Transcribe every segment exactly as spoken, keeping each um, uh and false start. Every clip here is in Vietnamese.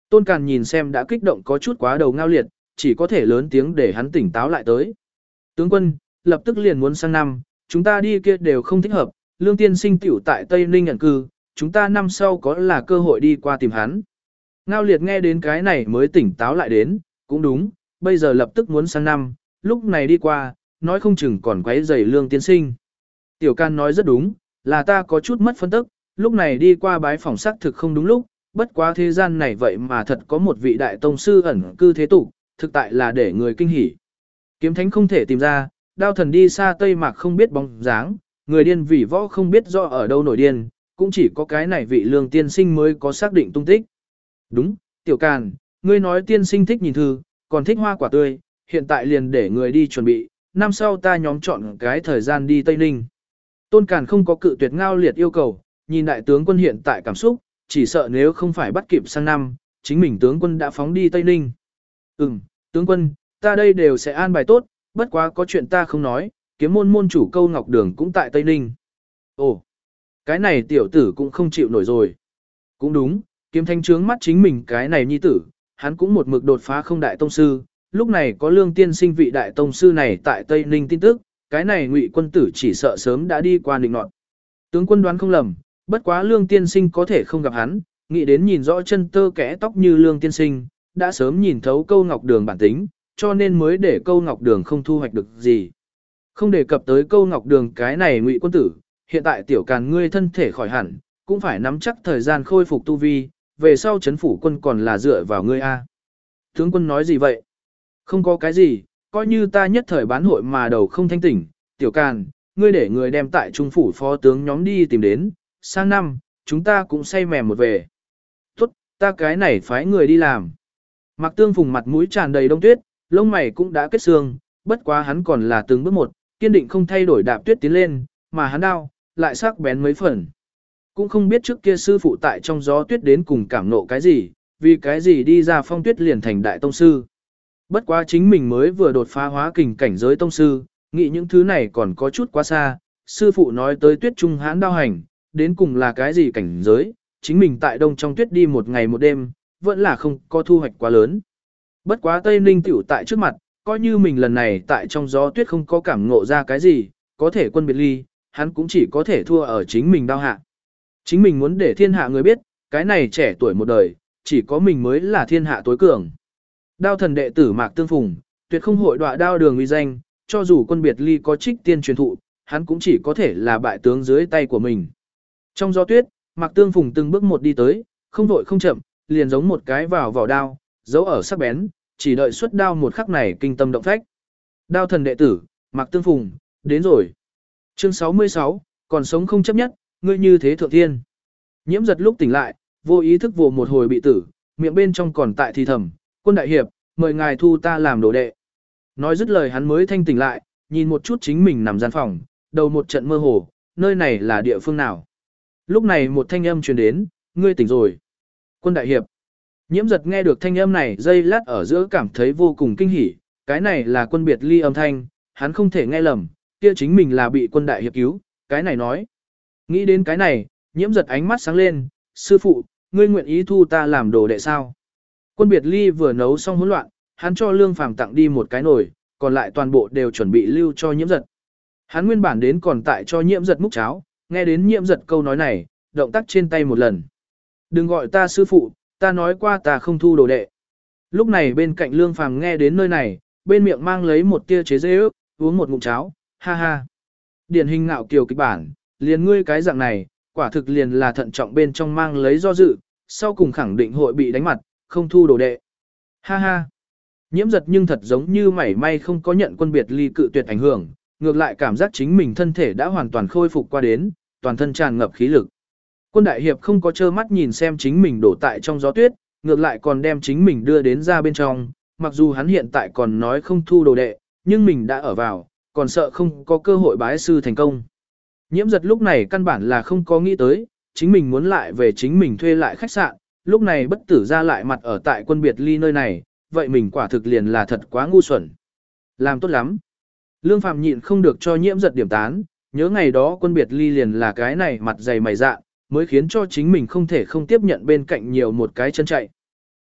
Tôn Càn nhìn xem đã kích động có chút quá đầu Ngao Liệt, chỉ có thể lớn tiếng để hắn tỉnh táo lại tới. Tướng quân, lập tức liền muốn sang năm, chúng ta đi kia đều không thích hợp, Lương Tiên Sinh tiểu tại Tây Ninh nhận cư, chúng ta năm sau có là cơ hội đi qua tìm hắn. Ngao Liệt nghe đến cái này mới tỉnh táo lại đến, cũng đúng, bây giờ lập tức muốn sang năm, lúc này đi qua, nói không chừng còn quấy rầy Lương Tiên Sinh. Tiểu Can nói rất đúng, là ta có chút mất phân tức, lúc này đi qua bái phỏng xác thực không đúng lúc, bất quá thế gian này vậy mà thật có một vị đại tông sư ẩn cư thế tục, thực tại là để người kinh hỉ. Kiếm thánh không thể tìm ra, đao thần đi xa Tây Mạc không biết bóng dáng, người điên vì võ không biết rõ ở đâu nổi điên, cũng chỉ có cái này vị Lương Tiên Sinh mới có xác định tung tích. Đúng, Tiểu Càn, ngươi nói tiên sinh thích nhìn thư, còn thích hoa quả tươi, hiện tại liền để người đi chuẩn bị, năm sau ta nhóm chọn cái thời gian đi Tây Ninh. Tôn Càn không có cự tuyệt Ngao Liệt yêu cầu, nhìn đại tướng quân hiện tại cảm xúc, chỉ sợ nếu không phải bắt kịp sang năm, chính mình tướng quân đã phóng đi Tây Ninh. Ừm, tướng quân, ta đây đều sẽ an bài tốt, bất quá có chuyện ta không nói, kiếm môn môn chủ Câu Ngọc Đường cũng tại Tây Ninh. Ồ, cái này tiểu tử cũng không chịu nổi rồi. Cũng đúng, kiếm thanh trướng mắt chính mình cái này nhi tử, hắn cũng một mực đột phá không đại tông sư, lúc này có Lương Tiên Sinh vị đại tông sư này tại Tây Ninh tin tức, cái này Ngụy quân tử chỉ sợ sớm đã đi qua định nọt. Tướng quân đoán không lầm, bất quá Lương Tiên Sinh có thể không gặp hắn, nghĩ đến nhìn rõ chân tơ kẽ tóc như Lương Tiên Sinh, đã sớm nhìn thấu Câu Ngọc Đường bản tính, cho nên mới để Câu Ngọc Đường không thu hoạch được gì. Không đề cập tới Câu Ngọc Đường cái này Ngụy quân tử, hiện tại Tiểu Càn ngươi thân thể khỏi hẳn, cũng phải nắm chắc thời gian khôi phục tu vi, về sau chấn phủ quân còn là dựa vào ngươi a. Tướng quân nói gì vậy? Không có cái gì, coi như ta nhất thời bán hội mà đầu không thanh tỉnh, Tiểu Càn, ngươi để người đem tại trung phủ phó tướng nhóm đi tìm đến, sang năm, chúng ta cũng say mềm một về. Tốt, ta cái này phái người đi làm. Mạc Tương Phùng mặt mũi tràn đầy đông tuyết, lông mày cũng đã kết xương, bất quá hắn còn là từng bước một, kiên định không thay đổi đạp tuyết tiến lên, mà hắn đao, lại sắc bén mấy phần. Cũng không biết trước kia sư phụ tại trong gió tuyết đến cùng cảm nộ cái gì, vì cái gì đi ra phong tuyết liền thành đại tông sư. Bất quá chính mình mới vừa đột phá hóa kình cảnh giới tông sư, nghĩ những thứ này còn có chút quá xa, sư phụ nói tới tuyết trung hãn đao hành, đến cùng là cái gì cảnh giới, chính mình tại đông trong tuyết đi một ngày một đêm, vẫn là không có thu hoạch quá lớn. Bất quá Tây Ninh tiểu tại trước mặt, coi như mình lần này tại trong gió tuyết không có cảm ngộ ra cái gì, có thể quân biệt ly, hắn cũng chỉ có thể thua ở chính mình đao hạ. Chính mình muốn để thiên hạ người biết, cái này trẻ tuổi một đời, chỉ có mình mới là thiên hạ tối cường. Đao thần đệ tử Mạc Tương Phùng, tuyệt không hội đọa đao đường uy danh, cho dù quân biệt ly có trích tiên truyền thụ, hắn cũng chỉ có thể là bại tướng dưới tay của mình. Trong gió tuyết, Mạc Tương Phùng từng bước một đi tới, không vội không chậm, liền giống một cái vào vỏ đao, giấu ở sắc bén, chỉ đợi xuất đao một khắc này kinh tâm động phách. Đao thần đệ tử, Mạc Tương Phùng, đến rồi. Chương sáu mươi sáu, còn sống không chấp nhất, ngươi như thế thượng thiên. Nhiễm giật lúc tỉnh lại, vô ý thức vồ một hồi bị tử, miệng bên trong còn tại thì thầm, quân đại hiệp, mời ngài thu ta làm đồ đệ. Nói dứt lời hắn mới thanh tỉnh lại, nhìn một chút chính mình nằm gian phòng, đầu một trận mơ hồ, nơi này là địa phương nào. Lúc này một thanh âm truyền đến, ngươi tỉnh rồi. Quân đại hiệp. Nhiễm giật nghe được thanh âm này giây lát ở giữa cảm thấy vô cùng kinh hỉ, cái này là quân biệt ly âm thanh, hắn không thể nghe lầm, kia chính mình là bị quân đại hiệp cứu, cái này nói. Nghĩ đến cái này, nhiễm giật ánh mắt sáng lên, sư phụ, ngươi nguyện ý thu ta làm đồ đệ sao? Quân biệt ly vừa nấu xong hỗn loạn, hắn cho Lương Phàm tặng đi một cái nồi, còn lại toàn bộ đều chuẩn bị lưu cho nhiễm giật. Hắn nguyên bản đến còn tại cho nhiễm giật múc cháo, nghe đến nhiễm giật câu nói này, động tác trên tay một lần. Đừng gọi ta sư phụ, ta nói qua ta không thu đồ đệ. Lúc này bên cạnh Lương Phàm nghe đến nơi này, bên miệng mang lấy một tia chế dễ ước, uống một ngụm cháo, ha ha. Điển hình ngạo kiều kịch bản, liền ngươi cái dạng này, quả thực liền là thận trọng bên trong mang lấy do dự, sau cùng khẳng định hội bị đánh mặt, không thu đồ đệ. Ha ha. Nhiễm giật nhưng thật giống như mảy may không có nhận quân biệt ly cự tuyệt ảnh hưởng, ngược lại cảm giác chính mình thân thể đã hoàn toàn khôi phục qua đến, toàn thân tràn ngập khí lực. Quân đại hiệp không có trơ mắt nhìn xem chính mình đổ tại trong gió tuyết, ngược lại còn đem chính mình đưa đến ra bên trong, mặc dù hắn hiện tại còn nói không thu đồ đệ, nhưng mình đã ở vào, còn sợ không có cơ hội bái sư thành công. Nhiễm giật lúc này căn bản là không có nghĩ tới, chính mình muốn lại về chính mình thuê lại khách sạn, lúc này bất tử ra lại mặt ở tại quân biệt ly nơi này, vậy mình quả thực liền là thật quá ngu xuẩn. Làm tốt lắm. Lương Phạm nhịn không được cho nhiễm giật điểm tán, nhớ ngày đó quân biệt ly liền là cái này mặt dày mày dạ, mới khiến cho chính mình không thể không tiếp nhận bên cạnh nhiều một cái chân chạy.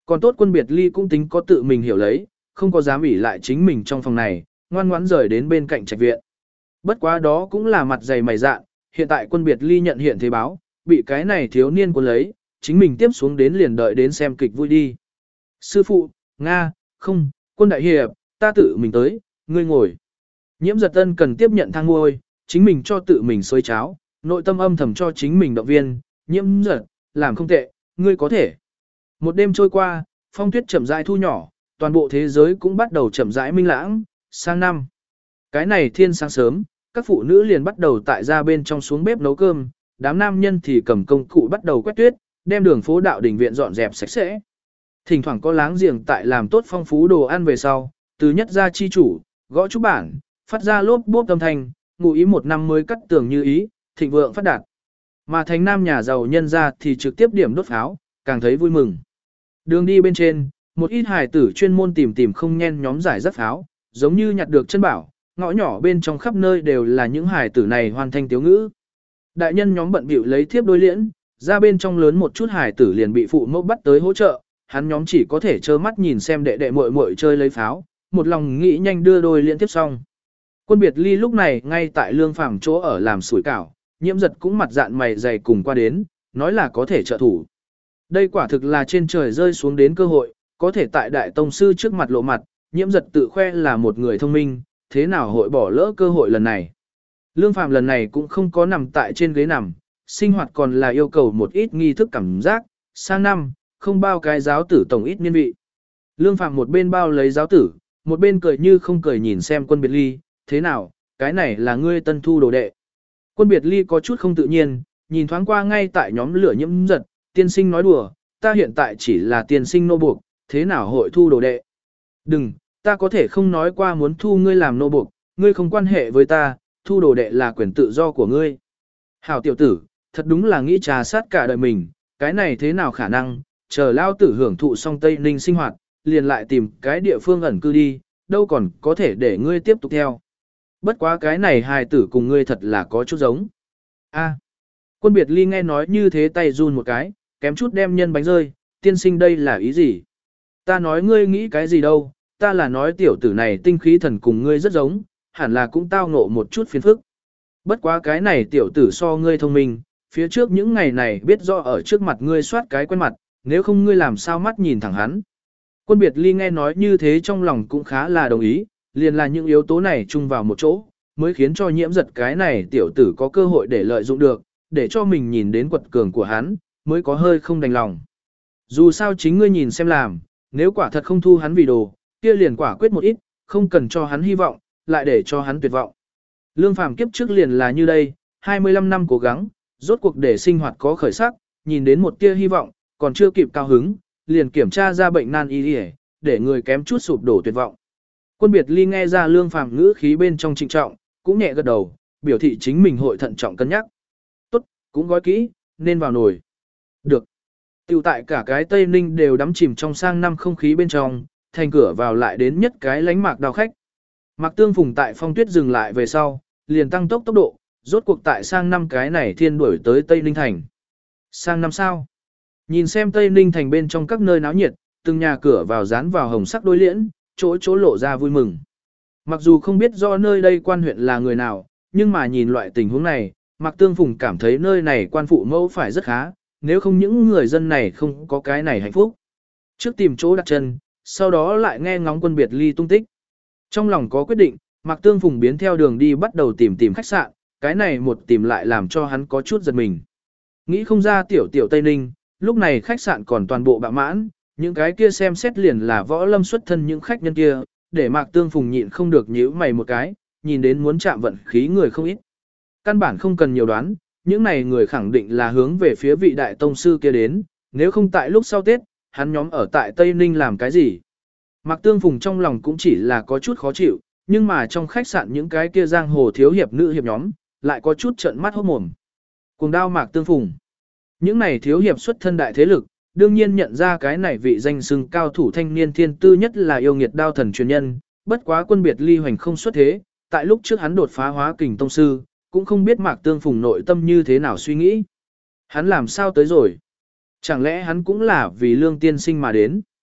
Còn tốt Quân Biệt Ly cũng tính có tự mình hiểu lấy, không có dám ủy lại chính mình trong phòng này, ngoan ngoãn rời đến bên cạnh trạch viện. Bất quá đó cũng là mặt dày mày dạn, hiện tại Quân Biệt Ly nhận hiện thế báo, bị cái này thiếu niên cuốn lấy, chính mình tiếp xuống đến liền đợi đến xem kịch vui đi. Sư phụ, Nga, không, Quân đại hiệp, ta tự mình tới, ngươi ngồi. Nhiễm Giật Ân cần tiếp nhận thang ngôi, chính mình cho tự mình xôi cháo, nội tâm âm thầm cho chính mình động viên, Nhiễm Giật, làm không tệ, ngươi có thể. Một đêm trôi qua, phong tuyết chậm rãi thu nhỏ, toàn bộ thế giới cũng bắt đầu chậm rãi minh lãng, sang năm. Cái này thiên sáng sớm, các phụ nữ liền bắt đầu tại ra bên trong xuống bếp nấu cơm, đám nam nhân thì cầm công cụ bắt đầu quét tuyết, đem đường phố đạo đình viện dọn dẹp sạch sẽ. Thỉnh thoảng có láng giềng tại làm tốt phong phú đồ ăn về sau, từ nhất gia chi chủ, gõ trúc bản, phát ra lốp bốp âm thanh, ngụ ý một năm mới cắt tường như ý, thịnh vượng phát đạt. Mà thành nam nhà giàu nhân gia thì trực tiếp điểm đốt pháo, càng thấy vui mừng. Đường đi bên trên, một ít hài tử chuyên môn tìm tìm không nhen nhóm giải rất pháo, giống như nhặt được chân bảo, ngõ nhỏ bên trong khắp nơi đều là những hài tử này hoàn thanh tiếu ngữ. Đại nhân nhóm bận bịu lấy thiếp đôi liễn, ra bên trong lớn một chút hài tử liền bị phụ mẫu bắt tới hỗ trợ, hắn nhóm chỉ có thể trơ mắt nhìn xem đệ đệ muội muội chơi lấy pháo, một lòng nghĩ nhanh đưa đôi liễn tiếp xong. Quân Biệt Ly lúc này ngay tại Lương Phàm chỗ ở làm sủi cảo, Nhiễm Giật cũng mặt dạn mày dày cùng qua đến, nói là có thể trợ thủ. Đây quả thực là trên trời rơi xuống đến cơ hội, có thể tại đại tông sư trước mặt lộ mặt, Nhiễm Giật tự khoe là một người thông minh, thế nào hội bỏ lỡ cơ hội lần này. Lương Phàm lần này cũng không có nằm tại trên ghế nằm, sinh hoạt còn là yêu cầu một ít nghi thức cảm giác, sang năm, không bao cái giáo tử tổng ít niên vị. Lương Phàm một bên bao lấy giáo tử, một bên cười như không cười nhìn xem Quân Biệt Ly, thế nào, cái này là ngươi tân thu đồ đệ. Quân Biệt Ly có chút không tự nhiên, nhìn thoáng qua ngay tại nhóm lửa Nhiễm Giật, tiên sinh nói đùa, ta hiện tại chỉ là tiên sinh nô buộc, thế nào hội thu đồ đệ. Đừng, ta có thể không nói qua muốn thu ngươi làm nô buộc, ngươi không quan hệ với ta, thu đồ đệ là quyền tự do của ngươi. Hảo tiểu tử, thật đúng là nghĩ trà sát cả đời mình, cái này thế nào khả năng, chờ lao tử hưởng thụ xong Tây Ninh sinh hoạt, liền lại tìm cái địa phương ẩn cư đi, đâu còn có thể để ngươi tiếp tục theo. Bất quá cái này hài tử cùng ngươi thật là có chút giống. A. Quân Biệt Ly nghe nói như thế tay run một cái, kém chút đem nhân bánh rơi, tiên sinh đây là ý gì? Ta nói ngươi nghĩ cái gì đâu, ta là nói tiểu tử này tinh khí thần cùng ngươi rất giống, hẳn là cũng tao ngộ một chút phiền phức. Bất quá cái này tiểu tử so ngươi thông minh, phía trước những ngày này biết rõ ở trước mặt ngươi soát cái quen mặt, nếu không ngươi làm sao mắt nhìn thẳng hắn. Quân Biệt Ly nghe nói như thế trong lòng cũng khá là đồng ý, liền là những yếu tố này chung vào một chỗ, mới khiến cho Nhiễm Giật cái này tiểu tử có cơ hội để lợi dụng được, để cho mình nhìn đến quật cường của hắn, mới có hơi không đành lòng. Dù sao chính ngươi nhìn xem làm, nếu quả thật không thu hắn vì đồ, kia liền quả quyết một ít, không cần cho hắn hy vọng, lại để cho hắn tuyệt vọng. Lương Phàm kiếp trước liền là như đây, hai mươi lăm năm cố gắng, rốt cuộc để sinh hoạt có khởi sắc, nhìn đến một tia hy vọng, còn chưa kịp cao hứng, liền kiểm tra ra bệnh nan y y, để người kém chút sụp đổ tuyệt vọng. Quân Biệt Ly nghe ra Lương Phàm ngữ khí bên trong trịnh trọng, cũng nhẹ gật đầu, biểu thị chính mình hội thận trọng cân nhắc. Tốt, cũng gói kỹ, nên vào nồi. Được. Tiểu tại cả cái Tây Ninh đều đắm chìm trong sang năm không khí bên trong, thành cửa vào lại đến nhất cái lánh mạc đào khách. Mạc Tương Phùng tại phong tuyết dừng lại về sau, liền tăng tốc tốc độ, rốt cuộc tại sang năm cái này thiên đuổi tới Tây Ninh thành. Sang năm sao? Nhìn xem Tây Ninh thành bên trong các nơi náo nhiệt, từng nhà cửa vào dán vào hồng sắc đôi liễn, chỗ chỗ lộ ra vui mừng. Mặc dù không biết do nơi đây quan huyện là người nào, nhưng mà nhìn loại tình huống này, Mạc Tương Phùng cảm thấy nơi này quan phụ mẫu phải rất khá, nếu không những người dân này không có cái này hạnh phúc. Trước tìm chỗ đặt chân, sau đó lại nghe ngóng Quân Biệt Ly tung tích. Trong lòng có quyết định, Mạc Tương Phùng biến theo đường đi bắt đầu tìm tìm khách sạn, cái này một tìm lại làm cho hắn có chút giật mình. Nghĩ không ra tiểu tiểu Tây Ninh, lúc này khách sạn còn toàn bộ bạ mãn, những cái kia xem xét liền là võ lâm xuất thân những khách nhân kia, để Mạc Tương Phùng nhịn không được nhíu mày một cái, nhìn đến muốn chạm vận khí người không ít. Căn bản không cần nhiều đoán, những này người khẳng định là hướng về phía vị đại tông sư kia đến, nếu không tại lúc sau Tết, hắn nhóm ở tại Tây Ninh làm cái gì. Mạc Tương Phùng trong lòng cũng chỉ là có chút khó chịu, nhưng mà trong khách sạn những cái kia giang hồ thiếu hiệp nữ hiệp nhóm, lại có chút trợn mắt hốt mồm. Cùng đao Mạc Tương Phùng. Những này thiếu hiệp xuất thân đại thế lực, đương nhiên nhận ra cái này vị danh xưng cao thủ thanh niên thiên tư nhất là yêu nghiệt đao thần truyền nhân, bất quá Quân Biệt Ly hoành không xuất thế, tại lúc trước hắn đột phá hóa kình tông sư, cũng không biết Mạc Tương Phùng nội tâm như thế nào suy nghĩ. Hắn làm sao tới rồi? Chẳng lẽ hắn cũng là vì Lương tiên sinh mà đến?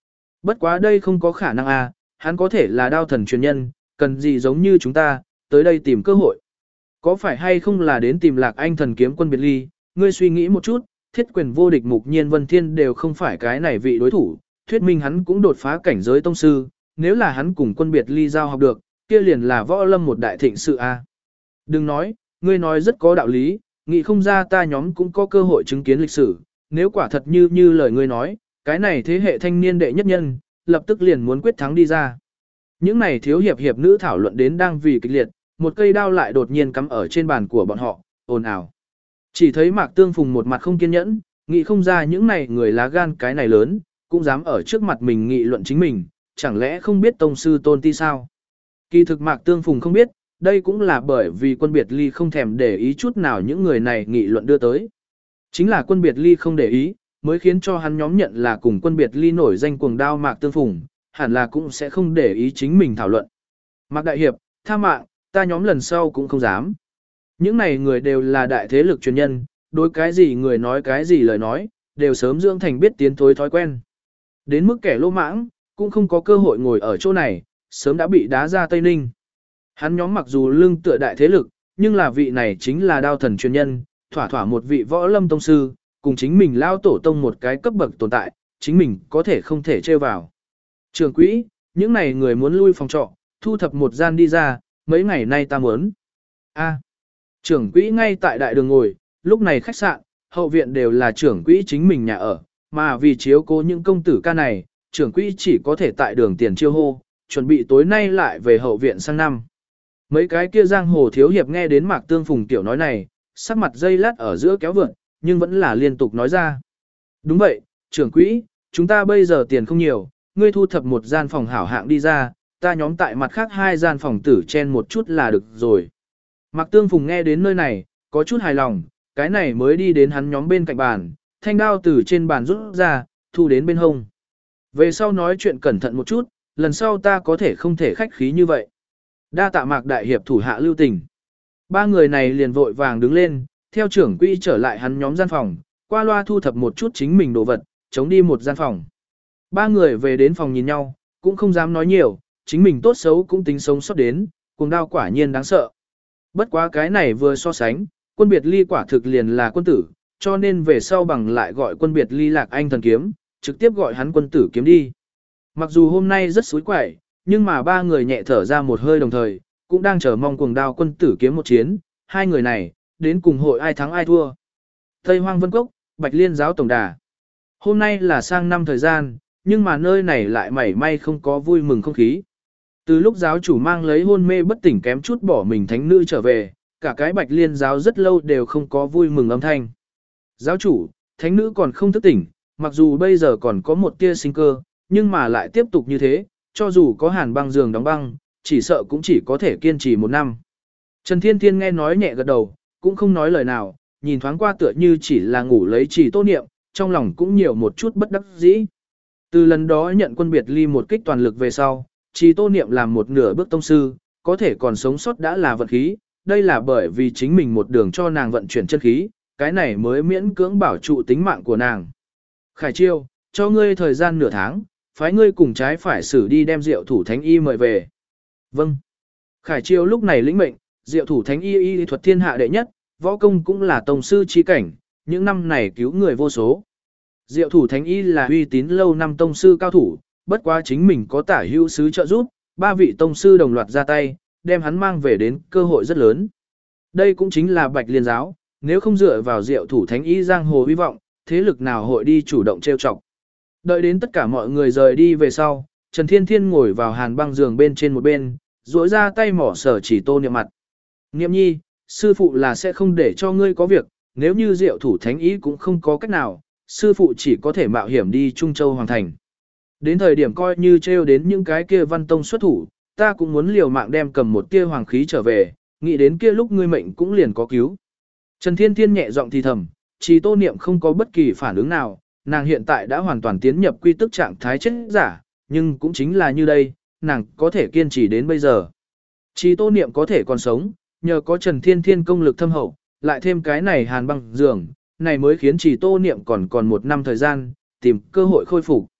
Bất quá đây không có khả năng à, hắn có thể là đao thần truyền nhân, cần gì giống như chúng ta, tới đây tìm cơ hội. Có phải hay không là đến tìm Lạc Anh thần kiếm quân biệt ly, ngươi suy nghĩ một chút, thiết quyền vô địch Mục Nhiên Vân Thiên đều không phải cái này vị đối thủ, thuyết minh hắn cũng đột phá cảnh giới tông sư, nếu là hắn cùng quân biệt ly giao học được, kia liền là võ lâm một đại thịnh sự a. Đừng nói, ngươi nói rất có đạo lý, nghĩ không ra ta nhóm cũng có cơ hội chứng kiến lịch sử, nếu quả thật như như lời ngươi nói, cái này thế hệ thanh niên đệ nhất nhân, lập tức liền muốn quyết thắng đi ra. Những này thiếu hiệp hiệp nữ thảo luận đến đang vì kịch liệt, một cây đao lại đột nhiên cắm ở trên bàn của bọn họ, ồn ào. Chỉ thấy Mạc Tương Phùng một mặt không kiên nhẫn, nghĩ không ra những này người lá gan cái này lớn, cũng dám ở trước mặt mình nghị luận chính mình, chẳng lẽ không biết tông sư tôn ti sao? Kỳ thực Mạc Tương Phùng không biết, đây cũng là bởi vì quân biệt ly không thèm để ý chút nào những người này nghị luận đưa tới. Chính là quân biệt ly không để ý, mới khiến cho hắn nhóm nhận là cùng quân biệt ly nổi danh cuồng đao Mạc Tương Phùng, hẳn là cũng sẽ không để ý chính mình thảo luận. Mạc Đại Hiệp, tha mạng, ta nhóm lần sau cũng không dám. Những này người đều là đại thế lực truyền nhân, đối cái gì người nói cái gì lời nói, đều sớm dưỡng thành biết tiến thối thói quen. Đến mức kẻ lô mãng, cũng không có cơ hội ngồi ở chỗ này, sớm đã bị đá ra Tây Ninh. Hắn nhóm mặc dù lưng tựa đại thế lực, nhưng là vị này chính là đao thần truyền nhân, thỏa thỏa một vị võ lâm tông sư, cùng chính mình lao tổ tông một cái cấp bậc tồn tại, chính mình có thể không thể trêu vào. Trường quỹ, những này người muốn lui phòng trọ, thu thập một gian đi ra, mấy ngày nay ta muốn. A. Trưởng quỹ ngay tại đại đường ngồi, lúc này khách sạn, hậu viện đều là trưởng quỹ chính mình nhà ở, mà vì chiếu cố những công tử ca này, trưởng quỹ chỉ có thể tại đường tiền chiêu hô, chuẩn bị tối nay lại về hậu viện sang năm. Mấy cái kia giang hồ thiếu hiệp nghe đến Mạc Tương Phùng tiểu nói này, sắc mặt dây lát ở giữa kéo vượn, nhưng vẫn là liên tục nói ra. Đúng vậy, trưởng quỹ, chúng ta bây giờ tiền không nhiều, ngươi thu thập một gian phòng hảo hạng đi ra, ta nhóm tại mặt khác hai gian phòng tử chen một chút là được rồi. Mạc Tương Phùng nghe đến nơi này, có chút hài lòng, cái này mới đi đến hắn nhóm bên cạnh bàn, thanh đao từ trên bàn rút ra, thu đến bên hông. Về sau nói chuyện cẩn thận một chút, lần sau ta có thể không thể khách khí như vậy. Đa tạ Mạc Đại Hiệp thủ hạ lưu tình. Ba người này liền vội vàng đứng lên, theo trưởng quỹ trở lại hắn nhóm gian phòng, qua loa thu thập một chút chính mình đồ vật, chống đi một gian phòng. Ba người về đến phòng nhìn nhau, cũng không dám nói nhiều, chính mình tốt xấu cũng tính sống sót đến, cuồng đao quả nhiên đáng sợ. Bất quá cái này vừa so sánh, quân biệt ly quả thực liền là quân tử, cho nên về sau bằng lại gọi quân biệt ly Lạc Anh thần kiếm, trực tiếp gọi hắn quân tử kiếm đi. Mặc dù hôm nay rất xối quẩy, nhưng mà ba người nhẹ thở ra một hơi đồng thời, cũng đang chờ mong cuồng đao quân tử kiếm một chiến, hai người này, đến cùng hội ai thắng ai thua. Tây Hoang Vân Cốc, Bạch Liên giáo tổng đà. Hôm nay là sang năm thời gian, nhưng mà nơi này lại mảy may không có vui mừng không khí. Từ lúc giáo chủ mang lấy hôn mê bất tỉnh kém chút bỏ mình thánh nữ trở về, cả cái Bạch Liên giáo rất lâu đều không có vui mừng âm thanh. Giáo chủ, thánh nữ còn không thức tỉnh, mặc dù bây giờ còn có một tia sinh cơ, nhưng mà lại tiếp tục như thế, cho dù có hàn băng giường đóng băng, chỉ sợ cũng chỉ có thể kiên trì một năm. Trần Thiên Thiên nghe nói nhẹ gật đầu, cũng không nói lời nào, nhìn thoáng qua tựa như chỉ là ngủ lấy trì tô niệm, trong lòng cũng nhiều một chút bất đắc dĩ. Từ lần đó nhận quân biệt ly một kích toàn lực về sau, trì tô niệm làm một nửa bước tông sư, có thể còn sống sót đã là vận khí, đây là bởi vì chính mình một đường cho nàng vận chuyển chân khí, cái này mới miễn cưỡng bảo trụ tính mạng của nàng. Khải Chiêu, cho ngươi thời gian nửa tháng, phái ngươi cùng trái phải xử đi đem Diệu Thủ Thánh Y mời về. Vâng. Khải Chiêu lúc này lĩnh mệnh, Diệu Thủ Thánh Y y thuật thiên hạ đệ nhất, võ công cũng là tông sư chi cảnh, những năm này cứu người vô số. Diệu Thủ Thánh Y là uy tín lâu năm tông sư cao thủ, bất quá chính mình có tả hữu sứ trợ giúp, ba vị tông sư đồng loạt ra tay, đem hắn mang về đến cơ hội rất lớn. Đây cũng chính là Bạch Liên giáo, nếu không dựa vào Diệu Thủ Thánh Y giang hồ hy vọng, thế lực nào hội đi chủ động trêu chọc. Đợi đến tất cả mọi người rời đi về sau, Trần Thiên Thiên ngồi vào hàn băng giường bên trên một bên, duỗi ra tay mỏ sở chỉ tô niệm mặt. Niệm nhi, sư phụ là sẽ không để cho ngươi có việc, nếu như Diệu Thủ Thánh Y cũng không có cách nào, sư phụ chỉ có thể mạo hiểm đi Trung Châu Hoàng Thành. Đến thời điểm coi như trêu đến những cái kia văn tông xuất thủ, ta cũng muốn liều mạng đem cầm một tia hoàng khí trở về, nghĩ đến kia lúc ngươi mệnh cũng liền có cứu. Trần Thiên Thiên nhẹ giọng thì thầm, chỉ tô niệm không có bất kỳ phản ứng nào, nàng hiện tại đã hoàn toàn tiến nhập quy tức trạng thái chết giả, nhưng cũng chính là như đây, nàng có thể kiên trì đến bây giờ. Chỉ tô niệm có thể còn sống, nhờ có Trần Thiên Thiên công lực thâm hậu, lại thêm cái này hàn băng giường, này mới khiến chỉ tô niệm còn còn một năm thời gian, tìm cơ hội khôi phục.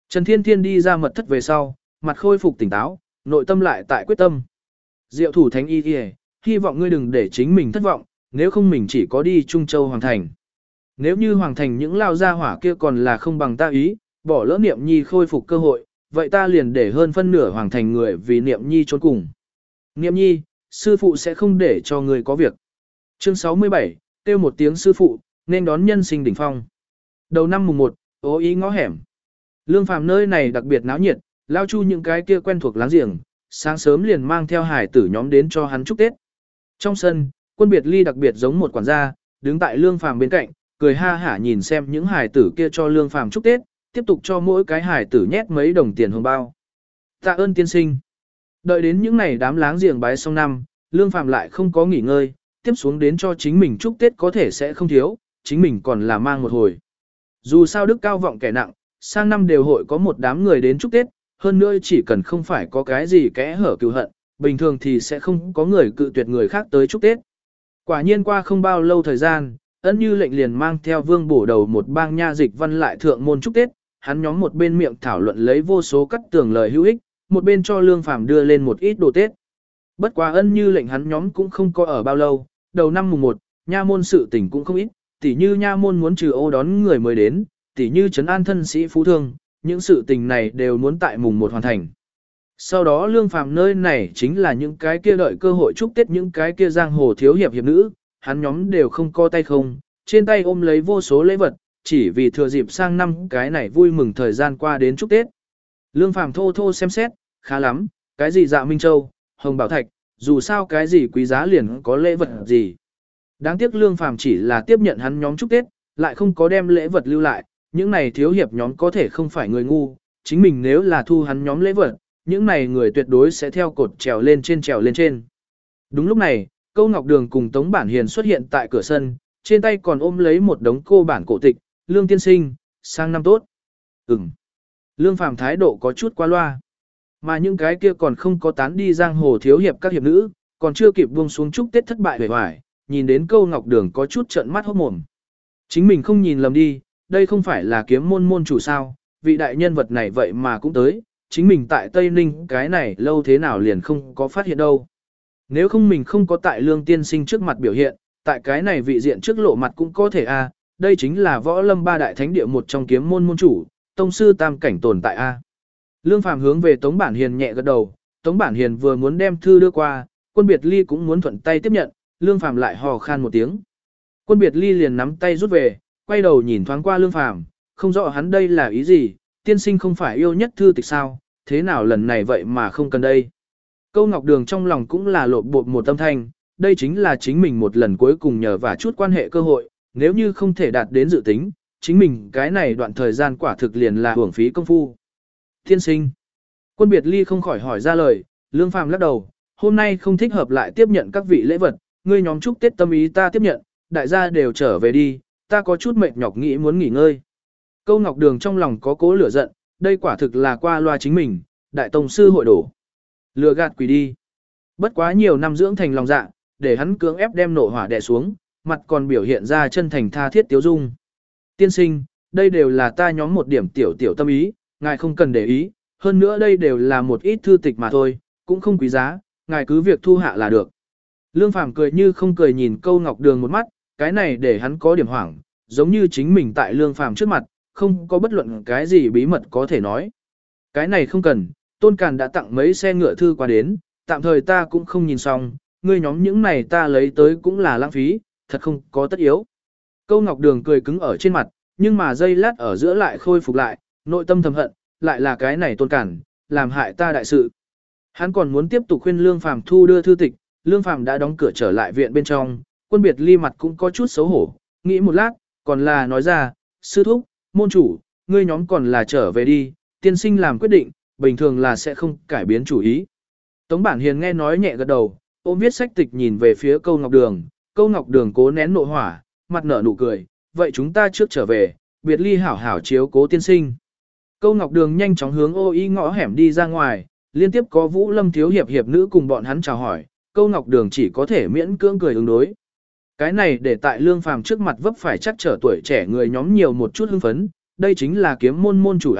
Trần Thiên Thiên đi ra mật thất về sau, mặt khôi phục tỉnh táo, nội tâm lại tại quyết tâm. Diệu thủ thánh y kìa, hy vọng ngươi đừng để chính mình thất vọng, nếu không mình chỉ có đi Trung Châu Hoàng Thành. Nếu như Hoàng Thành những lao gia hỏa kia còn là không bằng ta ý, bỏ lỡ Niệm Nhi khôi phục cơ hội, vậy ta liền để hơn phân nửa Hoàng Thành người vì Niệm Nhi trốn cùng. Niệm Nhi, sư phụ sẽ không để cho ngươi có việc. Chương sáu mươi bảy, kêu một tiếng sư phụ, nên đón nhân sinh đỉnh phong. Đầu năm mùng một, Ô Ý ngõ hẻm. Lương Phàm nơi này đặc biệt náo nhiệt, lao chu những cái kia quen thuộc láng giềng, sáng sớm liền mang theo hải tử nhóm đến cho hắn chúc Tết. Trong sân, Quân Biệt Ly đặc biệt giống một quản gia, đứng tại Lương Phàm bên cạnh, cười ha hả nhìn xem những hải tử kia cho Lương Phàm chúc Tết, tiếp tục cho mỗi cái hải tử nhét mấy đồng tiền hồng bao. Tạ ơn tiên sinh. Đợi đến những ngày đám láng giềng bái xong năm, Lương Phàm lại không có nghỉ ngơi, tiếp xuống đến cho chính mình chúc Tết có thể sẽ không thiếu, chính mình còn là mang một hồi. Dù sao đức cao vọng kẻ nặng, sang năm đều hội có một đám người đến chúc Tết, hơn nữa chỉ cần không phải có cái gì kẽ hở cừu hận, bình thường thì sẽ không có người cự tuyệt người khác tới chúc Tết. Quả nhiên qua không bao lâu thời gian, Ân Như lệnh liền mang theo Vương Bổ Đầu một bang nha dịch văn lại thượng môn chúc Tết, hắn nhóm một bên miệng thảo luận lấy vô số cắt tường lời hữu ích, một bên cho Lương Phàm đưa lên một ít đồ Tết. Bất quá Ân Như lệnh hắn nhóm cũng không có ở bao lâu, đầu năm mùng một, nha môn sự tình cũng không ít, tỉ như nha môn muốn trừ ô đón người mới đến, tỉ như trấn an thân sĩ phú thương, những sự tình này đều muốn tại mùng một hoàn thành. Sau đó Lương Phàm nơi này chính là những cái kia đợi cơ hội chúc Tết những cái kia giang hồ thiếu hiệp hiệp nữ, hắn nhóm đều không co tay không, trên tay ôm lấy vô số lễ vật, chỉ vì thừa dịp sang năm cái này vui mừng thời gian qua đến chúc Tết. Lương Phàm thô thô xem xét, khá lắm, cái gì Dạ Minh Châu, Hồng Bảo Thạch, dù sao cái gì quý giá liền có lễ vật gì. Đáng tiếc Lương Phàm chỉ là tiếp nhận hắn nhóm chúc Tết, lại không có đem lễ vật lưu lại, những này thiếu hiệp nhóm có thể không phải người ngu, chính mình nếu là thu hắn nhóm lễ vật, những này người tuyệt đối sẽ theo cột trèo lên trên trèo lên trên. Đúng lúc này, Câu Ngọc Đường cùng Tống Bản Hiền xuất hiện tại cửa sân, trên tay còn ôm lấy một đống cô bản cổ tịch, Lương tiên sinh, sang năm tốt. Ừm. Lương Phàm thái độ có chút qua loa. Mà những cái kia còn không có tán đi giang hồ thiếu hiệp các hiệp nữ, còn chưa kịp buông xuống chúc Tết thất bại vẻ vải, nhìn đến Câu Ngọc Đường có chút trợn mắt hốt mồm. Chính mình không nhìn lầm đi, đây không phải là kiếm môn môn chủ sao, vị đại nhân vật này vậy mà cũng tới, chính mình tại Tây Ninh cái này lâu thế nào liền không có phát hiện đâu. Nếu không mình không có tại Lương tiên sinh trước mặt biểu hiện, tại cái này vị diện trước lộ mặt cũng có thể a, đây chính là võ lâm ba đại thánh địa một trong kiếm môn môn chủ, tông sư tam cảnh tồn tại a. Lương Phàm hướng về Tống Bản Hiền nhẹ gật đầu, Tống Bản Hiền vừa muốn đem thư đưa qua, Quân Biệt Ly cũng muốn thuận tay tiếp nhận, Lương Phàm lại hò khan một tiếng. Quân Biệt Ly liền nắm tay rút về, quay đầu nhìn thoáng qua Lương Phàm, không rõ hắn đây là ý gì, tiên sinh không phải yêu nhất thư tịch sao, thế nào lần này vậy mà không cần đây. Câu Ngọc Đường trong lòng cũng là lộn bột một tâm thanh, đây chính là chính mình một lần cuối cùng nhờ và chút quan hệ cơ hội, nếu như không thể đạt đến dự tính, chính mình cái này đoạn thời gian quả thực liền là hưởng phí công phu. Tiên sinh. Quân Biệt Ly không khỏi hỏi ra lời, Lương Phàm lắc đầu, hôm nay không thích hợp lại tiếp nhận các vị lễ vật, ngươi nhóm chúc Tết tâm ý ta tiếp nhận, đại gia đều trở về đi, ta có chút mệt nhọc nghĩ muốn nghỉ ngơi. Câu Ngọc Đường trong lòng có cố lửa giận, đây quả thực là qua loa chính mình, đại tông sư hội đổ. Lừa gạt quỷ đi. Bất quá nhiều năm dưỡng thành lòng dạ, để hắn cưỡng ép đem nộ hỏa đè xuống, mặt còn biểu hiện ra chân thành tha thiết tiếu dung. Tiên sinh, đây đều là ta nhóm một điểm tiểu tiểu tâm ý, ngài không cần để ý, hơn nữa đây đều là một ít thư tịch mà thôi, cũng không quý giá, ngài cứ việc thu hạ là được. Lương Phàm cười như không cười nhìn Câu Ngọc Đường một mắt, cái này để hắn có điểm hoảng, giống như chính mình tại Lương Phàm trước mặt, không có bất luận cái gì bí mật có thể nói. Cái này không cần, Tôn Càn đã tặng mấy xe ngựa thư qua đến, tạm thời ta cũng không nhìn xong, ngươi nhóm những này ta lấy tới cũng là lãng phí, thật không có tất yếu. Câu Ngọc Đường cười cứng ở trên mặt, nhưng mà giây lát ở giữa lại khôi phục lại, nội tâm thầm hận, lại là cái này Tôn Càn, làm hại ta đại sự. Hắn còn muốn tiếp tục khuyên Lương Phàm thu đưa thư tịch, Lương Phàm đã đóng cửa trở lại viện bên trong, Quân Biệt Ly mặt cũng có chút xấu hổ, nghĩ một lát, còn là nói ra, sư thúc, môn chủ, ngươi nhóm còn là trở về đi, tiên sinh làm quyết định, bình thường là sẽ không cải biến chủ ý. Tống Bản Hiền nghe nói nhẹ gật đầu, ôm viết sách tịch nhìn về phía Câu Ngọc Đường, Câu Ngọc Đường cố nén nộ hỏa, mặt nở nụ cười, vậy chúng ta trước trở về, Biệt Ly hảo hảo chiếu cố tiên sinh. Câu Ngọc Đường nhanh chóng hướng Ô Y ngõ hẻm đi ra ngoài, liên tiếp có Vũ Lâm thiếu hiệp hiệp nữ cùng bọn hắn chào hỏi, Câu Ngọc Đường chỉ có thể miễn cưỡng cười ứng đối. Cái này để tại Lương Phàm trước mặt vấp phải chắc trở tuổi trẻ người nhóm nhiều một chút hưng phấn, đây chính là kiếm môn môn chủ a,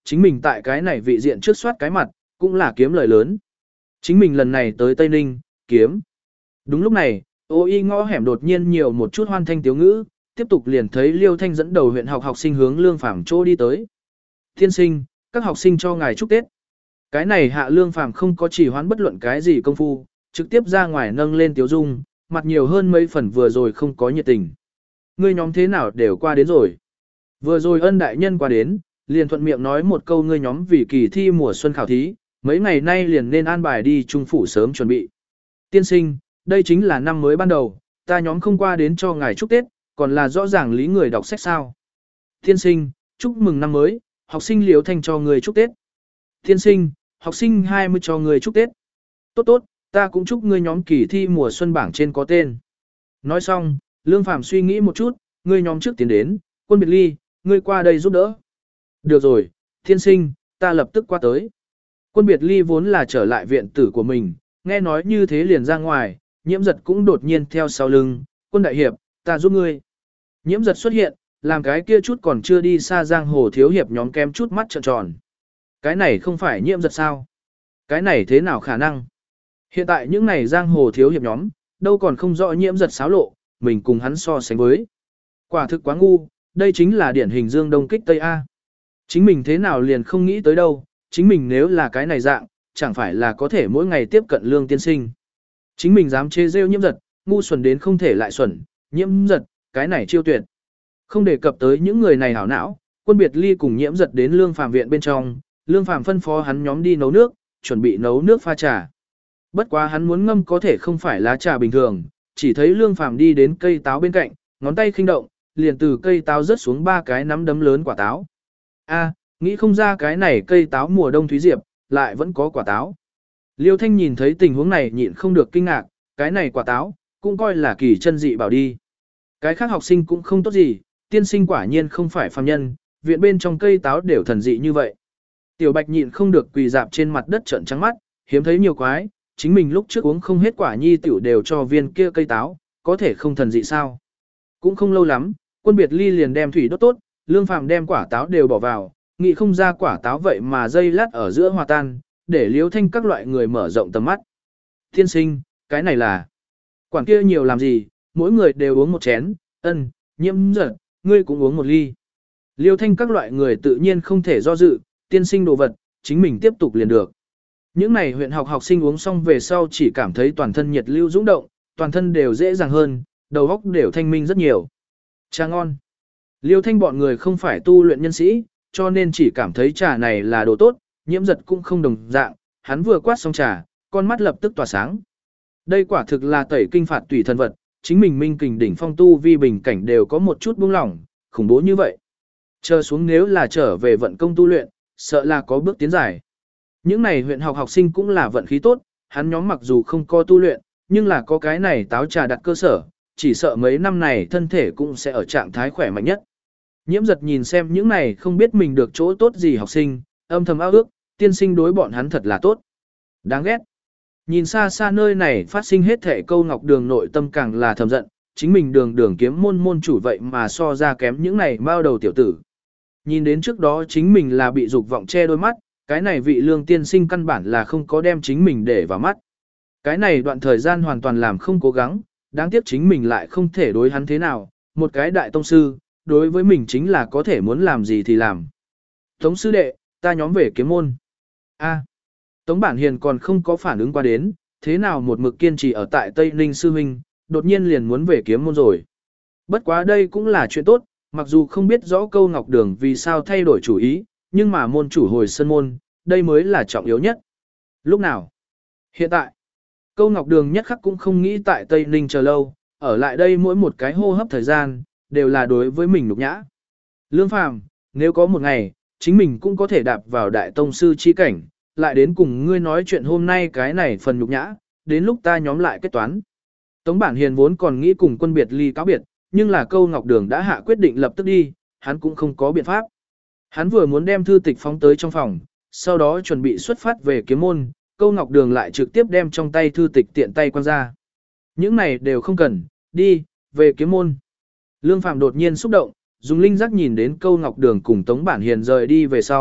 chính mình tại cái này vị diện trước soát cái mặt, cũng là kiếm lời lớn. Chính mình lần này tới Tây Ninh, kiếm. Đúng lúc này, ô y ngõ hẻm đột nhiên nhiều một chút hoan thanh tiếu ngữ, tiếp tục liền thấy Liêu Thanh dẫn đầu huyện học học sinh hướng Lương Phàm chỗ đi tới. Tiên sinh, các học sinh cho ngài chúc Tết. Cái này Hạ Lương Phàm không có chỉ hoán bất luận cái gì công phu, trực tiếp ra ngoài nâng lên tiếu dung, mặt nhiều hơn mấy phần vừa rồi không có nhiệt tình. Ngươi nhóm thế nào đều qua đến rồi. Vừa rồi ân đại nhân qua đến, liền thuận miệng nói một câu ngươi nhóm vì kỳ thi mùa xuân khảo thí, mấy ngày nay liền nên an bài đi trung phủ sớm chuẩn bị. Tiên sinh, đây chính là năm mới ban đầu, ta nhóm không qua đến cho ngài chúc Tết, còn là rõ ràng lý người đọc sách sao. Tiên sinh, chúc mừng năm mới, học sinh Liễu Thanh cho người chúc Tết. Tiên sinh, học sinh hai mươi cho người chúc Tết. Tốt tốt, ta cũng chúc ngươi nhóm kỳ thi mùa xuân bảng trên có tên. Nói xong, Lương Phàm suy nghĩ một chút, ngươi nhóm trước tiến đến, Quân Biệt Ly, ngươi qua đây giúp đỡ. Được rồi, tiên sinh, ta lập tức qua tới. Quân Biệt Ly vốn là trở lại viện tử của mình, nghe nói như thế liền ra ngoài, Nhiễm Giật cũng đột nhiên theo sau lưng, Quân đại hiệp, ta giúp ngươi. Nhiễm Giật xuất hiện, làm cái kia chút còn chưa đi xa giang hồ thiếu hiệp nhóm kem chút mắt trợn tròn. Cái này không phải Nhiễm Giật sao? Cái này thế nào khả năng? Hiện tại những này giang hồ thiếu hiệp nhóm, đâu còn không rõ Nhiễm Giật xáo lộ, mình cùng hắn so sánh với. Quả thực quá ngu, đây chính là điển hình Dương Đông kích Tây A. Chính mình thế nào liền không nghĩ tới đâu, chính mình nếu là cái này dạng, chẳng phải là có thể mỗi ngày tiếp cận Lương tiên sinh. Chính mình dám chê rêu Nhiễm Giật, ngu xuẩn đến không thể lại xuẩn, Nhiễm Giật, cái này chiêu tuyệt. Không đề cập tới những người này hảo não, Quân Biệt Ly cùng Nhiễm Giật đến Lương Phàm viện bên trong, Lương Phàm phân phó hắn nhóm đi nấu nước, chuẩn bị nấu nước pha trà. Bất quá hắn muốn ngâm có thể không phải lá trà bình thường, chỉ thấy Lương Phàm đi đến cây táo bên cạnh, ngón tay khinh động, liền từ cây táo rớt xuống ba cái nắm đấm lớn quả táo. A, nghĩ không ra cái này cây táo mùa đông thúy diệp, lại vẫn có quả táo. Liêu Thanh nhìn thấy tình huống này nhịn không được kinh ngạc, cái này quả táo, cũng coi là kỳ chân dị bảo đi. Cái khác học sinh cũng không tốt gì, tiên sinh quả nhiên không phải phàm nhân, viện bên trong cây táo đều thần dị như vậy. Tiểu Bạch nhịn không được quỳ dạp trên mặt đất trợn trắng mắt, hiếm thấy nhiều quái, chính mình lúc trước uống không hết quả nhi tiểu đều cho viên kia cây táo, có thể không thần dị sao. Cũng không lâu lắm, Quân Biệt Ly liền đem thủy đốt tốt, Lương Phàm đem quả táo đều bỏ vào, nghĩ không ra quả táo vậy mà dây lát ở giữa hòa tan, để Liêu Thanh các loại người mở rộng tầm mắt. Tiên sinh, cái này là... Quản kia nhiều làm gì, mỗi người đều uống một chén, ân, Nhiễm Giật, ngươi cũng uống một ly. Liêu Thanh các loại người tự nhiên không thể do dự, tiên sinh đồ vật, chính mình tiếp tục liền được. Những này huyện học học sinh uống xong về sau chỉ cảm thấy toàn thân nhiệt lưu dũng động, toàn thân đều dễ dàng hơn, đầu óc đều thanh minh rất nhiều. Trà ngon. Liêu Thanh bọn người không phải tu luyện nhân sĩ, cho nên chỉ cảm thấy trà này là đồ tốt, Nhiễm Giật cũng không đồng dạng, hắn vừa quát xong trà, con mắt lập tức tỏa sáng. Đây quả thực là tẩy kinh phạt tùy thần vật, chính mình minh kình đỉnh phong tu vi bình cảnh đều có một chút buông lỏng, khủng bố như vậy. Chờ xuống nếu là trở về vận công tu luyện, sợ là có bước tiến giải. Những này huyện học học sinh cũng là vận khí tốt, hắn nhóm mặc dù không có tu luyện, nhưng là có cái này táo trà đặt cơ sở, chỉ sợ mấy năm này thân thể cũng sẽ ở trạng thái khỏe mạnh nhất. Nhiễm Giật nhìn xem những này không biết mình được chỗ tốt gì học sinh, âm thầm ao ước, tiên sinh đối bọn hắn thật là tốt. Đáng ghét. Nhìn xa xa nơi này phát sinh hết thể Câu Ngọc Đường nội tâm càng là thầm giận, chính mình đường đường kiếm môn môn chủ vậy mà so ra kém những này bao đầu tiểu tử. Nhìn đến trước đó chính mình là bị dục vọng che đôi mắt, cái này vị Lương tiên sinh căn bản là không có đem chính mình để vào mắt. Cái này đoạn thời gian hoàn toàn làm không cố gắng, đáng tiếc chính mình lại không thể đối hắn thế nào, một cái đại tông sư, đối với mình chính là có thể muốn làm gì thì làm. Tống sư đệ, ta nhóm về kiếm môn. A. Tống Bản Hiền còn không có phản ứng qua đến, thế nào một mực kiên trì ở tại Tây Ninh sư huynh, đột nhiên liền muốn về kiếm môn rồi. Bất quá đây cũng là chuyện tốt, mặc dù không biết rõ Câu Ngọc Đường vì sao thay đổi chủ ý, nhưng mà môn chủ hồi sân môn, đây mới là trọng yếu nhất. Lúc nào? Hiện tại. Câu Ngọc Đường nhất khắc cũng không nghĩ tại Tây Ninh chờ lâu, ở lại đây mỗi một cái hô hấp thời gian, đều là đối với mình nhục nhã. Lương Phàm, nếu có một ngày, chính mình cũng có thể đạp vào đại tông sư chi cảnh, lại đến cùng ngươi nói chuyện hôm nay cái này phần nhục nhã, đến lúc ta nhóm lại kết toán. Tống Bản Hiền vốn còn nghĩ cùng Quân Biệt Ly cáo biệt, nhưng là Câu Ngọc Đường đã hạ quyết định lập tức đi, hắn cũng không có biện pháp. Hắn vừa muốn đem thư tịch phóng tới trong phòng, sau đó chuẩn bị xuất phát về kiếm môn, Câu Ngọc Đường lại trực tiếp đem trong tay thư tịch tiện tay quăng ra. Những này đều không cần, đi, về kiếm môn. Lương Phàm đột nhiên xúc động, dùng linh giác nhìn đến Câu Ngọc Đường cùng Tống Bản Hiền rời đi về sau,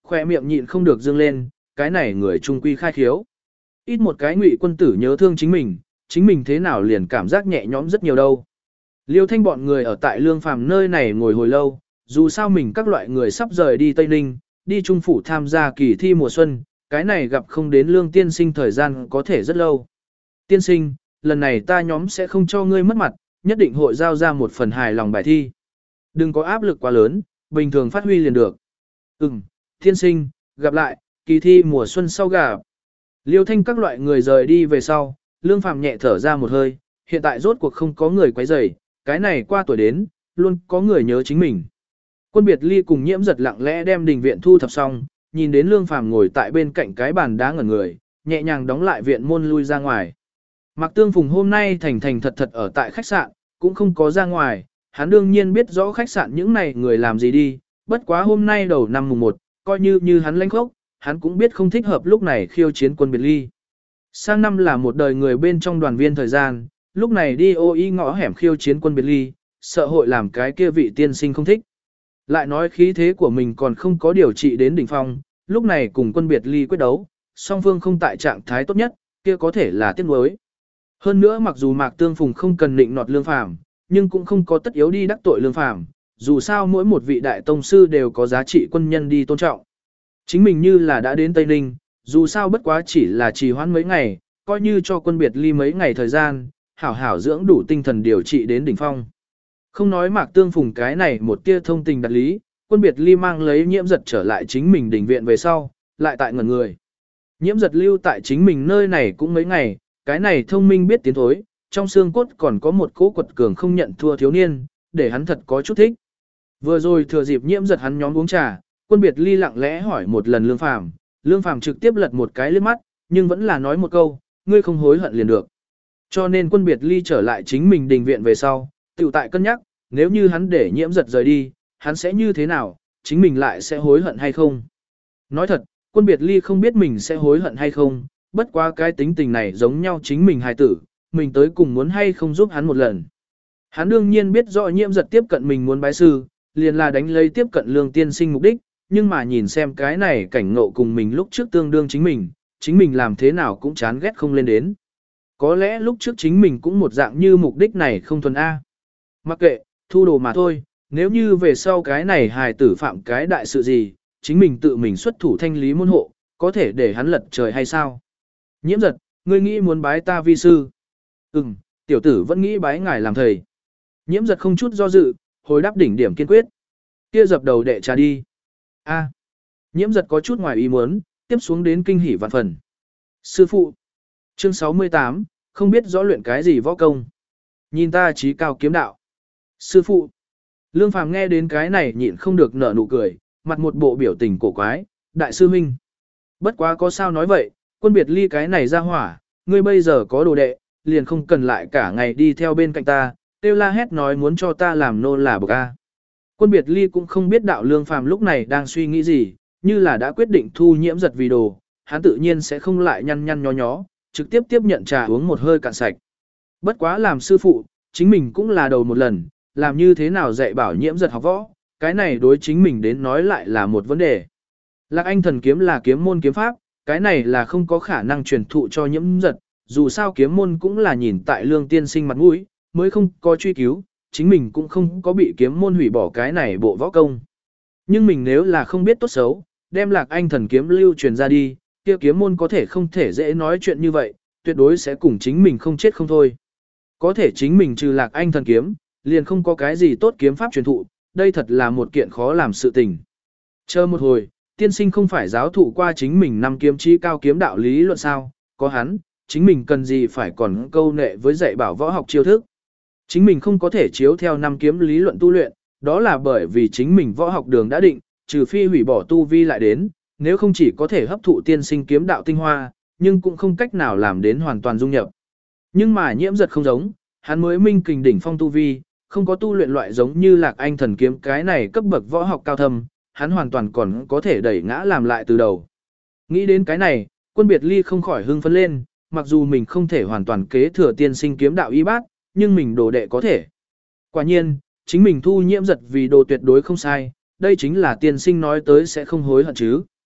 khoe miệng nhịn không được dương lên, cái này người trung quy khai khiếu. Ít một cái Ngụy quân tử nhớ thương chính mình, chính mình thế nào liền cảm giác nhẹ nhõm rất nhiều đâu. Liêu Thanh bọn người ở tại Lương Phàm nơi này ngồi hồi lâu, dù sao mình các loại người sắp rời đi Tây Ninh, đi Trung Phủ tham gia kỳ thi mùa xuân, cái này gặp không đến Lương tiên sinh thời gian có thể rất lâu. Tiên sinh, lần này ta nhóm sẽ không cho ngươi mất mặt, nhất định hội giao ra một phần hài lòng bài thi. Đừng có áp lực quá lớn, bình thường phát huy liền được. Ừm, tiên sinh, gặp lại, kỳ thi mùa xuân sau gặp. Liêu Thanh các loại người rời đi về sau, Lương Phàm nhẹ thở ra một hơi, hiện tại rốt cuộc không có người quấy rầy, cái này qua tuổi đến, luôn có người nhớ chính mình. Quân Biệt Ly cùng Nhiễm Giật lặng lẽ đem đình viện thu thập xong, nhìn đến Lương Phàm ngồi tại bên cạnh cái bàn đá ngẩn người, nhẹ nhàng đóng lại viện môn lui ra ngoài. Mạc Tương Phùng hôm nay thành thành thật thật ở tại khách sạn, cũng không có ra ngoài, hắn đương nhiên biết rõ khách sạn những này người làm gì đi, bất quá hôm nay đầu năm mùng một, coi như như hắn lãnh khốc, hắn cũng biết không thích hợp lúc này khiêu chiến Quân Biệt Ly. Sang năm là một đời người bên trong đoàn viên thời gian, lúc này đi ô y ngõ hẻm khiêu chiến Quân Biệt Ly, sợ hội làm cái kia vị tiên sinh không thích. Lại nói khí thế của mình còn không có điều trị đến đỉnh phong, lúc này cùng Quân Biệt Ly quyết đấu, song phương không tại trạng thái tốt nhất, kia có thể là tiếc nuối. Hơn nữa mặc dù Mạc Tương Phùng không cần định nọt Lương Phàm, nhưng cũng không có tất yếu đi đắc tội Lương Phàm, dù sao mỗi một vị đại tông sư đều có giá trị quân nhân đi tôn trọng. Chính mình như là đã đến Tây Ninh, dù sao bất quá chỉ là trì hoãn mấy ngày, coi như cho Quân Biệt Ly mấy ngày thời gian, hảo hảo dưỡng đủ tinh thần điều trị đến đỉnh phong. Không nói Mạc Tương Phùng cái này một tia thông tình đặt lý, Quân Biệt Ly mang lấy Nhiễm Giật trở lại chính mình đình viện về sau, lại tại ngẩn người. Nhiễm Giật lưu tại chính mình nơi này cũng mấy ngày, cái này thông minh biết tiến thối, trong xương cốt còn có một cỗ quật cường không nhận thua thiếu niên, để hắn thật có chút thích. Vừa rồi thừa dịp Nhiễm Giật hắn nhóm uống trà, Quân Biệt Ly lặng lẽ hỏi một lần Lương Phàm, Lương Phàm trực tiếp lật một cái liếc mắt, nhưng vẫn là nói một câu, ngươi không hối hận liền được. Cho nên Quân Biệt Ly trở lại chính mình đình viện về sau, tự tại cân nhắc, nếu như hắn để Nhiễm Giật rời đi, hắn sẽ như thế nào, chính mình lại sẽ hối hận hay không. Nói thật, Quân Biệt Ly không biết mình sẽ hối hận hay không, bất quá cái tính tình này giống nhau chính mình hài tử, mình tới cùng muốn hay không giúp hắn một lần. Hắn đương nhiên biết rõ Nhiễm Giật tiếp cận mình muốn bái sư, liền là đánh lấy tiếp cận Lương tiên sinh mục đích, nhưng mà nhìn xem cái này cảnh ngộ cùng mình lúc trước tương đương chính mình, chính mình làm thế nào cũng chán ghét không lên đến. Có lẽ lúc trước chính mình cũng một dạng như mục đích này không thuần A. Mặc kệ, thu đồ mà thôi, nếu như về sau cái này hài tử phạm cái đại sự gì, chính mình tự mình xuất thủ thanh lý môn hộ, có thể để hắn lật trời hay sao? Nhiễm Giật, ngươi nghĩ muốn bái ta vi sư? Ừm, tiểu tử vẫn nghĩ bái ngài làm thầy. Nhiễm Giật không chút do dự, hồi đáp đỉnh điểm kiên quyết. Kia dập đầu đệ trà đi. A. Nhiễm Giật có chút ngoài ý muốn, tiếp xuống đến kinh hỉ vạn phần. Sư phụ. Chương sáu mươi tám, không biết rõ luyện cái gì võ công. Nhìn ta trí cao kiếm đạo. Sư phụ. Lương Phàm nghe đến cái này nhịn không được nở nụ cười, mặt một bộ biểu tình cổ quái, đại sư huynh. Bất quá có sao nói vậy, Quân Biệt Ly cái này ra hỏa, ngươi bây giờ có đồ đệ, liền không cần lại cả ngày đi theo bên cạnh ta, kêu la hét nói muốn cho ta làm nô là bậc a. Quân Biệt Ly cũng không biết đạo Lương Phàm lúc này đang suy nghĩ gì, như là đã quyết định thu Nhiễm Giật vì đồ, hắn tự nhiên sẽ không lại nhăn nhăn nhó nhó, trực tiếp tiếp nhận trà uống một hơi cạn sạch. Bất quá làm sư phụ, chính mình cũng là đầu một lần, làm như thế nào dạy bảo Nhiễm Giật học võ, cái này đối chính mình đến nói lại là một vấn đề. Lạc Anh thần kiếm là kiếm môn kiếm pháp, cái này là không có khả năng truyền thụ cho Nhiễm Giật, dù sao kiếm môn cũng là nhìn tại Lương tiên sinh mặt mũi, mới không có truy cứu, chính mình cũng không có bị kiếm môn hủy bỏ cái này bộ võ công. Nhưng mình nếu là không biết tốt xấu, đem Lạc Anh thần kiếm lưu truyền ra đi, kia kiếm môn có thể không thể dễ nói chuyện như vậy, tuyệt đối sẽ cùng chính mình không chết không thôi. Có thể chính mình trừ Lạc Anh thần kiếm, liền không có cái gì tốt kiếm pháp truyền thụ, đây thật là một kiện khó làm sự tình. Chờ một hồi, tiên sinh không phải giáo thụ qua chính mình năm kiếm chí cao kiếm đạo lý luận sao, có hắn, chính mình cần gì phải còn câu nệ với dạy bảo võ học chiêu thức. Chính mình không có thể chiếu theo năm kiếm lý luận tu luyện, đó là bởi vì chính mình võ học đường đã định, trừ phi hủy bỏ tu vi lại đến, nếu không chỉ có thể hấp thụ tiên sinh kiếm đạo tinh hoa, nhưng cũng không cách nào làm đến hoàn toàn dung nhập. Nhưng mà Nhiễm Giật không giống, hắn mới minh kình đỉnh phong tu vi, không có tu luyện loại giống như Lạc Anh thần kiếm cái này cấp bậc võ học cao thâm, hắn hoàn toàn còn có thể đẩy ngã làm lại từ đầu. Nghĩ đến cái này, Quân Biệt Ly không khỏi hưng phấn lên, mặc dù mình không thể hoàn toàn kế thừa tiên sinh kiếm đạo y bát, nhưng mình đồ đệ có thể. Quả nhiên, chính mình thu Nhiễm Giật vì đồ tuyệt đối không sai, đây chính là tiên sinh nói tới sẽ không hối hận chứ.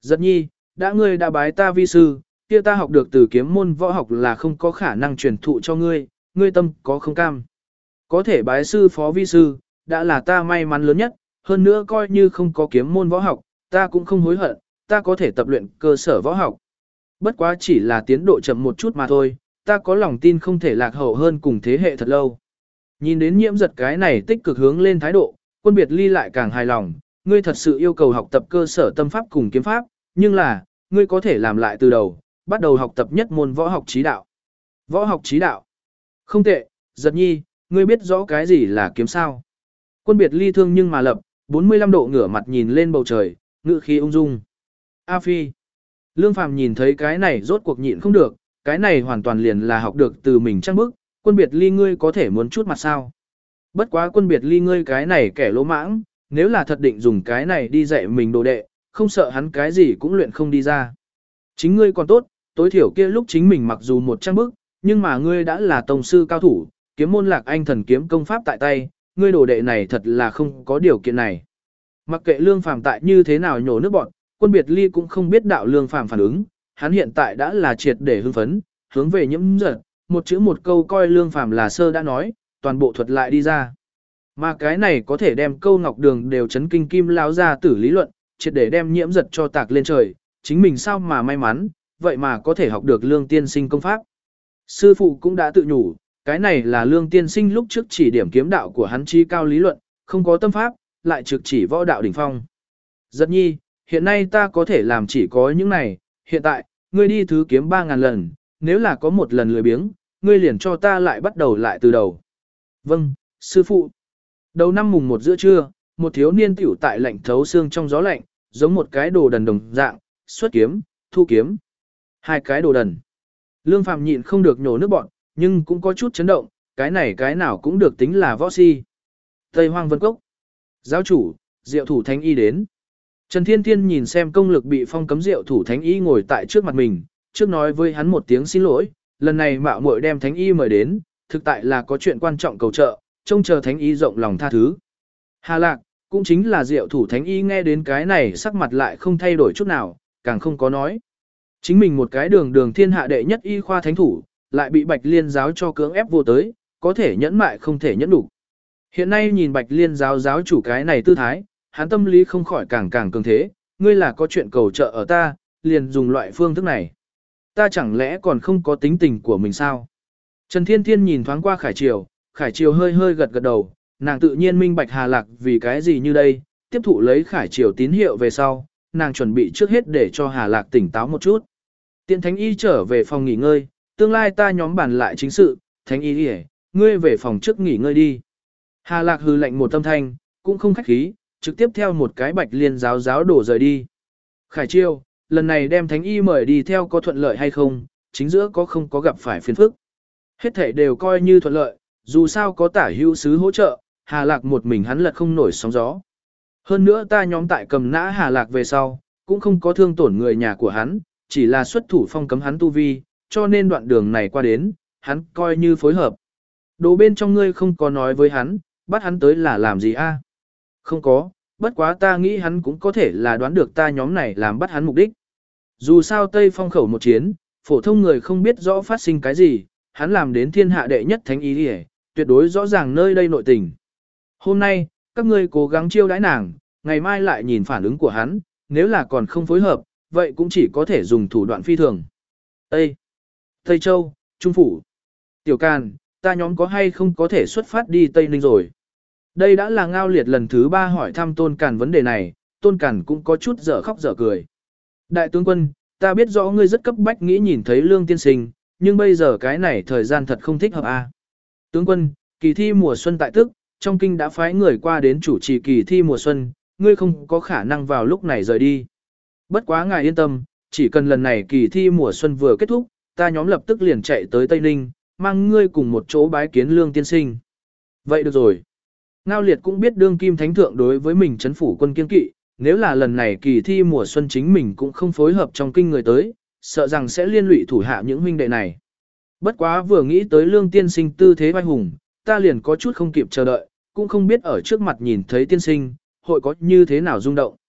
Giật nhi, đã ngươi đã bái ta vi sư, kia ta học được từ kiếm môn võ học là không có khả năng truyền thụ cho ngươi, ngươi tâm có không cam. Có thể bái sư phó vi sư, đã là ta may mắn lớn nhất, hơn nữa coi như không có kiếm môn võ học, ta cũng không hối hận, ta có thể tập luyện cơ sở võ học. Bất quá chỉ là tiến độ chậm một chút mà thôi, ta có lòng tin không thể lạc hậu hơn cùng thế hệ thật lâu. Nhìn đến nhiễm giật cái này tích cực hướng lên thái độ, Quân Biệt Ly lại càng hài lòng, ngươi thật sự yêu cầu học tập cơ sở tâm pháp cùng kiếm pháp, nhưng là, ngươi có thể làm lại từ đầu, bắt đầu học tập nhất môn võ học trí đạo. Võ học trí đạo. Không tệ, Giật nhi, ngươi biết rõ cái gì là kiếm sao. Quân Biệt Ly thương nhưng mà lập, bốn mươi lăm độ ngửa mặt nhìn lên bầu trời, ngự khí ung dung. A Phi. Lương Phàm nhìn thấy cái này rốt cuộc nhịn không được, cái này hoàn toàn liền là học được từ mình trang bức, Quân Biệt Ly ngươi có thể muốn chút mặt sao. Bất quá Quân Biệt Ly ngươi cái này kẻ lỗ mãng, nếu là thật định dùng cái này đi dạy mình đồ đệ, không sợ hắn cái gì cũng luyện không đi ra. Chính ngươi còn tốt, tối thiểu kia lúc chính mình mặc dù một trang bức, nhưng mà ngươi đã là tông sư cao thủ, kiếm môn Lạc Anh thần kiếm công pháp tại tay, ngươi đồ đệ này thật là không có điều kiện này. Mặc kệ Lương Phàm tại như thế nào nhổ nước bọn, Quân Biệt Ly cũng không biết đạo Lương Phàm phản ứng, hắn hiện tại đã là triệt để hưng phấn, hướng về nhiễm giật, một chữ một câu coi Lương Phàm là sơ đã nói, toàn bộ thuật lại đi ra. Mà cái này có thể đem câu ngọc đường đều chấn kinh kim lão ra tử lý luận, triệt để đem nhiễm giật cho tạc lên trời, chính mình sao mà may mắn, vậy mà có thể học được Lương tiên sinh công pháp. Sư phụ cũng đã tự nhủ, cái này là Lương tiên sinh lúc trước chỉ điểm kiếm đạo của hắn chi cao lý luận, không có tâm pháp, lại trực chỉ võ đạo đỉnh phong. Giật nhi, hiện nay ta có thể làm chỉ có những này, hiện tại, ngươi đi thứ kiếm ba ngàn lần, nếu là có một lần lười biếng, ngươi liền cho ta lại bắt đầu lại từ đầu. Vâng, sư phụ. Đầu năm mùng một giữa trưa, một thiếu niên tiểu tại lạnh thấu xương trong gió lạnh, giống một cái đồ đần đồng dạng, xuất kiếm, thu kiếm. Hai cái đồ đần. Lương Phàm nhịn không được nhổ nước bọn, nhưng cũng có chút chấn động, cái này cái nào cũng được tính là võ si. Tây Hoang Vân Cốc. Giáo chủ, Diệu thủ thánh y đến. Trần Thiên Thiên nhìn xem công lực bị phong cấm Diệu thủ thánh y ngồi tại trước mặt mình, trước nói với hắn một tiếng xin lỗi, lần này mạo muội đem thánh y mời đến, thực tại là có chuyện quan trọng cầu trợ, trông chờ thánh y rộng lòng tha thứ. Hà Lạc, cũng chính là Diệu thủ thánh y nghe đến cái này sắc mặt lại không thay đổi chút nào, càng không có nói. Chính mình một cái đường đường thiên hạ đệ nhất y khoa thánh thủ, lại bị Bạch Liên giáo cho cưỡng ép vô tới, có thể nhẫn mại không thể nhẫn đủ. Hiện nay nhìn Bạch Liên giáo giáo chủ cái này tư thái, hắn tâm lý không khỏi càng càng cường thế, ngươi là có chuyện cầu trợ ở ta, liền dùng loại phương thức này. Ta chẳng lẽ còn không có tính tình của mình sao? Trần Thiên Thiên nhìn thoáng qua Khải Triều, Khải Triều hơi hơi gật gật đầu, nàng tự nhiên minh bạch Hà Lạc vì cái gì như đây, tiếp thụ lấy Khải Triều tín hiệu về sau, nàng chuẩn bị trước hết để cho Hà Lạc tỉnh táo một chút. Tiện Thánh Y trở về phòng nghỉ ngơi, tương lai ta nhóm bàn lại chính sự, Thánh Y đi, ngươi về phòng trước nghỉ ngơi đi. Hà Lạc hừ lạnh một tâm thanh, cũng không khách khí, trực tiếp theo một cái Bạch Liên giáo giáo đổ rời đi. Khải Chiêu, lần này đem Thánh Y mời đi theo có thuận lợi hay không, chính giữa có không có gặp phải phiền phức. Hết thảy đều coi như thuận lợi, dù sao có tả hữu sứ hỗ trợ, Hà Lạc một mình hắn lật không nổi sóng gió. Hơn nữa ta nhóm tại cầm nã Hà Lạc về sau, cũng không có thương tổn người nhà của hắn, chỉ là xuất thủ phong cấm hắn tu vi, cho nên đoạn đường này qua đến, hắn coi như phối hợp. Đồ bên trong ngươi không có nói với hắn, bắt hắn tới là làm gì a? Không có, bất quá ta nghĩ hắn cũng có thể là đoán được ta nhóm này làm bắt hắn mục đích. Dù sao Tây Phong khẩu một chiến, phổ thông người không biết rõ phát sinh cái gì, hắn làm đến thiên hạ đệ nhất thánh ý đi, tuyệt đối rõ ràng nơi đây nội tình. Hôm nay, các ngươi cố gắng chiêu đãi nàng, ngày mai lại nhìn phản ứng của hắn, nếu là còn không phối hợp, vậy cũng chỉ có thể dùng thủ đoạn phi thường. Ê! Tây Châu, Trung Phủ. Tiểu Càn, ta nhóm có hay không có thể xuất phát đi Tây Ninh rồi? Đây đã là Ngao Liệt lần thứ ba hỏi thăm Tôn Càn vấn đề này, Tôn Càn cũng có chút dở khóc dở cười. Đại tướng quân, ta biết rõ ngươi rất cấp bách nghĩ nhìn thấy Lương tiên sinh, nhưng bây giờ cái này thời gian thật không thích hợp a. Tướng quân, kỳ thi mùa xuân tại tức, trong kinh đã phái người qua đến chủ trì kỳ thi mùa xuân, ngươi không có khả năng vào lúc này rời đi. Bất quá ngài yên tâm, chỉ cần lần này kỳ thi mùa xuân vừa kết thúc, ta nhóm lập tức liền chạy tới Tây Ninh, mang ngươi cùng một chỗ bái kiến Lương tiên sinh. Vậy được rồi. Ngao Liệt cũng biết đương kim thánh thượng đối với mình trấn phủ quân kiên kỵ, nếu là lần này kỳ thi mùa xuân chính mình cũng không phối hợp trong kinh người tới, sợ rằng sẽ liên lụy thủ hạ những huynh đệ này. Bất quá vừa nghĩ tới Lương tiên sinh tư thế vai hùng, ta liền có chút không kịp chờ đợi, cũng không biết ở trước mặt nhìn thấy tiên sinh, hội có như thế nào rung động.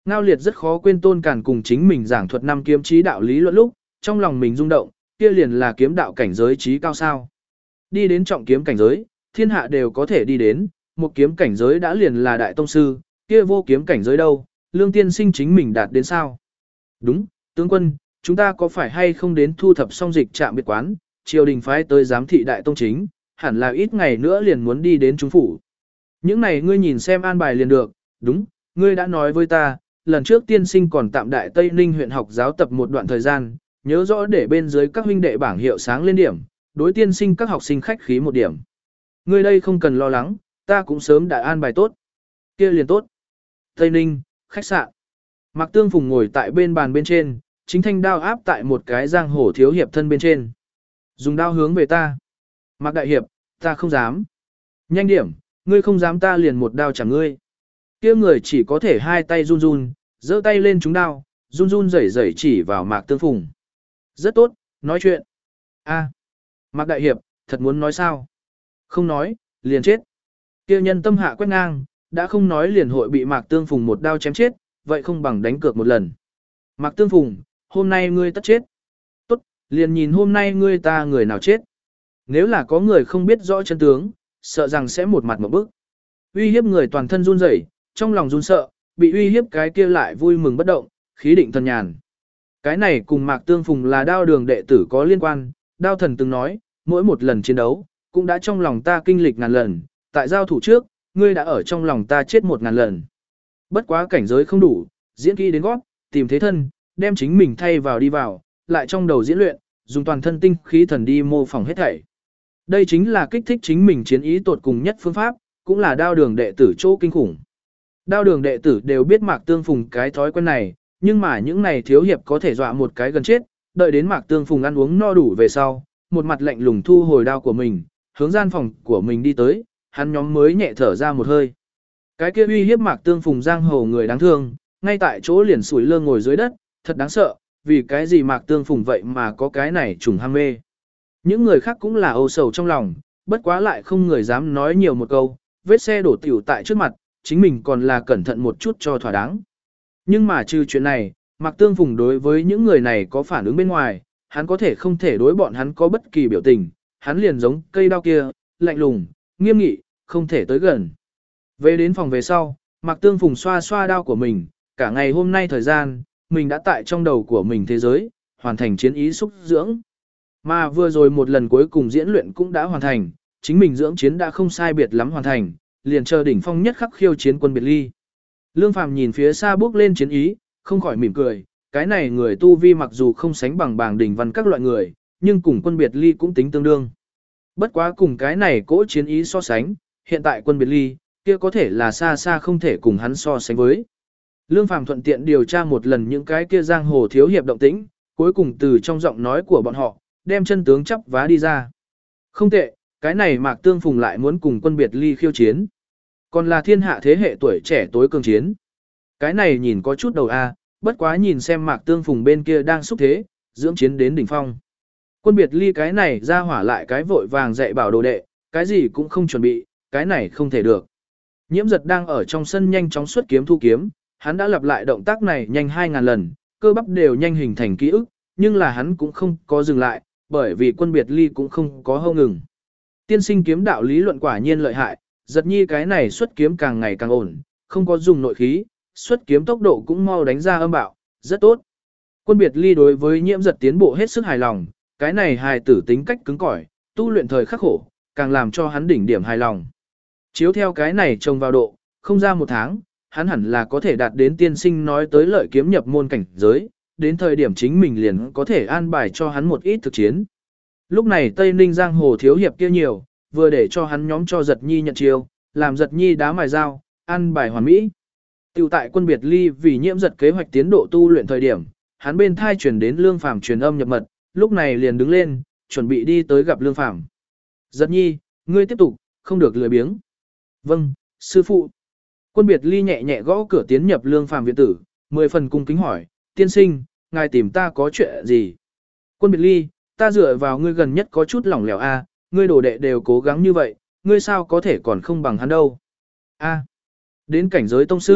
Ngao Liệt rất khó quên Tôn Càn cùng chính mình giảng thuật năm kiếm trí đạo lý luận lúc, trong lòng mình rung động, kia liền là kiếm đạo cảnh giới trí cao sao. Đi đến trọng kiếm cảnh giới, thiên hạ đều có thể đi đến, một kiếm cảnh giới đã liền là đại tông sư, kia vô kiếm cảnh giới đâu, Lương tiên sinh chính mình đạt đến sao? Đúng, tướng quân, chúng ta có phải hay không đến thu thập xong dịch trạm biệt quán, triều đình phái tới giám thị đại tông chính, hẳn là ít ngày nữa liền muốn đi đến trung phủ. Những này ngươi nhìn xem an bài liền được, đúng, ngươi đã nói với ta, lần trước tiên sinh còn tạm đại Tây Ninh huyện học giáo tập một đoạn thời gian, nhớ rõ để bên dưới các huynh đệ bảng hiệu sáng lên điểm, đối tiên sinh các học sinh khách khí một điểm. Ngươi đây không cần lo lắng, ta cũng sớm đã an bài tốt. Kia liền tốt. Tây Ninh, khách sạn. Mạc Tương Phùng ngồi tại bên bàn bên trên, chính thanh đao áp tại một cái giang hồ thiếu hiệp thân bên trên. Dùng đao hướng về ta. Mạc đại hiệp, ta không dám. Nhanh điểm, ngươi không dám ta liền một đao chạm ngươi. Kia người chỉ có thể hai tay run run, giơ tay lên trúng đao, run run rẩy rẩy chỉ vào Mạc Tương Phùng. Rất tốt, nói chuyện. A, Mạc đại hiệp, thật muốn nói sao? Không nói, liền chết. Kia nhân tâm hạ quét ngang, đã không nói liền hội bị Mạc Tương Phùng một đao chém chết, vậy không bằng đánh cược một lần. Mạc Tương Phùng, hôm nay ngươi tất chết. Tốt, liền nhìn hôm nay ngươi ta người nào chết. Nếu là có người không biết rõ chân tướng, sợ rằng sẽ một mặt một bức. Uy hiếp người toàn thân run rẩy, trong lòng run sợ, bị uy hiếp cái kia lại vui mừng bất động, khí định thần nhàn. Cái này cùng Mạc Tương Phùng là đao đường đệ tử có liên quan, đao thần từng nói, mỗi một lần chiến đấu, cũng đã trong lòng ta kinh lịch ngàn lần, tại giao thủ trước, ngươi đã ở trong lòng ta chết một ngàn lần. Bất quá cảnh giới không đủ, diễn kỹ đến gót, tìm thế thân, đem chính mình thay vào đi vào, lại trong đầu diễn luyện, dùng toàn thân tinh khí thần đi mô phỏng hết thảy. Đây chính là kích thích chính mình chiến ý tột cùng nhất phương pháp, cũng là đao đường đệ tử chỗ kinh khủng. Đao đường đệ tử đều biết Mạc Tương Phùng cái thói quen này, nhưng mà những này thiếu hiệp có thể dọa một cái gần chết, đợi đến Mạc Tương Phùng ăn uống no đủ về sau, một mặt lạnh lùng thu hồi đao của mình, hướng gian phòng của mình đi tới, hắn nhóm mới nhẹ thở ra một hơi. Cái kia uy hiếp Mạc Tương Phùng giang hồ người đáng thương, ngay tại chỗ liền sủi lơ ngồi dưới đất, thật đáng sợ, vì cái gì Mạc Tương Phùng vậy mà có cái này trùng ham mê. Những người khác cũng là âu sầu trong lòng, bất quá lại không người dám nói nhiều một câu, vết xe đổ tiểu tại trước mặt, chính mình còn là cẩn thận một chút cho thỏa đáng. Nhưng mà trừ chuyện này, Mạc Tương Phùng đối với những người này có phản ứng bên ngoài, hắn có thể không thể đối bọn hắn có bất kỳ biểu tình, hắn liền giống cây đao kia, lạnh lùng, nghiêm nghị, không thể tới gần. Về đến phòng về sau, Mạc Tương Phùng xoa xoa đao của mình, cả ngày hôm nay thời gian, mình đã tại trong đầu của mình thế giới, hoàn thành chiến ý xúc dưỡng. Mà vừa rồi một lần cuối cùng diễn luyện cũng đã hoàn thành, chính mình dưỡng chiến đã không sai biệt lắm hoàn thành, liền chờ đỉnh phong nhất khắc khiêu chiến quân biệt ly. Lương Phàm nhìn phía xa bước lên chiến ý, không khỏi mỉm cười, cái này người tu vi mặc dù không sánh bằng bảng đỉnh văn các loại người, nhưng cùng quân biệt ly cũng tính tương đương. Bất quá cùng cái này cỗ chiến ý so sánh, hiện tại quân biệt ly, kia có thể là xa xa không thể cùng hắn so sánh với. Lương Phàm thuận tiện điều tra một lần những cái kia giang hồ thiếu hiệp động tĩnh, cuối cùng từ trong giọng nói của bọn họ, đem chân tướng chắp vá đi ra. Không tệ, cái này Mạc Tương Phùng lại muốn cùng quân biệt ly khiêu chiến. Còn là thiên hạ thế hệ tuổi trẻ tối cường chiến. Cái này nhìn có chút đầu a, bất quá nhìn xem Mạc Tương Phùng bên kia đang xúc thế, dưỡng chiến đến đỉnh phong. Quân biệt ly cái này ra hỏa lại cái vội vàng dạy bảo đồ đệ, cái gì cũng không chuẩn bị, cái này không thể được. Nhiễm giật đang ở trong sân nhanh chóng xuất kiếm thu kiếm, hắn đã lặp lại động tác này nhanh hai ngàn lần, cơ bắp đều nhanh hình thành ký ức, nhưng là hắn cũng không có dừng lại, bởi vì quân biệt ly cũng không có hâu ngừng. Tiên sinh kiếm đạo lý luận quả nhiên lợi hại, giật nhi cái này xuất kiếm càng ngày càng ổn, không có dùng nội khí, xuất kiếm tốc độ cũng mau đánh ra âm bạo, rất tốt. Quân biệt ly đối với nhiễm giật tiến bộ hết sức hài lòng, cái này hài tử tính cách cứng cỏi, tu luyện thời khắc khổ, càng làm cho hắn đỉnh điểm hài lòng. Chiếu theo cái này trông vào độ, không ra một tháng, hắn hẳn là có thể đạt đến tiên sinh nói tới lợi kiếm nhập môn cảnh giới, đến thời điểm chính mình liền có thể an bài cho hắn một ít thực chiến. Lúc này Tây Ninh giang hồ thiếu hiệp kia nhiều, vừa để cho hắn nhóm cho giật nhi nhận chiêu, làm giật nhi đá mài dao, an bài hoàn mỹ. Tiểu tại quân biệt ly vì nhiễm giật kế hoạch tiến độ tu luyện thời điểm, hắn bên thai truyền đến Lương Phàm truyền âm nhập mật, lúc này liền đứng lên, chuẩn bị đi tới gặp Lương Phàm. Giật nhi, ngươi tiếp tục, không được lười biếng. Vâng, sư phụ. Quân biệt ly nhẹ nhẹ gõ cửa tiến nhập Lương Phàm viện tử, mười phần cung kính hỏi, tiên sinh, ngài tìm ta có chuyện gì? Quân biệt ly, ta dựa vào ngươi gần nhất có chút lỏng lẻo a, ngươi đồ đệ đều cố gắng như vậy, ngươi sao có thể còn không bằng hắn đâu? A, đến cảnh giới tông sư,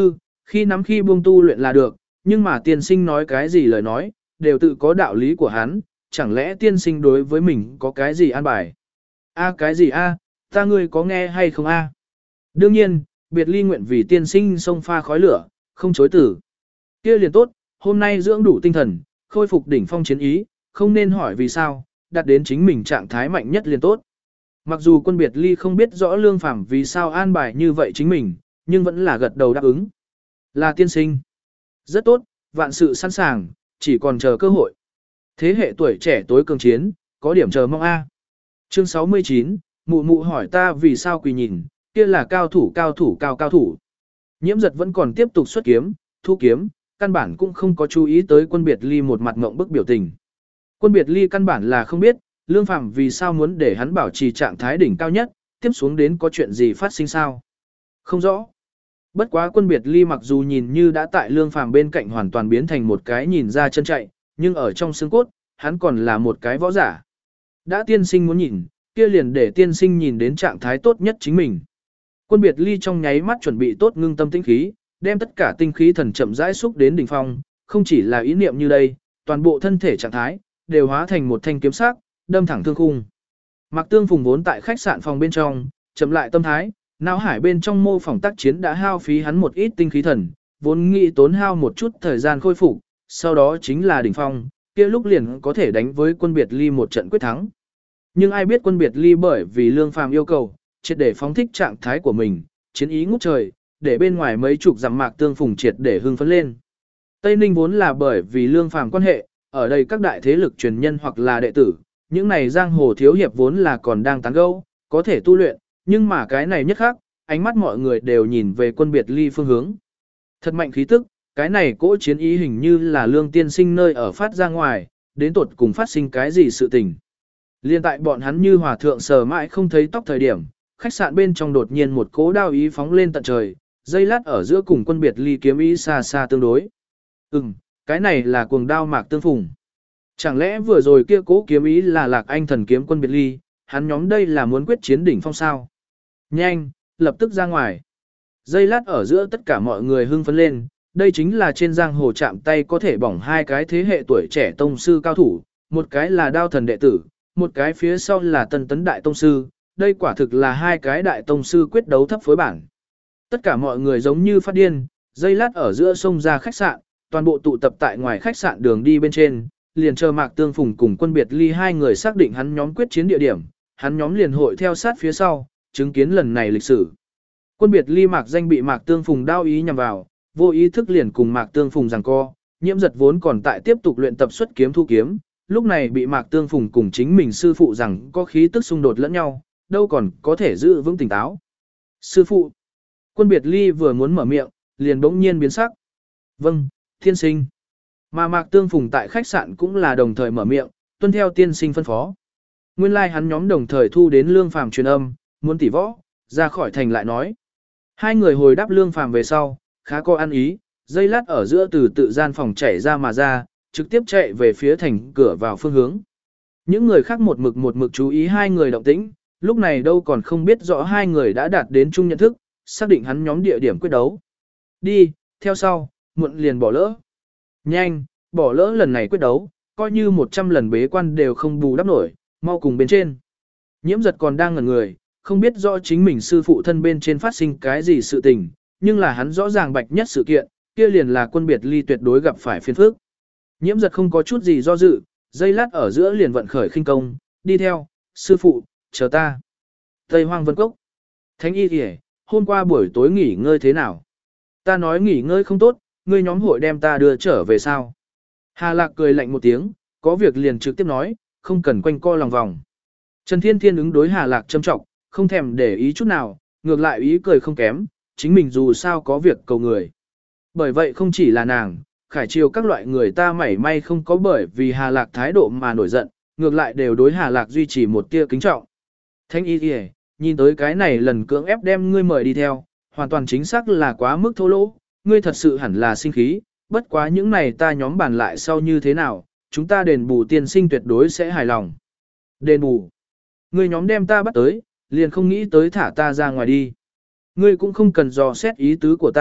khi nắm khi buông tu luyện là được, nhưng mà tiên sinh nói cái gì lời nói, đều tự có đạo lý của hắn, chẳng lẽ tiên sinh đối với mình có cái gì an bài? A cái gì a, ta ngươi có nghe hay không a? Đương nhiên, biệt ly nguyện vì tiên sinh sông pha khói lửa, không chối từ. Kia liền tốt, hôm nay dưỡng đủ tinh thần, khôi phục đỉnh phong chiến ý, không nên hỏi vì sao, đạt đến chính mình trạng thái mạnh nhất liền tốt. Mặc dù quân biệt ly không biết rõ lương phàm vì sao an bài như vậy chính mình, nhưng vẫn là gật đầu đáp ứng. Là tiên sinh. Rất tốt, vạn sự sẵn sàng, chỉ còn chờ cơ hội. Thế hệ tuổi trẻ tối cường chiến, có điểm chờ mong A. Chương sáu mươi chín, mụ mụ hỏi ta vì sao quỳ nhìn, kia là cao thủ cao thủ cao cao thủ. Nhiễm giật vẫn còn tiếp tục xuất kiếm, thu kiếm, căn bản cũng không có chú ý tới quân biệt ly một mặt ngộng bức biểu tình. Quân biệt ly căn bản là không biết, lương phàm vì sao muốn để hắn bảo trì trạng thái đỉnh cao nhất, tiếp xuống đến có chuyện gì phát sinh sao. Không rõ. Bất quá quân biệt ly mặc dù nhìn như đã tại lương phàm bên cạnh hoàn toàn biến thành một cái nhìn ra chân chạy, nhưng ở trong xương cốt, hắn còn là một cái võ giả. Đã tiên sinh muốn nhìn, kia liền để tiên sinh nhìn đến trạng thái tốt nhất chính mình. Quân biệt ly trong nháy mắt chuẩn bị tốt ngưng tâm tinh khí, đem tất cả tinh khí thần chậm rãi xúc đến đỉnh phong, không chỉ là ý niệm như đây, toàn bộ thân thể trạng thái đều hóa thành một thanh kiếm sắc, đâm thẳng thương khung. Mạc Tương Phùng vốn tại khách sạn phòng bên trong, chậm lại tâm thái, não hải bên trong mô phỏng tác chiến đã hao phí hắn một ít tinh khí thần, vốn nghĩ tốn hao một chút thời gian khôi phục, sau đó chính là đỉnh phong, kia lúc liền có thể đánh với quân biệt ly một trận quyết thắng. Nhưng ai biết quân biệt ly bởi vì lương phàm yêu cầu, triệt để phóng thích trạng thái của mình, chiến ý ngút trời, để bên ngoài mấy chục dặm Mạc Tương Phùng triệt để hưng phấn lên. Tây Ninh vốn là bởi vì lương phàm quan hệ, ở đây các đại thế lực truyền nhân hoặc là đệ tử, những này giang hồ thiếu hiệp vốn là còn đang tán gẫu, có thể tu luyện, nhưng mà cái này nhất khác, ánh mắt mọi người đều nhìn về quân biệt ly phương hướng. Thật mạnh khí tức, cái này cỗ chiến ý hình như là lương tiên sinh nơi ở phát ra ngoài, đến tột cùng phát sinh cái gì sự tình. Liên tại bọn hắn như hòa thượng sờ mãi không thấy tóc thời điểm, khách sạn bên trong đột nhiên một cỗ đao ý phóng lên tận trời, dây lát ở giữa cùng quân biệt ly kiếm ý xa xa tương đối. Ừm, cái này là cuồng đao Mạc Tương Phùng. Chẳng lẽ vừa rồi kia cỗ kiếm ý là Lạc Anh thần kiếm quân biệt ly, hắn nhóm đây là muốn quyết chiến đỉnh phong sao? Nhanh, lập tức ra ngoài. Dây lát ở giữa tất cả mọi người hưng phấn lên, đây chính là trên giang hồ chạm tay có thể bỏng hai cái thế hệ tuổi trẻ tông sư cao thủ, một cái là đao thần đệ tử, một cái phía sau là tân tấn đại tông sư, đây quả thực là hai cái đại tông sư quyết đấu thấp phối bản. Tất cả mọi người giống như phát điên, dây lát ở giữa sông ra khách sạn, toàn bộ tụ tập tại ngoài khách sạn đường đi bên trên, liền chờ Mạc Tương Phùng cùng quân biệt ly hai người xác định hắn nhóm quyết chiến địa điểm, hắn nhóm liền hội theo sát phía sau, chứng kiến lần này lịch sử. Quân biệt ly Mạc danh bị Mạc Tương Phùng đao ý nhằm vào, vô ý thức liền cùng Mạc Tương Phùng giằng co, nhiễm giật vốn còn tại tiếp tục luyện tập xuất kiếm thu kiếm, lúc này bị Mạc Tương Phùng cùng chính mình sư phụ rằng có khí tức xung đột lẫn nhau, đâu còn có thể giữ vững tỉnh táo. Sư phụ, quân biệt ly vừa muốn mở miệng, liền bỗng nhiên biến sắc. Vâng, thiên sinh. Mà Mạc Tương Phùng tại khách sạn cũng là đồng thời mở miệng, tuân theo tiên sinh phân phó. Nguyên lai like hắn nhóm đồng thời thu đến lương phàm truyền âm, muốn tỉ võ, ra khỏi thành lại nói. Hai người hồi đáp lương phàm về sau, khá có ăn ý, dây lát ở giữa từ tự gian phòng chảy ra mà ra, trực tiếp chạy về phía thành cửa vào phương hướng. Những người khác một mực một mực chú ý hai người động tĩnh, lúc này đâu còn không biết rõ hai người đã đạt đến chung nhận thức, xác định hắn nhóm địa điểm quyết đấu. Đi, theo sau, muộn liền bỏ lỡ. Nhanh, bỏ lỡ lần này quyết đấu, coi như một trăm lần bế quan đều không bù đắp nổi, mau cùng bên trên. Nhiễm giật còn đang ngẩn người, không biết rõ chính mình sư phụ thân bên trên phát sinh cái gì sự tình, nhưng là hắn rõ ràng bạch nhất sự kiện, kia liền là quân biệt ly tuyệt đối gặp phải phiền phức. Nhiễm giật không có chút gì do dự, dây lát ở giữa liền vận khởi khinh công, đi theo, sư phụ, chờ ta. Tây Hoang Vân Cốc. Thánh y kìa, hôm qua buổi tối nghỉ ngơi thế nào? Ta nói nghỉ ngơi không tốt, ngươi nhóm hội đem ta đưa trở về sao? Hà Lạc cười lạnh một tiếng, có việc liền trực tiếp nói, không cần quanh co lòng vòng. Trần Thiên Thiên ứng đối Hà Lạc châm trọng, không thèm để ý chút nào, ngược lại ý cười không kém, chính mình dù sao có việc cầu người. Bởi vậy không chỉ là nàng, khải triều các loại người ta mảy may không có bởi vì Hà Lạc thái độ mà nổi giận, ngược lại đều đối Hà Lạc duy trì một tia kính trọng. Thánh y kìa, nhìn tới cái này lần cưỡng ép đem ngươi mời đi theo, hoàn toàn chính xác là quá mức thô lỗ, ngươi thật sự hẳn là sinh khí, bất quá những này ta nhóm bàn lại sau như thế nào, chúng ta đền bù tiên sinh tuyệt đối sẽ hài lòng. Đền bù. Ngươi nhóm đem ta bắt tới, liền không nghĩ tới thả ta ra ngoài đi. Ngươi cũng không cần dò xét ý tứ của ta,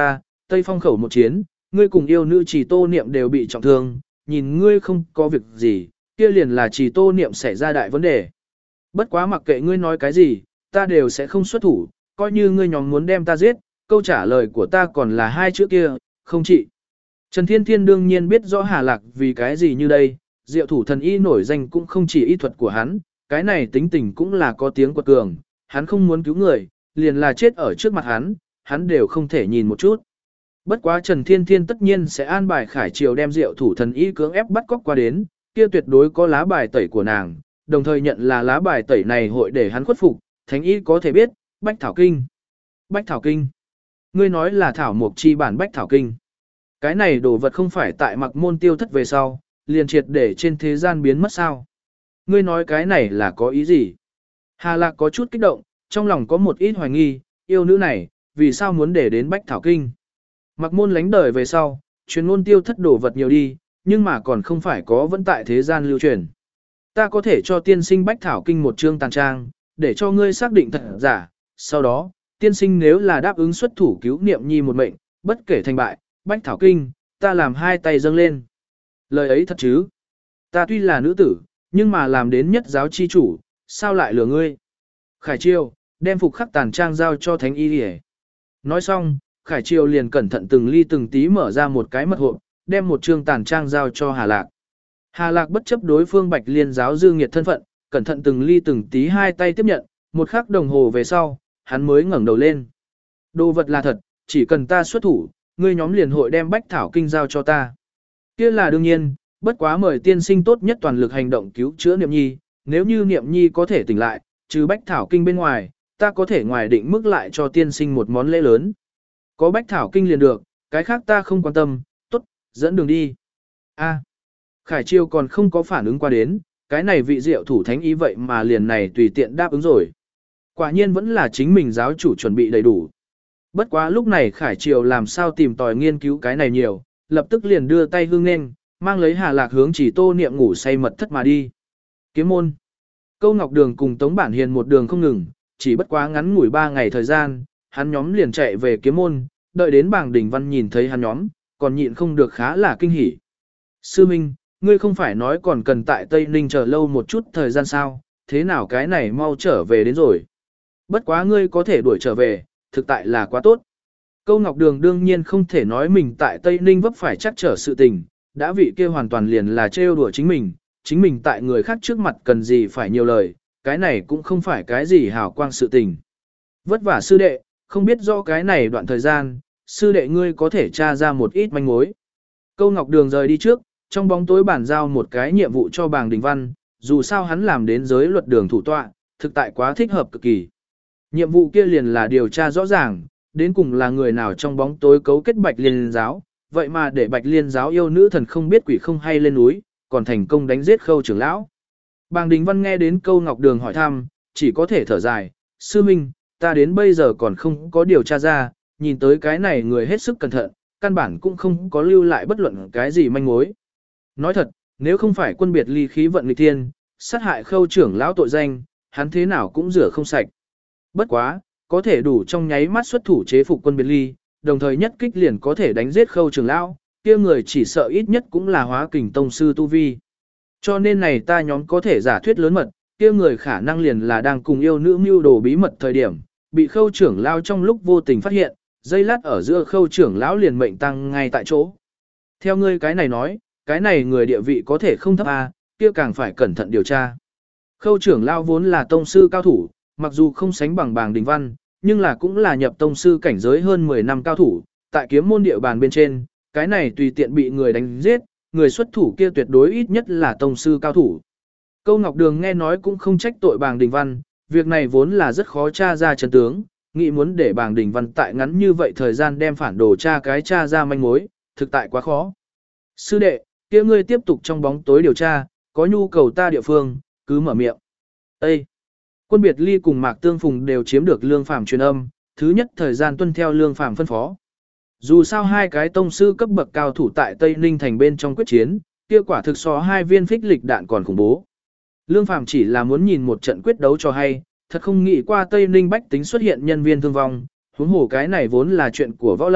Tây Phong khẩu một chiến, ngươi cùng yêu nữ Trì Tô Niệm đều bị trọng thương, nhìn ngươi không có việc gì, kia liền là Trì Tô Niệm xảy ra đại vấn đề. Bất quá mặc kệ ngươi nói cái gì, ta đều sẽ không xuất thủ, coi như ngươi nhóm muốn đem ta giết, câu trả lời của ta còn là hai chữ kia, không trị. Trần Thiên Thiên đương nhiên biết rõ Hà Lạc vì cái gì như đây, diệu thủ thần y nổi danh cũng không chỉ y thuật của hắn, cái này tính tình cũng là có tiếng quật cường, hắn không muốn cứu người, liền là chết ở trước mặt hắn, hắn đều không thể nhìn một chút. Bất quá Trần Thiên Thiên tất nhiên sẽ an bài Khải Triều đem diệu thủ thần y cưỡng ép bắt cóc qua đến, kia tuyệt đối có lá bài tẩy của nàng, đồng thời nhận là lá bài tẩy này hội để hắn khuất phục, thánh y có thể biết, Bách Thảo Kinh. Bách Thảo Kinh. Ngươi nói là thảo mục chi bản Bách Thảo Kinh. Cái này đồ vật không phải tại mặc môn tiêu thất về sau, liền triệt để trên thế gian biến mất sao. Ngươi nói cái này là có ý gì? Hà Lạc có chút kích động, trong lòng có một ít hoài nghi, yêu nữ này, vì sao muốn để đến Bách Thảo Kinh? Mặc môn lánh đời về sau, truyền ngôn tiêu thất đồ vật nhiều đi, nhưng mà còn không phải có vẫn tại thế gian lưu truyền. Ta có thể cho tiên sinh Bách Thảo Kinh một chương tàn trang, để cho ngươi xác định thật giả, sau đó, tiên sinh nếu là đáp ứng xuất thủ cứu Niệm Nhi một mệnh, bất kể thành bại, Bách Thảo Kinh, ta làm hai tay dâng lên. Lời ấy thật chứ? Ta tuy là nữ tử, nhưng mà làm đến nhất giáo chi chủ, sao lại lừa ngươi? Khải Triều, đem phục khắc tàn trang giao cho Thánh Y đi. Nói xong, Khải Triều liền cẩn thận từng ly từng tí mở ra một cái mật hộp, đem một chương tàn trang giao cho Hà Lạc. Hà Lạc bất chấp đối phương Bạch Liên giáo dư nghiệt thân phận, cẩn thận từng ly từng tí hai tay tiếp nhận, một khắc đồng hồ về sau, hắn mới ngẩng đầu lên. Đồ vật là thật, chỉ cần ta xuất thủ, ngươi nhóm liền hội đem Bách Thảo Kinh giao cho ta. Kia là đương nhiên, bất quá mời tiên sinh tốt nhất toàn lực hành động cứu chữa Niệm Nhi, nếu như Niệm Nhi có thể tỉnh lại, trừ Bách Thảo Kinh bên ngoài, ta có thể ngoài định mức lại cho tiên sinh một món lễ lớn. Có Bách Thảo Kinh liền được, cái khác ta không quan tâm, tốt, dẫn đường đi. A, Khải Triều còn không có phản ứng qua đến, cái này vị diệu thủ thánh ý vậy mà liền này tùy tiện đáp ứng rồi. Quả nhiên vẫn là chính mình giáo chủ chuẩn bị đầy đủ. Bất quá lúc này Khải Triều làm sao tìm tòi nghiên cứu cái này nhiều, lập tức liền đưa tay hương nên, mang lấy Hà Lạc hướng Chỉ Tô Niệm ngủ say mật thất mà đi. Kiếm môn. Câu Ngọc Đường cùng Tống Bản Hiền một đường không ngừng, chỉ bất quá ngắn ngủi ba ngày thời gian, hắn nhóm liền chạy về kiếm môn, đợi đến Bàng Đình Văn nhìn thấy hắn nhóm, còn nhịn không được khá là kinh hỉ. Sư Minh, ngươi không phải nói còn cần tại Tây Ninh chờ lâu một chút thời gian sao, thế nào cái này mau trở về đến rồi. Bất quá ngươi có thể đuổi trở về, thực tại là quá tốt. Câu Ngọc Đường đương nhiên không thể nói mình tại Tây Ninh vấp phải chắc trở sự tình, đã vị kia hoàn toàn liền là trêu đùa chính mình, chính mình tại người khác trước mặt cần gì phải nhiều lời, cái này cũng không phải cái gì hào quang sự tình. Vất vả sư đệ, không biết do cái này đoạn thời gian, sư đệ ngươi có thể tra ra một ít manh mối. Câu Ngọc Đường rời đi trước, trong bóng tối bản giao một cái nhiệm vụ cho Bàng Đình Văn, dù sao hắn làm đến giới luật đường thủ tọa, thực tại quá thích hợp cực kỳ. Nhiệm vụ kia liền là điều tra rõ ràng, đến cùng là người nào trong bóng tối cấu kết Bạch Liên giáo, vậy mà để Bạch Liên giáo yêu nữ thần không biết quỷ không hay lên núi, còn thành công đánh giết Khâu trưởng lão. Bàng Đình Văn nghe đến Câu Ngọc Đường hỏi thăm, chỉ có thể thở dài, sư minh, ta đến bây giờ còn không có điều tra ra, nhìn tới cái này người hết sức cẩn thận, căn bản cũng không có lưu lại bất luận cái gì manh mối. Nói thật, nếu không phải quân biệt ly khí vận nghịch thiên, sát hại Khâu trưởng lão tội danh, hắn thế nào cũng rửa không sạch. Bất quá, có thể đủ trong nháy mắt xuất thủ chế phục quân biệt ly, đồng thời nhất kích liền có thể đánh giết Khâu trưởng lão, kia người chỉ sợ ít nhất cũng là hóa kình tông sư tu vi. Cho nên này ta nhóm có thể giả thuyết lớn mật, kia người khả năng liền là đang cùng yêu nữ mưu đồ bí mật thời điểm, bị Khâu trưởng lão trong lúc vô tình phát hiện, dây lát ở giữa Khâu trưởng lão liền mệnh tăng ngay tại chỗ. Theo ngươi cái này nói, cái này người địa vị có thể không thấp a, kia càng phải cẩn thận điều tra. Khâu trưởng lão vốn là tông sư cao thủ, mặc dù không sánh bằng Bàng Đình Văn, nhưng là cũng là nhập tông sư cảnh giới hơn mười năm cao thủ, tại kiếm môn địa bàn bên trên, cái này tùy tiện bị người đánh giết, người xuất thủ kia tuyệt đối ít nhất là tông sư cao thủ. Câu Ngọc Đường nghe nói cũng không trách tội Bàng Đình Văn, việc này vốn là rất khó tra ra chân tướng, nghĩ muốn để Bàng Đình Văn tại ngắn như vậy thời gian đem phản đồ tra cái tra ra manh mối, thực tại quá khó. Sư đệ, kia ngươi tiếp tục trong bóng tối điều tra, có nhu cầu ta địa phương, cứ mở miệng. Ê! Quân biệt ly cùng Mạc Tương Phùng đều chiếm được Lương Phàm truyền âm, thứ nhất thời gian tuân theo Lương Phàm phân phó. Dù sao hai cái tông sư cấp bậc cao thủ tại Tây Ninh thành bên trong quyết chiến, kia quả thực so hai viên phích lịch đạn còn khủng bố. Lương Phàm chỉ là muốn nhìn một trận quyết đấu cho hay, thật không nghĩ qua Tây Ninh bách tính xuất hiện nhân viên thương vong, huống hồ cái này vốn là chuyện của võ lâm,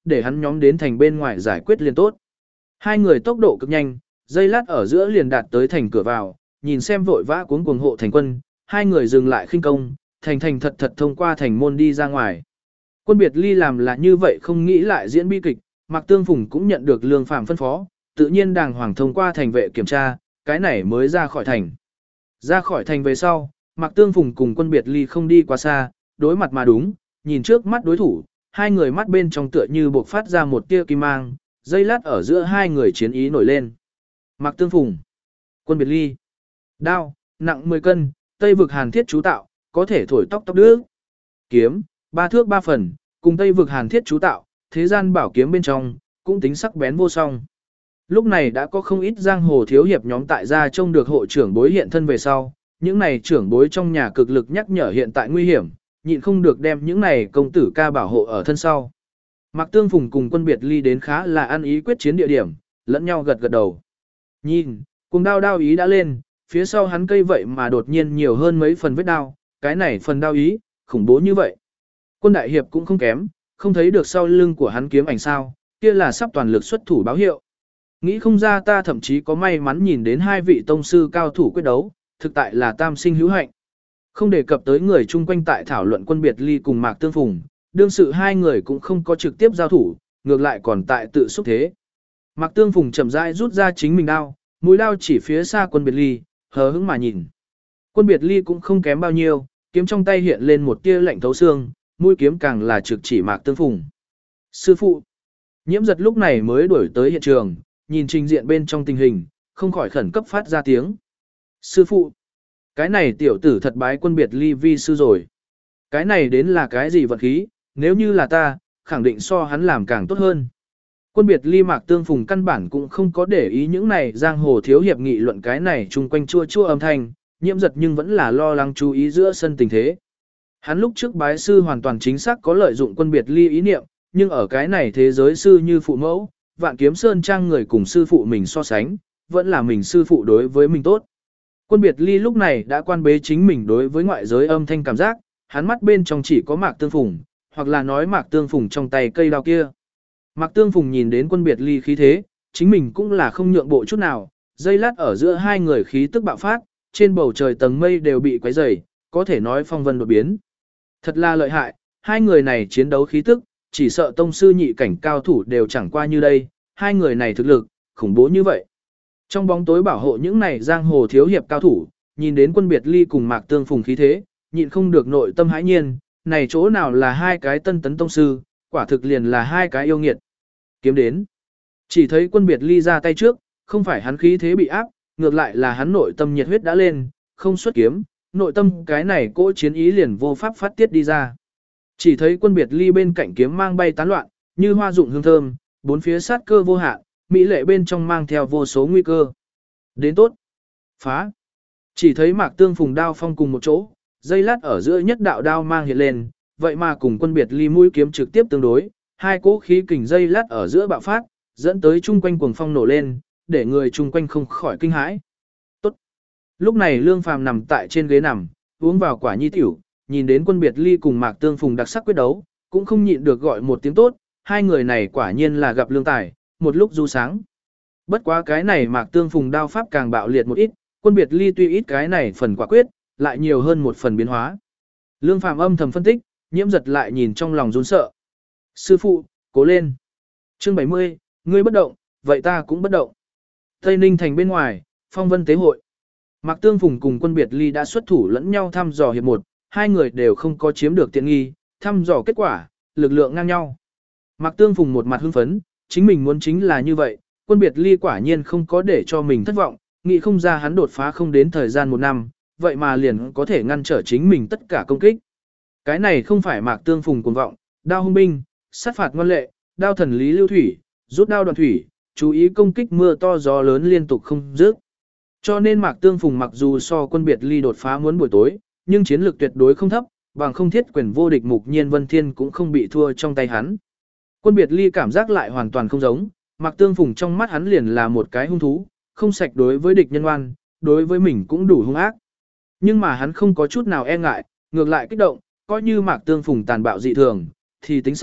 để hắn nhóm đến thành bên ngoài giải quyết liền tốt. Hai người tốc độ cực nhanh, giây lát ở giữa liền đạt tới thành cửa vào, nhìn xem vội vã cuống cuồng hộ thành quân, hai người dừng lại khinh công, thành thành thật thật thông qua thành môn đi ra ngoài. Quân biệt ly làm là như vậy không nghĩ lại diễn bi kịch, Mạc Tương Phùng cũng nhận được Lương Phàm phân phó, tự nhiên đàng hoàng thông qua thành vệ kiểm tra, cái này mới ra khỏi thành. Ra khỏi thành về sau, Mạc Tương Phùng cùng quân biệt ly không đi quá xa, đối mặt mà đúng, nhìn trước mắt đối thủ, hai người mắt bên trong tựa như bộc phát ra một tia kim mang, dây lát ở giữa hai người chiến ý nổi lên. Mạc Tương Phùng, quân biệt ly, đao, nặng mười cân, Tây vực hàn thiết chú tạo, có thể thổi tóc tóc đứa. Kiếm, ba thước ba phần, cùng Tây vực hàn thiết chú tạo, thế gian bảo kiếm bên trong, cũng tính sắc bén vô song. Lúc này đã có không ít giang hồ thiếu hiệp nhóm tại gia trông được hộ trưởng bối hiện thân về sau, những này trưởng bối trong nhà cực lực nhắc nhở hiện tại nguy hiểm, nhịn không được đem những này công tử ca bảo hộ ở thân sau. Mạc Tương Phùng cùng quân biệt ly đến khá là ăn ý quyết chiến địa điểm, lẫn nhau gật gật đầu. Nhìn, cùng đao đao ý đã lên, phía sau hắn cây vậy mà đột nhiên nhiều hơn mấy phần vết đao, cái này phần đao ý, khủng bố như vậy. Quân đại hiệp cũng không kém, không thấy được sau lưng của hắn kiếm ảnh sao, kia là sắp toàn lực xuất thủ báo hiệu. Nghĩ không ra ta thậm chí có may mắn nhìn đến hai vị tông sư cao thủ quyết đấu, thực tại là tam sinh hữu hạnh. Không đề cập tới người chung quanh tại thảo luận quân biệt ly cùng Mạc Tương Phùng, đương sự hai người cũng không có trực tiếp giao thủ, ngược lại còn tại tự xúc thế. Mạc Tương Phùng chậm rãi rút ra chính mình đao, mũi đao chỉ phía xa quân biệt ly, hờ hững mà nhìn. Quân biệt ly cũng không kém bao nhiêu, kiếm trong tay hiện lên một tia lạnh thấu xương, mũi kiếm càng là trực chỉ Mạc Tương Phùng. Sư phụ, Nhiễm Giật lúc này mới đuổi tới hiện trường, nhìn trình diện bên trong tình hình, không khỏi khẩn cấp phát ra tiếng. Sư phụ, cái này tiểu tử thật bái quân biệt ly vi sư rồi. Cái này đến là cái gì vật khí, nếu như là ta, khẳng định so hắn làm càng tốt hơn. Quân biệt ly Mạc Tương Phùng căn bản cũng không có để ý những này giang hồ thiếu hiệp nghị luận cái này chung quanh chua chua âm thanh, Nhiễm Giật nhưng vẫn là lo lắng chú ý giữa sân tình thế. Hắn lúc trước bái sư hoàn toàn chính xác có lợi dụng quân biệt ly ý niệm, nhưng ở cái này thế giới sư như phụ mẫu, Vạn Kiếm Sơn trang người cùng sư phụ mình so sánh, vẫn là mình sư phụ đối với mình tốt. Quân biệt ly lúc này đã quan bế chính mình đối với ngoại giới âm thanh cảm giác, hắn mắt bên trong chỉ có Mạc Tương Phùng, hoặc là nói Mạc Tương Phùng trong tay cây đao kia. Mạc Tương Phùng nhìn đến quân biệt ly khí thế, chính mình cũng là không nhượng bộ chút nào, giây lát ở giữa hai người khí tức bạo phát, trên bầu trời tầng mây đều bị quấy rầy, có thể nói phong vân đột biến. Thật là lợi hại, hai người này chiến đấu khí tức, chỉ sợ tông sư nhị cảnh cao thủ đều chẳng qua như đây, hai người này thực lực, khủng bố như vậy. Trong bóng tối bảo hộ những này giang hồ thiếu hiệp cao thủ, nhìn đến quân biệt ly cùng Mạc Tương Phùng khí thế, nhịn không được nội tâm hãi nhiên, này chỗ nào là hai cái tân tấn tông sư, quả thực liền là hai cái yêu nghiệt. Kiếm đến. Chỉ thấy quân biệt ly ra tay trước, không phải hắn khí thế bị áp, ngược lại là hắn nội tâm nhiệt huyết đã lên, không xuất kiếm, nội tâm cái này cỗ chiến ý liền vô pháp phát tiết đi ra. Chỉ thấy quân biệt ly bên cạnh kiếm mang bay tán loạn, như hoa dụng hương thơm, bốn phía sát cơ vô hạn, mỹ lệ bên trong mang theo vô số nguy cơ. Đến tốt. Phá. Chỉ thấy Mạc Tương Phùng đao phong cùng một chỗ, dây lát ở giữa nhất đạo đao mang hiện lên, vậy mà cùng quân biệt ly mũi kiếm trực tiếp tương đối, hai cỗ khí kình dây lát ở giữa bạo phát, dẫn tới chung quanh cuồng phong nổ lên, để người chung quanh không khỏi kinh hãi. Tốt. Lúc này Lương Phàm nằm tại trên ghế nằm, uống vào quả nhi tiểu, nhìn đến quân biệt ly cùng Mạc Tương Phùng đặc sắc quyết đấu, cũng không nhịn được gọi một tiếng tốt, hai người này quả nhiên là gặp lương tài, một lúc du sáng. Bất quá cái này Mạc Tương Phùng đao pháp càng bạo liệt một ít, quân biệt ly tuy ít cái này phần quả quyết, lại nhiều hơn một phần biến hóa. Lương Phàm âm thầm phân tích, Nhiễm Giật lại nhìn trong lòng run sợ. Sư phụ, cố lên. Chương bảy mươi, ngươi bất động, vậy ta cũng bất động. Tây Ninh thành bên ngoài, phong vân tế hội. Mạc Tương Phùng cùng quân biệt ly đã xuất thủ lẫn nhau thăm dò hiệp một, hai người đều không có chiếm được tiện nghi, thăm dò kết quả, lực lượng ngang nhau. Mạc Tương Phùng một mặt hưng phấn, chính mình muốn chính là như vậy, quân biệt ly quả nhiên không có để cho mình thất vọng, nghĩ không ra hắn đột phá không đến thời gian một năm, vậy mà liền có thể ngăn trở chính mình tất cả công kích. Cái này không phải Mạc Tương Phùng cuồng vọng, đao hung binh, sát phạt ngoan lệ, đao thần lý lưu thủy, rút đao đoạn thủy, chú ý công kích mưa to gió lớn liên tục không dứt. Cho nên Mạc Tương Phùng mặc dù so quân biệt ly đột phá muốn buổi tối, nhưng chiến lược tuyệt đối không thấp, bằng không thiết quyền vô địch Mục Nhiên Vân Thiên cũng không bị thua trong tay hắn. Quân biệt ly cảm giác lại hoàn toàn không giống, Mạc Tương Phùng trong mắt hắn liền là một cái hung thú, không sạch đối với địch nhân oan, đối với mình cũng đủ hung ác. Nhưng mà hắn không có chút nào e ngại, ngược lại kích động, coi như Mạc Tương Phùng tàn bạo dị thường, thì tính sao,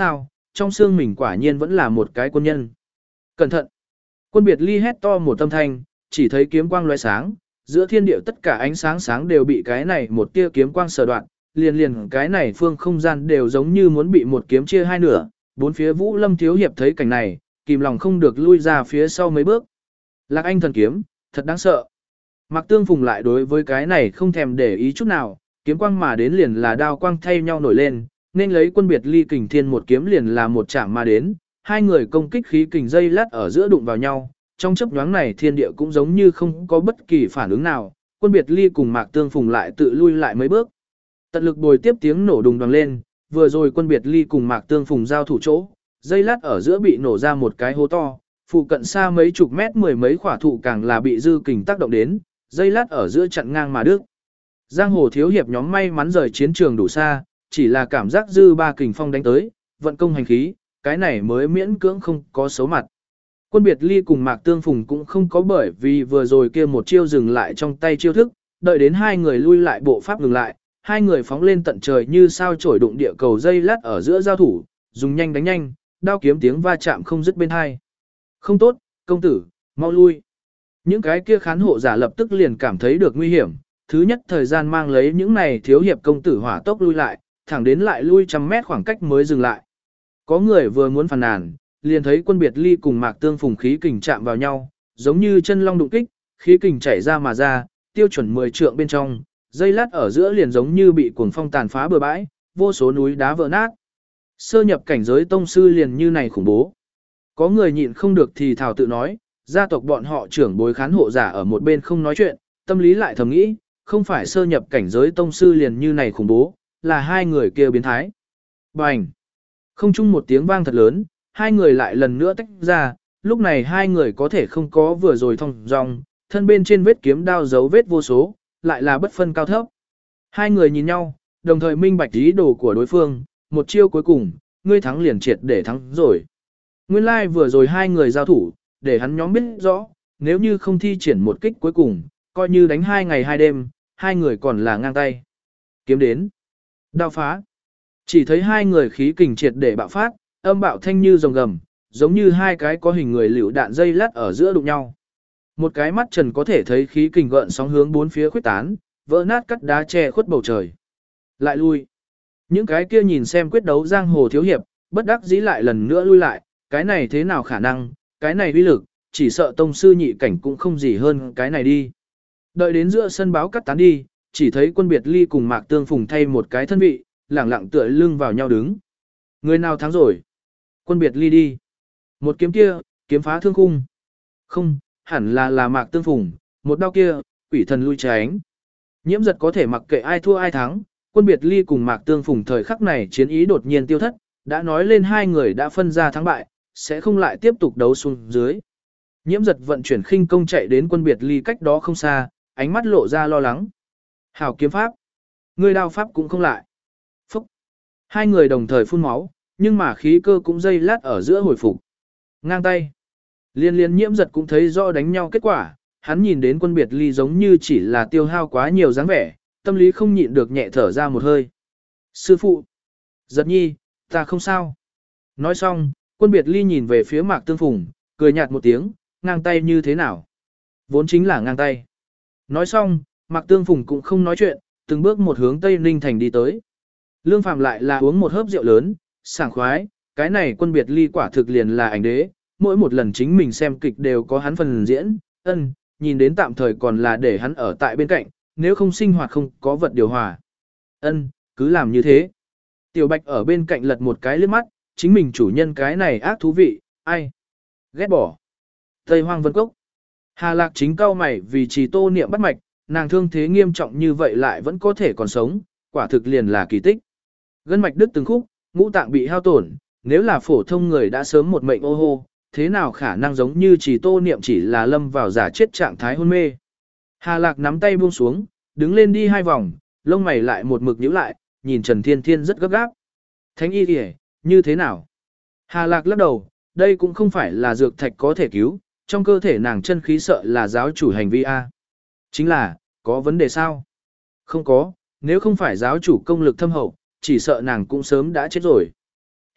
trong xương mình quả nhiên vẫn là một cái quân nhân. Cẩn thận! Quân biệt ly hét to một âm thanh, chỉ thấy kiếm quang lóe sáng, giữa thiên địa tất cả ánh sáng sáng đều bị cái này một tia kiếm quang sở đoạn, liền liền cái này phương không gian đều giống như muốn bị một kiếm chia hai nửa. Bốn phía Vũ Lâm thiếu hiệp thấy cảnh này, kìm lòng không được lui ra phía sau mấy bước. Lạc Anh thần kiếm, thật đáng sợ. Mạc Tương Phùng lại đối với cái này không thèm để ý chút nào, kiếm quang mà đến liền là đao quang thay nhau nổi lên, nên lấy quân biệt ly kình thiên một kiếm liền là một chạm mà đến, hai người công kích khí kình dây lát ở giữa đụng vào nhau, trong chớp nhoáng này thiên địa cũng giống như không có bất kỳ phản ứng nào, quân biệt ly cùng Mạc Tương Phùng lại tự lui lại mấy bước. Tận lực bồi tiếp tiếng nổ đùng đoàng lên, vừa rồi quân biệt ly cùng Mạc Tương Phùng giao thủ chỗ, dây lát ở giữa bị nổ ra một cái hố to, phụ cận xa mấy chục mét mười mấy khỏa thụ càng là bị dư kình tác động đến, dây lát ở giữa chặn ngang mà đứt. Giang hồ thiếu hiệp nhóm may mắn rời chiến trường đủ xa, chỉ là cảm giác dư ba kình phong đánh tới, vận công hành khí, cái này mới miễn cưỡng không có xấu mặt. Quân biệt ly cùng Mạc Tương Phùng cũng không có bởi vì vừa rồi kia một chiêu dừng lại trong tay chiêu thức, đợi đến hai người lui lại bộ pháp ngừng lại, hai người phóng lên tận trời như sao chổi đụng địa cầu dây lát ở giữa giao thủ, dùng nhanh đánh nhanh, đao kiếm tiếng va chạm không dứt bên hai. Không tốt, công tử, mau lui. Những cái kia khán hộ giả lập tức liền cảm thấy được nguy hiểm, thứ nhất thời gian mang lấy những này thiếu hiệp công tử hỏa tốc lui lại, thẳng đến lại lui trăm mét khoảng cách mới dừng lại. Có người vừa muốn phàn nàn, liền thấy quân biệt ly cùng Mạc Tương Phùng khí kình chạm vào nhau, giống như chân long đụng kích, khí kình chảy ra mà ra, tiêu chuẩn mười trượng bên trong, dây lát ở giữa liền giống như bị cuồng phong tàn phá bừa bãi, vô số núi đá vỡ nát. Sơ nhập cảnh giới tông sư liền như này khủng bố. Có người nhịn không được thì thảo tự nói, gia tộc bọn họ trưởng bối khán hộ giả ở một bên không nói chuyện, tâm lý lại thầm nghĩ, không phải sơ nhập cảnh giới tông sư liền như này khủng bố, là hai người kia biến thái. Bành! Không chung một tiếng vang thật lớn, hai người lại lần nữa tách ra, lúc này hai người có thể không có vừa rồi thông dong, thân bên trên vết kiếm đao dấu vết vô số, lại là bất phân cao thấp. Hai người nhìn nhau, đồng thời minh bạch ý đồ của đối phương, một chiêu cuối cùng, ngươi thắng liền triệt để thắng rồi. Nguyên lai like vừa rồi hai người giao thủ, để hắn nhóm biết rõ, nếu như không thi triển một kích cuối cùng, coi như đánh hai ngày hai đêm, hai người còn là ngang tay. Kiếm đến, đao phá. Chỉ thấy hai người khí kình triệt để bạo phát, âm bạo thanh như rồng gầm, giống như hai cái có hình người liều đạn dây lát ở giữa đụng nhau. Một cái mắt trần có thể thấy khí kình gợn sóng hướng bốn phía khuếch tán, vỡ nát cắt đá che khuất bầu trời. Lại lui. Những cái kia nhìn xem quyết đấu giang hồ thiếu hiệp, bất đắc dĩ lại lần nữa lui lại, cái này thế nào khả năng, cái này uy lực, chỉ sợ tông sư nhị cảnh cũng không gì hơn cái này đi. Đợi đến giữa sân báo cắt tán đi, chỉ thấy quân biệt ly cùng Mạc Tương Phùng thay một cái thân vị, lẳng lặng tựa lưng vào nhau đứng. Người nào thắng rồi? Quân biệt ly đi. Một kiếm kia, kiếm phá thương khung. Không, hẳn là là Mạc Tương Phùng, một đao kia, quỷ thần lui tránh. Nhiễm giật có thể mặc kệ ai thua ai thắng, quân biệt ly cùng Mạc Tương Phùng thời khắc này chiến ý đột nhiên tiêu thất, đã nói lên hai người đã phân ra thắng bại, sẽ không lại tiếp tục đấu xuống dưới. Nhiễm giật vận chuyển khinh công chạy đến quân biệt ly cách đó không xa, ánh mắt lộ ra lo lắng. Hảo kiếm pháp. Người đao pháp cũng không lại. Phúc. Hai người đồng thời phun máu, nhưng mà khí cơ cũng dây lát ở giữa hồi phục. Ngang tay. Liên liên nhiễm giật cũng thấy rõ đánh nhau kết quả, hắn nhìn đến quân biệt ly giống như chỉ là tiêu hao quá nhiều dáng vẻ, tâm lý không nhịn được nhẹ thở ra một hơi. Sư phụ. Giật nhi, ta không sao. Nói xong, quân biệt ly nhìn về phía Mạc Tương Phùng, cười nhạt một tiếng, ngang tay như thế nào? Vốn chính là ngang tay. Nói xong, Mạc Tương Phùng cũng không nói chuyện, từng bước một hướng Tây Ninh Thành đi tới. Lương Phạm lại là uống một hớp rượu lớn, sảng khoái, cái này quân biệt ly quả thực liền là ảnh đế, mỗi một lần chính mình xem kịch đều có hắn phần diễn, ân, nhìn đến tạm thời còn là để hắn ở tại bên cạnh, nếu không sinh hoạt không có vật điều hòa. Ân, cứ làm như thế. Tiểu Bạch ở bên cạnh lật một cái liếc mắt, chính mình chủ nhân cái này ác thú vị, ai? Ghét bỏ. Tây Hoang Vân Cốc. Hà Lạc chính cao mày vì trì tô niệm bắt mạch, nàng thương thế nghiêm trọng như vậy lại vẫn có thể còn sống, quả thực liền là kỳ tích. Gân mạch đứt từng khúc, ngũ tạng bị hao tổn, nếu là phổ thông người đã sớm một mệnh ô hô, thế nào khả năng giống như trì tô niệm chỉ là lâm vào giả chết trạng thái hôn mê. Hà Lạc nắm tay buông xuống, đứng lên đi hai vòng, lông mày lại một mực nhíu lại, nhìn Trần Thiên Thiên rất gấp gáp. Thánh y kìa, như thế nào? Hà Lạc lắc đầu, đây cũng không phải là dược thạch có thể cứu, trong cơ thể nàng chân khí sợ là giáo chủ hành vi A. Chính là, có vấn đề sao? Không có, nếu không phải giáo chủ công lực thâm hậu, chỉ sợ nàng cũng sớm đã chết rồi.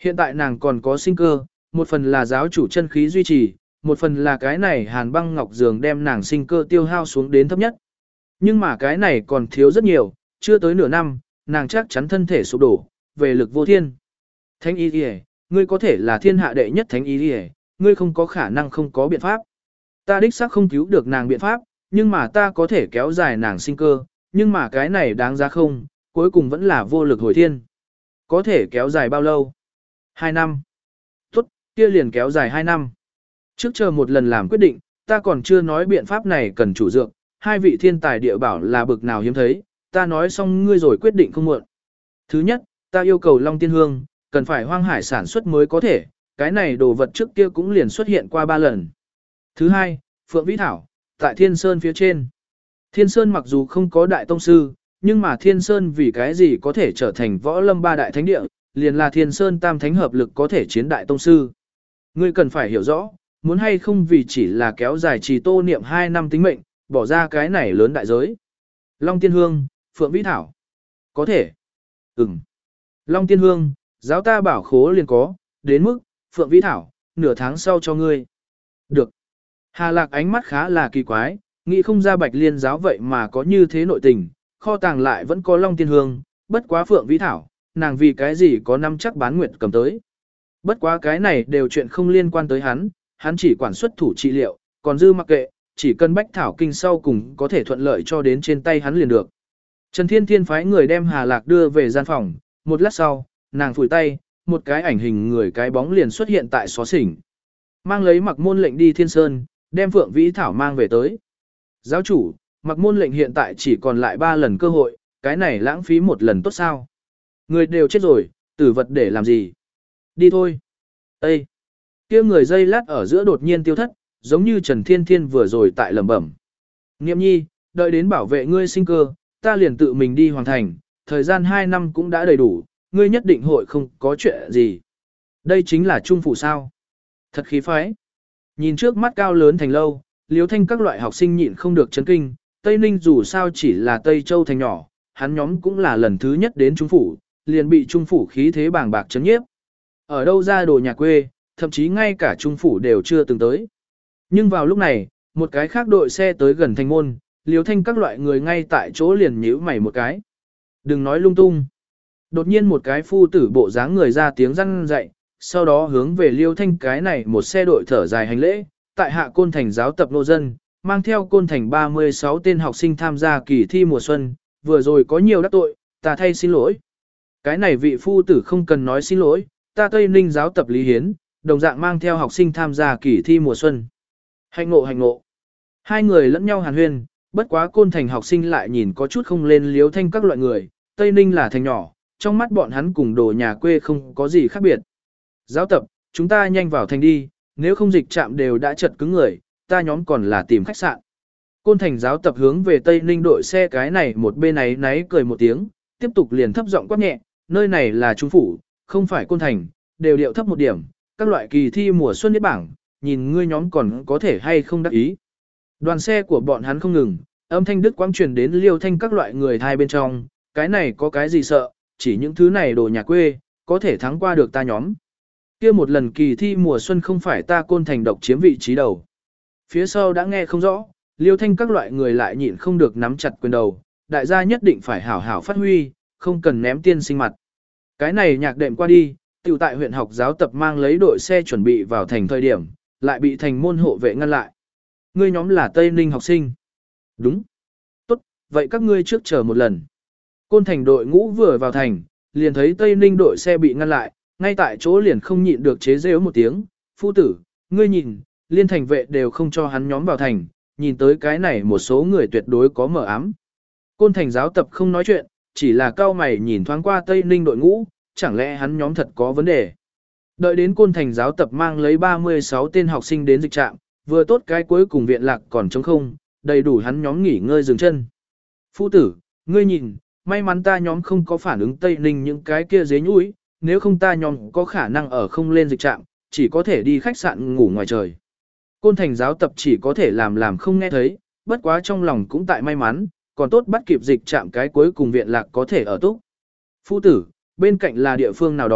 Hiện tại nàng còn có sinh cơ, một phần là giáo chủ chân khí duy trì, một phần là cái này hàn băng ngọc giường đem nàng sinh cơ tiêu hao xuống đến thấp nhất. Nhưng mà cái này còn thiếu rất nhiều, chưa tới nửa năm, nàng chắc chắn thân thể sụp đổ, về lực vô thiên. Thánh y đi, ngươi có thể là thiên hạ đệ nhất thánh y đi, ngươi không có khả năng không có biện pháp. Ta đích xác không cứu được nàng biện pháp, nhưng mà ta có thể kéo dài nàng sinh cơ, nhưng mà cái này đáng giá không, cuối cùng vẫn là vô lực hồi thiên. Có thể kéo dài bao lâu? Hai năm. Tốt, kia liền kéo dài hai năm. Trước chờ một lần làm quyết định, ta còn chưa nói biện pháp này cần chủ dược, hai vị thiên tài địa bảo là bực nào hiếm thấy, ta nói xong ngươi rồi quyết định không muộn. Thứ nhất, ta yêu cầu Long Tiên Hương, cần phải hoang hải sản xuất mới có thể, cái này đồ vật trước kia cũng liền xuất hiện qua ba lần. Thứ hai, Phượng Vĩ Thảo, tại Thiên Sơn phía trên. Thiên Sơn mặc dù không có đại tông sư, nhưng mà Thiên Sơn vì cái gì có thể trở thành võ lâm ba đại thánh địa, liền là Thiên Sơn tam thánh hợp lực có thể chiến đại tông sư. Ngươi cần phải hiểu rõ, muốn hay không vì chỉ là kéo dài trì tô niệm hai năm tính mệnh, bỏ ra cái này lớn đại giới. Long Tiên Hương, Phượng Vĩ Thảo. Có thể. Ừm. Long Tiên Hương, giáo ta bảo khố liền có, đến mức, Phượng Vĩ Thảo, nửa tháng sau cho ngươi. Được. Hà Lạc ánh mắt khá là kỳ quái, nghĩ không ra Bạch Liên giáo vậy mà có như thế nội tình, kho tàng lại vẫn có Long Tiên Hương, bất quá Phượng Vĩ Thảo, nàng vì cái gì có năm chắc bán nguyện cầm tới. Bất quá cái này đều chuyện không liên quan tới hắn, hắn chỉ quản xuất thủ trị liệu, còn dư mặc kệ, chỉ cần Bách Thảo Kinh sau cùng có thể thuận lợi cho đến trên tay hắn liền được. Trần Thiên Thiên phái người đem Hà Lạc đưa về gian phòng, một lát sau, nàng phủi tay, một cái ảnh hình người cái bóng liền xuất hiện tại xó xỉnh. Mang lấy Mặc Môn lệnh đi Thiên Sơn, đem Phượng Vĩ Thảo mang về tới. Giáo chủ, Mặc Môn lệnh hiện tại chỉ còn lại ba lần cơ hội, cái này lãng phí một lần tốt sao? Người đều chết rồi, tử vật để làm gì? Đi thôi. Ê! Kia người dây lát ở giữa đột nhiên tiêu thất, giống như Trần Thiên Thiên vừa rồi tại lẩm bẩm. Niệm nhi, đợi đến bảo vệ ngươi sinh cơ, ta liền tự mình đi hoàn thành, thời gian hai năm cũng đã đầy đủ, ngươi nhất định hội không có chuyện gì. Đây chính là trung phủ sao. Thật khí phái. Nhìn trước mắt cao lớn thành lâu, Liêu Thanh các loại học sinh nhịn không được chấn kinh, Tây Ninh dù sao chỉ là Tây Châu thành nhỏ, hắn nhóm cũng là lần thứ nhất đến trung phủ, liền bị trung phủ khí thế bàng bạc chấn nhiếp. Ở đâu ra đồ nhà quê, thậm chí ngay cả trung phủ đều chưa từng tới. Nhưng vào lúc này, một cái khác đội xe tới gần thành môn, Liêu Thanh các loại người ngay tại chỗ liền nhíu mày một cái. Đừng nói lung tung. Đột nhiên một cái phu tử bộ dáng người ra tiếng răn dạy, sau đó hướng về Liêu Thanh cái này một xe đội thở dài hành lễ, tại hạ Côn Thành giáo tập nô dân, mang theo Côn Thành ba mươi sáu tên học sinh tham gia kỳ thi mùa xuân, vừa rồi có nhiều đắc tội, ta thay xin lỗi. Cái này vị phu tử không cần nói xin lỗi, ta Tây Ninh giáo tập Lý Hiến, đồng dạng mang theo học sinh tham gia kỳ thi mùa xuân. Hạnh ngộ hạnh ngộ. Hai người lẫn nhau hàn huyên, bất quá Côn Thành học sinh lại nhìn có chút không lên Liêu Thanh các loại người, Tây Ninh là thành nhỏ, trong mắt bọn hắn cùng đồ nhà quê không có gì khác biệt. Giáo tập, chúng ta nhanh vào thành đi, nếu không dịch trạm đều đã chật cứng người, ta nhóm còn là tìm khách sạn. Côn Thành giáo tập hướng về Tây Ninh đội xe cái này một bên ấy náy cười một tiếng, tiếp tục liền thấp giọng quát nhẹ, nơi này là trung phủ, không phải Côn Thành, đều điệu thấp một điểm, các loại kỳ thi mùa xuân nhất bảng, nhìn ngươi nhóm còn có thể hay không đắc ý. Đoàn xe của bọn hắn không ngừng, âm thanh đức quang truyền đến Liêu Thanh các loại người thai bên trong, cái này có cái gì sợ, chỉ những thứ này đồ nhà quê, có thể thắng qua được ta nhóm. Kia một lần kỳ thi mùa xuân không phải ta Côn Thành độc chiếm vị trí đầu. Phía sau đã nghe không rõ, Liêu Thanh các loại người lại nhịn không được nắm chặt quyền đầu, đại gia nhất định phải hảo hảo phát huy, không cần ném tiên sinh mặt. Cái này nhạc đệm qua đi, tiểu tại huyện học giáo tập mang lấy đội xe chuẩn bị vào thành thời điểm, lại bị thành môn hộ vệ ngăn lại. Ngươi nhóm là Tây Ninh học sinh. Đúng. Tốt, vậy các ngươi trước chờ một lần. Côn Thành đội ngũ vừa vào thành, liền thấy Tây Ninh đội xe bị ngăn lại, ngay tại chỗ liền không nhịn được chế giễu một tiếng, phu tử, ngươi nhìn, liên thành vệ đều không cho hắn nhóm vào thành, nhìn tới cái này một số người tuyệt đối có mở ám. Côn Thành giáo tập không nói chuyện, chỉ là cao mày nhìn thoáng qua Tây Ninh đội ngũ, chẳng lẽ hắn nhóm thật có vấn đề. Đợi đến Côn Thành giáo tập mang lấy ba mươi sáu tên học sinh đến dịch trạm, vừa tốt cái cuối cùng viện lạc còn trống không, đầy đủ hắn nhóm nghỉ ngơi dừng chân. Phu tử, ngươi nhìn, may mắn ta nhóm không có phản ứng Tây Ninh những cái kia dế nhũi, nếu không ta nhóm có khả năng ở không lên dịch trạm, chỉ có thể đi khách sạn ngủ ngoài trời. Côn Thành giáo tập chỉ có thể làm làm không nghe thấy, bất quá trong lòng cũng tại may mắn, còn tốt bắt kịp dịch trạm cái cuối cùng viện lạc có thể ở túc. Phu tử, bên cạnh là địa phương nào đó,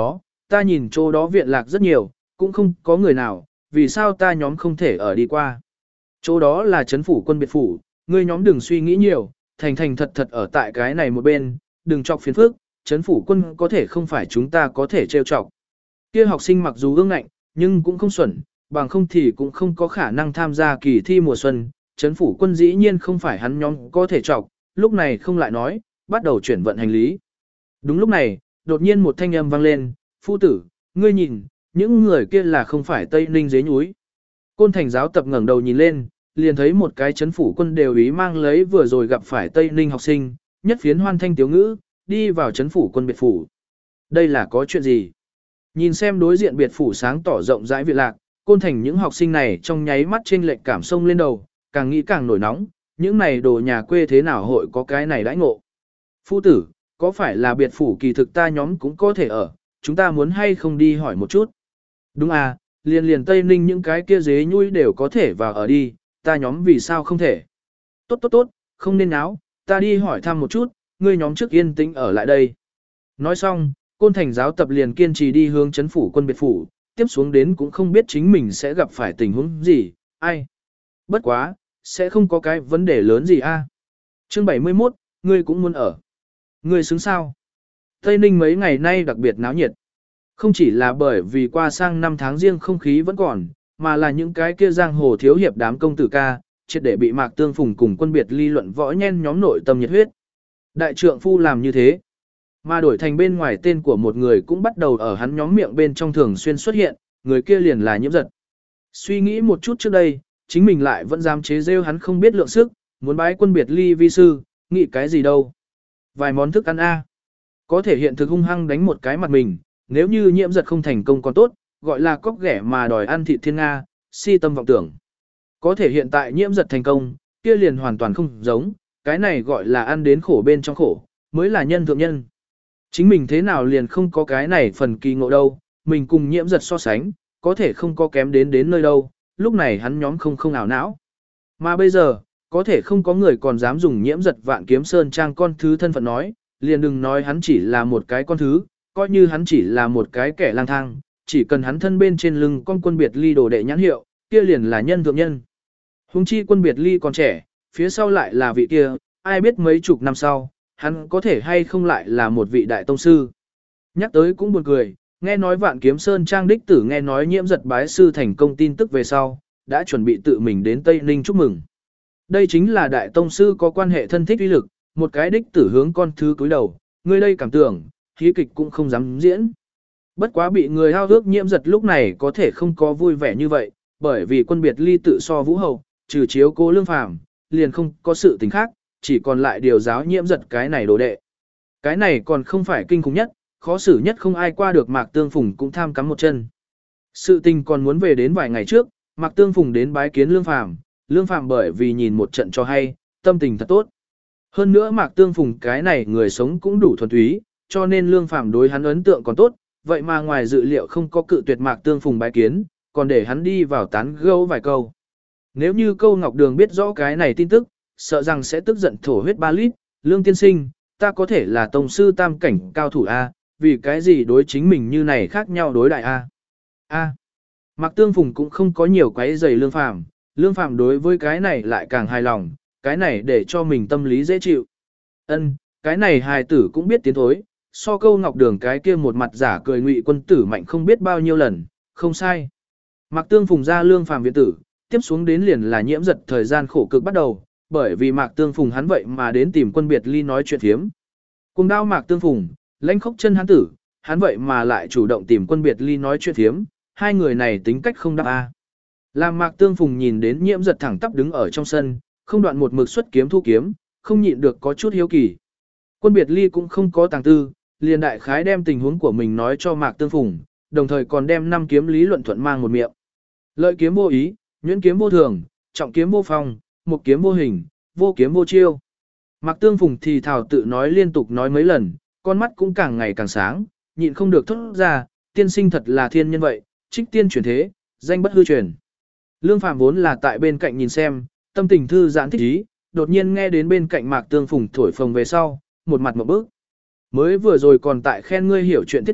ta nhìn chỗ đó viện lạc rất nhiều, cũng không có người nào, vì sao ta nhóm không thể ở đi qua. Chỗ đó là trấn phủ quân biệt phủ, ngươi nhóm đừng suy nghĩ nhiều, thành thành thật thật ở tại cái này một bên, đừng chọc phiền phức, trấn phủ quân có thể không phải chúng ta có thể trêu chọc. Kia học sinh mặc dù ương ngạnh, nhưng cũng không xuẩn, bằng không thì cũng không có khả năng tham gia kỳ thi mùa xuân, trấn phủ quân dĩ nhiên không phải hắn nhóm có thể chọc, lúc này không lại nói, bắt đầu chuyển vận hành lý. Đúng lúc này, đột nhiên một thanh âm vang lên, phu tử, ngươi nhìn, những người kia là không phải Tây Ninh dế núi. Côn Thành giáo tập ngẩng đầu nhìn lên, liền thấy một cái chấn phủ quân đều ý mang lấy vừa rồi gặp phải Tây Ninh học sinh, nhất phiến hoan thanh tiếu ngữ, đi vào chấn phủ quân biệt phủ. Đây là có chuyện gì? Nhìn xem đối diện biệt phủ sáng tỏ rộng rãi viện lạc, Côn Thành những học sinh này trong nháy mắt chênh lệch cảm sông lên đầu, càng nghĩ càng nổi nóng, những này đồ nhà quê thế nào hội có cái này đãi ngộ. Phu tử, có phải là biệt phủ kỳ thực ta nhóm cũng có thể ở, chúng ta muốn hay không đi hỏi một chút. Đúng à, liền liền Tây Ninh những cái kia dế nhui đều có thể vào ở đi, ta nhóm vì sao không thể. Tốt tốt tốt, không nên náo, ta đi hỏi thăm một chút, ngươi nhóm trước yên tĩnh ở lại đây. Nói xong, Côn Thành giáo tập liền kiên trì đi hướng chấn phủ quân biệt phủ, tiếp xuống đến cũng không biết chính mình sẽ gặp phải tình huống gì, ai. Bất quá, sẽ không có cái vấn đề lớn gì a. Chương bảy mươi mốt, ngươi cũng muốn ở. Ngươi xứng sao? Tây Ninh mấy ngày nay đặc biệt náo nhiệt. Không chỉ là bởi vì qua sang năm tháng riêng không khí vẫn còn, mà là những cái kia giang hồ thiếu hiệp đám công tử ca, triệt để bị Mạc Tương Phùng cùng quân biệt ly luận võ nhen nhóm nội tâm nhiệt huyết. Đại trượng phu làm như thế, mà đổi thành bên ngoài tên của một người cũng bắt đầu ở hắn nhóm miệng bên trong thường xuyên xuất hiện, người kia liền là Nhiễm Giật. Suy nghĩ một chút trước đây, chính mình lại vẫn dám chế rêu hắn không biết lượng sức, muốn bái quân biệt ly vi sư, nghĩ cái gì đâu. Vài món thức ăn a, có thể hiện thực hung hăng đánh một cái mặt mình, nếu như Nhiễm Giật không thành công còn tốt, gọi là cóc ghẻ mà đòi ăn thịt thiên Nga, si tâm vọng tưởng. Có thể hiện tại Nhiễm Giật thành công, kia liền hoàn toàn không giống, cái này gọi là ăn đến khổ bên trong khổ, mới là nhân thượng nhân. Chính mình thế nào liền không có cái này phần kỳ ngộ đâu, mình cùng Nhiễm Giật so sánh, có thể không có kém đến đến nơi đâu, lúc này hắn nhóm không không ảo não. Mà bây giờ, có thể không có người còn dám dùng Nhiễm Giật Vạn Kiếm Sơn Trang con thứ thân phận nói, liền đừng nói hắn chỉ là một cái con thứ, coi như hắn chỉ là một cái kẻ lang thang, chỉ cần hắn thân bên trên lưng con quân biệt ly đồ đệ nhãn hiệu, kia liền là nhân thượng nhân. Huống chi quân biệt ly còn trẻ, phía sau lại là vị kia, ai biết mấy chục năm sau, hắn có thể hay không lại là một vị đại tông sư. Nhắc tới cũng buồn cười, nghe nói Vạn Kiếm Sơn Trang đích tử nghe nói Nhiễm Giật bái sư thành công tin tức về sau, đã chuẩn bị tự mình đến Tây Ninh chúc mừng. Đây chính là đại tông sư có quan hệ thân thích uy lực, một cái đích tử hướng con thứ cúi đầu, người đây cảm tưởng, khí kịch cũng không dám diễn. Bất quá bị người hao ước Nhiễm Giật lúc này có thể không có vui vẻ như vậy, bởi vì quân biệt ly tự so vũ hậu, trừ chiếu cố lương phàm, liền không có sự tình khác, chỉ còn lại điều giáo Nhiễm Giật cái này đồ đệ. Cái này còn không phải kinh khủng nhất, khó xử nhất không ai qua được Mạc Tương Phùng cũng tham cắm một chân. Sự tình còn muốn về đến vài ngày trước, Mạc Tương Phùng đến bái kiến lương phàm, lương phàm bởi vì nhìn một trận cho hay, tâm tình thật tốt. Hơn nữa Mạc Tương Phùng cái này người sống cũng đủ thuần túy, cho nên lương phàm đối hắn ấn tượng còn tốt, vậy mà ngoài dự liệu không có cự tuyệt Mạc Tương Phùng bái kiến, còn để hắn đi vào tán gẫu vài câu. Nếu như Câu Ngọc Đường biết rõ cái này tin tức, sợ rằng sẽ tức giận thổ huyết ba lít, lương tiên sinh, ta có thể là tông sư tam cảnh cao thủ A, vì cái gì đối chính mình như này khác nhau đối đại A. A. Mạc Tương Phùng cũng không có nhiều quấy giày lương phàm, lương phàm đối với cái này lại càng hài lòng, cái này để cho mình tâm lý dễ chịu. Ân, cái này hài tử cũng biết tiến thối, so Câu Ngọc Đường cái kia một mặt giả cười ngụy quân tử mạnh không biết bao nhiêu lần, không sai. Mạc Tương Phùng ra lương phàm viện tử, tiếp xuống đến liền là Nhiễm Giật thời gian khổ cực bắt đầu, bởi vì Mạc Tương Phùng hắn vậy mà đến tìm quân biệt ly nói chuyện thiếm. Cùng đao Mạc Tương Phùng, lãnh khốc chân hắn tử, hắn vậy mà lại chủ động tìm quân biệt ly nói chuyện thiếm, hai người này tính cách không đáp a. Làm Mạc Tương Phùng nhìn đến Nhiễm Giật thẳng tắp đứng ở trong sân, không đoạn một mực xuất kiếm thu kiếm, không nhịn được có chút hiếu kỳ. Quân biệt ly cũng không có tàng tư, liền đại khái đem tình huống của mình nói cho Mạc Tương Phùng, đồng thời còn đem năm kiếm lý luận thuận mang một miệng. Lợi kiếm vô ý, nhuyễn kiếm vô thường, trọng kiếm vô phong, một kiếm vô hình, vô kiếm vô chiêu. Mạc Tương Phùng thì thảo tự nói liên tục nói mấy lần, con mắt cũng càng ngày càng sáng, nhịn không được thốt ra, tiên sinh thật là thiên nhân vậy, trích tiên chuyển thế, danh bất hư truyền. Lương Phàm vốn là tại bên cạnh nhìn xem, tâm tình thư giãn thích ý, đột nhiên nghe đến bên cạnh Mạc Tương Phùng thổi phồng về sau, một mặt một bước. Mới vừa rồi còn tại khen ngươi hiểu chuyện thiết thực,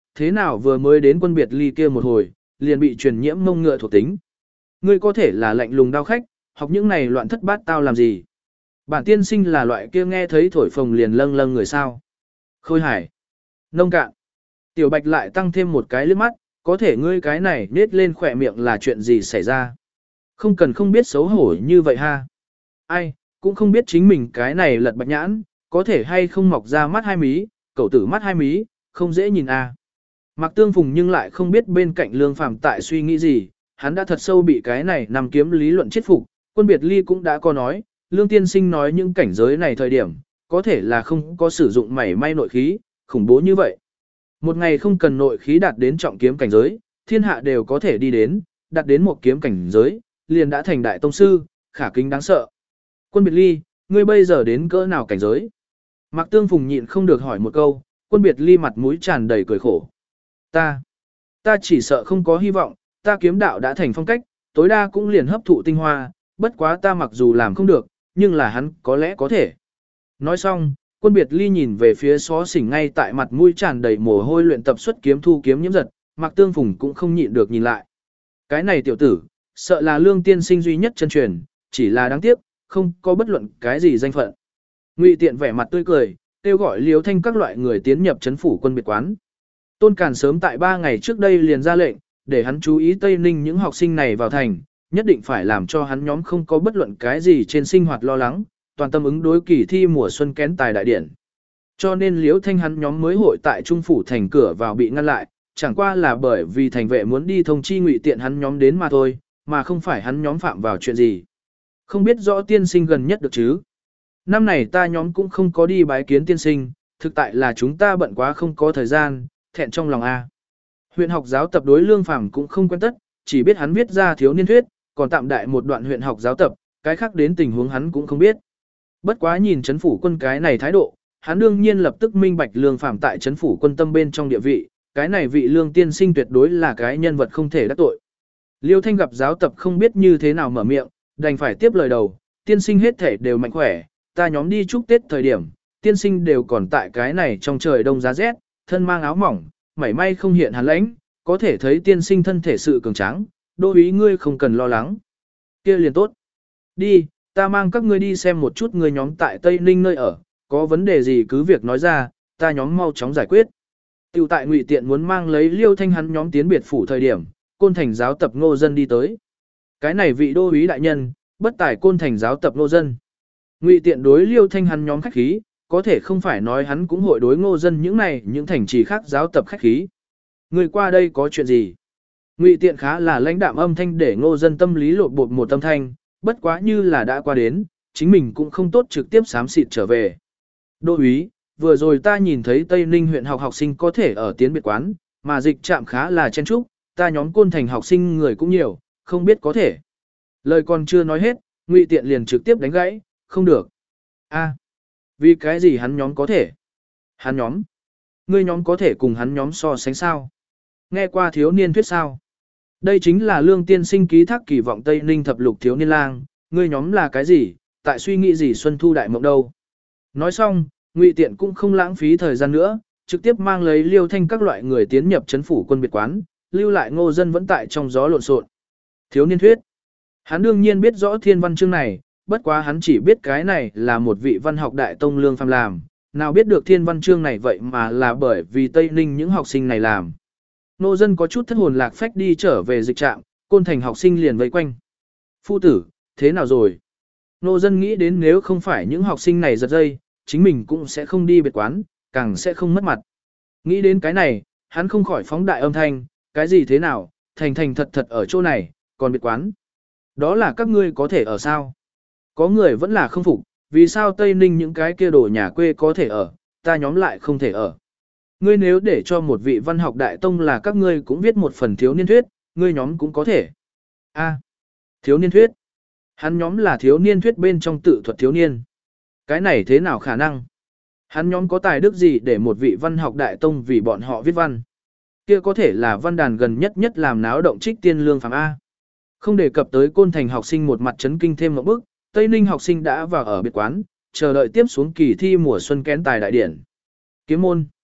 thế nào vừa mới đến quân biệt ly kia một hồi, liền bị truyền nhiễm mông ngựa thuộc tính. Ngươi có thể là lạnh lùng đao khách, học những này loạn thất bát tao làm gì? Bản tiên sinh là loại kia nghe thấy thổi phồng liền lâng lâng người sao. Khôi hải. Nông cạn. Tiểu Bạch lại tăng thêm một cái liếc mắt, có thể ngươi cái này nết lên khỏe miệng là chuyện gì xảy ra. Không cần không biết xấu hổ như vậy ha. Ai, cũng không biết chính mình cái này lật bạch nhãn, có thể hay không mọc ra mắt hai mí, cậu tử mắt hai mí, không dễ nhìn à. Mạc Tương Phùng nhưng lại không biết bên cạnh Lương Phàm tại suy nghĩ gì, hắn đã thật sâu bị cái này nằm kiếm lý luận chết phục, quân biệt ly cũng đã có nói, Lương Tiên Sinh nói những cảnh giới này thời điểm, có thể là không có sử dụng mảy may nội khí, khủng bố như vậy. Một ngày không cần nội khí đạt đến trọng kiếm cảnh giới, thiên hạ đều có thể đi đến, đạt đến một kiếm cảnh giới, liền đã thành đại tông sư, khả kính đáng sợ. Quân biệt ly, ngươi bây giờ đến cỡ nào cảnh giới? Mạc Tương Phùng nhịn không được hỏi một câu, quân biệt ly mặt mũi tràn đầy cười khổ. Ta, ta chỉ sợ không có hy vọng, ta kiếm đạo đã thành phong cách, tối đa cũng liền hấp thụ tinh hoa, bất quá ta mặc dù làm không được, nhưng là hắn có lẽ có thể. Nói xong, quân biệt ly nhìn về phía xó xỉnh ngay tại mặt mũi tràn đầy mồ hôi luyện tập xuất kiếm thu kiếm nhiễm giật, Mạc Tương Phùng cũng không nhịn được nhìn lại. Cái này tiểu tử, sợ là Lương Tiên Sinh duy nhất chân truyền, chỉ là đáng tiếc, không có bất luận cái gì danh phận. Ngụy Tiện vẻ mặt tươi cười, kêu gọi Liêu Thanh các loại người tiến nhập trấn phủ quân biệt quán. Tôn Càn sớm tại ba ngày trước đây liền ra lệnh, để hắn chú ý Tây Ninh những học sinh này vào thành, nhất định phải làm cho hắn nhóm không có bất luận cái gì trên sinh hoạt lo lắng, toàn tâm ứng đối kỳ thi mùa xuân kén tài đại điển. Cho nên Liễu Thanh hắn nhóm mới hội tại trung phủ thành cửa vào bị ngăn lại, chẳng qua là bởi vì thành vệ muốn đi thông chi Ngụy Tiện hắn nhóm đến mà thôi, mà không phải hắn nhóm phạm vào chuyện gì. Không biết rõ tiên sinh gần nhất được chứ? Năm này ta nhóm cũng không có đi bái kiến tiên sinh, thực tại là chúng ta bận quá không có thời gian, thẹn trong lòng a. Huyện học giáo tập đối Lương Phàm cũng không quen tất, chỉ biết hắn viết ra thiếu niên thuyết, còn tạm đại một đoạn huyện học giáo tập, cái khác đến tình huống hắn cũng không biết. Bất quá nhìn trấn phủ quân cái này thái độ, hắn đương nhiên lập tức minh bạch Lương Phàm tại trấn phủ quân tâm bên trong địa vị, cái này vị Lương tiên sinh tuyệt đối là cái nhân vật không thể đắc tội. Liêu Thanh gặp giáo tập không biết như thế nào mở miệng, đành phải tiếp lời đầu, tiên sinh hết thể đều mạnh khỏe, ta nhóm đi chúc Tết thời điểm, tiên sinh đều còn tại cái này trong trời đông giá rét, thân mang áo mỏng, mảy may không hiện hàn lãnh, có thể thấy tiên sinh thân thể sự cường tráng, đô úy ngươi không cần lo lắng. Kia liền tốt. Đi, ta mang các ngươi đi xem một chút ngươi nhóm tại Tây Ninh nơi ở, có vấn đề gì cứ việc nói ra, ta nhóm mau chóng giải quyết. Tiểu tại Ngụy Tiện muốn mang lấy Liêu Thanh hắn nhóm tiến biệt phủ thời điểm, Côn Thành giáo tập Ngô Dân đi tới. Cái này vị đô úy đại nhân, bất tài Côn Thành giáo tập Ngô Dân. Ngụy Tiện đối Liêu Thanh hắn nhóm khách khí, có thể không phải nói hắn cũng hội đối Ngô Dân những này những thành trì khác giáo tập khách khí. Người qua đây có chuyện gì? Ngụy Tiện khá là lãnh đạm âm thanh để Ngô Dân tâm lý lột bột một âm thanh, bất quá như là đã qua đến, chính mình cũng không tốt trực tiếp xám xịt trở về. Đô úy, vừa rồi ta nhìn thấy Tây Ninh huyện học học sinh có thể ở tiến biệt quán, mà dịch trạm khá là chen chúc, ta nhóm Côn Thành học sinh người cũng nhiều, không biết có thể. Lời còn chưa nói hết, Ngụy Tiện liền trực tiếp đánh gãy, không được. A, vì cái gì hắn nhóm có thể? Hắn nhóm? Ngươi nhóm có thể cùng hắn nhóm so sánh sao? Nghe qua thiếu niên thuyết sao? Đây chính là Lương tiên sinh ký thác kỳ vọng Tây Ninh thập lục thiếu niên lang, ngươi nhóm là cái gì? Tại suy nghĩ gì xuân thu đại mộng đâu? Nói xong, Ngụy Tiện cũng không lãng phí thời gian nữa, trực tiếp mang lấy Liêu Thanh các loại người tiến nhập trấn phủ quân biệt quán, lưu lại Ngô Dân vẫn tại trong gió lộn xộn. Thiếu niên thuyết. Hắn đương nhiên biết rõ thiên văn chương này, bất quá hắn chỉ biết cái này là một vị văn học đại tông Lương Phàm làm, nào biết được thiên văn chương này vậy mà là bởi vì Tây Ninh những học sinh này làm. Ngô Dân có chút thất hồn lạc phách đi trở về dịch trạm, Côn Thành học sinh liền vây quanh. Phu tử, thế nào rồi? Ngô Dân nghĩ đến nếu không phải những học sinh này giật dây, chính mình cũng sẽ không đi biệt quán, càng sẽ không mất mặt. Nghĩ đến cái này, hắn không khỏi phóng đại âm thanh, cái gì thế nào, thành thành thật thật ở chỗ này, còn biệt quán. Đó là các ngươi có thể ở sao? Có người vẫn là không phục, vì sao Tây Ninh những cái kia đồ nhà quê có thể ở, ta nhóm lại không thể ở. Ngươi nếu để cho một vị văn học đại tông là các ngươi cũng viết một phần thiếu niên thuyết, ngươi nhóm cũng có thể. A, thiếu niên thuyết. Hắn nhóm là thiếu niên thuyết bên trong tự thuật thiếu niên. Cái này thế nào khả năng? Hắn nhóm có tài đức gì để một vị văn học đại tông vì bọn họ viết văn? Kia có thể là văn đàn gần nhất nhất làm náo động trích tiên Lương Phàm A. Không đề cập tới Côn Thành học sinh một mặt chấn kinh thêm một bước, Tây Ninh học sinh đã vào ở biệt quán, chờ đợi tiếp xuống kỳ thi mùa xuân kén tài đại điển. Kiếm môn.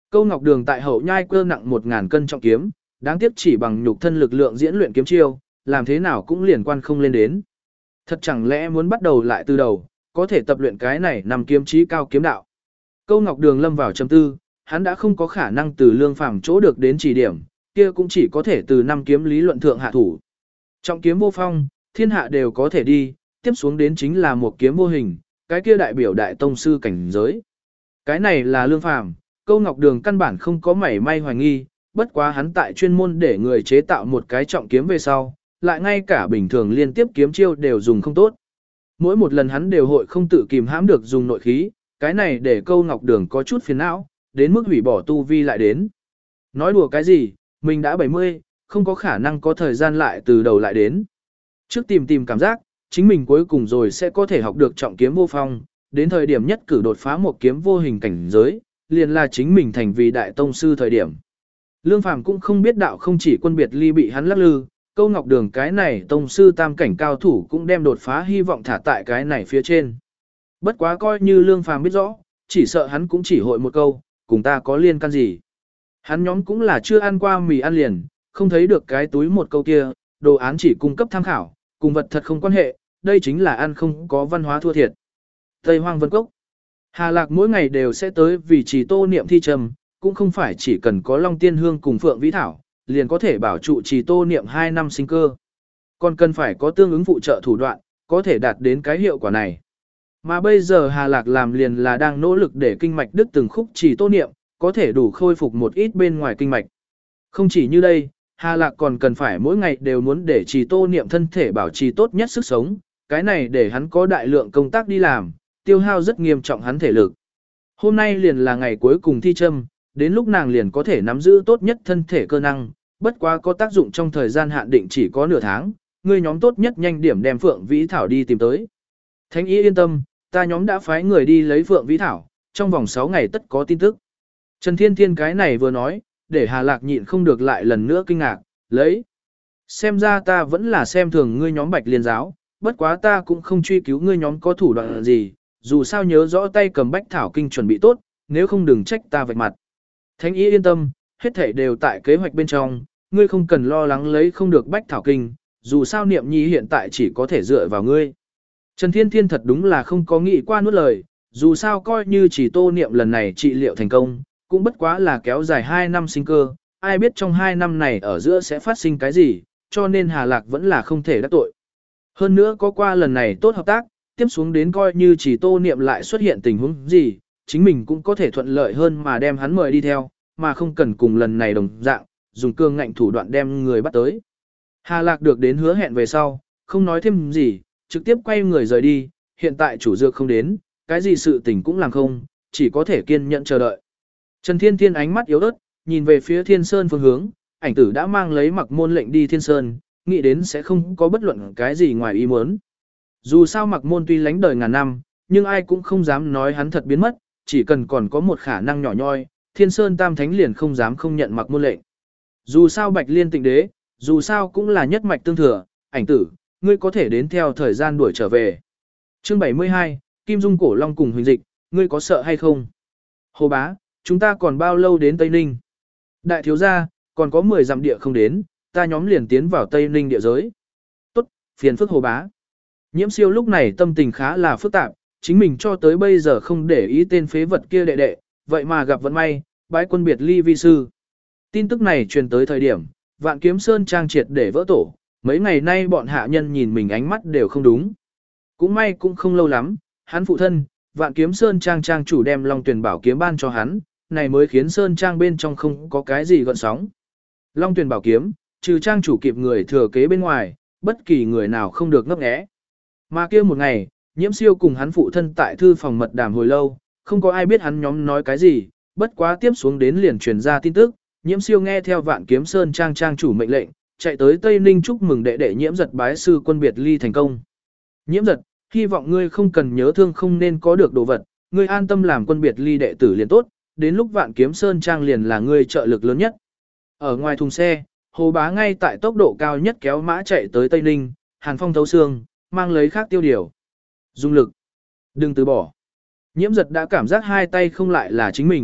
Câu Ngọc Đường tại hậu nhai cơ nặng một ngàn cân trọng kiếm, đáng tiếc chỉ bằng nhục thân lực lượng diễn luyện kiếm chiêu, làm thế nào cũng liền quan không lên đến. Thật chẳng lẽ muốn bắt đầu lại từ đầu, có thể tập luyện cái này nằm kiếm trí cao kiếm đạo. Câu Ngọc Đường lâm vào trầm tư, hắn đã không có khả năng từ Lương Phàm chỗ được đến chỉ điểm, kia cũng chỉ có thể từ năm kiếm lý luận thượng hạ thủ. Trọng kiếm vô phong, thiên hạ đều có thể đi, tiếp xuống đến chính là một kiếm vô hình, cái kia đại biểu đại tông sư cảnh giới. Cái này là Lương Phàm, Câu Ngọc Đường căn bản không có mảy may hoài nghi, bất quá hắn tại chuyên môn để người chế tạo một cái trọng kiếm về sau, lại ngay cả bình thường liên tiếp kiếm chiêu đều dùng không tốt. Mỗi một lần hắn đều hội không tự kìm hãm được dùng nội khí, cái này để Câu Ngọc Đường có chút phiền não, đến mức hủy bỏ tu vi lại đến. Nói đùa cái gì, mình đã bảy mươi, không có khả năng có thời gian lại từ đầu lại đến. Trước tìm tìm cảm giác, chính mình cuối cùng rồi sẽ có thể học được trọng kiếm vô phong, đến thời điểm nhất cử đột phá một kiếm vô hình cảnh giới, liền là chính mình thành vì đại tông sư thời điểm. Lương Phàm cũng không biết đạo không chỉ quân biệt ly bị hắn lắc lư, Câu Ngọc Đường cái này tông sư tam cảnh cao thủ cũng đem đột phá hy vọng thả tại cái này phía trên. Bất quá coi như Lương Phàm biết rõ, chỉ sợ hắn cũng chỉ hội một câu, cùng ta có liên can gì. Hắn nhóm cũng là chưa ăn qua mì ăn liền, không thấy được cái túi một câu kia, đồ án chỉ cung cấp tham khảo, cùng vật thật không quan hệ, đây chính là ăn không có văn hóa thua thiệt. Tây Hoang Vân Cốc. Hà Lạc mỗi ngày đều sẽ tới vì trì tô niệm thi trầm, cũng không phải chỉ cần có Long Tiên Hương cùng Phượng Vĩ Thảo, liền có thể bảo trụ trì tô niệm hai năm sinh cơ. Còn cần phải có tương ứng phụ trợ thủ đoạn, có thể đạt đến cái hiệu quả này. Mà bây giờ Hà Lạc làm liền là đang nỗ lực để kinh mạch đứt từng khúc trì tô niệm, có thể đủ khôi phục một ít bên ngoài kinh mạch. Không chỉ như đây, Hà Lạc còn cần phải mỗi ngày đều muốn để trì tô niệm thân thể bảo trì tốt nhất sức sống, cái này để hắn có đại lượng công tác đi làm, tiêu hao rất nghiêm trọng hắn thể lực. Hôm nay liền là ngày cuối cùng thi châm, đến lúc nàng liền có thể nắm giữ tốt nhất thân thể cơ năng, bất quá có tác dụng trong thời gian hạn định chỉ có nửa tháng, người nhóm tốt nhất nhanh điểm đem Phượng Vĩ Thảo đi tìm tới. Thánh ý yên tâm, ta nhóm đã phái người đi lấy Phượng Vĩ Thảo, trong vòng sáu ngày tất có tin tức. Trần Thiên Thiên cái này vừa nói, để Hà Lạc nhịn không được lại lần nữa kinh ngạc, lấy. Xem ra ta vẫn là xem thường ngươi nhóm Bạch Liên giáo, bất quá ta cũng không truy cứu ngươi nhóm có thủ đoạn gì, dù sao nhớ rõ tay cầm Bách Thảo Kinh chuẩn bị tốt, nếu không đừng trách ta vạch mặt. Thánh ý yên tâm, hết thảy đều tại kế hoạch bên trong, ngươi không cần lo lắng lấy không được Bách Thảo Kinh, dù sao Niệm Nhi hiện tại chỉ có thể dựa vào ngươi. Trần Thiên Thiên thật đúng là không có nghĩ qua nuốt lời, dù sao coi như chỉ tô niệm lần này trị liệu thành công, cũng bất quá là kéo dài hai năm sinh cơ, ai biết trong hai năm này ở giữa sẽ phát sinh cái gì, cho nên Hà Lạc vẫn là không thể đắc tội. Hơn nữa có qua lần này tốt hợp tác, tiếp xuống đến coi như chỉ tô niệm lại xuất hiện tình huống gì, chính mình cũng có thể thuận lợi hơn mà đem hắn mời đi theo, mà không cần cùng lần này đồng dạng, dùng cương ngạnh thủ đoạn đem người bắt tới. Hà Lạc được đến hứa hẹn về sau, không nói thêm gì, trực tiếp quay người rời đi, hiện tại chủ dược không đến, cái gì sự tình cũng làm không, chỉ có thể kiên nhẫn chờ đợi. Trần Thiên Thiên ánh mắt yếu ớt, nhìn về phía Thiên Sơn phương hướng, ảnh tử đã mang lấy Mặc Môn lệnh đi Thiên Sơn, nghĩ đến sẽ không có bất luận cái gì ngoài ý muốn. Dù sao Mặc Môn tuy lánh đời ngàn năm, nhưng ai cũng không dám nói hắn thật biến mất, chỉ cần còn có một khả năng nhỏ nhoi, Thiên Sơn Tam Thánh liền không dám không nhận Mặc Môn lệnh. Dù sao Bạch Liên Tịnh Đế, dù sao cũng là nhất mạch tương thừa, ảnh tử, ngươi có thể đến theo thời gian đuổi trở về. Chương bảy mươi hai, Kim Dung Cổ Long cùng Huỳnh Dịch, ngươi có sợ hay không? Hồ bá, chúng ta còn bao lâu đến Tây Ninh? Đại thiếu gia, còn có mười dặm địa không đến, ta nhóm liền tiến vào Tây Ninh địa giới. Tốt, phiền phức Hồ bá. Nhiễm Siêu lúc này tâm tình khá là phức tạp, chính mình cho tới bây giờ không để ý tên phế vật kia đệ đệ, vậy mà gặp vận may, bái quân biệt ly vi sư. Tin tức này truyền tới thời điểm, Vạn Kiếm Sơn trang triệt để vỡ tổ, mấy ngày nay bọn hạ nhân nhìn mình ánh mắt đều không đúng. Cũng may cũng không lâu lắm, hắn phụ thân, Vạn Kiếm Sơn trang trang chủ đem Long Tuyền Bảo kiếm ban cho hắn, này mới khiến Sơn trang bên trong không có cái gì gợn sóng. Long Tuyền Bảo kiếm, trừ trang chủ kịp người thừa kế bên ngoài, bất kỳ người nào không được ngấp nghé. Mà kia một ngày, Nhiễm Siêu cùng hắn phụ thân tại thư phòng mật đàm hồi lâu, không có ai biết hắn nhóm nói cái gì, bất quá tiếp xuống đến liền truyền ra tin tức, Nhiễm Siêu nghe theo Vạn Kiếm Sơn trang trang chủ mệnh lệnh, chạy tới Tây Ninh chúc mừng đệ đệ Nhiễm Giật bái sư quân biệt ly thành công. Nhiễm Giật, hy vọng ngươi không cần nhớ thương không nên có được đồ vật, ngươi an tâm làm quân biệt ly đệ tử liền tốt, đến lúc Vạn Kiếm Sơn trang liền là ngươi trợ lực lớn nhất. Ở ngoài thùng xe, Hồ Bá ngay tại tốc độ cao nhất kéo mã chạy tới Tây Ninh, hàn phong thấu xương, mang lấy khác tiêu điều. Dung lực, đừng từ bỏ. Nhiễm Giật đã cảm giác hai tay không lại là chính mình,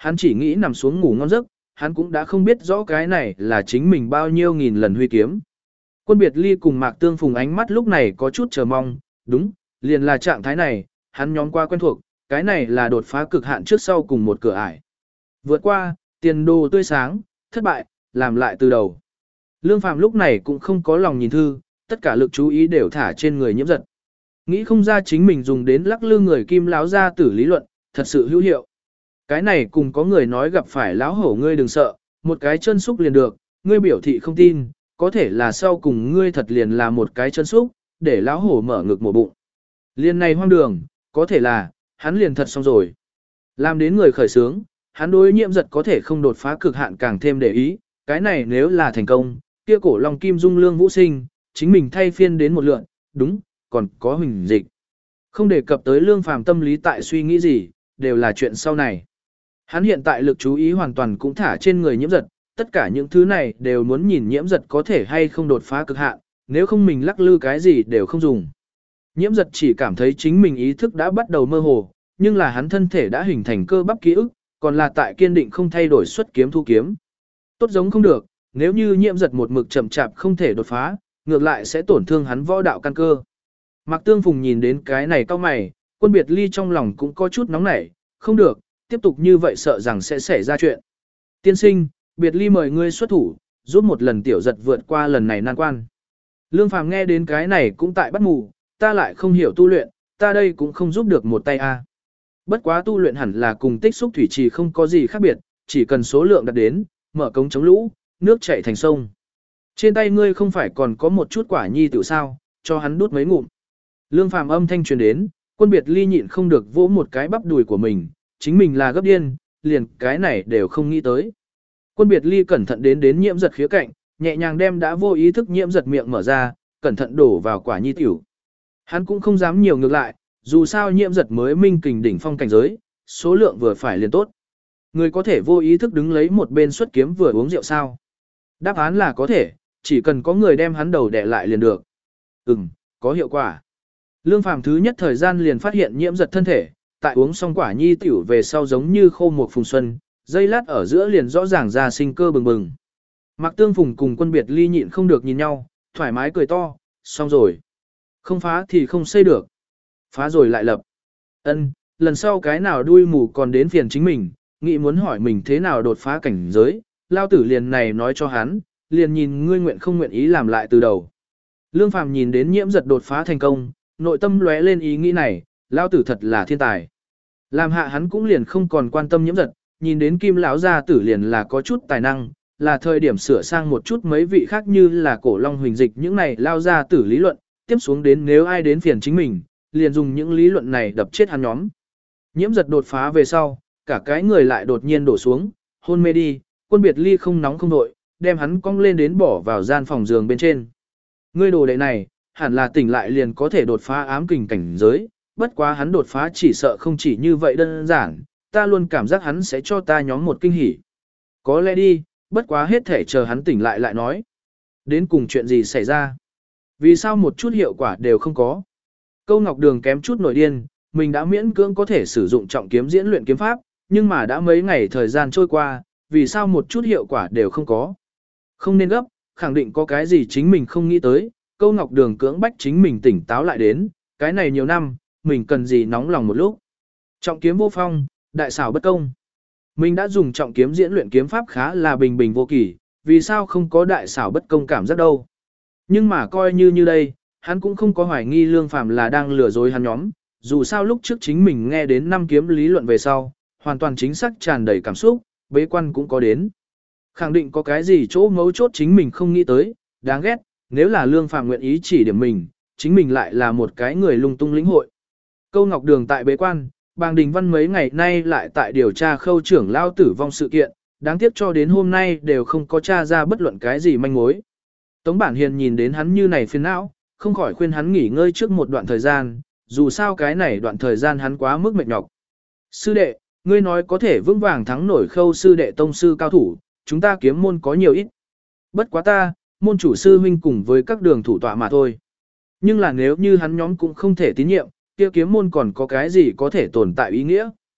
hắn chỉ nghĩ nằm xuống ngủ ngon giấc, hắn cũng đã không biết rõ cái này là chính mình bao nhiêu nghìn lần huy kiếm. Quân biệt ly cùng Mạc Tương Phùng ánh mắt lúc này có chút chờ mong, đúng, liền là trạng thái này, hắn nhóm qua quen thuộc, cái này là đột phá cực hạn trước sau cùng một cửa ải. Vượt qua, tiền đồ tươi sáng, thất bại, làm lại từ đầu. Lương Phàm lúc này cũng không có lòng nhìn thư, tất cả lực chú ý đều thả trên người nhiễm giật. Nghĩ không ra chính mình dùng đến lắc lư người kim láo ra tử lý luận, thật sự hữu hiệu. Cái này cùng có người nói gặp phải láo hổ ngươi đừng sợ, một cái chân xúc liền được, ngươi biểu thị không tin, có thể là sau cùng ngươi thật liền là một cái chân xúc, để láo hổ mở ngực mổ bụng. Liên này hoang đường, có thể là, hắn liền thật xong rồi. Làm đến người khởi sướng, hắn đối nhiễm giật có thể không đột phá cực hạn càng thêm để ý, cái này nếu là thành công, kia cổ long kim dung lương vũ sinh, chính mình thay phiên đến một lượn, đúng, còn có huỳnh dịch. Không đề cập tới Lương Phàm tâm lý tại suy nghĩ gì, đều là chuyện sau này. Hắn hiện tại lực chú ý hoàn toàn cũng thả trên người nhiễm giật, tất cả những thứ này đều muốn nhìn nhiễm giật có thể hay không đột phá cực hạn, nếu không mình lắc lư cái gì đều không dùng. Nhiễm giật chỉ cảm thấy chính mình ý thức đã bắt đầu mơ hồ, nhưng là hắn thân thể đã hình thành cơ bắp ký ức, còn là tại kiên định không thay đổi xuất kiếm thu kiếm. Tốt giống không được, nếu như nhiễm giật một mực chậm chạp không thể đột phá, ngược lại sẽ tổn thương hắn võ đạo căn cơ. Mạc Tương Phùng nhìn đến cái này cau mày, Quân biệt ly trong lòng cũng có chút nóng nảy, không được, tiếp tục như vậy sợ rằng sẽ xảy ra chuyện. Tiên sinh, biệt ly mời ngươi xuất thủ, giúp một lần tiểu giật vượt qua lần này nan quan. Lương Phàm nghe đến cái này cũng tại bắt mù, ta lại không hiểu tu luyện, ta đây cũng không giúp được một tay a. Bất quá tu luyện hẳn là cùng tích xúc thủy trì không có gì khác biệt, chỉ cần số lượng đạt đến, mở cống chống lũ, nước chảy thành sông. Trên tay ngươi không phải còn có một chút quả nhi tiểu sao, cho hắn đút mấy ngụm. Lương Phàm âm thanh truyền đến, Quân biệt ly nhịn không được vỗ một cái bắp đùi của mình, chính mình là gấp điên, liền cái này đều không nghĩ tới. Quân biệt ly cẩn thận đến đến nhiễm giật khía cạnh, nhẹ nhàng đem đã vô ý thức nhiễm giật miệng mở ra, cẩn thận đổ vào quả nhi tiểu. Hắn cũng không dám nhiều ngược lại, dù sao nhiễm giật mới minh kình đỉnh phong cảnh giới, số lượng vừa phải liền tốt. Người có thể vô ý thức đứng lấy một bên xuất kiếm vừa uống rượu sao? Đáp án là có thể, chỉ cần có người đem hắn đầu đè lại liền được. Ừm, có hiệu quả. Lương Phàm thứ nhất thời gian liền phát hiện nhiễm giật thân thể, tại uống xong quả nhi tiểu về sau giống như khô một phùng xuân, dây lát ở giữa liền rõ ràng ra sinh cơ bừng bừng. Mạc Tương Phùng cùng Quân biệt ly nhịn không được nhìn nhau, thoải mái cười to, xong rồi. Không phá thì không xây được. Phá rồi lại lập. Ân, lần sau cái nào đuôi mù còn đến phiền chính mình, nghĩ muốn hỏi mình thế nào đột phá cảnh giới, lao tử liền này nói cho hắn, liền nhìn ngươi nguyện không nguyện ý làm lại từ đầu. Lương Phàm nhìn đến nhiễm giật đột phá thành công, nội tâm lóe lên ý nghĩ này, lao tử thật là thiên tài. Làm hạ hắn cũng liền không còn quan tâm nhiễm giật, nhìn đến kim lão gia tử liền là có chút tài năng, là thời điểm sửa sang một chút mấy vị khác như là cổ long huỳnh dịch những này lao gia tử lý luận, tiếp xuống đến nếu ai đến phiền chính mình, liền dùng những lý luận này đập chết hắn nhóm. Nhiễm giật đột phá về sau, cả cái người lại đột nhiên đổ xuống, hôn mê đi, Quân biệt ly không nóng không đội, đem hắn cong lên đến bỏ vào gian phòng giường bên trên. Ngươi đồ đệ này, hẳn là tỉnh lại liền có thể đột phá ám kình cảnh giới, bất quá hắn đột phá chỉ sợ không chỉ như vậy đơn giản, ta luôn cảm giác hắn sẽ cho ta nhóm một kinh hỉ. Có lẽ đi, bất quá hết thể chờ hắn tỉnh lại lại nói. Đến cùng chuyện gì xảy ra? Vì sao một chút hiệu quả đều không có? Câu Ngọc Đường kém chút nổi điên, mình đã miễn cưỡng có thể sử dụng trọng kiếm diễn luyện kiếm pháp, nhưng mà đã mấy ngày thời gian trôi qua, vì sao một chút hiệu quả đều không có? Không nên gấp, khẳng định có cái gì chính mình không nghĩ tới, Câu Ngọc Đường cưỡng bách chính mình tỉnh táo lại đến, cái này nhiều năm, mình cần gì nóng lòng một lúc. Trọng kiếm vô phong, đại xảo bất công. Mình đã dùng trọng kiếm diễn luyện kiếm pháp khá là bình bình vô kỳ, vì sao không có đại xảo bất công cảm giác đâu. Nhưng mà coi như như đây, hắn cũng không có hoài nghi Lương Phàm là đang lừa dối hắn nhóm, dù sao lúc trước chính mình nghe đến năm kiếm lý luận về sau, hoàn toàn chính xác tràn đầy cảm xúc, bế quan cũng có đến. Khẳng định có cái gì chỗ mấu chốt chính mình không nghĩ tới, đáng ghét, nếu là Lương Phàm nguyện ý chỉ điểm mình, chính mình lại là một cái người lung tung lĩnh hội. Câu Ngọc Đường tại bế quan, Bàng Đình Văn mấy ngày nay lại tại điều tra Khâu trưởng lao tử vong sự kiện, đáng tiếc cho đến hôm nay đều không có tra ra bất luận cái gì manh mối. Tống Bản Hiền nhìn đến hắn như này phiền não, không khỏi khuyên hắn nghỉ ngơi trước một đoạn thời gian, dù sao cái này đoạn thời gian hắn quá mức mệt nhọc. Sư đệ, ngươi nói có thể vững vàng thắng nổi Khâu sư đệ tông sư cao thủ, chúng ta kiếm môn có nhiều ít. Bất quá ta, môn chủ sư huynh cùng với các đường thủ tọa mà thôi. Nhưng là nếu như hắn nhóm cũng không thể tín nhiệm, kia kiếm môn còn có cái gì có thể tồn tại ý nghĩa.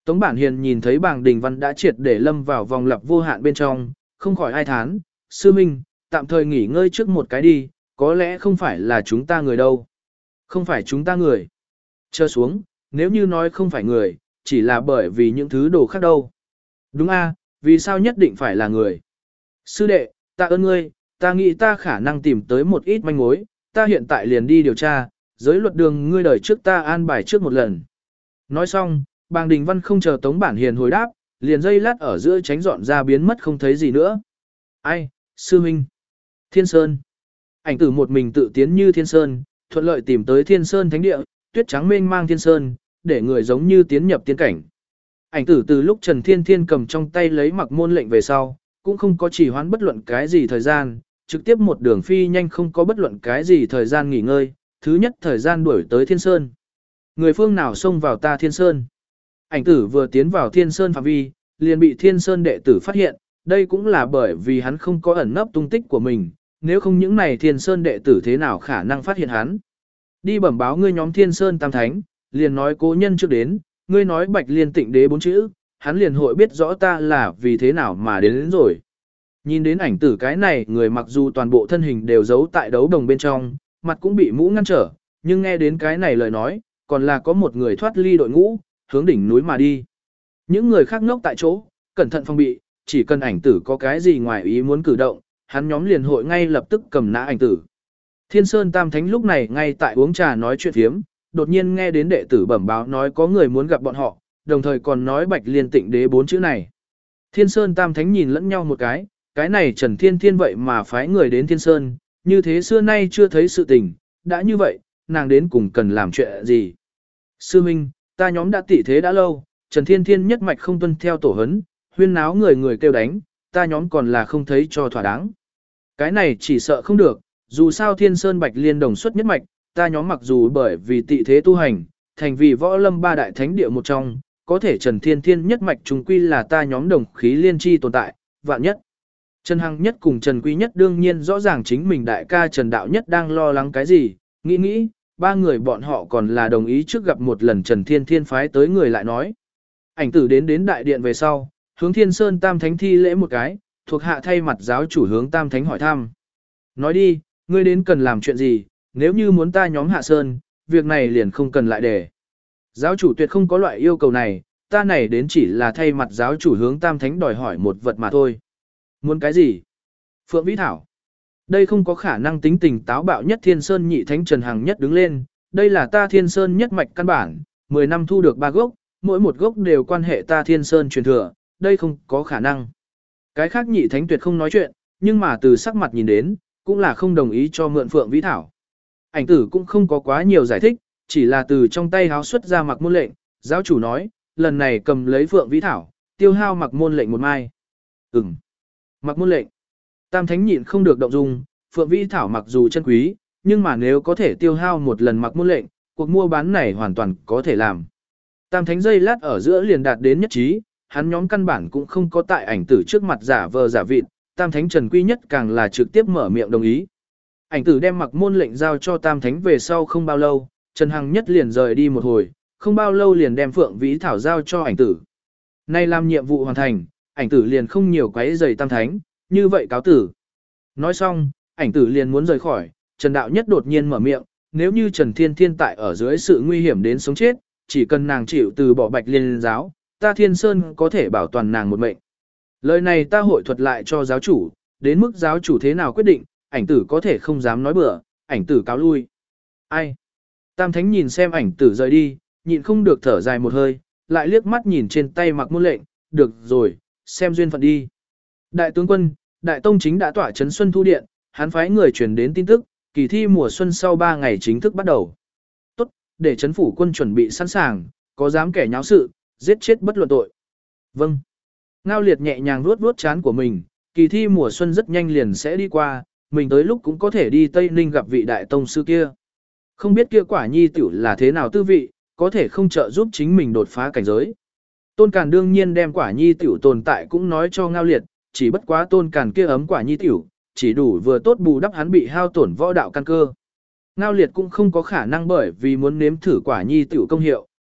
Tống Bản Hiền nhìn thấy Bàng Đình Văn đã triệt để lâm vào vòng lặp vô hạn bên trong, không khỏi ai thán, sư minh, tạm thời nghỉ ngơi trước một cái đi, có lẽ không phải là chúng ta người đâu. Không phải chúng ta người. Chờ xuống, nếu như nói không phải người, chỉ là bởi vì những thứ đồ khác đâu. Đúng a, vì sao nhất định phải là người? Sư đệ, ta ơn ngươi, ta nghĩ ta khả năng tìm tới một ít manh mối, ta hiện tại liền đi điều tra, giới luật đường ngươi đời trước ta an bài trước một lần. Nói xong, Bàng Đình Văn không chờ Tống Bản Hiền hồi đáp, liền dây lát ở giữa tránh dọn ra biến mất không thấy gì nữa. Ai, sư huynh. Thiên Sơn. Ảnh tử một mình tự tiến như Thiên Sơn, thuận lợi tìm tới Thiên Sơn thánh địa, tuyết trắng mênh mang Thiên Sơn, để người giống như tiến nhập tiên cảnh. Ảnh tử từ lúc Trần Thiên Thiên cầm trong tay lấy mặc môn lệnh về sau, cũng không có chỉ hoãn bất luận cái gì thời gian, trực tiếp một đường phi nhanh không có bất luận cái gì thời gian nghỉ ngơi, thứ nhất thời gian đuổi tới Thiên Sơn. Người phương nào xông vào ta Thiên Sơn? Ảnh tử vừa tiến vào Thiên Sơn phạm vi, liền bị Thiên Sơn đệ tử phát hiện, đây cũng là bởi vì hắn không có ẩn nấp tung tích của mình, nếu không những này Thiên Sơn đệ tử thế nào khả năng phát hiện hắn. Đi bẩm báo ngươi nhóm Thiên Sơn Tam Thánh, liền nói cố nhân trước đến, ngươi nói Bạch Liên Tịnh Đế bốn chữ, hắn liền hội biết rõ ta là vì thế nào mà đến, đến rồi. Nhìn đến ảnh tử cái này, người mặc dù toàn bộ thân hình đều giấu tại đấu đồng bên trong, mặt cũng bị mũ ngăn trở, nhưng nghe đến cái này lời nói, còn là có một người thoát ly đội ngũ, hướng đỉnh núi mà đi. Những người khác ngốc tại chỗ, cẩn thận phòng bị, chỉ cần ảnh tử có cái gì ngoài ý muốn cử động, hắn nhóm liền hội ngay lập tức cầm nã ảnh tử. Thiên Sơn Tam Thánh lúc này ngay tại uống trà nói chuyện phiếm, đột nhiên nghe đến đệ tử bẩm báo nói có người muốn gặp bọn họ, đồng thời còn nói Bạch Liên Tịnh Đế bốn chữ này. Thiên Sơn Tam Thánh nhìn lẫn nhau một cái, cái này Trần Thiên Thiên vậy mà phái người đến Thiên Sơn, như thế xưa nay chưa thấy sự tình, đã như vậy, nàng đến cùng cần làm chuyện gì? Sư Minh, ta nhóm đã tỉ thế đã lâu, Trần Thiên Thiên nhất mạch không tuân theo tổ hấn, huyên náo người người kêu đánh, ta nhóm còn là không thấy cho thỏa đáng. Cái này chỉ sợ không được, dù sao Thiên Sơn Bạch Liên đồng xuất nhất mạch, ta nhóm mặc dù bởi vì tị thế tu hành, thành vì võ lâm ba đại thánh địa một trong, có thể Trần Thiên Thiên nhất mạch trùng quy là ta nhóm đồng khí liên chi tồn tại, vạn nhất. Trần Hằng nhất cùng Trần Quý nhất đương nhiên rõ ràng chính mình đại ca Trần Đạo nhất đang lo lắng cái gì, nghĩ nghĩ, ba người bọn họ còn là đồng ý trước gặp một lần Trần Thiên Thiên phái tới người lại nói. Ảnh tử đến đến đại điện về sau, hướng Thiên Sơn Tam Thánh thi lễ một cái, thuộc hạ thay mặt giáo chủ hướng Tam Thánh hỏi thăm. Nói đi, ngươi đến cần làm chuyện gì, nếu như muốn ta nhóm hạ sơn, việc này liền không cần lại để. Giáo chủ tuyệt không có loại yêu cầu này, ta này đến chỉ là thay mặt giáo chủ hướng Tam Thánh đòi hỏi một vật mà thôi. Muốn cái gì? Phượng Vĩ Thảo. Đây không có khả năng, tính tình táo bạo nhất Thiên Sơn nhị thánh Trần Hằng nhất đứng lên, đây là ta Thiên Sơn nhất mạch căn bản, mười năm thu được ba gốc, mỗi một gốc đều quan hệ ta Thiên Sơn truyền thừa, đây không có khả năng. Cái khác nhị thánh tuyệt không nói chuyện, nhưng mà từ sắc mặt nhìn đến, cũng là không đồng ý cho mượn Phượng Vĩ Thảo. Ảnh tử cũng không có quá nhiều giải thích, chỉ là từ trong tay háo xuất ra mặc môn lệnh, giáo chủ nói, lần này cầm lấy Phượng Vĩ Thảo, tiêu hao mặc môn lệnh một mai. Ừm. Mặc môn lệnh. Tam Thánh nhịn không được động dung, Phượng Vĩ Thảo mặc dù chân quý, nhưng mà nếu có thể tiêu hao một lần mặc môn lệnh, cuộc mua bán này hoàn toàn có thể làm. Tam Thánh giây lát ở giữa liền đạt đến nhất trí, hắn nhóm căn bản cũng không có tại ảnh tử trước mặt giả vờ giả vịt, Tam Thánh Trần Quý nhất càng là trực tiếp mở miệng đồng ý. Ảnh tử đem mặc môn lệnh giao cho Tam Thánh về sau không bao lâu, Trần Hằng nhất liền rời đi một hồi, không bao lâu liền đem Phượng Vĩ Thảo giao cho ảnh tử. Nay làm nhiệm vụ hoàn thành, ảnh tử liền không nhiều quấy rầy Tam Thánh, như vậy cáo tử. Nói xong, ảnh tử liền muốn rời khỏi, Trần Đạo Nhất đột nhiên mở miệng, nếu như Trần Thiên Thiên tại ở dưới sự nguy hiểm đến sống chết, chỉ cần nàng chịu từ bỏ Bạch Liên giáo, ta Thiên Sơn có thể bảo toàn nàng một mệnh. Lời này ta hội thuật lại cho giáo chủ, đến mức giáo chủ thế nào quyết định, ảnh tử có thể không dám nói bừa, ảnh tử cáo lui. Ai? Tam Thánh nhìn xem ảnh tử rời đi, nhịn không được thở dài một hơi, lại liếc mắt nhìn trên tay mặc môn lệnh, được rồi, xem duyên phận đi. Đại tướng quân, Đại Tông chính đã tỏa trấn Xuân Thu Điện, hắn phái người truyền đến tin tức, kỳ thi mùa xuân sau ba ngày chính thức bắt đầu. Tốt, để trấn phủ quân chuẩn bị sẵn sàng, có dám kẻ nháo sự, giết chết bất luận tội. Vâng. Ngao Liệt nhẹ nhàng vuốt vuốt trán của mình, kỳ thi mùa xuân rất nhanh liền sẽ đi qua, mình tới lúc cũng có thể đi Tây Ninh gặp vị đại tông sư kia. Không biết kia quả nhi tiểu là thế nào tư vị, có thể không trợ giúp chính mình đột phá cảnh giới. Tôn Càn đương nhiên đem quả nhi tiểu tồn tại cũng nói cho Ngao Liệt, chỉ bất quá Tôn Càn kia ấm quả nhi tiểu, chỉ đủ vừa tốt bù đắp hắn bị hao tổn võ đạo căn cơ. Ngao Liệt cũng không có khả năng bởi vì muốn nếm thử quả nhi tiểu công hiệu,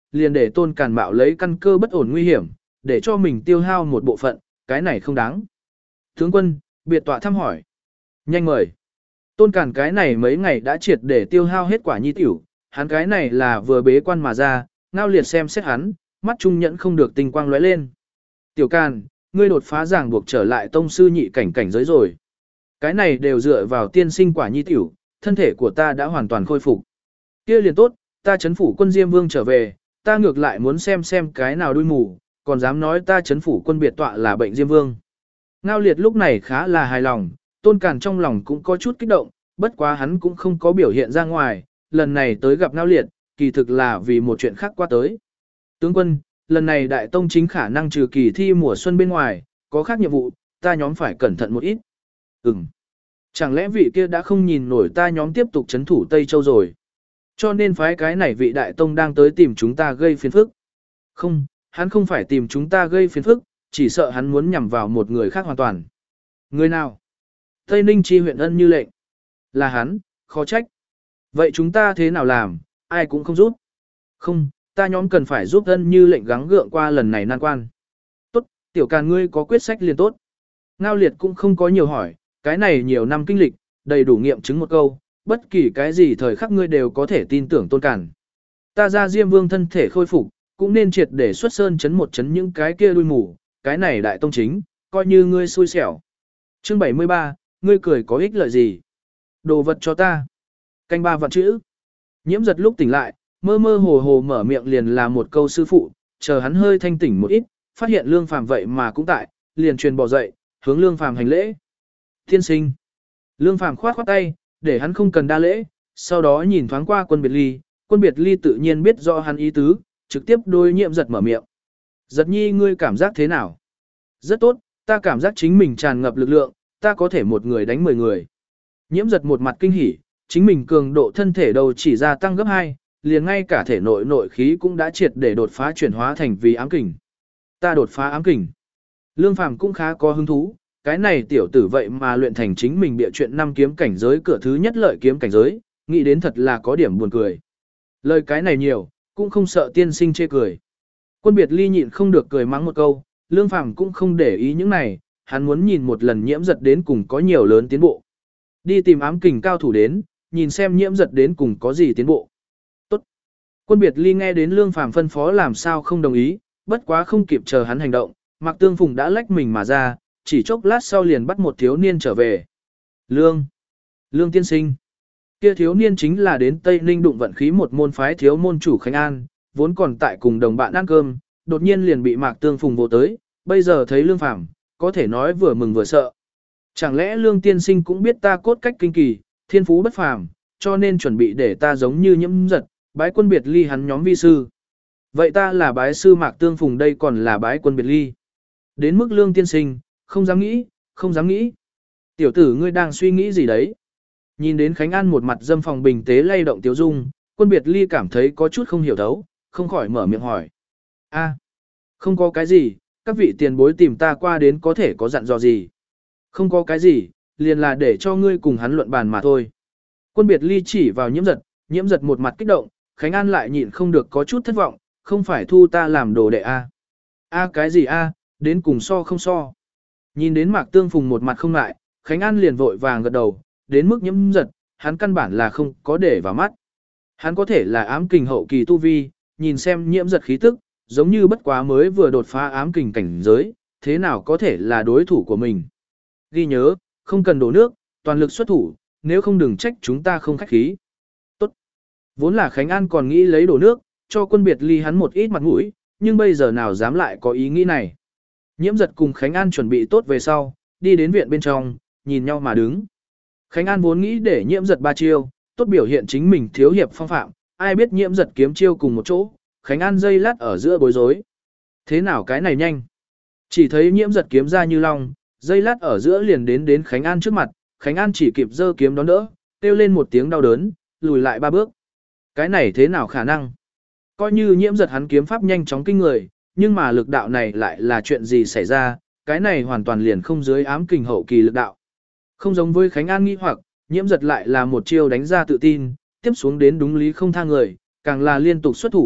liền để Tôn Càn Mạo lấy căn cơ bất ổn nguy hiểm, để cho mình tiêu hao một bộ phận, cái này không đáng. Tướng quân, biệt tọa thăm hỏi. Nhanh mời. Tôn Càn cái này mấy ngày đã triệt để tiêu hao hết quả nhi tiểu, hắn cái này là vừa bế quan mà ra, Ngao Liệt xem xét hắn, mắt trung nhẫn không được tinh quang lóe lên. Tiểu Càn, ngươi đột phá ràng buộc trở lại tông sư nhị cảnh cảnh giới rồi. Cái này đều dựa vào tiên sinh quả nhi tiểu, thân thể của ta đã hoàn toàn khôi phục. Kia liền tốt, ta chấn phủ quân Diêm Vương trở về, ta ngược lại muốn xem xem cái nào đuôi mù, còn dám nói ta chấn phủ quân biệt tọa là bệnh Diêm Vương. Ngao Liệt lúc này khá là hài lòng, Tôn Càn trong lòng cũng có chút kích động, bất quá hắn cũng không có biểu hiện ra ngoài, lần này tới gặp Ngao Liệt, kỳ thực là vì một chuyện khác qua tới. Tướng quân, lần này đại tông chính khả năng trừ kỳ thi mùa xuân bên ngoài, có khác nhiệm vụ, ta nhóm phải cẩn thận một ít. Ừm. Chẳng lẽ vị kia đã không nhìn nổi ta nhóm tiếp tục chấn thủ Tây Châu rồi? Cho nên phái cái này vị đại tông đang tới tìm chúng ta gây phiền phức. Không, hắn không phải tìm chúng ta gây phiền phức, chỉ sợ hắn muốn nhằm vào một người khác hoàn toàn. Người nào? Tây Ninh chi huyện Ân Như Lệnh. Là hắn, khó trách. Vậy chúng ta thế nào làm, ai cũng không giúp. Không, ta nhóm cần phải giúp Ân Như Lệnh gắng gượng qua lần này nan quan. Tốt, Tiểu Càn ngươi có quyết sách liền tốt. Ngao Liệt cũng không có nhiều hỏi, cái này nhiều năm kinh lịch, đầy đủ nghiệm chứng một câu, bất kỳ cái gì thời khắc ngươi đều có thể tin tưởng Tôn Càn. Ta ra Diêm Vương thân thể khôi phục, cũng nên triệt để xuất sơn chấn một chấn những cái kia đuôi mù, cái này đại tông chính, coi như ngươi xui xẻo. Chương bảy mươi ba, ngươi cười có ích lợi gì? Đồ vật cho ta. Canh ba vạn chữ. Nhiễm Giật lúc tỉnh lại, mơ mơ hồ hồ mở miệng liền là một câu sư phụ, chờ hắn hơi thanh tỉnh một ít, phát hiện Lương Phàm vậy mà cũng tại, liền truyền bỏ dậy, hướng Lương Phàm hành lễ. Tiên sinh. Lương Phàm khoát khoát tay, để hắn không cần đa lễ, sau đó nhìn thoáng qua Quân Biệt Ly, Quân Biệt Ly tự nhiên biết rõ hắn ý tứ, trực tiếp đôi Nhiễm Giật mở miệng. Giật nhi ngươi cảm giác thế nào? Rất tốt, ta cảm giác chính mình tràn ngập lực lượng, ta có thể một người đánh mười người. Nhiễm Giật một mặt kinh hỉ, chính mình cường độ thân thể đầu chỉ gia tăng gấp hai, liền ngay cả thể nội nội khí cũng đã triệt để đột phá chuyển hóa thành vì ám kình. Ta đột phá ám kình. Lương Phàm cũng khá có hứng thú, cái này tiểu tử vậy mà luyện thành chính mình bịa chuyện năm kiếm cảnh giới cửa thứ nhất lợi kiếm cảnh giới, nghĩ đến thật là có điểm buồn cười. Lời cái này nhiều, cũng không sợ tiên sinh chê cười. Quân Biệt Ly nhịn không được cười mắng một câu, Lương Phàm cũng không để ý những này, hắn muốn nhìn một lần Nhiễm Giật đến cùng có nhiều lớn tiến bộ. Đi tìm ám kình cao thủ đến, nhìn xem Nhiễm Giật đến cùng có gì tiến bộ. Tốt. Quân Biệt Ly nghe đến Lương Phàm phân phó làm sao không đồng ý, bất quá không kịp chờ hắn hành động, Mạc Tương Phùng đã lách mình mà ra, chỉ chốc lát sau liền bắt một thiếu niên trở về. Lương. Lương tiên sinh. Kia thiếu niên chính là đến Tây Ninh đụng vận khí một môn phái thiếu môn chủ Khánh An, vốn còn tại cùng đồng bạn ăn cơm, đột nhiên liền bị Mạc Tương Phùng vô tới, bây giờ thấy Lương Phàm, có thể nói vừa mừng vừa sợ. Chẳng lẽ Lương tiên sinh cũng biết ta cốt cách kinh kỳ, thiên phú bất phàm, cho nên chuẩn bị để ta giống như Nhiễm Giật, bái Quân Biệt Ly hắn nhóm vi sư. Vậy ta là bái sư Mạc Tương Phùng đây còn là bái Quân Biệt Ly. Đến mức Lương tiên sinh, không dám nghĩ, không dám nghĩ. Tiểu tử ngươi đang suy nghĩ gì đấy? Nhìn đến Khánh An một mặt dâm phòng bình tế lay động Tiếu Dung, Quân Biệt Ly cảm thấy có chút không hiểu thấu, không khỏi mở miệng hỏi. A, không có cái gì, các vị tiền bối tìm ta qua đến có thể có dặn dò gì. Không có cái gì, liền là để cho ngươi cùng hắn luận bàn mà thôi. Quân Biệt Ly chỉ vào Nhiễm Giật, Nhiễm Giật một mặt kích động, Khánh An lại nhịn không được có chút thất vọng, không phải thu ta làm đồ đệ A. A cái gì A, đến cùng so không so. Nhìn đến Mạc Tương Phùng một mặt không lại, Khánh An liền vội vàng gật đầu, đến mức Nhiễm Giật, hắn căn bản là không có để vào mắt. Hắn có thể là ám kình hậu kỳ tu vi, nhìn xem Nhiễm Giật khí tức, giống như bất quá mới vừa đột phá ám kình cảnh giới, thế nào có thể là đối thủ của mình. Ghi nhớ, không cần đổ nước, toàn lực xuất thủ, nếu không đừng trách chúng ta không khách khí. Tốt. Vốn là Khánh An còn nghĩ lấy đổ nước, cho Quân Biệt Ly hắn một ít mặt mũi, nhưng bây giờ nào dám lại có ý nghĩ này. Nhiễm Giật cùng Khánh An chuẩn bị tốt về sau, đi đến viện bên trong, nhìn nhau mà đứng. Khánh An vốn nghĩ để Nhiễm Giật ba chiêu, tốt biểu hiện chính mình thiếu hiệp phong phạm, ai biết Nhiễm Giật kiếm chiêu cùng một chỗ, Khánh An dây lát ở giữa bối rối. Thế nào cái này nhanh? Chỉ thấy Nhiễm Giật kiếm ra như long, dây lát ở giữa liền đến đến Khánh An trước mặt, Khánh An chỉ kịp giơ kiếm đón đỡ, kêu lên một tiếng đau đớn, lùi lại ba bước. Cái này thế nào khả năng? Coi như Nhiễm Giật hắn kiếm pháp nhanh chóng kinh người, nhưng mà lực đạo này lại là chuyện gì xảy ra, cái này hoàn toàn liền không dưới ám kình hậu kỳ lực đạo. Không giống với Khánh An nghi hoặc, Nhiễm Giật lại là một chiêu đánh ra tự tin, tiếp xuống đến đúng lý không tha người, càng là liên tục xuất thủ,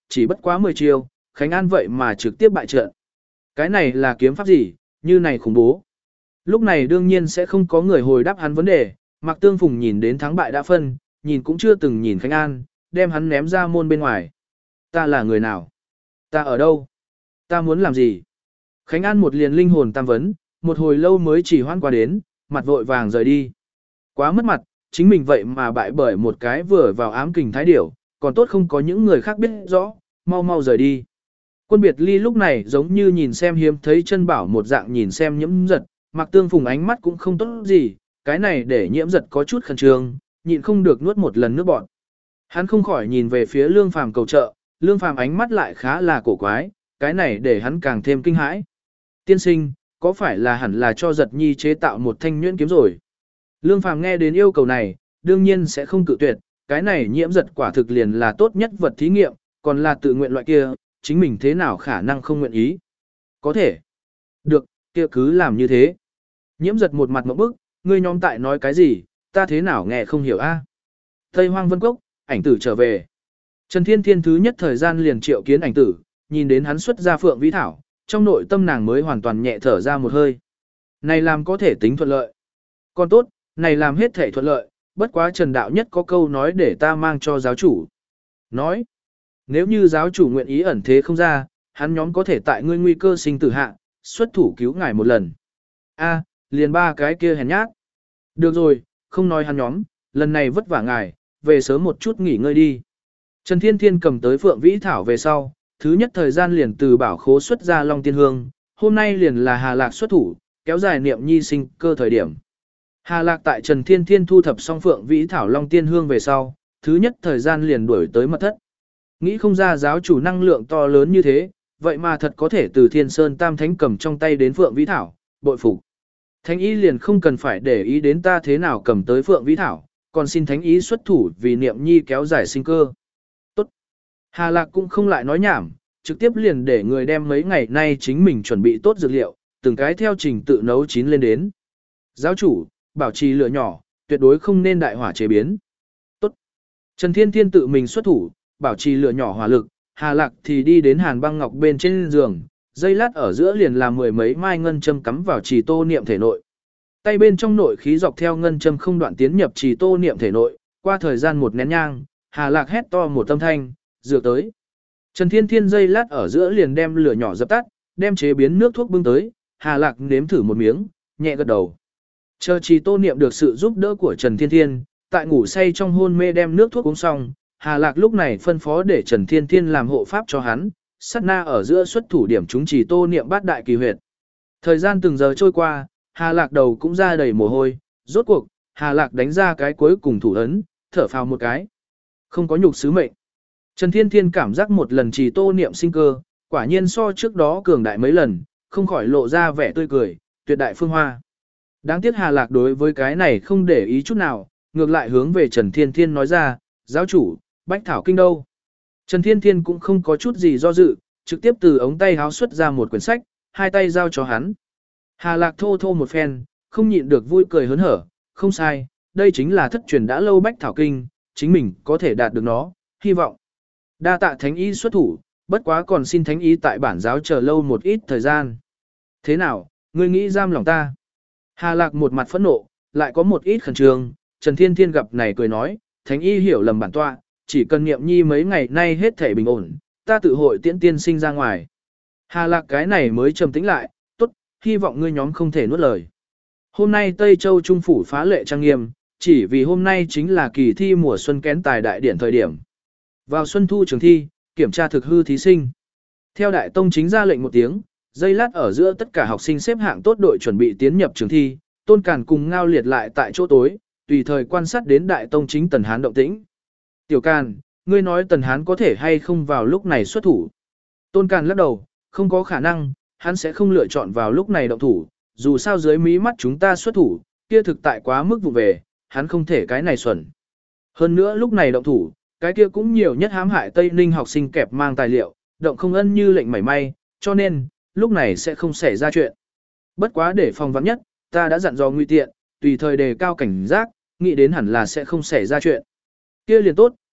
chỉ bất quá mười chiêu, Khánh An vậy mà trực tiếp bại trận. Cái này là kiếm pháp gì, như này khủng bố. Lúc này đương nhiên sẽ không có người hồi đáp hắn vấn đề, Mạc Tương Phùng nhìn đến thắng bại đã phân, nhìn cũng chưa từng nhìn Khánh An, đem hắn ném ra môn bên ngoài. Ta là người nào? Ta ở đâu? Ta muốn làm gì? Khánh An một liền linh hồn tam vấn, một hồi lâu mới chỉ hoan qua đến, mặt vội vàng rời đi. Quá mất mặt, chính mình vậy mà bại bởi một cái vừa vào ám kình thái điểu, còn tốt không có những người khác biết rõ, mau mau rời đi. Quân biệt ly lúc này giống như nhìn xem hiếm thấy chân bảo một dạng nhìn xem nhiễm giật, Mạc Tương Phùng ánh mắt cũng không tốt gì, cái này để nhiễm giật có chút khẩn trương, nhịn không được nuốt một lần nước bọt. Hắn không khỏi nhìn về phía Lương Phàm cầu trợ, Lương Phàm ánh mắt lại khá là cổ quái, cái này để hắn càng thêm kinh hãi. Tiên sinh, có phải là hẳn là cho giật nhi chế tạo một thanh nhuyễn kiếm rồi? Lương Phàm nghe đến yêu cầu này, đương nhiên sẽ không cự tuyệt, cái này nhiễm giật quả thực liền là tốt nhất vật thí nghiệm, còn là tự nguyện loại kia, chính mình thế nào khả năng không nguyện ý. Có thể. Được, kia cứ làm như thế. Nhiễm giật một mặt ngộp bức, ngươi nhóm tại nói cái gì, ta thế nào nghe không hiểu a? Tây Hoang Vân Cốc, ảnh tử trở về. Trần Thiên Thiên thứ nhất thời gian liền triệu kiến ảnh tử, nhìn đến hắn xuất ra phượng vĩ thảo, trong nội tâm nàng mới hoàn toàn nhẹ thở ra một hơi. Này làm có thể tính thuận lợi. Còn tốt, này làm hết thể thuận lợi, bất quá Trần Đạo Nhất có câu nói để ta mang cho giáo chủ. Nói, nếu như giáo chủ nguyện ý ẩn thế không ra, hắn nhóm có thể tại ngươi nguy cơ sinh tử hạ, xuất thủ cứu ngài một lần. A, liền ba cái kia hèn nhát. Được rồi, không nói hắn nhóm, lần này vất vả ngài, về sớm một chút nghỉ ngơi đi. Trần Thiên Thiên cầm tới Phượng Vĩ Thảo về sau, thứ nhất thời gian liền từ bảo khố xuất ra Long Tiên Hương, hôm nay liền là Hà Lạc xuất thủ, kéo dài niệm nhi sinh cơ thời điểm. Hà Lạc tại Trần Thiên Thiên thu thập xong Phượng Vĩ Thảo Long Tiên Hương về sau, thứ nhất thời gian liền đuổi tới mật thất. Nghĩ không ra giáo chủ năng lượng to lớn như thế, vậy mà thật có thể từ Thiên Sơn Tam Thánh cầm trong tay đến Phượng Vĩ Thảo, bội phục. Thánh ý liền không cần phải để ý đến ta thế nào cầm tới Phượng Vĩ Thảo, còn xin Thánh ý xuất thủ vì niệm nhi kéo dài sinh cơ. Tốt. Hà Lạc cũng không lại nói nhảm, trực tiếp liền để người đem mấy ngày nay chính mình chuẩn bị tốt dược liệu, từng cái theo trình tự nấu chín lên đến. Giáo chủ, bảo trì lửa nhỏ, tuyệt đối không nên đại hỏa chế biến. Tốt. Trần Thiên Thiên tự mình xuất thủ, bảo trì lửa nhỏ hỏa lực, Hà Lạc thì đi đến Hàn Băng Ngọc bên trên giường, dây lát ở giữa liền làm mười mấy mai ngân châm cắm vào trì tô niệm thể nội. Tay bên trong nội khí dọc theo ngân châm không đoạn tiến nhập trì tô niệm thể nội, qua thời gian một nén nhang, Hà Lạc hét to một âm thanh, dược tới. Trần Thiên Thiên dây lát ở giữa liền đem lửa nhỏ dập tắt, đem chế biến nước thuốc bưng tới, Hà Lạc nếm thử một miếng, nhẹ gật đầu. Chờ trì tô niệm được sự giúp đỡ của Trần Thiên Thiên, tại ngủ say trong hôn mê đem nước thuốc uống xong, Hà Lạc lúc này phân phó để Trần Thiên Thiên làm hộ pháp cho hắn, sát na ở giữa xuất thủ điểm chúng trì tô niệm bát đại kỳ huyệt. Thời gian từng giờ trôi qua, Hà Lạc đầu cũng ra đầy mồ hôi, rốt cuộc, Hà Lạc đánh ra cái cuối cùng thủ ấn, thở phào một cái. Không có nhục sứ mệnh. Trần Thiên Thiên cảm giác một lần trì tô niệm sinh cơ, quả nhiên so trước đó cường đại mấy lần, không khỏi lộ ra vẻ tươi cười, tuyệt đại phương hoa. Đáng tiếc Hà Lạc đối với cái này không để ý chút nào, ngược lại hướng về Trần Thiên Thiên nói ra, giáo chủ, Bách Thảo Kinh đâu? Trần Thiên Thiên cũng không có chút gì do dự, trực tiếp từ ống tay háo xuất ra một quyển sách, hai tay giao cho hắn. Hà Lạc thô thô một phen, không nhịn được vui cười hớn hở, không sai, đây chính là thất truyền đã lâu Bách Thảo Kinh, chính mình có thể đạt được nó, hy vọng. Đa tạ Thánh ý xuất thủ, bất quá còn xin Thánh ý tại bản giáo chờ lâu một ít thời gian. Thế nào, ngươi nghĩ giam lòng ta? Hà Lạc một mặt phẫn nộ, lại có một ít khẩn trương, Trần Thiên Thiên gặp này cười nói, Thánh ý hiểu lầm bản tọa, chỉ cần niệm nhi mấy ngày nay hết thể bình ổn, ta tự hội tiễn tiên sinh ra ngoài. Hà Lạc cái này mới trầm tĩnh lại, tốt, hy vọng ngươi nhóm không thể nuốt lời. Hôm nay Tây Châu Trung Phủ phá lệ trang nghiêm, chỉ vì hôm nay chính là kỳ thi mùa xuân kén tài đại điển thời điểm. Vào xuân thu trường thi, kiểm tra thực hư thí sinh. Theo đại tông chính ra lệnh một tiếng, giây lát ở giữa tất cả học sinh xếp hạng tốt đội chuẩn bị tiến nhập trường thi, Tôn Càn cùng Ngao Liệt lại tại chỗ tối, tùy thời quan sát đến đại tông chính Tần Hán động tĩnh. Tiểu Càn, ngươi nói Tần Hán có thể hay không vào lúc này xuất thủ? Tôn Càn lắc đầu, không có khả năng, hắn sẽ không lựa chọn vào lúc này động thủ, dù sao dưới mí mắt chúng ta xuất thủ, kia thực tại quá mức vụ về, hắn không thể cái này xuẩn. Hơn nữa lúc này động thủ, cái kia cũng nhiều nhất hãm hại Tây Ninh học sinh kẹp mang tài liệu, động không ân như lệnh mảy may, cho nên, lúc này sẽ không xảy ra chuyện. Bất quá để phòng vắng nhất, ta đã dặn dò nguy tiện, tùy thời đề cao cảnh giác, nghĩ đến hẳn là sẽ không xảy ra chuyện. Kia liền tốt,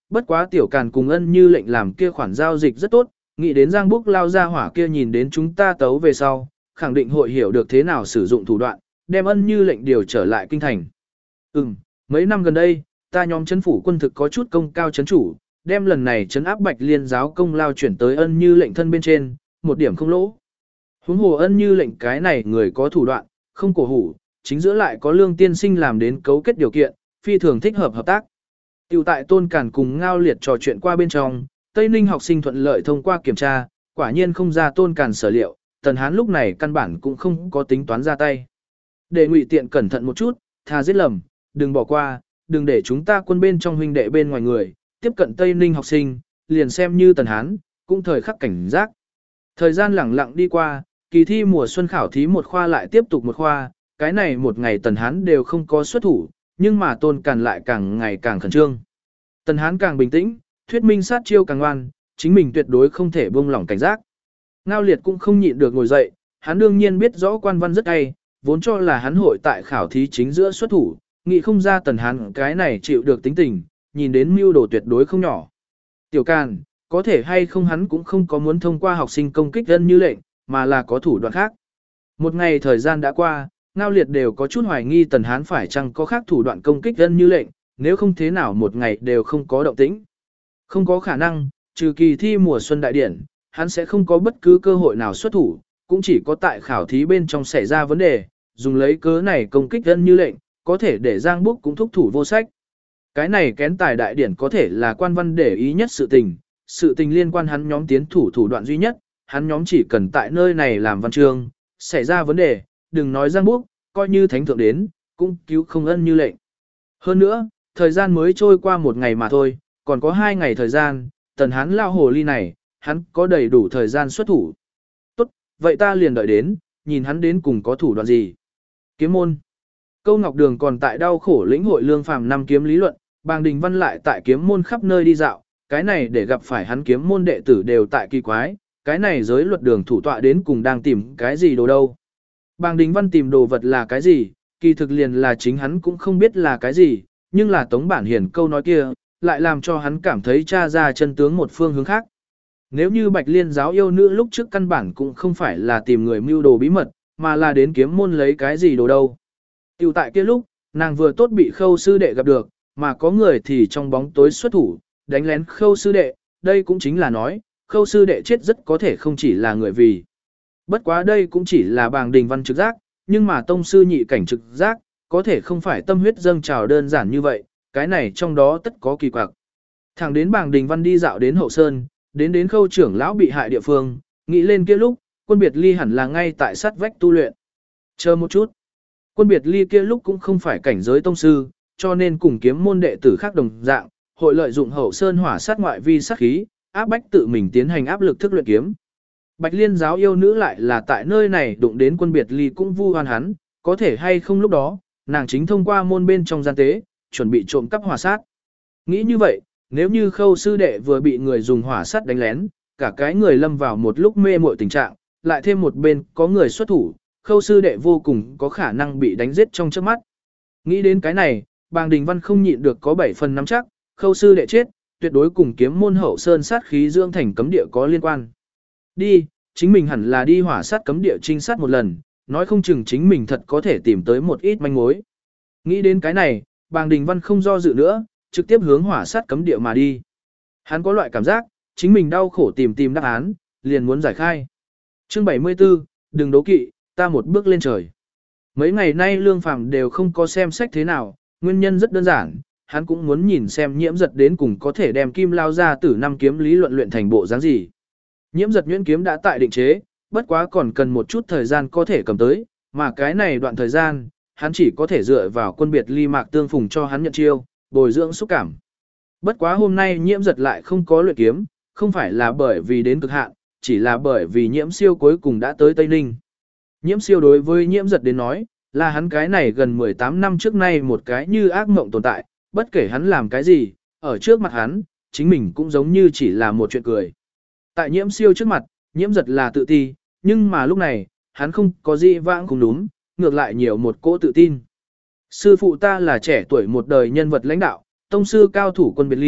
bất quá tiểu càn cùng ân như lệnh làm kia khoản giao dịch rất tốt, nghĩ đến Giang Búc lao ra hỏa kia nhìn đến chúng ta tấu về sau, khẳng định hội hiểu được thế nào sử dụng thủ đoạn, đem ân như lệnh điều trở lại kinh thành. Ừm, mấy năm gần đây, ta nhóm chấn phủ quân thực có chút công cao chấn chủ, đem lần này chấn áp Bạch Liên giáo công lao chuyển tới ân như lệnh thân bên trên, một điểm không lỗ. Huống hồ ân như lệnh cái này người có thủ đoạn, không cổ hủ, chính giữa lại có lương tiên sinh làm đến cấu kết điều kiện, phi thường thích hợp hợp tác. Tiểu tại Tôn Cản cùng Ngao Liệt trò chuyện qua bên trong, Tây Ninh học sinh thuận lợi thông qua kiểm tra, quả nhiên không ra Tôn Cản sở liệu, Tần Hán lúc này căn bản cũng không có tính toán ra tay. Để ngụy tiện cẩn thận một chút, thà giết lầm, đừng bỏ qua, đừng để chúng ta quân bên trong huynh đệ bên ngoài người, tiếp cận Tây Ninh học sinh, liền xem như Tần Hán, cũng thời khắc cảnh giác. Thời gian lẳng lặng đi qua, kỳ thi mùa xuân khảo thí một khoa lại tiếp tục một khoa, cái này một ngày Tần Hán đều không có xuất thủ, nhưng mà Tôn Càn lại càng ngày càng khẩn trương. Tần Hán càng bình tĩnh, thuyết minh sát chiêu càng ngoan, chính mình tuyệt đối không thể buông lỏng cảnh giác. Ngao Liệt cũng không nhịn được ngồi dậy, hắn đương nhiên biết rõ quan văn rất hay, vốn cho là hắn hội tại khảo thí chính giữa xuất thủ, nghĩ không ra Tần Hán cái này chịu được tính tình, nhìn đến mưu đồ tuyệt đối không nhỏ. Tiểu Càn, có thể hay không hắn cũng không có muốn thông qua học sinh công kích dân như lệnh, mà là có thủ đoạn khác. Một ngày thời gian đã qua, Ngao Liệt đều có chút hoài nghi Tần Hán phải chăng có khác thủ đoạn công kích dân như lệnh, nếu không thế nào một ngày đều không có động tĩnh. Không có khả năng, trừ kỳ thi mùa xuân đại điển, hắn sẽ không có bất cứ cơ hội nào xuất thủ, cũng chỉ có tại khảo thí bên trong xảy ra vấn đề, dùng lấy cớ này công kích dân như lệnh, có thể để Giang Búc cũng thúc thủ vô sách. Cái này kén tài đại điển có thể là quan văn để ý nhất sự tình, sự tình liên quan hắn nhóm tiến thủ thủ đoạn duy nhất, hắn nhóm chỉ cần tại nơi này làm văn chương, xảy ra vấn đề, đừng nói Giang Búc, coi như thánh thượng đến, cũng cứu không ân như lệnh. Hơn nữa, thời gian mới trôi qua một ngày mà thôi, còn có hai ngày thời gian, Tần Hán lao hồ ly này, hắn có đầy đủ thời gian xuất thủ. Tốt, vậy ta liền đợi đến, nhìn hắn đến cùng có thủ đoạn gì. Kiếm môn. Câu Ngọc Đường còn tại đau khổ lĩnh hội lương phàm năm kiếm lý luận, Bàng Đình Văn lại tại kiếm môn khắp nơi đi dạo, cái này để gặp phải hắn kiếm môn đệ tử đều tại kỳ quái, cái này giới luật đường thủ tọa đến cùng đang tìm cái gì đồ đâu. Bàng Đình Văn tìm đồ vật là cái gì, kỳ thực liền là chính hắn cũng không biết là cái gì, nhưng là Tống Bản Hiền câu nói kia, lại làm cho hắn cảm thấy tra ra chân tướng một phương hướng khác. Nếu như Bạch Liên giáo yêu nữ lúc trước căn bản cũng không phải là tìm người mưu đồ bí mật, mà là đến kiếm môn lấy cái gì đồ đâu. Tiểu tại kia lúc, nàng vừa tốt bị Khâu sư đệ gặp được, mà có người thì trong bóng tối xuất thủ, đánh lén Khâu sư đệ, đây cũng chính là nói, Khâu sư đệ chết rất có thể không chỉ là người vì. Bất quá đây cũng chỉ là Bàng Đình Văn trực giác, nhưng mà tông sư nhị cảnh trực giác, có thể không phải tâm huyết dâng trào đơn giản như vậy, cái này trong đó tất có kỳ quặc. Thẳng đến Bàng Đình Văn đi dạo đến Hậu Sơn, đến đến Khâu trưởng lão bị hại địa phương, nghĩ lên kia lúc, Quân Biệt Ly hẳn là ngay tại sát vách tu luyện. Chờ một chút. Quân Biệt Ly kia lúc cũng không phải cảnh giới tông sư, cho nên cùng kiếm môn đệ tử khác đồng dạng, hội lợi dụng Hậu Sơn hỏa sát ngoại vi sát khí, áp bách tự mình tiến hành áp lực thức luyện kiếm. Bạch Liên giáo yêu nữ lại là tại nơi này đụng đến Quân Biệt Ly cũng vu oan hắn, có thể hay không lúc đó, nàng chính thông qua môn bên trong gian tế, chuẩn bị trộm cắp hỏa sát. Nghĩ như vậy, nếu như Khâu sư đệ vừa bị người dùng hỏa sát đánh lén, cả cái người lâm vào một lúc mê muội tình trạng, lại thêm một bên có người xuất thủ, Khâu sư đệ vô cùng có khả năng bị đánh giết trong chớp mắt. Nghĩ đến cái này, Bàng Đình Văn không nhịn được có bảy phần nắm chắc, Khâu sư đệ chết, tuyệt đối cùng kiếm môn Hậu Sơn sát khí dưỡng thành cấm địa có liên quan. Đi, chính mình hẳn là đi hỏa sát cấm địa trinh sát một lần, nói không chừng chính mình thật có thể tìm tới một ít manh mối. Nghĩ đến cái này, Bàng Đình Văn không do dự nữa, trực tiếp hướng hỏa sát cấm địa mà đi. Hắn có loại cảm giác, chính mình đau khổ tìm tìm đáp án, liền muốn giải khai. Chương bảy mươi tư, đừng đố kỵ, ta một bước lên trời. Mấy ngày nay Lương Phàm đều không có xem sách thế nào, nguyên nhân rất đơn giản, hắn cũng muốn nhìn xem Nhiễm Giật đến cùng có thể đem Kim Lao ra tử năm kiếm lý luận luyện thành bộ dáng gì. Nhiễm Giật nhuyễn kiếm đã tại định chế, bất quá còn cần một chút thời gian có thể cầm tới, mà cái này đoạn thời gian, hắn chỉ có thể dựa vào Quân Biệt Ly Mạc Tương Phùng cho hắn nhận chiêu, bồi dưỡng xúc cảm. Bất quá hôm nay Nhiễm Giật lại không có luyện kiếm, không phải là bởi vì đến cực hạn, chỉ là bởi vì Nhiễm Siêu cuối cùng đã tới Tây Ninh. Nhiễm Siêu đối với Nhiễm Giật đến nói, là hắn cái này gần mười tám năm trước nay một cái như ác mộng tồn tại, bất kể hắn làm cái gì, ở trước mặt hắn, chính mình cũng giống như chỉ là một chuyện cười. Tại Nhiễm Siêu trước mặt, Nhiễm Giật là tự ti, nhưng mà lúc này, hắn không có gì vãng cùng đúng, ngược lại nhiều một cỗ tự tin. Sư phụ ta là trẻ tuổi một đời nhân vật lãnh đạo, tông sư cao thủ Quân Biệt Ly,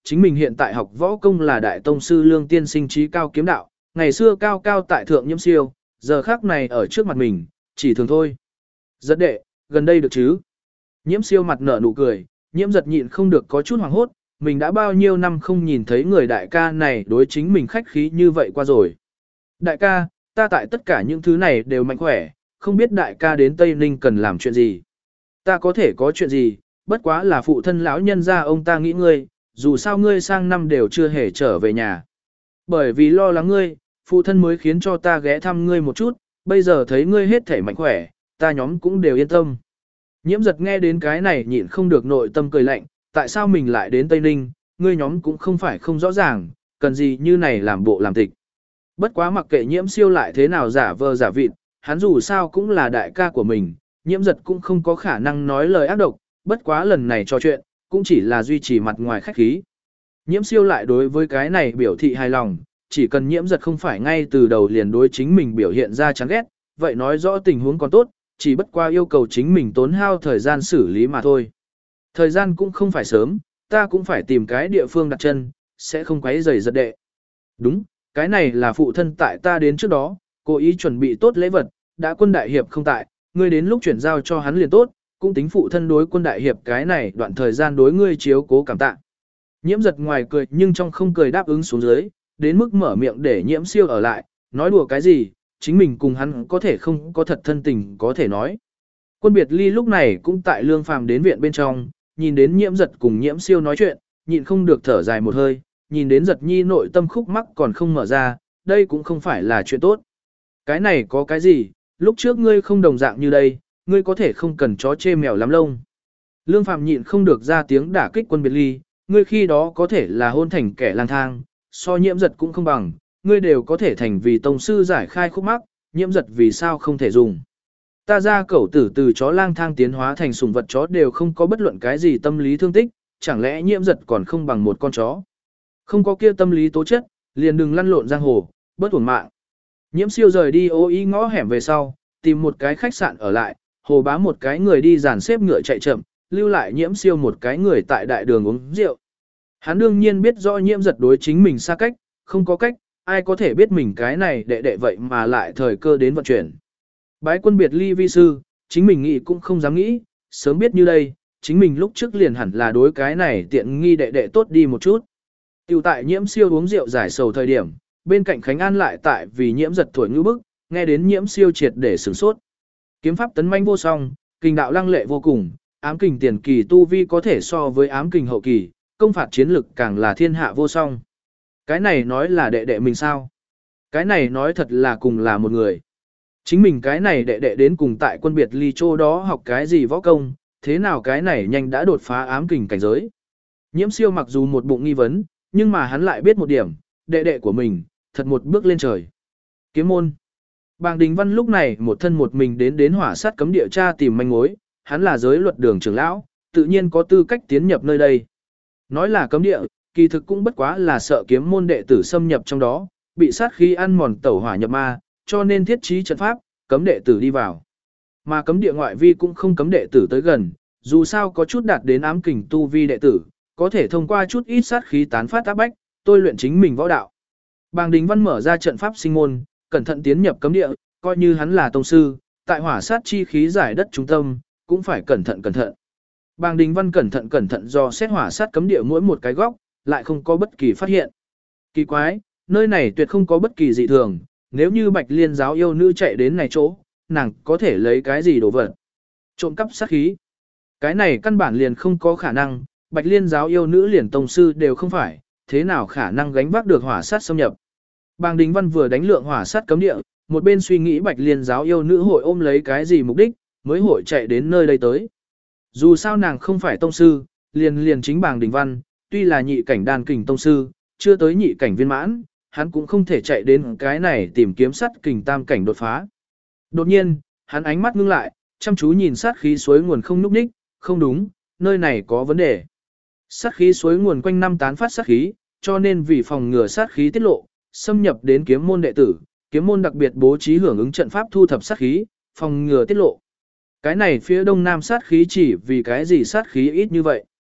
chính mình hiện tại học võ công là đại tông sư Lương Tiên Sinh trí cao kiếm đạo, ngày xưa cao cao tại thượng Nhiễm Siêu, giờ khắc này ở trước mặt mình, chỉ thường thôi. Giật đệ, gần đây được chứ? Nhiễm Siêu mặt nở nụ cười, Nhiễm Giật nhịn không được có chút hoảng hốt, mình đã bao nhiêu năm không nhìn thấy người đại ca này đối chính mình khách khí như vậy qua rồi. Đại ca, ta tại tất cả những thứ này đều mạnh khỏe, không biết đại ca đến Tây Ninh cần làm chuyện gì. Ta có thể có chuyện gì, bất quá là phụ thân lão nhân gia ông ta nghĩ ngươi, dù sao ngươi sang năm đều chưa hề trở về nhà. Bởi vì lo lắng ngươi, phụ thân mới khiến cho ta ghé thăm ngươi một chút, bây giờ thấy ngươi hết thể mạnh khỏe, ta nhóm cũng đều yên tâm. Nhiễm Giật nghe đến cái này nhịn không được nội tâm cười lạnh, tại sao mình lại đến Tây Ninh, ngươi nhóm cũng không phải không rõ ràng, cần gì như này làm bộ làm tịch. Bất quá mặc kệ Nhiễm Siêu lại thế nào giả vờ giả vịt, hắn dù sao cũng là đại ca của mình, Nhiễm Giật cũng không có khả năng nói lời ác độc, bất quá lần này trò chuyện, cũng chỉ là duy trì mặt ngoài khách khí. Nhiễm Siêu lại đối với cái này biểu thị hài lòng, chỉ cần Nhiễm Giật không phải ngay từ đầu liền đối chính mình biểu hiện ra chán ghét, vậy nói rõ tình huống còn tốt, chỉ bất qua yêu cầu chính mình tốn hao thời gian xử lý mà thôi. Thời gian cũng không phải sớm, ta cũng phải tìm cái địa phương đặt chân, sẽ không quấy rầy Giật đệ. Đúng, cái này là phụ thân tại ta đến trước đó, cố ý chuẩn bị tốt lễ vật, đã quân đại hiệp không tại, ngươi đến lúc chuyển giao cho hắn liền tốt, cũng tính phụ thân đối quân đại hiệp cái này đoạn thời gian đối ngươi chiếu cố cảm tạ. Nhiễm Giật ngoài cười nhưng trong không cười đáp ứng xuống dưới, đến mức mở miệng để Nhiễm Siêu ở lại, nói đùa cái gì, chính mình cùng hắn có thể không có thật thân tình có thể nói. Quân biệt ly lúc này cũng tại Lương Phàm đến viện bên trong, nhìn đến Nhiễm Giật cùng Nhiễm Siêu nói chuyện, nhịn không được thở dài một hơi, nhìn đến Giật Nhi nội tâm khúc mắc còn không mở ra, đây cũng không phải là chuyện tốt. Cái này có cái gì, lúc trước ngươi không đồng dạng như đây, ngươi có thể không cần chó chê mèo lắm lông. Lương Phàm nhịn không được ra tiếng đả kích quân biệt ly, ngươi khi đó có thể là hôn thành kẻ lang thang, so Nhiễm Giật cũng không bằng, ngươi đều có thể thành vì tông sư giải khai khúc mắc, Nhiễm Giật vì sao không thể dùng. Ta ra cẩu tử từ chó lang thang tiến hóa thành sủng vật chó đều không có bất luận cái gì tâm lý thương tích, chẳng lẽ Nhiễm Giật còn không bằng một con chó. Không có kia tâm lý tố chất, liền đừng lăn lộn giang hồ, bất uổng mạng. Nhiễm Siêu rời đi ô y ngõ hẻm về sau, tìm một cái khách sạn ở lại, hồ bá một cái người đi dàn xếp ngựa chạy chậm, lưu lại Nhiễm Siêu một cái người tại đại đường uống rượu. Hắn đương nhiên biết rõ Nhiễm Giật đối chính mình xa cách, không có cách, ai có thể biết mình cái này đệ đệ vậy mà lại thời cơ đến vận chuyển. Bái quân biệt ly vi sư, chính mình nghĩ cũng không dám nghĩ, sớm biết như đây, chính mình lúc trước liền hẳn là đối cái này tiện nghi đệ đệ tốt đi một chút. Tiểu tại Nhiễm Siêu uống rượu giải sầu thời điểm, bên cạnh Khánh An lại tại vì Nhiễm Giật thổi ngữ bức, nghe đến Nhiễm Siêu triệt để sửng sốt. Kiếm pháp tấn manh vô song, kình đạo lăng lệ vô cùng, ám kình tiền kỳ tu vi có thể so với ám kình hậu kỳ, công phạt chiến lực càng là thiên hạ vô song. Cái này nói là đệ đệ mình sao? Cái này nói thật là cùng là một người. Chính mình cái này đệ đệ đến cùng tại quân biệt ly châu đó học cái gì võ công, thế nào cái này nhanh đã đột phá ám kình cảnh giới. Nhiễm Siêu mặc dù một bụng nghi vấn, nhưng mà hắn lại biết một điểm, đệ đệ của mình, thật một bước lên trời. Kiếm môn. Bàng Đình Văn lúc này một thân một mình đến đến hỏa sát cấm địa tra tìm manh mối, hắn là giới luật đường trưởng lão, tự nhiên có tư cách tiến nhập nơi đây. Nói là cấm địa, kỳ thực cũng bất quá là sợ kiếm môn đệ tử xâm nhập trong đó, bị sát khí ăn mòn tẩu hỏa nhập ma, cho nên thiết trí trận pháp, cấm đệ tử đi vào. Mà cấm địa ngoại vi cũng không cấm đệ tử tới gần, dù sao có chút đạt đến ám kình tu vi đệ tử, có thể thông qua chút ít sát khí tán phát áp bách, tôi luyện chính mình võ đạo. Bàng Đình Văn mở ra trận pháp sinh môn, cẩn thận tiến nhập cấm địa, coi như hắn là tông sư, tại hỏa sát chi khí giải đất trung tâm, cũng phải cẩn thận cẩn thận. Bàng Đình Văn cẩn thận cẩn thận do xét hỏa sát cấm địa mỗi một cái góc, lại không có bất kỳ phát hiện. Kỳ quái, nơi này tuyệt không có bất kỳ dị thường, nếu như Bạch Liên giáo yêu nữ chạy đến này chỗ, nàng có thể lấy cái gì đồ vật? Trộm cắp sát khí. Cái này căn bản liền không có khả năng, Bạch Liên giáo yêu nữ liền tông sư đều không phải, thế nào khả năng gánh vác được hỏa sát xâm nhập. Bàng Đình Văn vừa đánh lượng hỏa sát cấm địa, một bên suy nghĩ Bạch Liên giáo yêu nữ hội ôm lấy cái gì mục đích, mới hội chạy đến nơi đây tới. Dù sao nàng không phải tông sư, liền liền chính Bàng Đình Văn, tuy là nhị cảnh đan kình tông sư, chưa tới nhị cảnh viên mãn, hắn cũng không thể chạy đến cái này tìm kiếm sát kình tam cảnh đột phá. Đột nhiên, hắn ánh mắt ngưng lại, chăm chú nhìn sát khí suối nguồn không nhúc nhích, không đúng, nơi này có vấn đề. Sát khí suối nguồn quanh năm tán phát sát khí, cho nên vì phòng ngừa sát khí tiết lộ, xâm nhập đến kiếm môn đệ tử, kiếm môn đặc biệt bố trí hưởng ứng trận pháp thu thập sát khí, phòng ngừa tiết lộ. Cái này phía đông nam sát khí chỉ vì cái gì sát khí ít như vậy.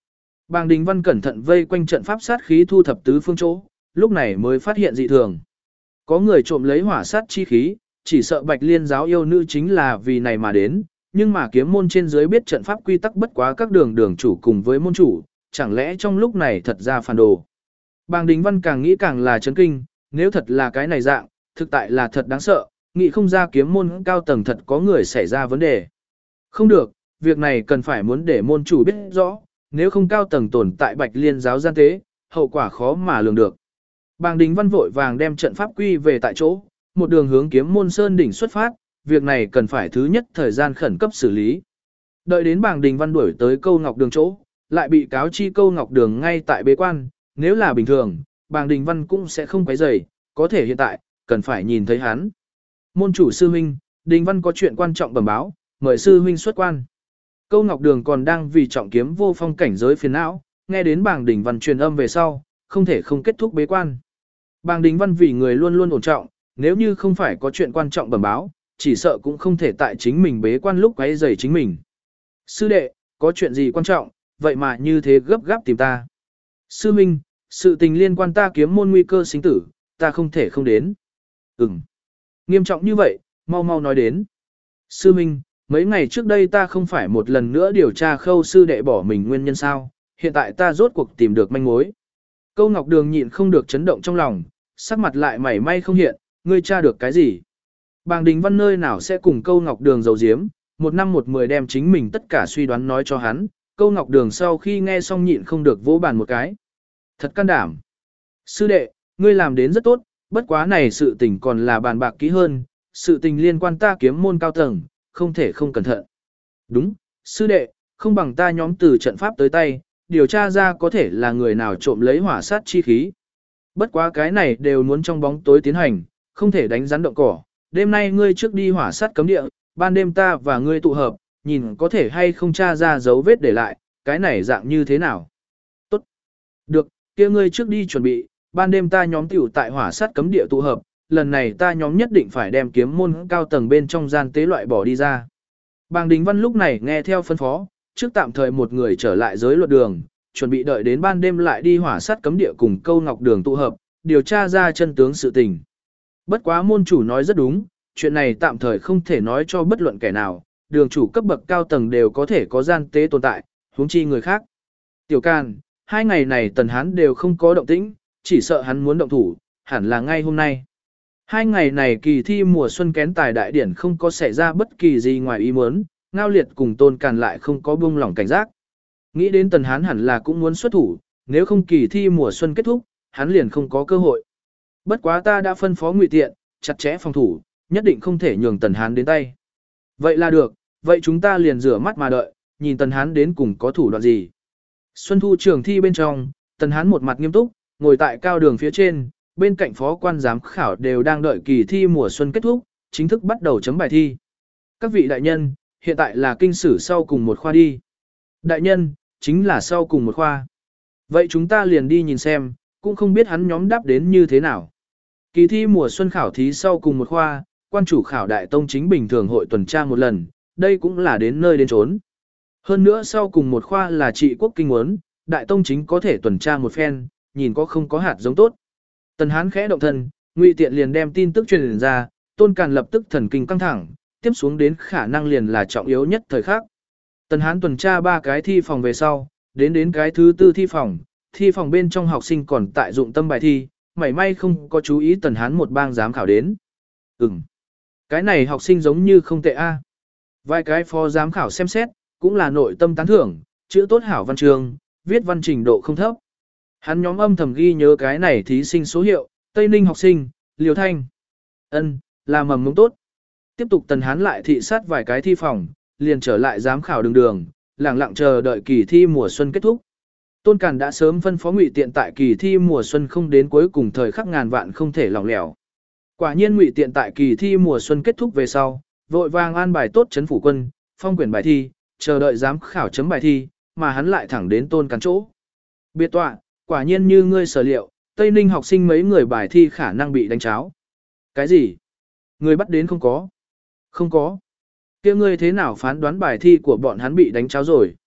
Bàng Đình Văn cẩn thận vây quanh trận pháp sát khí thu thập tứ phương chỗ, lúc này mới phát hiện dị thường. Có người trộm lấy hỏa sát chi khí, chỉ sợ Bạch Liên giáo yêu nữ chính là vì này mà đến, nhưng mà kiếm môn trên dưới biết trận pháp quy tắc bất quá các đường đường chủ cùng với môn chủ, chẳng lẽ trong lúc này thật ra phản đồ. Bàng Đình Văn càng nghĩ càng là chấn kinh, nếu thật là cái này dạng, thực tại là thật đáng sợ, nghĩ không ra kiếm môn cao tầng thật có người xảy ra vấn đề. Không được, việc này cần phải muốn để môn chủ biết rõ, nếu không cao tầng tồn tại Bạch Liên giáo gian tế, hậu quả khó mà lường được. Bàng Đình Văn vội vàng đem trận pháp quy về tại chỗ, một đường hướng kiếm môn sơn đỉnh xuất phát, việc này cần phải thứ nhất thời gian khẩn cấp xử lý. Đợi đến Bàng Đình Văn đuổi tới câu ngọc đường chỗ, lại bị cáo chi câu ngọc đường ngay tại bế quan, nếu là bình thường, Bàng Đình Văn cũng sẽ không quấy rầy, có thể hiện tại, cần phải nhìn thấy hắn. Môn chủ sư huynh, Đình Văn có chuyện quan trọng bẩm báo, mời sư huynh xuất quan. Câu ngọc đường còn đang vì trọng kiếm vô phong cảnh giới phiền não, nghe đến Bàng Đình Văn truyền âm về sau, không thể không kết thúc bế quan. Bàng Đình Văn vì người luôn luôn ổn trọng, nếu như không phải có chuyện quan trọng bẩm báo, chỉ sợ cũng không thể tại chính mình bế quan lúc quấy rầy chính mình. Sư đệ, có chuyện gì quan trọng, vậy mà như thế gấp gáp tìm ta. Sư Minh, sự tình liên quan ta kiếm môn nguy cơ sinh tử, ta không thể không đến. Ừm. Nghiêm trọng như vậy, mau mau nói đến. Sư Minh, mấy ngày trước đây ta không phải một lần nữa điều tra khâu sư đệ bỏ mình nguyên nhân sao, hiện tại ta rốt cuộc tìm được manh mối. Câu Ngọc Đường nhịn không được chấn động trong lòng, sắc mặt lại mảy may không hiện, ngươi tra được cái gì? Bàng Đình Văn nơi nào sẽ cùng Câu Ngọc Đường giấu giếm, một năm một mười đem chính mình tất cả suy đoán nói cho hắn, Câu Ngọc Đường sau khi nghe xong nhịn không được vỗ bàn một cái. Thật can đảm. Sư đệ, ngươi làm đến rất tốt, bất quá này sự tình còn là bàn bạc kỹ hơn, sự tình liên quan ta kiếm môn cao tầng, không thể không cẩn thận. Đúng, sư đệ, không bằng ta nhóm từ trận pháp tới tay, điều tra ra có thể là người nào trộm lấy hỏa sát chi khí. Bất quá cái này đều muốn trong bóng tối tiến hành, không thể đánh rắn động cỏ. Đêm nay ngươi trước đi hỏa sát cấm địa, ban đêm ta và ngươi tụ hợp, nhìn có thể hay không tra ra dấu vết để lại, cái này dạng như thế nào. Tốt. Được, kia ngươi trước đi chuẩn bị, ban đêm ta nhóm tiểu tại hỏa sát cấm địa tụ hợp, lần này ta nhóm nhất định phải đem kiếm môn cao tầng bên trong gian tế loại bỏ đi ra. Bàng Đình Văn lúc này nghe theo phân phó, trước tạm thời một người trở lại giới luật đường, chuẩn bị đợi đến ban đêm lại đi hỏa sát cấm địa cùng Câu Ngọc Đường tụ hợp, điều tra ra chân tướng sự tình. Bất quá môn chủ nói rất đúng, chuyện này tạm thời không thể nói cho bất luận kẻ nào, đường chủ cấp bậc cao tầng đều có thể có gian tế tồn tại, huống chi người khác. Tiểu Can, hai ngày này Tần Hán đều không có động tĩnh, chỉ sợ hắn muốn động thủ, hẳn là ngay hôm nay. Hai ngày này kỳ thi mùa xuân kén tài đại điển không có xảy ra bất kỳ gì ngoài ý muốn, Ngao Liệt cùng Tôn Càn lại không có buông lỏng cảnh giác. Nghĩ đến Tần Hán hẳn là cũng muốn xuất thủ, nếu không kỳ thi mùa xuân kết thúc, hắn liền không có cơ hội. Bất quá ta đã phân phó Ngụy Tiện, chặt chẽ phòng thủ, nhất định không thể nhường Tần Hán đến tay. Vậy là được, vậy chúng ta liền rửa mắt mà đợi, nhìn Tần Hán đến cùng có thủ đoạn gì. Xuân thu trường thi bên trong, Tần Hán một mặt nghiêm túc, ngồi tại cao đường phía trên, bên cạnh phó quan giám khảo đều đang đợi kỳ thi mùa xuân kết thúc, chính thức bắt đầu chấm bài thi. Các vị đại nhân, hiện tại là kinh sử sau cùng một khoa đi. Đại nhân, chính là sau cùng một khoa. Vậy chúng ta liền đi nhìn xem, cũng không biết hắn nhóm đáp đến như thế nào. Kỳ thi mùa xuân khảo thí sau cùng một khoa, quan chủ khảo đại tông chính bình thường hội tuần tra một lần, đây cũng là đến nơi đến chốn. Hơn nữa sau cùng một khoa là trị quốc kinh muốn, đại tông chính có thể tuần tra một phen, nhìn có không có hạt giống tốt. Tần Hán khẽ động thân, Ngụy Tiện liền đem tin tức truyền ra, Tôn Càn lập tức thần kinh căng thẳng, tiếp xuống đến khả năng liền là trọng yếu nhất thời khắc. Tần Hán tuần tra ba cái thi phòng về sau, đến đến cái thứ tư thi phòng, thi phòng bên trong học sinh còn tại dụng tâm bài thi, mảy may không có chú ý Tần Hán một bang giám khảo đến. Ừm, cái này học sinh giống như không tệ a. Vài cái phó giám khảo xem xét, cũng là nội tâm tán thưởng, chữ tốt hảo văn chương, viết văn trình độ không thấp. Hắn nhóm âm thầm ghi nhớ cái này thí sinh số hiệu, Tây Ninh học sinh, Liêu Thanh. Ân, là mầm mống tốt. Tiếp tục Tần Hán lại thị sát vài cái thi phòng, liền trở lại giám khảo đường đường, lặng lặng chờ đợi kỳ thi mùa xuân kết thúc. Tôn Càn đã sớm phân phó Ngụy Tiện tại kỳ thi mùa xuân không đến cuối cùng thời khắc ngàn vạn không thể lỏng lẻo. Quả nhiên Ngụy Tiện tại kỳ thi mùa xuân kết thúc về sau, vội vàng an bài tốt trấn phủ quân, phong quyển bài thi, chờ đợi giám khảo chấm bài thi, mà hắn lại thẳng đến Tôn Càn chỗ. Biệt tọa, quả nhiên như ngươi sở liệu, Tây Ninh học sinh mấy người bài thi khả năng bị đánh cháo. Cái gì? Người bắt đến không có? Không có. Kia ngươi thế nào phán đoán bài thi của bọn hắn bị đánh cháo rồi?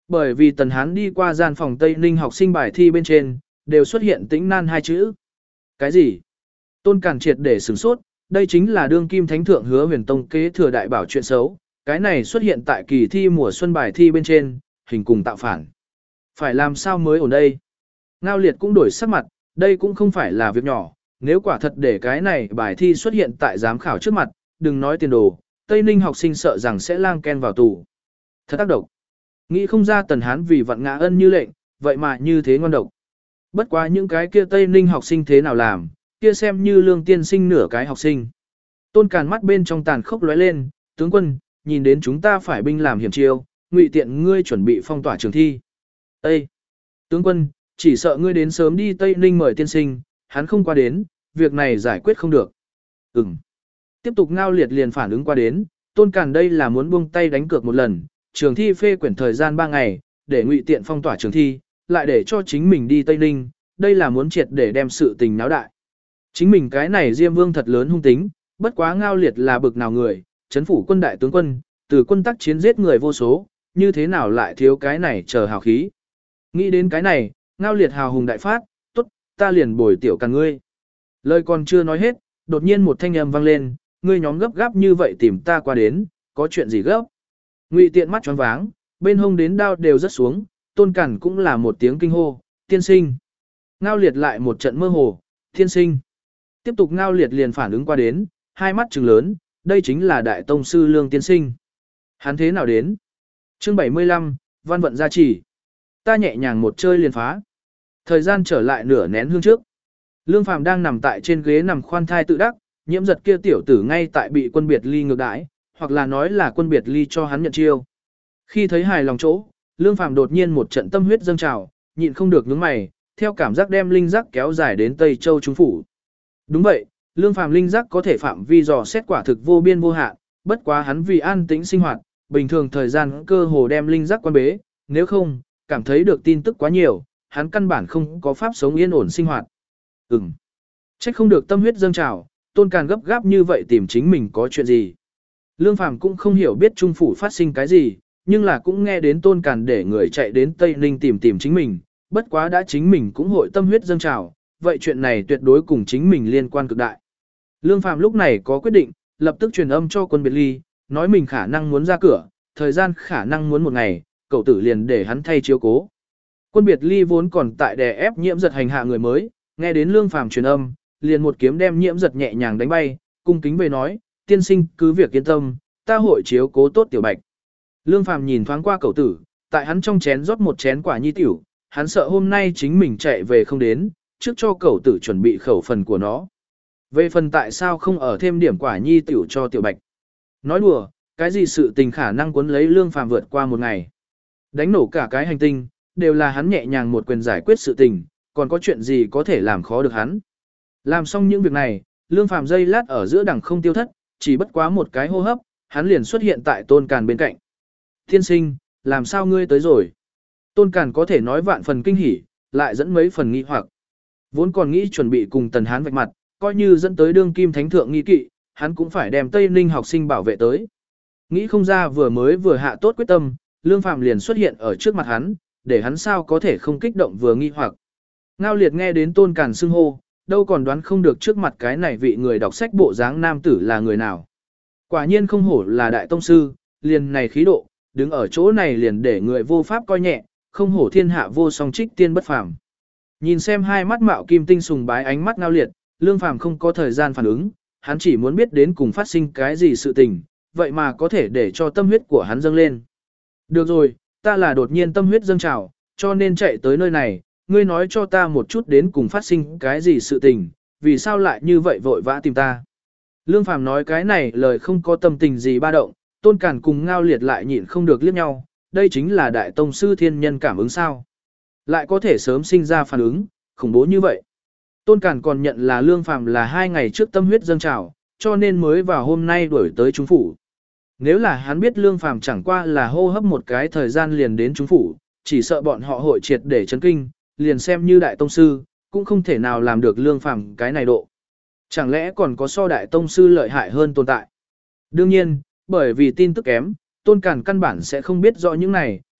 Bởi vì Tần Hán đi qua gian phòng Tây Ninh học sinh bài thi bên trên, đều xuất hiện tĩnh nan hai chữ. Cái gì? Tôn Càn triệt để sửng sốt, đây chính là đương kim thánh thượng Hứa Huyền Tông kế thừa đại bảo chuyện xấu, cái này xuất hiện tại kỳ thi mùa xuân bài thi bên trên, hình cùng tạo phản. Phải làm sao mới ổn đây? Ngao Liệt cũng đổi sắc mặt, đây cũng không phải là việc nhỏ, nếu quả thật để cái này bài thi xuất hiện tại giám khảo trước mặt, đừng nói tiền đồ, Tây Ninh học sinh sợ rằng sẽ lang ken vào tù. Thật tác độc. Nghĩ không ra Tần Hán vì vận ngã ân như lệnh, vậy mà như thế ngon độc. Bất quá những cái kia Tây Ninh học sinh thế nào làm, kia xem như Lương tiên sinh nửa cái học sinh. Tôn Càn mắt bên trong tàn khốc lóe lên, tướng quân, nhìn đến chúng ta phải binh làm hiểm chiêu, ngụy tiện ngươi chuẩn bị phong tỏa trường thi. Ê! Tướng quân, chỉ sợ ngươi đến sớm đi Tây Ninh mời tiên sinh, hắn không qua đến, việc này giải quyết không được. Ừm. Tiếp tục Ngao Liệt liền phản ứng qua đến, Tôn Càn đây là muốn buông tay đánh cược một lần, trường thi phê quyển thời gian ba ngày, để ngụy tiện phong tỏa trường thi, lại để cho chính mình đi Tây Ninh, đây là muốn triệt để đem sự tình náo đại. Chính mình cái này Diêm Vương thật lớn hung tính, bất quá Ngao Liệt là bực nào người, chấn phủ quân đại tướng quân, từ quân tác chiến giết người vô số, như thế nào lại thiếu cái này chờ hào khí. Nghĩ đến cái này, Ngao Liệt hào hùng đại phát, tốt, ta liền bồi tiểu Càn ngươi. Lời còn chưa nói hết, đột nhiên một thanh âm vang lên, ngươi nhóm gấp gáp như vậy tìm ta qua đến, có chuyện gì gấp? Ngụy tiện mắt choáng váng, bên hông đến đao đều rất xuống, Tôn Càn cũng là một tiếng kinh hô, tiên sinh. Ngao Liệt lại một trận mơ hồ, tiên sinh. Tiếp tục Ngao Liệt liền phản ứng qua đến, hai mắt trừng lớn, đây chính là đại tông sư Lương tiên sinh. Hắn thế nào đến? Chương bảy mươi lăm, văn vận gia trì. Ta nhẹ nhàng một chơi liền phá. Thời gian trở lại nửa nén hương trước. Lương Phàm đang nằm tại trên ghế nằm khoan thai tự đắc, Nhiễm Giật kia tiểu tử ngay tại bị quân biệt ly ngược đãi, hoặc là nói là quân biệt ly cho hắn nhận chiêu. Khi thấy hài lòng chỗ, Lương Phàm đột nhiên một trận tâm huyết dâng trào, nhịn không được nhướng mày, theo cảm giác đem linh giác kéo dài đến Tây Châu Trung phủ. Đúng vậy, Lương Phàm linh giác có thể phạm vi dò xét quả thực vô biên vô hạn, bất quá hắn vì an tĩnh sinh hoạt, bình thường thời gian cơ hồ đem linh giác quan bế, nếu không, cảm thấy được tin tức quá nhiều, hắn căn bản không có pháp sống yên ổn sinh hoạt. Ừm. Trách không được tâm huyết dâng trào, Tôn Càn gấp gáp như vậy tìm chính mình có chuyện gì. Lương Phàm cũng không hiểu biết Trung phủ phát sinh cái gì, nhưng là cũng nghe đến Tôn Càn để người chạy đến Tây Ninh tìm tìm chính mình, bất quá đã chính mình cũng hội tâm huyết dâng trào, vậy chuyện này tuyệt đối cùng chính mình liên quan cực đại. Lương Phàm lúc này có quyết định, lập tức truyền âm cho quân biệt ly, nói mình khả năng muốn ra cửa, thời gian khả năng muốn một ngày, cậu tử liền để hắn thay chiếu cố. Quân biệt ly vốn còn tại đè ép Nhiễm Giật hành hạ người mới, nghe đến Lương Phàm truyền âm, liền một kiếm đem Nhiễm Giật nhẹ nhàng đánh bay, cung kính về nói, tiên sinh cứ việc yên tâm, ta hội chiếu cố tốt tiểu bạch. Lương Phàm nhìn thoáng qua cậu tử, tại hắn trong chén rót một chén quả nhi tiểu, hắn sợ hôm nay chính mình chạy về không đến, trước cho cậu tử chuẩn bị khẩu phần của nó. Về phần tại sao không ở thêm điểm quả nhi tiểu cho tiểu bạch. Nói đùa, cái gì sự tình khả năng cuốn lấy Lương Phàm vượt qua một ngày. Đánh nổ cả cái hành tinh, đều là hắn nhẹ nhàng một quyền giải quyết sự tình, còn có chuyện gì có thể làm khó được hắn. Làm xong những việc này, Lương Phàm giây lát ở giữa đằng không tiêu thất, chỉ bất quá một cái hô hấp, hắn liền xuất hiện tại Tôn Càn bên cạnh. Thiên sinh, làm sao ngươi tới rồi? Tôn Càn có thể nói vạn phần kinh hỉ, lại dẫn mấy phần nghi hoặc. Vốn còn nghĩ chuẩn bị cùng Tần Hán vạch mặt, coi như dẫn tới đương kim thánh thượng nghi kỵ, hắn cũng phải đem Tây Ninh học sinh bảo vệ tới. Nghĩ không ra vừa mới vừa hạ tốt quyết tâm, Lương Phàm liền xuất hiện ở trước mặt hắn, để hắn sao có thể không kích động vừa nghi hoặc. Ngao Liệt nghe đến Tôn Càn xưng hô, đâu còn đoán không được trước mặt cái này vị người đọc sách bộ dáng nam tử là người nào. Quả nhiên không hổ là đại tông sư, liền này khí độ, đứng ở chỗ này liền để người vô pháp coi nhẹ, không hổ thiên hạ vô song trích tiên bất phàm. Nhìn xem hai mắt mạo kim tinh sùng bái ánh mắt Ngao Liệt, Lương Phàm không có thời gian phản ứng, hắn chỉ muốn biết đến cùng phát sinh cái gì sự tình, vậy mà có thể để cho tâm huyết của hắn dâng lên. Được rồi, ta là đột nhiên tâm huyết dâng trào, cho nên chạy tới nơi này, ngươi nói cho ta một chút đến cùng phát sinh cái gì sự tình, vì sao lại như vậy vội vã tìm ta. Lương Phàm nói cái này lời không có tâm tình gì ba động, Tôn Càn cùng Ngao Liệt lại nhịn không được liếc nhau, đây chính là đại tông sư thiên nhân cảm ứng sao. Lại có thể sớm sinh ra phản ứng, khủng bố như vậy. Tôn Càn còn nhận là Lương Phàm là hai ngày trước tâm huyết dâng trào, cho nên mới vào hôm nay đuổi tới Trung phủ. Nếu là hắn biết Lương Phàm chẳng qua là hô hấp một cái thời gian liền đến Trung phủ, chỉ sợ bọn họ hội triệt để chấn kinh, liền xem như đại tông sư, cũng không thể nào làm được Lương Phàm cái này độ. Chẳng lẽ còn có so đại tông sư lợi hại hơn tồn tại? Đương nhiên, bởi vì tin tức kém, Tôn Càn căn bản sẽ không biết rõ những này,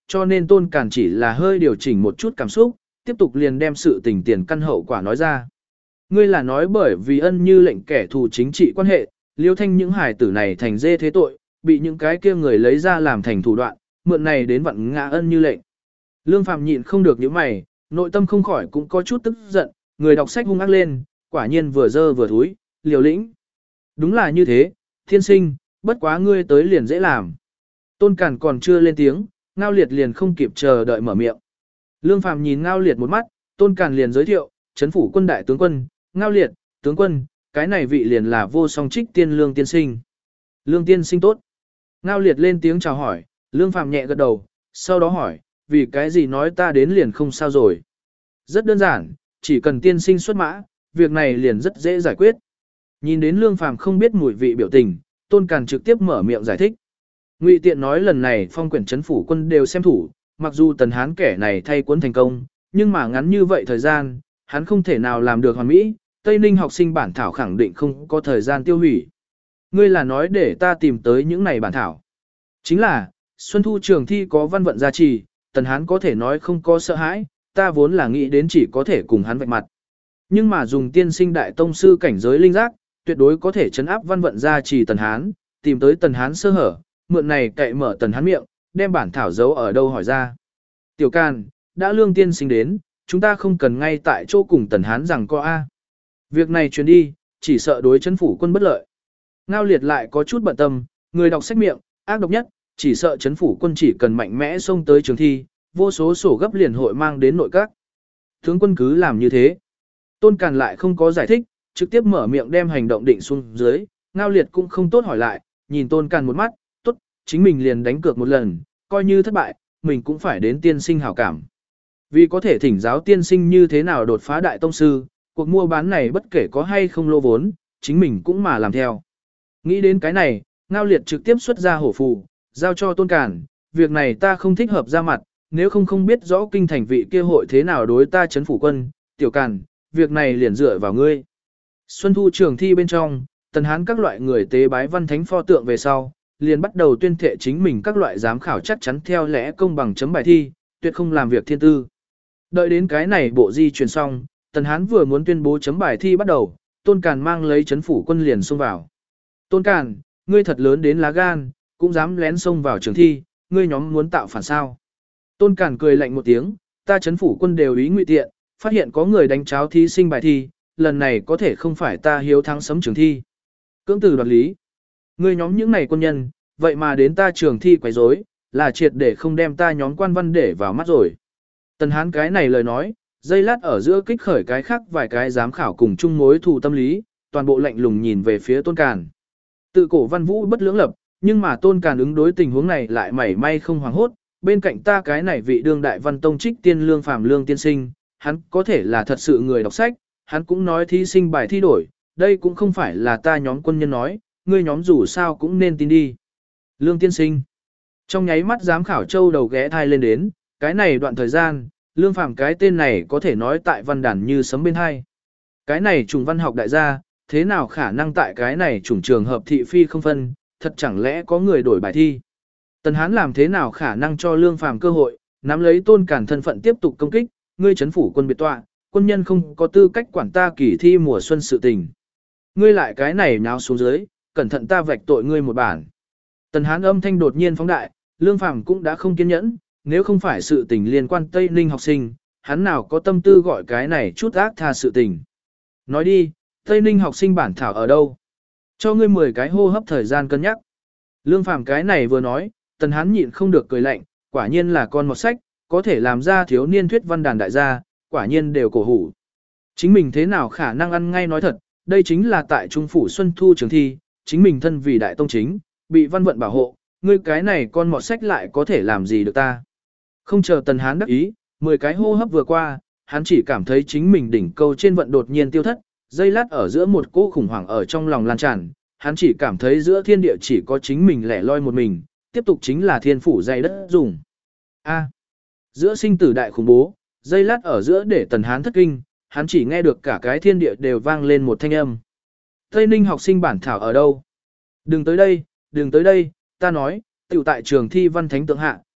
cho nên Tôn Càn chỉ là hơi điều chỉnh một chút cảm xúc, tiếp tục liền đem sự tình tiền căn hậu quả nói ra. Ngươi là nói bởi vì ân như lệnh kẻ thù chính trị quan hệ, Liêu Thanh những hài tử này thành dê thế tội, bị những cái kia người lấy ra làm thành thủ đoạn, mượn này đến vặn ngã ân như lệnh. Lương Phàm nhịn không được những mày, nội tâm không khỏi cũng có chút tức giận, người đọc sách hung ác lên, quả nhiên vừa dơ vừa thúi, liều lĩnh. Đúng là như thế, thiên sinh, bất quá ngươi tới liền dễ làm. Tôn Càn còn chưa lên tiếng, Ngao Liệt liền không kịp chờ đợi mở miệng. Lương Phàm nhìn Ngao Liệt một mắt, Tôn Càn liền giới thiệu, Trấn phủ quân đại tướng quân, Ngao Liệt, tướng quân, cái này vị liền là vô song trích tiên Lương tiên sinh. Lương tiên sinh tốt. Ngao Liệt lên tiếng chào hỏi, Lương Phàm nhẹ gật đầu, sau đó hỏi, vì cái gì nói ta đến liền không sao rồi. Rất đơn giản, chỉ cần tiên sinh xuất mã, việc này liền rất dễ giải quyết. Nhìn đến Lương Phàm không biết mùi vị biểu tình, Tôn Càn trực tiếp mở miệng giải thích. Ngụy Tiện nói lần này phong quyển trấn phủ quân đều xem thủ, mặc dù Tần Hán kẻ này thay quân thành công, nhưng mà ngắn như vậy thời gian, hắn không thể nào làm được hoàn mỹ, Tây Ninh học sinh bản thảo khẳng định không có thời gian tiêu hủy. Ngươi là nói để ta tìm tới những này bản thảo. Chính là, Xuân Thu trường thi có văn vận gia trì, Tần Hán có thể nói không có sợ hãi, ta vốn là nghĩ đến chỉ có thể cùng hắn vạch mặt. Nhưng mà dùng tiên sinh đại tông sư cảnh giới linh giác, tuyệt đối có thể chấn áp văn vận gia trì Tần Hán, tìm tới Tần Hán sơ hở, mượn này cậy mở Tần Hán miệng, đem bản thảo giấu ở đâu hỏi ra. Tiểu Càn, đã Lương tiên sinh đến, chúng ta không cần ngay tại chỗ cùng Tần Hán rằng co a. Việc này truyền đi, chỉ sợ đối chấn phủ quân bất lợi. Ngao Liệt lại có chút bận tâm, người đọc sách miệng, ác độc nhất, chỉ sợ chấn phủ quân chỉ cần mạnh mẽ xông tới trường thi, vô số sổ gấp liền hội mang đến nội các. Tướng quân cứ làm như thế. Tôn Càn lại không có giải thích, trực tiếp mở miệng đem hành động định xuống dưới, Ngao Liệt cũng không tốt hỏi lại, nhìn Tôn Càn một mắt, tốt, chính mình liền đánh cược một lần, coi như thất bại, mình cũng phải đến tiên sinh hảo cảm. Vì có thể thỉnh giáo tiên sinh như thế nào đột phá đại tông sư, cuộc mua bán này bất kể có hay không lô vốn, chính mình cũng mà làm theo. Nghĩ đến cái này, Ngao Liệt trực tiếp xuất ra hổ phù, giao cho Tôn Càn, việc này ta không thích hợp ra mặt, nếu không không biết rõ kinh thành vị kia hội thế nào đối ta chấn phủ quân, Tiểu Càn, việc này liền dựa vào ngươi. Xuân Thu trường thi bên trong, Tần Hán các loại người tế bái văn thánh pho tượng về sau, liền bắt đầu tuyên thệ chính mình các loại giám khảo chắc chắn theo lẽ công bằng chấm bài thi, tuyệt không làm việc thiên tư. Đợi đến cái này bộ di truyền xong, Tần Hán vừa muốn tuyên bố chấm bài thi bắt đầu, Tôn Càn mang lấy chấn phủ quân liền xông vào. Tôn Càn, ngươi thật lớn đến lá gan, cũng dám lén xông vào trường thi, ngươi nhóm muốn tạo phản sao. Tôn Càn cười lạnh một tiếng, ta chấn phủ quân đều ý Ngụy Tiện, phát hiện có người đánh cháo thí sinh bài thi, lần này có thể không phải ta hiếu thắng sấm trường thi. Cưỡng từ đoạt lý. Ngươi nhóm những này quân nhân, vậy mà đến ta trường thi quấy rối, là triệt để không đem ta nhóm quan văn để vào mắt rồi. Tần Hán cái này lời nói, dây lát ở giữa kích khởi cái khác vài cái giám khảo cùng chung mối thù tâm lý, toàn bộ lạnh lùng nhìn về phía Tôn Càn. Tự cổ văn vũ bất lưỡng lập, nhưng mà Tôn Càn ứng đối tình huống này lại mảy may không hoảng hốt, bên cạnh ta cái này vị đương đại văn tông trích tiên Lương Phàm Lương tiên sinh, hắn có thể là thật sự người đọc sách, hắn cũng nói thí sinh bài thi đổi, đây cũng không phải là ta nhóm quân nhân nói, ngươi nhóm dù sao cũng nên tin đi. Lương tiên sinh. Trong nháy mắt giám khảo châu đầu ghé thai lên đến, cái này đoạn thời gian, Lương Phàm cái tên này có thể nói tại văn đàn như sấm bên hai. Cái này trùng văn học đại gia, thế nào khả năng tại cái này trùng trường hợp thị phi không phân, thật chẳng lẽ có người đổi bài thi. Tần Hán làm thế nào khả năng cho Lương Phàm cơ hội, nắm lấy Tôn Càn thân phận tiếp tục công kích, ngươi chấn phủ quân biệt tọa, quân nhân không có tư cách quản ta kỳ thi mùa xuân sự tình. Ngươi lại cái này nháo xuống dưới, cẩn thận ta vạch tội ngươi một bản. Tần Hán âm thanh đột nhiên phóng đại, Lương Phàm cũng đã không kiên nhẫn, nếu không phải sự tình liên quan Tây Ninh học sinh, hắn nào có tâm tư gọi cái này chút ác tha sự tình. Nói đi, Tây Ninh học sinh bản thảo ở đâu? Cho ngươi mười cái hô hấp thời gian cân nhắc. Lương Phàm cái này vừa nói, Tần Hán nhịn không được cười lạnh, quả nhiên là con mọt sách, có thể làm ra thiếu niên thuyết văn đàn đại gia, quả nhiên đều cổ hủ. Chính mình thế nào khả năng ăn ngay nói thật, đây chính là tại Trung phủ Xuân Thu trường thi, chính mình thân vì đại tông chính, bị văn vận bảo hộ, ngươi cái này con mọt sách lại có thể làm gì được ta. Không chờ Tần Hán đắc ý, mười cái hô hấp vừa qua, hắn chỉ cảm thấy chính mình đỉnh câu trên vận đột nhiên tiêu thất, giây lát ở giữa một cỗ khủng hoảng ở trong lòng lan tràn, hắn chỉ cảm thấy giữa thiên địa chỉ có chính mình lẻ loi một mình, tiếp tục chính là thiên phủ dày đất dùng. A. Giữa sinh tử đại khủng bố, giây lát ở giữa để Tần Hán thất kinh, hắn chỉ nghe được cả cái thiên địa đều vang lên một thanh âm. Tây Ninh học sinh bản thảo ở đâu? Đừng tới đây, đừng tới đây, ta nói, tiểu tại trường thi văn thánh tượng hạ,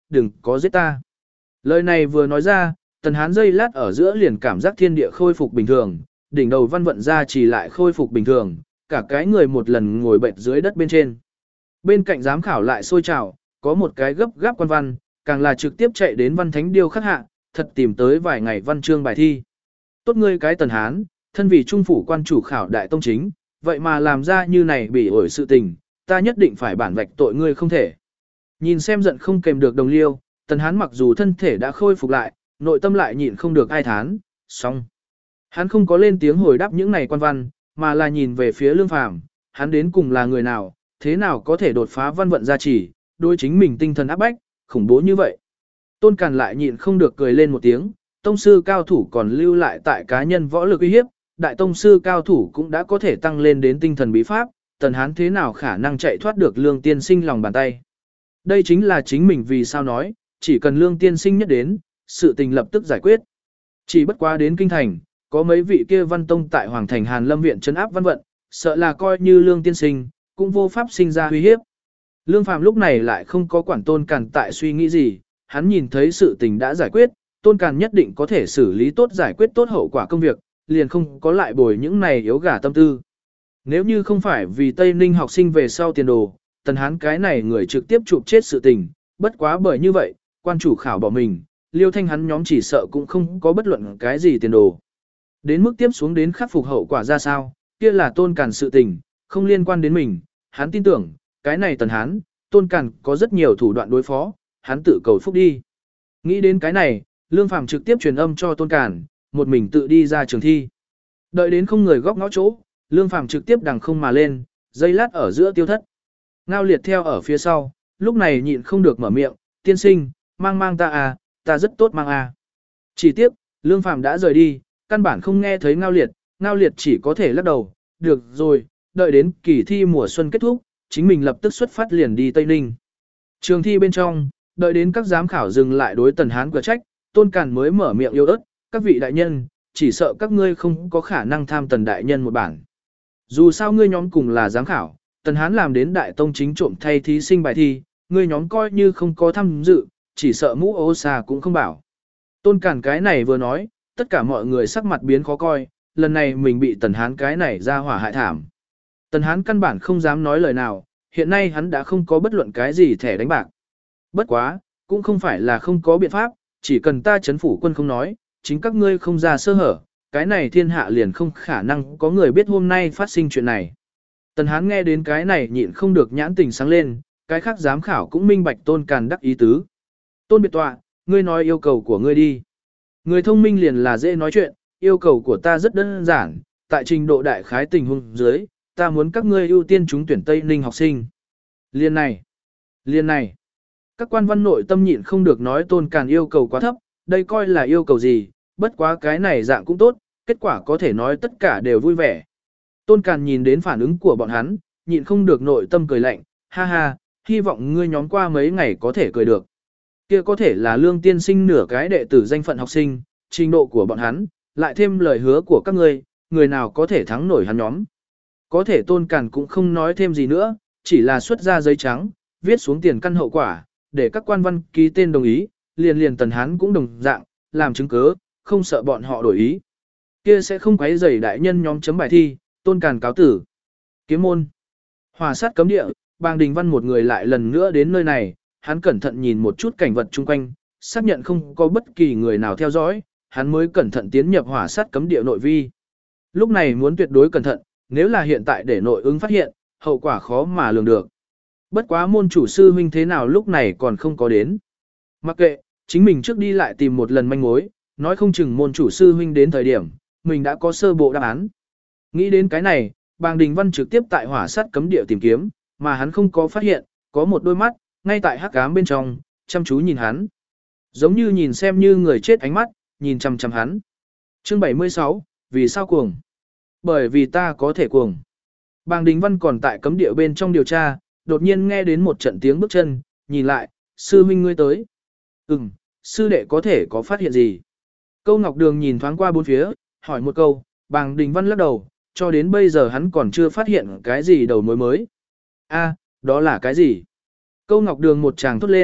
đừng có giết ta. Lời này vừa nói ra, Tần Hán giây lát ở giữa liền cảm giác thiên địa khôi phục bình thường, đỉnh đầu văn vận ra chỉ lại khôi phục bình thường, cả cái người một lần ngồi bệnh dưới đất bên trên. Bên cạnh giám khảo lại sôi trào, có một cái gấp gáp quan văn, càng là trực tiếp chạy đến văn thánh điêu khắc hạ, thật tìm tới vài ngày văn chương bài thi. Tốt ngươi cái Tần Hán, thân vì trung phủ quan chủ khảo đại tông chính, vậy mà làm ra như này bị ổi sự tình, ta nhất định phải bản vạch tội ngươi không thể. Nhìn xem giận không kềm được đồng liêu, Tần Hán mặc dù thân thể đã khôi phục lại, nội tâm lại nhịn không được ai thán, xong. Hắn không có lên tiếng hồi đáp những này quan văn, mà là nhìn về phía Lương Phàm, hắn đến cùng là người nào, thế nào có thể đột phá văn vận gia trì, đối chính mình tinh thần áp bách, khủng bố như vậy. Tôn Càn lại nhịn không được cười lên một tiếng, tông sư cao thủ còn lưu lại tại cá nhân võ lực uy hiếp, đại tông sư cao thủ cũng đã có thể tăng lên đến tinh thần bí pháp, Tần Hán thế nào khả năng chạy thoát được Lương tiên sinh lòng bàn tay. Đây chính là chính mình vì sao nói, chỉ cần Lương tiên sinh nhất đến, sự tình lập tức giải quyết. Chỉ bất quá đến kinh thành, có mấy vị kia văn tông tại Hoàng thành Hàn Lâm viện trấn áp văn vận, sợ là coi như Lương tiên sinh, cũng vô pháp sinh ra uy hiếp. Lương Phàm lúc này lại không có quản Tôn Càn tại suy nghĩ gì, hắn nhìn thấy sự tình đã giải quyết, Tôn Càn nhất định có thể xử lý tốt giải quyết tốt hậu quả công việc, liền không có lại bồi những này yếu gà tâm tư. Nếu như không phải vì Tây Ninh học sinh về sau tiền đồ, Tần Hán cái này người trực tiếp chụp chết sự tình, bất quá bởi như vậy, quan chủ khảo bỏ mình, Liêu Thanh hắn nhóm chỉ sợ cũng không có bất luận cái gì tiền đồ. Đến mức tiếp xuống đến khắc phục hậu quả ra sao, kia là Tôn Càn sự tình, không liên quan đến mình, hắn tin tưởng, cái này Tần Hán, Tôn Càn có rất nhiều thủ đoạn đối phó, hắn tự cầu phúc đi. Nghĩ đến cái này, Lương Phàm trực tiếp truyền âm cho Tôn Càn, một mình tự đi ra trường thi. Đợi đến không người góc ngõ chỗ, Lương Phàm trực tiếp đằng không mà lên, dây lát ở giữa tiêu thất. Ngao Liệt theo ở phía sau, lúc này nhịn không được mở miệng, tiên sinh, mang mang ta à, ta rất tốt mang à. Chỉ tiếc, Lương Phàm đã rời đi, căn bản không nghe thấy Ngao Liệt, Ngao Liệt chỉ có thể lắc đầu, được rồi, đợi đến kỳ thi mùa xuân kết thúc, chính mình lập tức xuất phát liền đi Tây Ninh. Trường thi bên trong, đợi đến các giám khảo dừng lại đối Tần Hán quả trách, Tôn Càn mới mở miệng yêu ớt, các vị đại nhân, chỉ sợ các ngươi không có khả năng tham Tần đại nhân một bản. Dù sao ngươi nhóm cùng là giám khảo, Tần Hán làm đến đại tông chính trộm thay thí sinh bài thi, ngươi nhóm coi như không có tham dự, chỉ sợ mũ ô xa cũng không bảo. Tôn Càn cái này vừa nói, tất cả mọi người sắc mặt biến khó coi, lần này mình bị Tần Hán cái này ra hỏa hại thảm. Tần Hán căn bản không dám nói lời nào, hiện nay hắn đã không có bất luận cái gì thẻ đánh bạc. Bất quá, cũng không phải là không có biện pháp, chỉ cần ta chấn phủ quân không nói, chính các ngươi không ra sơ hở, cái này thiên hạ liền không khả năng có người biết hôm nay phát sinh chuyện này. Tần Hán nghe đến cái này nhịn không được nhãn tình sáng lên, cái khác giám khảo cũng minh bạch Tôn Càn đắc ý tứ. Tôn biệt tọa, ngươi nói yêu cầu của ngươi đi. Người thông minh liền là dễ nói chuyện, yêu cầu của ta rất đơn giản, tại trình độ đại khái tình huống dưới, ta muốn các ngươi ưu tiên trúng tuyển Tây Ninh học sinh. Liên này, liên này, các quan văn nội tâm nhịn không được nói Tôn Càn yêu cầu quá thấp, đây coi là yêu cầu gì, bất quá cái này dạng cũng tốt, kết quả có thể nói tất cả đều vui vẻ. Tôn Càn nhìn đến phản ứng của bọn hắn, nhịn không được nội tâm cười lạnh, ha ha, hy vọng ngươi nhóm qua mấy ngày có thể cười được. Kia có thể là Lương tiên sinh nửa cái đệ tử danh phận học sinh, trình độ của bọn hắn, lại thêm lời hứa của các ngươi, người nào có thể thắng nổi hắn nhóm. Có thể Tôn Càn cũng không nói thêm gì nữa, chỉ là xuất ra giấy trắng, viết xuống tiền căn hậu quả, để các quan văn ký tên đồng ý, liền liền Tần Hán cũng đồng dạng, làm chứng cớ, không sợ bọn họ đổi ý. Kia sẽ không quấy rầy đại nhân nhóm chấm bài thi, Tôn Càn cáo tử. Kiếm môn. Hỏa sát cấm địa, Bàng Đình Văn một người lại lần nữa đến nơi này, hắn cẩn thận nhìn một chút cảnh vật chung quanh, xác nhận không có bất kỳ người nào theo dõi, hắn mới cẩn thận tiến nhập hỏa sát cấm địa nội vi. Lúc này muốn tuyệt đối cẩn thận, nếu là hiện tại để nội ứng phát hiện, hậu quả khó mà lường được. Bất quá môn chủ sư huynh thế nào lúc này còn không có đến. Mặc kệ, chính mình trước đi lại tìm một lần manh mối, nói không chừng môn chủ sư huynh đến thời điểm, mình đã có sơ bộ đáp án. Nghĩ đến cái này, Bàng Đình Văn trực tiếp tại hỏa sát cấm địa tìm kiếm, mà hắn không có phát hiện, có một đôi mắt, ngay tại hắc ám bên trong, chăm chú nhìn hắn. Giống như nhìn xem như người chết ánh mắt, nhìn chăm chăm hắn. Chương bảy mươi sáu, vì sao cuồng? Bởi vì ta có thể cuồng. Bàng Đình Văn còn tại cấm địa bên trong điều tra, đột nhiên nghe đến một trận tiếng bước chân, nhìn lại, sư huynh ngươi tới. Ừm, sư đệ có thể có phát hiện gì? Câu Ngọc Đường nhìn thoáng qua bốn phía, hỏi một câu, Bàng Đình Văn lắc đầu, cho đến bây giờ hắn còn chưa phát hiện cái gì đầu mối mới. A, đó là cái gì? Câu Ngọc Đường một tràng thốt lên,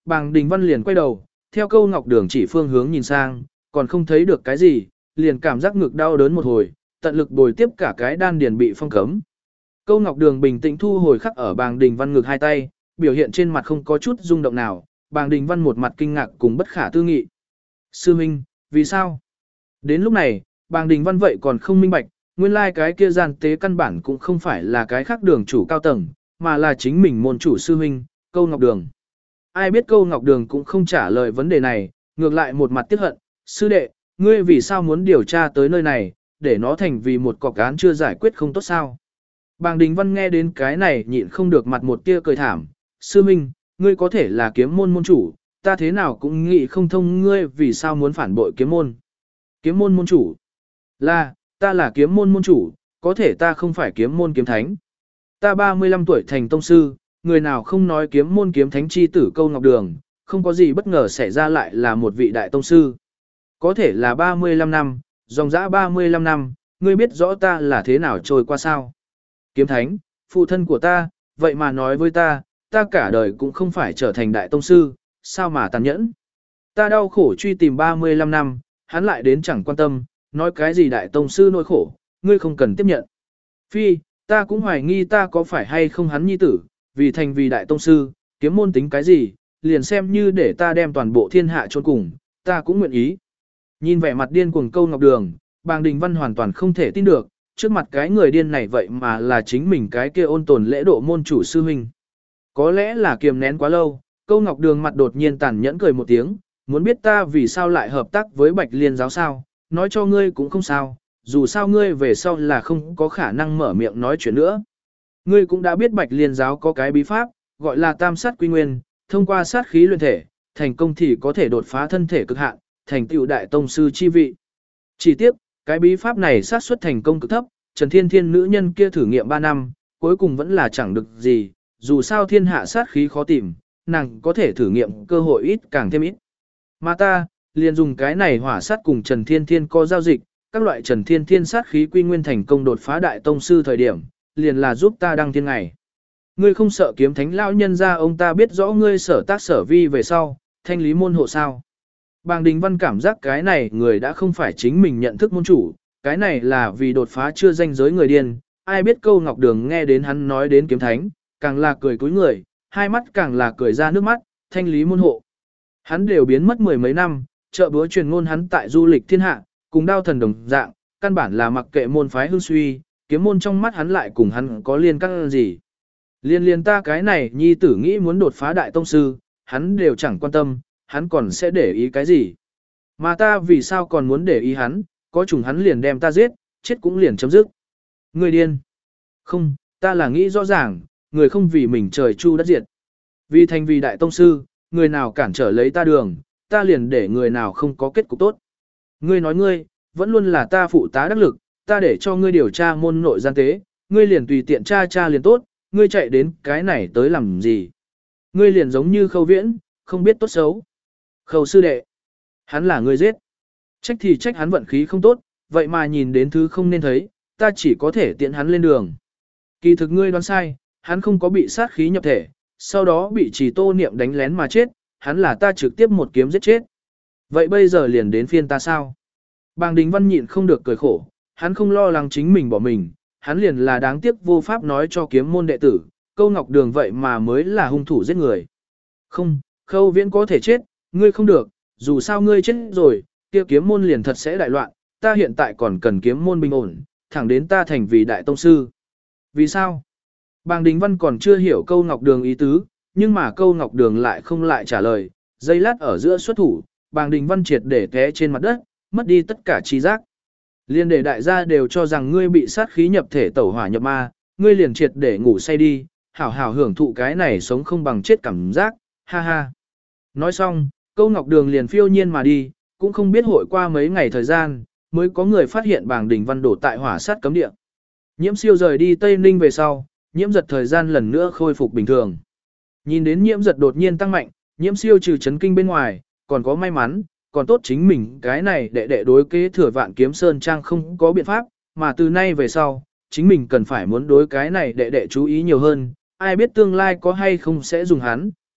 Bàng Đình Văn liền quay đầu, theo Câu Ngọc Đường chỉ phương hướng nhìn sang, còn không thấy được cái gì, liền cảm giác ngực đau đớn một hồi, tận lực bồi tiếp cả cái đan điền bị phong cấm. Câu Ngọc Đường bình tĩnh thu hồi khắc ở Bàng Đình Văn ngực hai tay, biểu hiện trên mặt không có chút rung động nào, Bàng Đình Văn một mặt kinh ngạc cùng bất khả tư nghị. Sư Minh, vì sao? Đến lúc này, Bàng Đình Văn vậy còn không minh bạch, nguyên lai like cái kia gian tế căn bản cũng không phải là cái khác đường chủ cao tầng, mà là chính mình môn chủ sư huynh, Câu Ngọc Đường. Ai biết Câu Ngọc Đường cũng không trả lời vấn đề này, ngược lại một mặt tiếc hận, sư đệ, ngươi vì sao muốn điều tra tới nơi này, để nó thành vì một cọc án chưa giải quyết không tốt sao? Bàng Đình Văn nghe đến cái này nhịn không được mặt một tia cười thảm, sư minh, ngươi có thể là kiếm môn môn chủ, ta thế nào cũng nghĩ không thông ngươi vì sao muốn phản bội kiếm môn. Kiếm môn môn chủ? Là, ta là kiếm môn môn chủ, có thể ta không phải kiếm môn kiếm thánh. Ta ba mươi lăm tuổi thành tông sư, người nào không nói kiếm môn kiếm thánh chi tử Câu Ngọc Đường, không có gì bất ngờ xảy ra lại là một vị đại tông sư. Có thể là ba mươi lăm năm, dòng dã ba mươi lăm năm, ngươi biết rõ ta là thế nào trôi qua sao? Kiếm thánh, phụ thân của ta, vậy mà nói với ta, ta cả đời cũng không phải trở thành đại tông sư, sao mà tàn nhẫn. Ta đau khổ truy tìm ba mươi lăm năm, hắn lại đến chẳng quan tâm, nói cái gì đại tông sư nỗi khổ, ngươi không cần tiếp nhận. Phi, ta cũng hoài nghi ta có phải hay không hắn nhi tử, vì thành vì đại tông sư, kiếm môn tính cái gì, liền xem như để ta đem toàn bộ thiên hạ chôn cùng, ta cũng nguyện ý. Nhìn vẻ mặt điên cuồng Câu Ngọc Đường, Bàng Đình Văn hoàn toàn không thể tin được, trước mặt cái người điên này vậy mà là chính mình cái kia ôn tồn lễ độ môn chủ sư huynh. Có lẽ là kiềm nén quá lâu, Câu Ngọc Đường mặt đột nhiên tàn nhẫn cười một tiếng, muốn biết ta vì sao lại hợp tác với Bạch Liên giáo sao, nói cho ngươi cũng không sao, dù sao ngươi về sau là không có khả năng mở miệng nói chuyện nữa. Ngươi cũng đã biết Bạch Liên giáo có cái bí pháp, gọi là tam sát quy nguyên, thông qua sát khí luyện thể, thành công thì có thể đột phá thân thể cực hạn, thành tựu đại tông sư chi vị. Chỉ tiếc, cái bí pháp này xác suất thành công cực thấp, Trần Thiên Thiên nữ nhân kia thử nghiệm ba năm, cuối cùng vẫn là chẳng được gì, dù sao thiên hạ sát khí khó tìm, nàng có thể thử nghiệm cơ hội ít càng thêm ít. Mà ta, liền dùng cái này hỏa sát cùng Trần Thiên Thiên có giao dịch, các loại Trần Thiên Thiên sát khí quy nguyên thành công đột phá đại tông sư thời điểm, liền là giúp ta đăng thiên ngày. Ngươi không sợ kiếm thánh lão nhân ra ông ta biết rõ ngươi sở tác sở vi về sau, thanh lý môn hộ sao? Bàng Đình Văn cảm giác cái này người đã không phải chính mình nhận thức môn chủ, cái này là vì đột phá chưa danh giới người điên, ai biết Câu Ngọc Đường nghe đến hắn nói đến kiếm thánh, càng là cười cúi người, hai mắt càng là cười ra nước mắt, thanh lý môn hộ. Hắn đều biến mất mười mấy năm, chợ búa truyền ngôn hắn tại du lịch thiên hạ, cùng đao thần đồng dạng, căn bản là mặc kệ môn phái hương suy, kiếm môn trong mắt hắn lại cùng hắn có liên căn gì. Liên liên ta cái này nhi tử nghĩ muốn đột phá đại tông sư, hắn đều chẳng quan tâm, hắn còn sẽ để ý cái gì. Mà ta vì sao còn muốn để ý hắn, có chủng hắn liền đem ta giết, chết cũng liền chấm dứt. Người điên. Không, ta là nghĩ rõ ràng, người không vì mình trời chu đất diệt. Vì thành vì đại tông sư, người nào cản trở lấy ta đường, ta liền để người nào không có kết cục tốt. Ngươi nói ngươi, vẫn luôn là ta phụ tá đắc lực, ta để cho ngươi điều tra môn nội gian tế, ngươi liền tùy tiện tra tra liền tốt, ngươi chạy đến cái này tới làm gì. Ngươi liền giống như Khâu Viễn, không biết tốt xấu. Khâu sư đệ, hắn là ngươi giết. Trách thì trách hắn vận khí không tốt, vậy mà nhìn đến thứ không nên thấy, ta chỉ có thể tiện hắn lên đường. Kỳ thực ngươi đoán sai, hắn không có bị sát khí nhập thể, sau đó bị Trì Tô Niệm đánh lén mà chết, hắn là ta trực tiếp một kiếm giết chết. Vậy bây giờ liền đến phiên ta sao? Bàng Đình Văn nhịn không được cười khổ, hắn không lo lắng chính mình bỏ mình, hắn liền là đáng tiếc vô pháp nói cho kiếm môn đệ tử, Câu Ngọc Đường vậy mà mới là hung thủ giết người. Không, Khâu Viễn có thể chết, ngươi không được, dù sao ngươi chết rồi, kia kiếm môn liền thật sẽ đại loạn, ta hiện tại còn cần kiếm môn bình ổn, thẳng đến ta thành vì đại tông sư. Vì sao? Bàng Đình Văn còn chưa hiểu Câu Ngọc Đường ý tứ, nhưng mà Câu Ngọc Đường lại không lại trả lời, giây lát ở giữa xuất thủ, Bàng Đình Văn triệt để té trên mặt đất, mất đi tất cả trí giác. Liên để đại gia đều cho rằng ngươi bị sát khí nhập thể tẩu hỏa nhập ma, ngươi liền triệt để ngủ say đi, hảo hảo hưởng thụ cái này sống không bằng chết cảm giác, ha ha. Nói xong, Câu Ngọc Đường liền phiêu nhiên mà đi, cũng không biết hội qua mấy ngày thời gian, mới có người phát hiện Bàng Đình Văn đổ tại hỏa sát cấm địa. Nhiễm Siêu rời đi Tây Ninh về sau, Nhiễm Giật thời gian lần nữa khôi phục bình thường. Nhìn đến Nhiễm Giật đột nhiên tăng mạnh, Nhiễm Siêu trừ chấn kinh bên ngoài, còn có may mắn, còn tốt chính mình cái này đệ đệ đối kế thừa Vạn Kiếm Sơn Trang không có biện pháp, mà từ nay về sau, chính mình cần phải muốn đối cái này đệ đệ chú ý nhiều hơn, ai biết tương lai có hay không sẽ dùng hắn,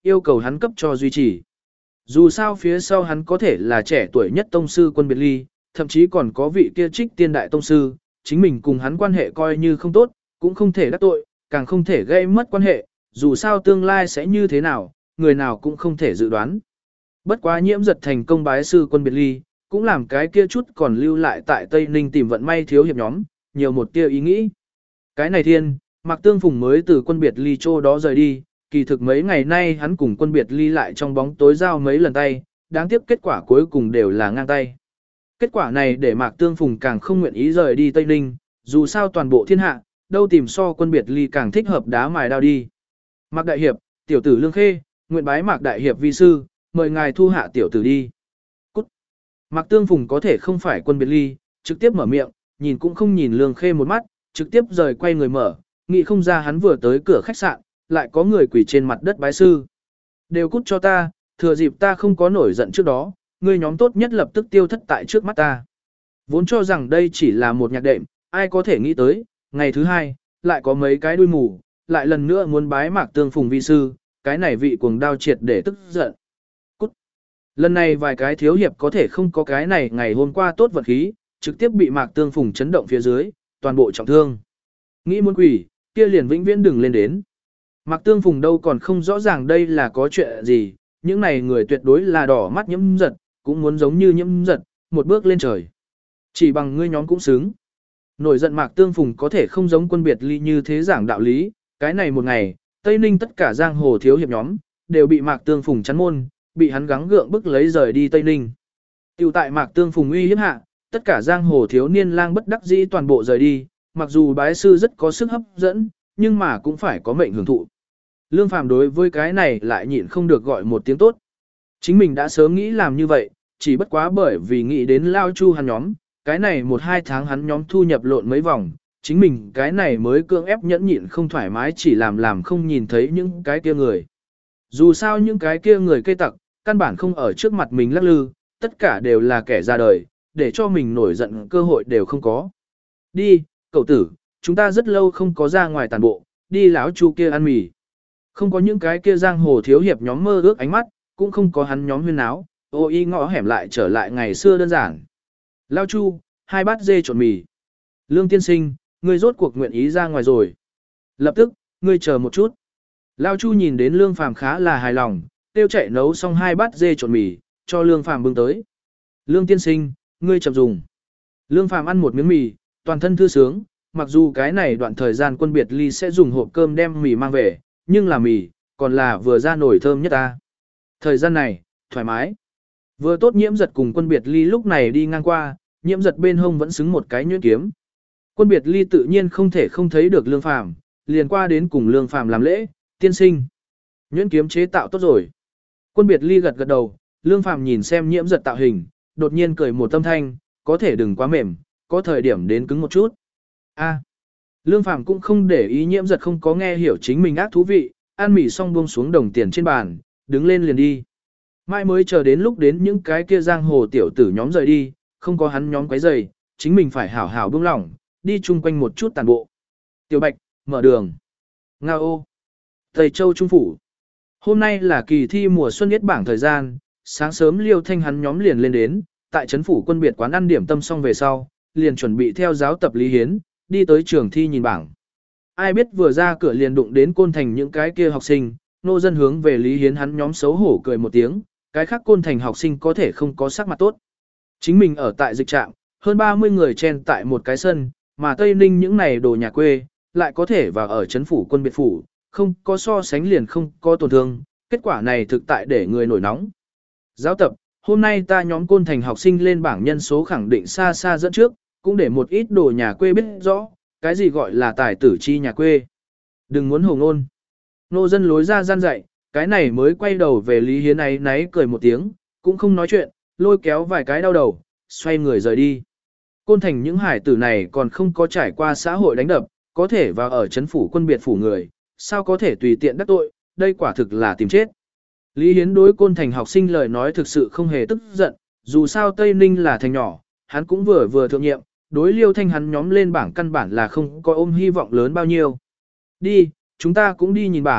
yêu cầu hắn cấp cho duy trì. Dù sao phía sau hắn có thể là trẻ tuổi nhất tông sư quân biệt ly, thậm chí còn có vị kia trích tiên đại tông sư, chính mình cùng hắn quan hệ coi như không tốt, cũng không thể đắc tội, càng không thể gây mất quan hệ, dù sao tương lai sẽ như thế nào, người nào cũng không thể dự đoán. Bất quá nhiễm giật thành công bái sư quân biệt ly, cũng làm cái kia chút còn lưu lại tại Tây Ninh tìm vận may thiếu hiệp nhóm, nhiều một tia ý nghĩ. Cái này thiên, Mạc Tương Phùng mới từ quân biệt ly chỗ đó rời đi, kỳ thực mấy ngày nay hắn cùng quân biệt ly lại trong bóng tối giao mấy lần tay, đáng tiếc kết quả cuối cùng đều là ngang tay. Kết quả này để Mạc Tương Phùng càng không nguyện ý rời đi Tây Ninh, dù sao toàn bộ thiên hạ, đâu tìm so quân biệt ly càng thích hợp đá mài đao đi. Mạc Đại Hiệp, tiểu tử Lương Khê, nguyện bái Mạc Đại Hiệp vi sư, mời ngài thu hạ tiểu tử đi. Cút. Mạc Tương Phùng có thể không phải quân biệt ly, trực tiếp mở miệng, nhìn cũng không nhìn Lương Khê một mắt, trực tiếp rời quay người mở, nghĩ không ra hắn vừa tới cửa khách sạn, lại có người quỳ trên mặt đất bái sư. Đều cút cho ta, thừa dịp ta không có nổi giận trước đó, ngươi nhóm tốt nhất lập tức tiêu thất tại trước mắt ta. Vốn cho rằng đây chỉ là một nhạc đệm, ai có thể nghĩ tới, ngày thứ hai, lại có mấy cái đuôi mù, lại lần nữa muốn bái Mạc Tương Phùng vi sư, cái này vị cuồng đao triệt để tức giận. Cút. Lần này vài cái thiếu hiệp có thể không có cái này ngày hôm qua tốt vật khí, trực tiếp bị Mạc Tương Phùng chấn động phía dưới, toàn bộ trọng thương. Nghĩ muốn quỷ, kia liền vĩnh viễn đừng lên đến. Mạc Tương Phùng đâu còn không rõ ràng đây là có chuyện gì, những này người tuyệt đối là đỏ mắt nhiễm giật, cũng muốn giống như nhiễm giật, một bước lên trời. Chỉ bằng ngươi nhóm cũng xứng. Nổi giận Mạc Tương Phùng có thể không giống quân biệt ly như thế giảng đạo lý, cái này một ngày, Tây Ninh tất cả giang hồ thiếu hiệp nhóm, đều bị Mạc Tương Phùng chắn môn, bị hắn gắng gượng bức lấy rời đi Tây Ninh. Tiểu tại Mạc Tương Phùng uy hiếp hạ, tất cả giang hồ thiếu niên lang bất đắc dĩ toàn bộ rời đi, mặc dù bái sư rất có sức hấp dẫn, nhưng mà cũng phải có mệnh hưởng thụ. Lương Phàm đối với cái này lại nhịn không được gọi một tiếng tốt. Chính mình đã sớm nghĩ làm như vậy, chỉ bất quá bởi vì nghĩ đến Lao Chu hắn nhóm, cái này một hai tháng hắn nhóm thu nhập lộn mấy vòng, chính mình cái này mới cưỡng ép nhẫn nhịn không thoải mái chỉ làm làm không nhìn thấy những cái kia người. Dù sao những cái kia người cây tặc, căn bản không ở trước mặt mình lắc lư, tất cả đều là kẻ ra đời, để cho mình nổi giận cơ hội đều không có. Đi, cậu tử, chúng ta rất lâu không có ra ngoài tàn bộ, đi lão Chu kia ăn mì. Không có những cái kia giang hồ thiếu hiệp nhóm mơ ước ánh mắt, cũng không có hắn nhóm huyên náo, ô y ngõ hẻm lại trở lại ngày xưa đơn giản. Lao Chu, hai bát dê trộn mì. Lương tiên sinh, ngươi rốt cuộc nguyện ý ra ngoài rồi. Lập tức, ngươi chờ một chút. Lao Chu nhìn đến Lương Phàm khá là hài lòng, tiêu chạy nấu xong hai bát dê trộn mì, cho Lương Phàm bưng tới. Lương tiên sinh, ngươi chậm dùng. Lương Phàm ăn một miếng mì, toàn thân thư sướng, mặc dù cái này đoạn thời gian quân biệt ly sẽ dùng hộp cơm đem mì mang về, nhưng là mì, còn là vừa ra nổi thơm nhất ta. Thời gian này, thoải mái. Vừa tốt nhiễm giật cùng quân biệt ly lúc này đi ngang qua, nhiễm giật bên hông vẫn xứng một cái nhuyễn kiếm. Quân biệt ly tự nhiên không thể không thấy được Lương Phàm, liền qua đến cùng Lương Phàm làm lễ, tiên sinh. Nhuyễn kiếm chế tạo tốt rồi. Quân biệt ly gật gật đầu, Lương Phàm nhìn xem nhiễm giật tạo hình, đột nhiên cười một tâm thanh, có thể đừng quá mềm, có thời điểm đến cứng một chút. A. Lương Phàm cũng không để ý nhiễm giật không có nghe hiểu chính mình ác thú vị, ăn mì xong buông xuống đồng tiền trên bàn, đứng lên liền đi. Mai mới chờ đến lúc đến những cái kia giang hồ tiểu tử nhóm rời đi, không có hắn nhóm quấy rầy, chính mình phải hảo hảo buông lỏng, đi chung quanh một chút tàn bộ. Tiểu Bạch, mở đường. Nga ô. Tây Châu Trung Phủ. Hôm nay là kỳ thi mùa xuân nhất bảng thời gian, sáng sớm Liêu Thanh hắn nhóm liền lên đến, tại trấn phủ quân biệt quán ăn điểm tâm xong về sau, liền chuẩn bị theo giáo tập Lý Hiến, đi tới trường thi nhìn bảng. Ai biết vừa ra cửa liền đụng đến Côn Thành những cái kia học sinh, nô dân hướng về Lý Hiến hắn nhóm xấu hổ cười một tiếng, cái khác Côn Thành học sinh có thể không có sắc mặt tốt. Chính mình ở tại dịch trạm, hơn ba mươi người chen tại một cái sân, mà Tây Ninh những này đồ nhà quê, lại có thể vào ở trấn phủ quân biệt phủ, không có so sánh liền không có tổn thương, kết quả này thực tại để người nổi nóng. Giáo tập, hôm nay ta nhóm Côn Thành học sinh lên bảng nhân số khẳng định xa xa dẫn trước, cũng để một ít đồ nhà quê biết rõ, cái gì gọi là tài tử chi nhà quê. Đừng muốn hồ ngôn. Nô dân lối ra gian dạy, cái này mới quay đầu về Lý Hiến ấy náy cười một tiếng, cũng không nói chuyện, lôi kéo vài cái đau đầu, xoay người rời đi. Côn Thành những hải tử này còn không có trải qua xã hội đánh đập, có thể vào ở trấn phủ quân biệt phủ người, sao có thể tùy tiện đắc tội, đây quả thực là tìm chết. Lý Hiến đối Côn Thành học sinh lời nói thực sự không hề tức giận, dù sao Tây Ninh là thành nhỏ, hắn cũng vừa vừa thượng nhiệm, đối Liêu Thanh hắn nhóm lên bảng căn bản là không có ôm hy vọng lớn bao nhiêu. Đi, chúng ta cũng đi nhìn bảng,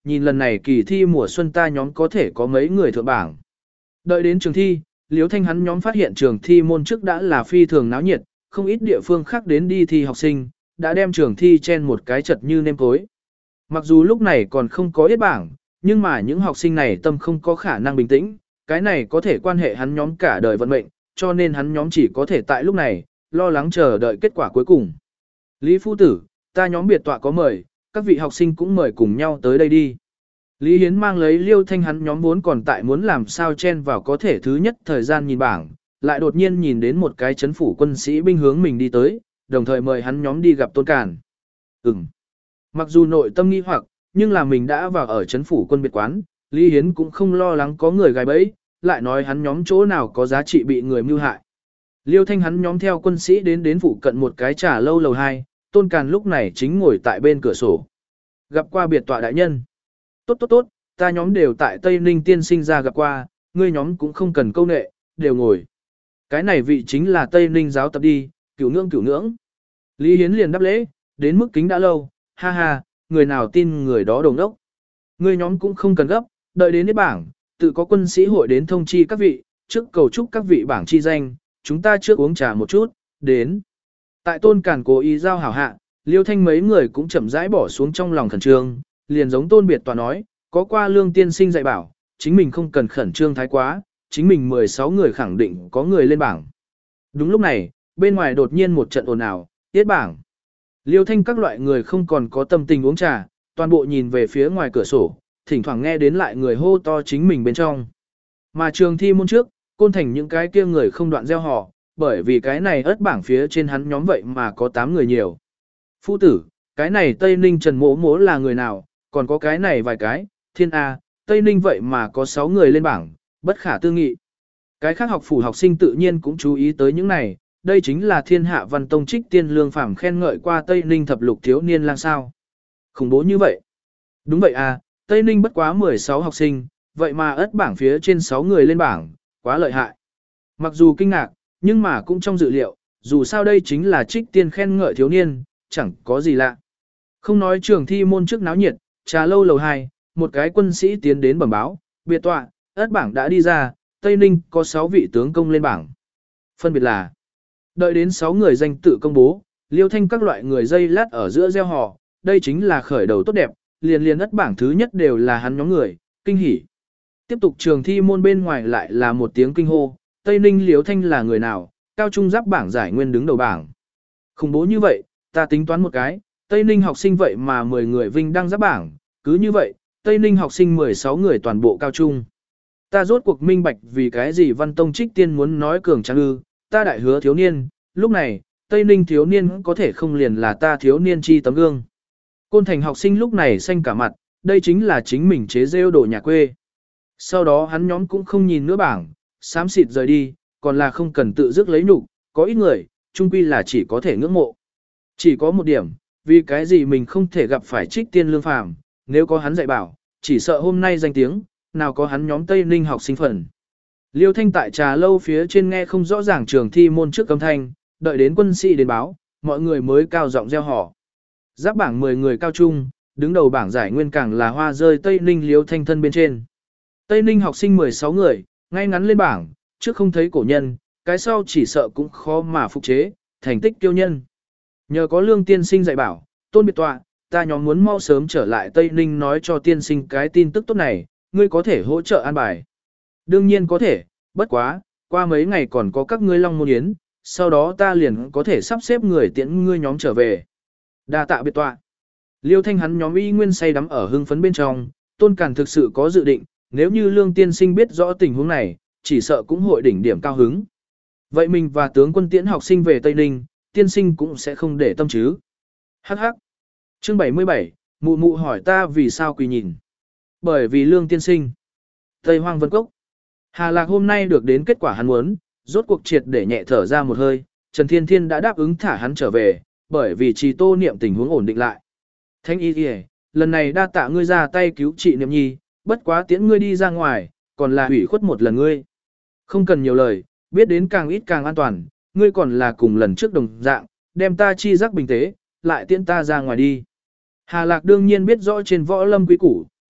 nhìn lần này kỳ thi mùa xuân ta nhóm có thể có mấy người thượng bảng. Đợi đến trường thi, Liễu Thanh hắn nhóm phát hiện trường thi môn trước đã là phi thường náo nhiệt, không ít địa phương khác đến đi thi học sinh, đã đem trường thi chen một cái chật như nêm cối. Mặc dù lúc này còn không có yết bảng, nhưng mà những học sinh này tâm không có khả năng bình tĩnh, cái này có thể quan hệ hắn nhóm cả đời vận mệnh, cho nên hắn nhóm chỉ có thể tại lúc này, lo lắng chờ đợi kết quả cuối cùng. Lý Phu Tử, ta nhóm biệt tọa có mời, các vị học sinh cũng mời cùng nhau tới đây đi. Lý Hiến mang lấy Liêu Thanh hắn nhóm vốn còn tại muốn làm sao chen vào có thể thứ nhất thời gian nhìn bảng, lại đột nhiên nhìn đến một cái chấn phủ quân sĩ binh hướng mình đi tới, đồng thời mời hắn nhóm đi gặp Tôn Càn. Ừm. Mặc dù nội tâm nghi hoặc, nhưng là mình đã vào ở chấn phủ quân biệt quán, Lý Hiến cũng không lo lắng có người gài bẫy, lại nói hắn nhóm chỗ nào có giá trị bị người mưu hại. Liêu Thanh hắn nhóm theo quân sĩ đến đến phụ cận một cái trà lâu lầu hai, Tôn Càn lúc này chính ngồi tại bên cửa sổ. Gặp qua biệt tọa đại nhân. Tốt tốt tốt, ta nhóm đều tại Tây Ninh tiên sinh ra gặp qua, ngươi nhóm cũng không cần câu nệ, đều ngồi. Cái này vị chính là Tây Ninh giáo tập đi, cửu ngưỡng cửu ngưỡng. Lý Hiến liền đáp lễ, đến mức kính đã lâu, ha ha, người nào tin người đó đồng đốc. Ngươi nhóm cũng không cần gấp, đợi đến hết bảng, tự có quân sĩ hội đến thông chi các vị, trước cầu chúc các vị bảng chi danh, chúng ta trước uống trà một chút, đến. Tại Tôn Càn cố ý giao hảo hạ, Liêu Thanh mấy người cũng chậm rãi bỏ xuống trong lòng khẩn trương, liền giống Tôn Biệt Tòa nói, có qua Lương tiên sinh dạy bảo, chính mình không cần khẩn trương thái quá, chính mình mười sáu người khẳng định có người lên bảng. Đúng lúc này, bên ngoài đột nhiên một trận ồn ào, tiết bảng. Liêu Thanh các loại người không còn có tâm tình uống trà, toàn bộ nhìn về phía ngoài cửa sổ, thỉnh thoảng nghe đến lại người hô to chính mình bên trong. Mà trường thi môn trước, Côn Thành những cái kia người không đoạn gieo họ, bởi vì cái này ớt bảng phía trên hắn nhóm vậy mà có tám người nhiều. Phu tử, cái này Tây Ninh Trần Mỗ Mỗ là người nào, còn có cái này vài cái, thiên A, Tây Ninh vậy mà có sáu người lên bảng, bất khả tư nghị. Cái khác học phủ học sinh tự nhiên cũng chú ý tới những này, đây chính là thiên hạ văn tông trích tiên lương phàm khen ngợi qua Tây Ninh thập lục thiếu niên lang sao. Khủng bố như vậy. Đúng vậy à, Tây Ninh bất quá mười sáu học sinh, vậy mà ớt bảng phía trên sáu người lên bảng, quá lợi hại. Mặc dù kinh ngạc, nhưng mà cũng trong dự liệu, dù sao đây chính là trích tiên khen ngợi thiếu niên, chẳng có gì lạ. Không nói trường thi môn trước náo nhiệt, trà lâu lầu hai, một cái quân sĩ tiến đến bẩm báo, biệt tọa, ớt bảng đã đi ra, Tây Ninh có sáu vị tướng công lên bảng. Phân biệt là, đợi đến sáu người danh tự công bố, Liêu Thanh các loại người dây lát ở giữa gieo họ, đây chính là khởi đầu tốt đẹp, liền liền ớt bảng thứ nhất đều là hắn nhóm người, kinh hỉ. Tiếp tục trường thi môn bên ngoài lại là một tiếng kinh hô, Tây Ninh Liêu Thanh là người nào, cao trung giáp bảng giải nguyên đứng đầu bảng. Khủng bố như vậy, ta tính toán một cái, Tây Ninh học sinh vậy mà mười người vinh đăng giáp bảng, cứ như vậy, Tây Ninh học sinh mười sáu người toàn bộ cao trung. Ta rốt cuộc minh bạch vì cái gì Văn Tông Trích Tiên muốn nói cường tráng ư, ta đại hứa thiếu niên, lúc này, Tây Ninh thiếu niên có thể không liền là ta thiếu niên chi tấm gương. Côn Thành học sinh lúc này xanh cả mặt, đây chính là chính mình chế rêu đồ nhà quê. Sau đó hắn nhóm cũng không nhìn nữa bảng, xám xịt rời đi, còn là không cần tự dứt lấy nhục, có ít người, chung quy là chỉ có thể ngưỡng mộ. Chỉ có một điểm, vì cái gì mình không thể gặp phải Trích Tiên lương phàm, nếu có hắn dạy bảo, chỉ sợ hôm nay danh tiếng, nào có hắn nhóm Tây Ninh học sinh phần. Liêu Thanh tại trà lâu phía trên nghe không rõ ràng trường thi môn trước âm thanh, đợi đến quân sĩ đến báo, mọi người mới cao giọng reo hò. Giáp bảng mười người cao trung, đứng đầu bảng giải nguyên càng là hoa rơi Tây Ninh Liêu Thanh thân bên trên. Tây Ninh học sinh mười sáu người, ngay ngắn lên bảng, trước không thấy cổ nhân, cái sau chỉ sợ cũng khó mà phục chế, thành tích tiêu nhân. Nhờ có Lương tiên sinh dạy bảo, Tôn biệt tọa, ta nhóm muốn mau sớm trở lại Tây Ninh nói cho tiên sinh cái tin tức tốt này, ngươi có thể hỗ trợ an bài. Đương nhiên có thể, bất quá, qua mấy ngày còn có các ngươi Long Môn Yến, sau đó ta liền có thể sắp xếp người tiễn ngươi nhóm trở về. Đa tạ biệt tọa. Liêu Thanh hắn nhóm y nguyên say đắm ở hưng phấn bên trong, Tôn Càn thực sự có dự định, nếu như Lương tiên sinh biết rõ tình huống này, chỉ sợ cũng hội đỉnh điểm cao hứng. Vậy mình và tướng quân tiễn học sinh về Tây Ninh, tiên sinh cũng sẽ không để tâm chứ. Hắc hắc. Chương bảy mươi bảy, mụ mụ hỏi ta vì sao quỳ nhìn. Bởi vì Lương tiên sinh. Tây Hoang Vân Cốc. Hà Lạc hôm nay được đến kết quả hắn muốn, rốt cuộc triệt để nhẹ thở ra một hơi, Trần Thiên Thiên đã đáp ứng thả hắn trở về, bởi vì Trì Tô Niệm tình huống ổn định lại. Thanh y kìa, lần này đa tạ ngươi ra tay cứu trị Niệm Nhi, bất quá tiễn ngươi đi ra ngoài, còn là hủy khuất một lần ngươi. Không cần nhiều lời, biết đến càng ít càng an toàn, ngươi còn là cùng lần trước đồng dạng, đem ta chi giác bình tế, lại tiễn ta ra ngoài đi. Hà Lạc đương nhiên biết rõ trên võ lâm quý củ,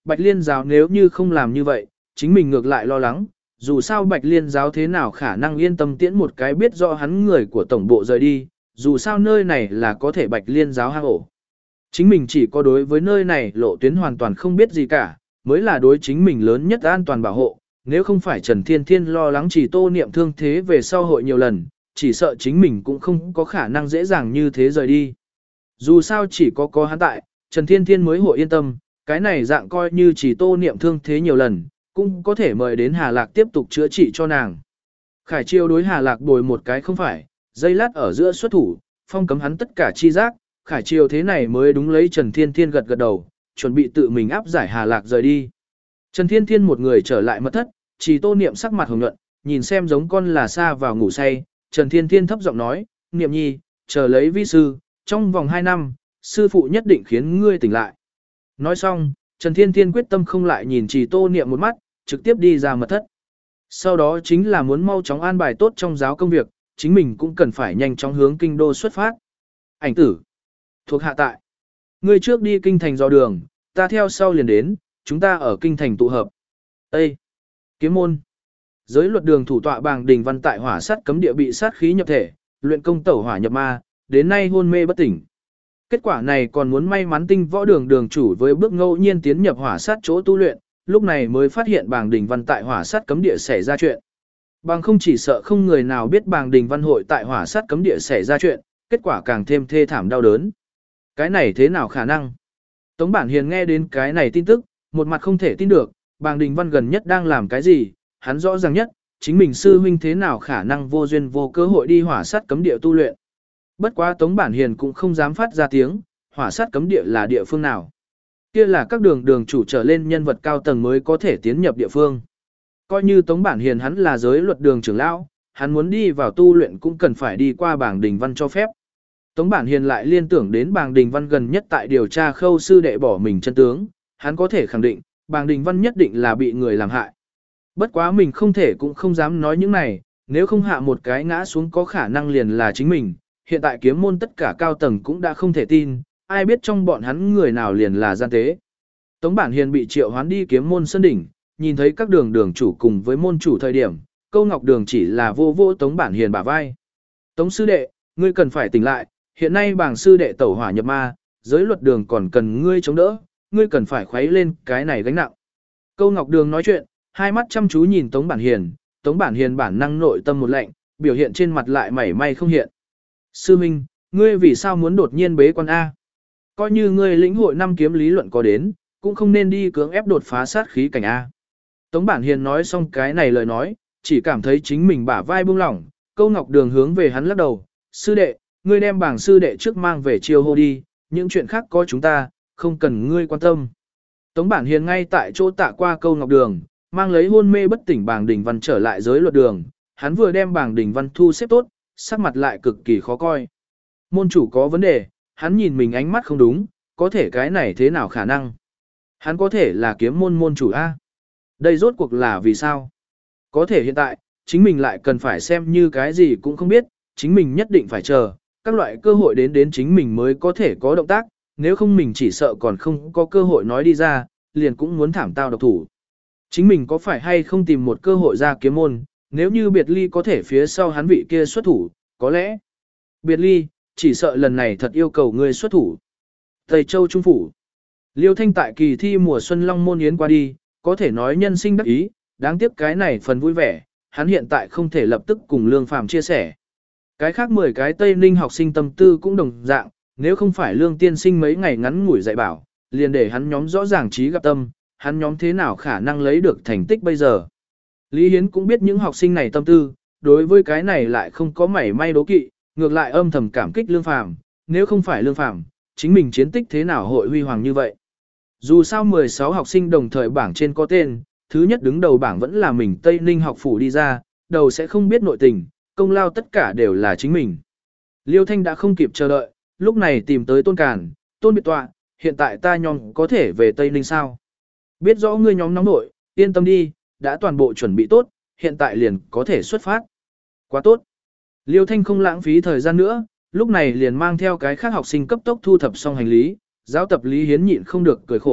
Bạch Liên giáo nếu như không làm như vậy, chính mình ngược lại lo lắng, dù sao Bạch Liên giáo thế nào khả năng yên tâm tiễn một cái biết rõ hắn người của tổng bộ rời đi, dù sao nơi này là có thể Bạch Liên giáo hang ổ. Chính mình chỉ có đối với nơi này lộ tuyến hoàn toàn không biết gì cả, mới là đối chính mình lớn nhất an toàn bảo hộ, nếu không phải Trần Thiên Thiên lo lắng chỉ Tô Niệm thương thế về sau hội nhiều lần, chỉ sợ chính mình cũng không có khả năng dễ dàng như thế rời đi. Dù sao chỉ có có hắn tại, Trần Thiên Thiên mới hội yên tâm, cái này dạng coi như chỉ Tô Niệm thương thế nhiều lần, cũng có thể mời đến Hà Lạc tiếp tục chữa trị cho nàng. Khải Chiêu đối Hà Lạc bồi một cái không phải, dây lát ở giữa xuất thủ, phong cấm hắn tất cả chi giác, Khải Chiêu thế này mới đúng lấy Trần Thiên Thiên gật gật đầu, chuẩn bị tự mình áp giải Hà Lạc rời đi. Trần Thiên Thiên một người trở lại mật thất, chỉ Tô Niệm sắc mặt hồng nhuận, nhìn xem giống con là sa vào ngủ say, Trần Thiên Thiên thấp giọng nói, Niệm nhi, chờ lấy vi sư, trong vòng hai năm, sư phụ nhất định khiến ngươi tỉnh lại. Nói xong, Trần Thiên Thiên quyết tâm không lại nhìn chỉ Tô Niệm một mắt, trực tiếp đi ra mật thất. Sau đó chính là muốn mau chóng an bài tốt trong giáo công việc, chính mình cũng cần phải nhanh chóng hướng kinh đô xuất phát. Ảnh tử, thuộc hạ tại. Ngươi trước đi kinh thành dò đường, ta theo sau liền đến, chúng ta ở kinh thành tụ hợp. Ê! Kiếm môn. Giới luật đường thủ tọa Bàng Đình Văn tại hỏa sát cấm địa bị sát khí nhập thể, luyện công tẩu hỏa nhập ma, đến nay hôn mê bất tỉnh. Kết quả này còn muốn may mắn tinh võ đường đường chủ với bước ngẫu nhiên tiến nhập hỏa sát chỗ tu luyện, lúc này mới phát hiện Bàng Đình Văn tại hỏa sát cấm địa xảy ra chuyện. Bằng không chỉ sợ không người nào biết Bàng Đình Văn hội tại hỏa sát cấm địa xảy ra chuyện, kết quả càng thêm thê thảm đau đớn. Cái này thế nào khả năng? Tống Bản Hiền nghe đến cái này tin tức, một mặt không thể tin được, Bàng Đình Văn gần nhất đang làm cái gì, hắn rõ ràng nhất, chính mình sư huynh thế nào khả năng vô duyên vô cơ hội đi hỏa sát cấm địa tu luyện. Bất quá Tống Bản Hiền cũng không dám phát ra tiếng, hỏa sát cấm địa là địa phương nào. Kia là các đường đường chủ trở lên nhân vật cao tầng mới có thể tiến nhập địa phương. Coi như Tống Bản Hiền hắn là giới luật đường trưởng lão, hắn muốn đi vào tu luyện cũng cần phải đi qua Bàng Đình Văn cho phép. Tống Bản Hiền lại liên tưởng đến Bàng Đình Văn gần nhất tại điều tra khâu sư đệ bỏ mình chân tướng, hắn có thể khẳng định, Bàng Đình Văn nhất định là bị người làm hại. Bất quá mình không thể cũng không dám nói những này, nếu không hạ một cái ngã xuống có khả năng liền là chính mình, hiện tại kiếm môn tất cả cao tầng cũng đã không thể tin, ai biết trong bọn hắn người nào liền là gian tế. Tống Bản Hiền bị triệu hoán đi kiếm môn sân đỉnh, nhìn thấy các đường đường chủ cùng với môn chủ thời điểm, Câu Ngọc Đường chỉ là vô vô Tống Bản Hiền bả vai. Tống sư đệ, ngươi cần phải tỉnh lại, hiện nay bảng sư đệ tẩu hỏa nhập ma, giới luật đường còn cần ngươi chống đỡ, ngươi cần phải khuấy lên cái này gánh nặng. Câu Ngọc Đường nói chuyện, hai mắt chăm chú nhìn Tống Bản Hiền, Tống Bản Hiền bản năng nội tâm một lạnh, biểu hiện trên mặt lại mảy may không hiện. Sư Minh, ngươi vì sao muốn đột nhiên bế quan A? Coi như ngươi lĩnh hội năm kiếm lý luận có đến, cũng không nên đi cưỡng ép đột phá sát khí cảnh A. Tống Bản Hiền nói xong cái này lời nói, chỉ cảm thấy chính mình bả vai buông lỏng, Câu Ngọc Đường hướng về hắn lắc đầu, sư đệ, ngươi đem bảng sư đệ trước mang về chiêu hô đi, những chuyện khác có chúng ta, không cần ngươi quan tâm. Tống Bản Hiền ngay tại chỗ tạ qua Câu Ngọc Đường, mang lấy hôn mê bất tỉnh Bàng Đình Văn trở lại giới luật đường, hắn vừa đem Bàng Đình Văn thu xếp tốt, sắc mặt lại cực kỳ khó coi. Môn chủ có vấn đề, hắn nhìn mình ánh mắt không đúng, có thể cái này thế nào khả năng? Hắn có thể là kiếm môn môn chủ A. Đây rốt cuộc là vì sao? Có thể hiện tại, chính mình lại cần phải xem như cái gì cũng không biết, chính mình nhất định phải chờ, các loại cơ hội đến đến chính mình mới có thể có động tác, nếu không mình chỉ sợ còn không có cơ hội nói đi ra, liền cũng muốn thảm tao độc thủ. Chính mình có phải hay không tìm một cơ hội ra kiếm môn, nếu như biệt ly có thể phía sau hắn vị kia xuất thủ, có lẽ. Biệt ly, chỉ sợ lần này thật yêu cầu người xuất thủ. Tây Châu Trung Phủ. Liêu Thanh tại kỳ thi mùa xuân Long Môn Yến qua đi, có thể nói nhân sinh đắc ý, đáng tiếc cái này phần vui vẻ, hắn hiện tại không thể lập tức cùng Lương Phàm chia sẻ. Cái khác mười cái Tây Ninh học sinh tâm tư cũng đồng dạng, nếu không phải Lương tiên sinh mấy ngày ngắn ngủi dạy bảo, liền để hắn nhóm rõ ràng trí gặp tâm, hắn nhóm thế nào khả năng lấy được thành tích bây giờ. Lý Hiến cũng biết những học sinh này tâm tư, đối với cái này lại không có mảy may đố kỵ, ngược lại âm thầm cảm kích Lương Phàm, nếu không phải Lương Phàm, chính mình chiến tích thế nào hội huy hoàng như vậy. Dù sao mười sáu học sinh đồng thời bảng trên có tên, thứ nhất đứng đầu bảng vẫn là mình Tây Ninh học phủ đi ra, đầu sẽ không biết nội tình, công lao tất cả đều là chính mình. Liêu Thanh đã không kịp chờ đợi, lúc này tìm tới Tôn Càn, Tôn Biệt Tọa, hiện tại ta nhóm có thể về Tây Ninh sao? Biết rõ ngươi nhóm nóng nội, yên tâm đi, đã toàn bộ chuẩn bị tốt, hiện tại liền có thể xuất phát. Quá tốt. Liêu Thanh không lãng phí thời gian nữa, lúc này liền mang theo cái khác học sinh cấp tốc thu thập xong hành lý, giáo tập Lý Hiến nhịn không được cười khổ,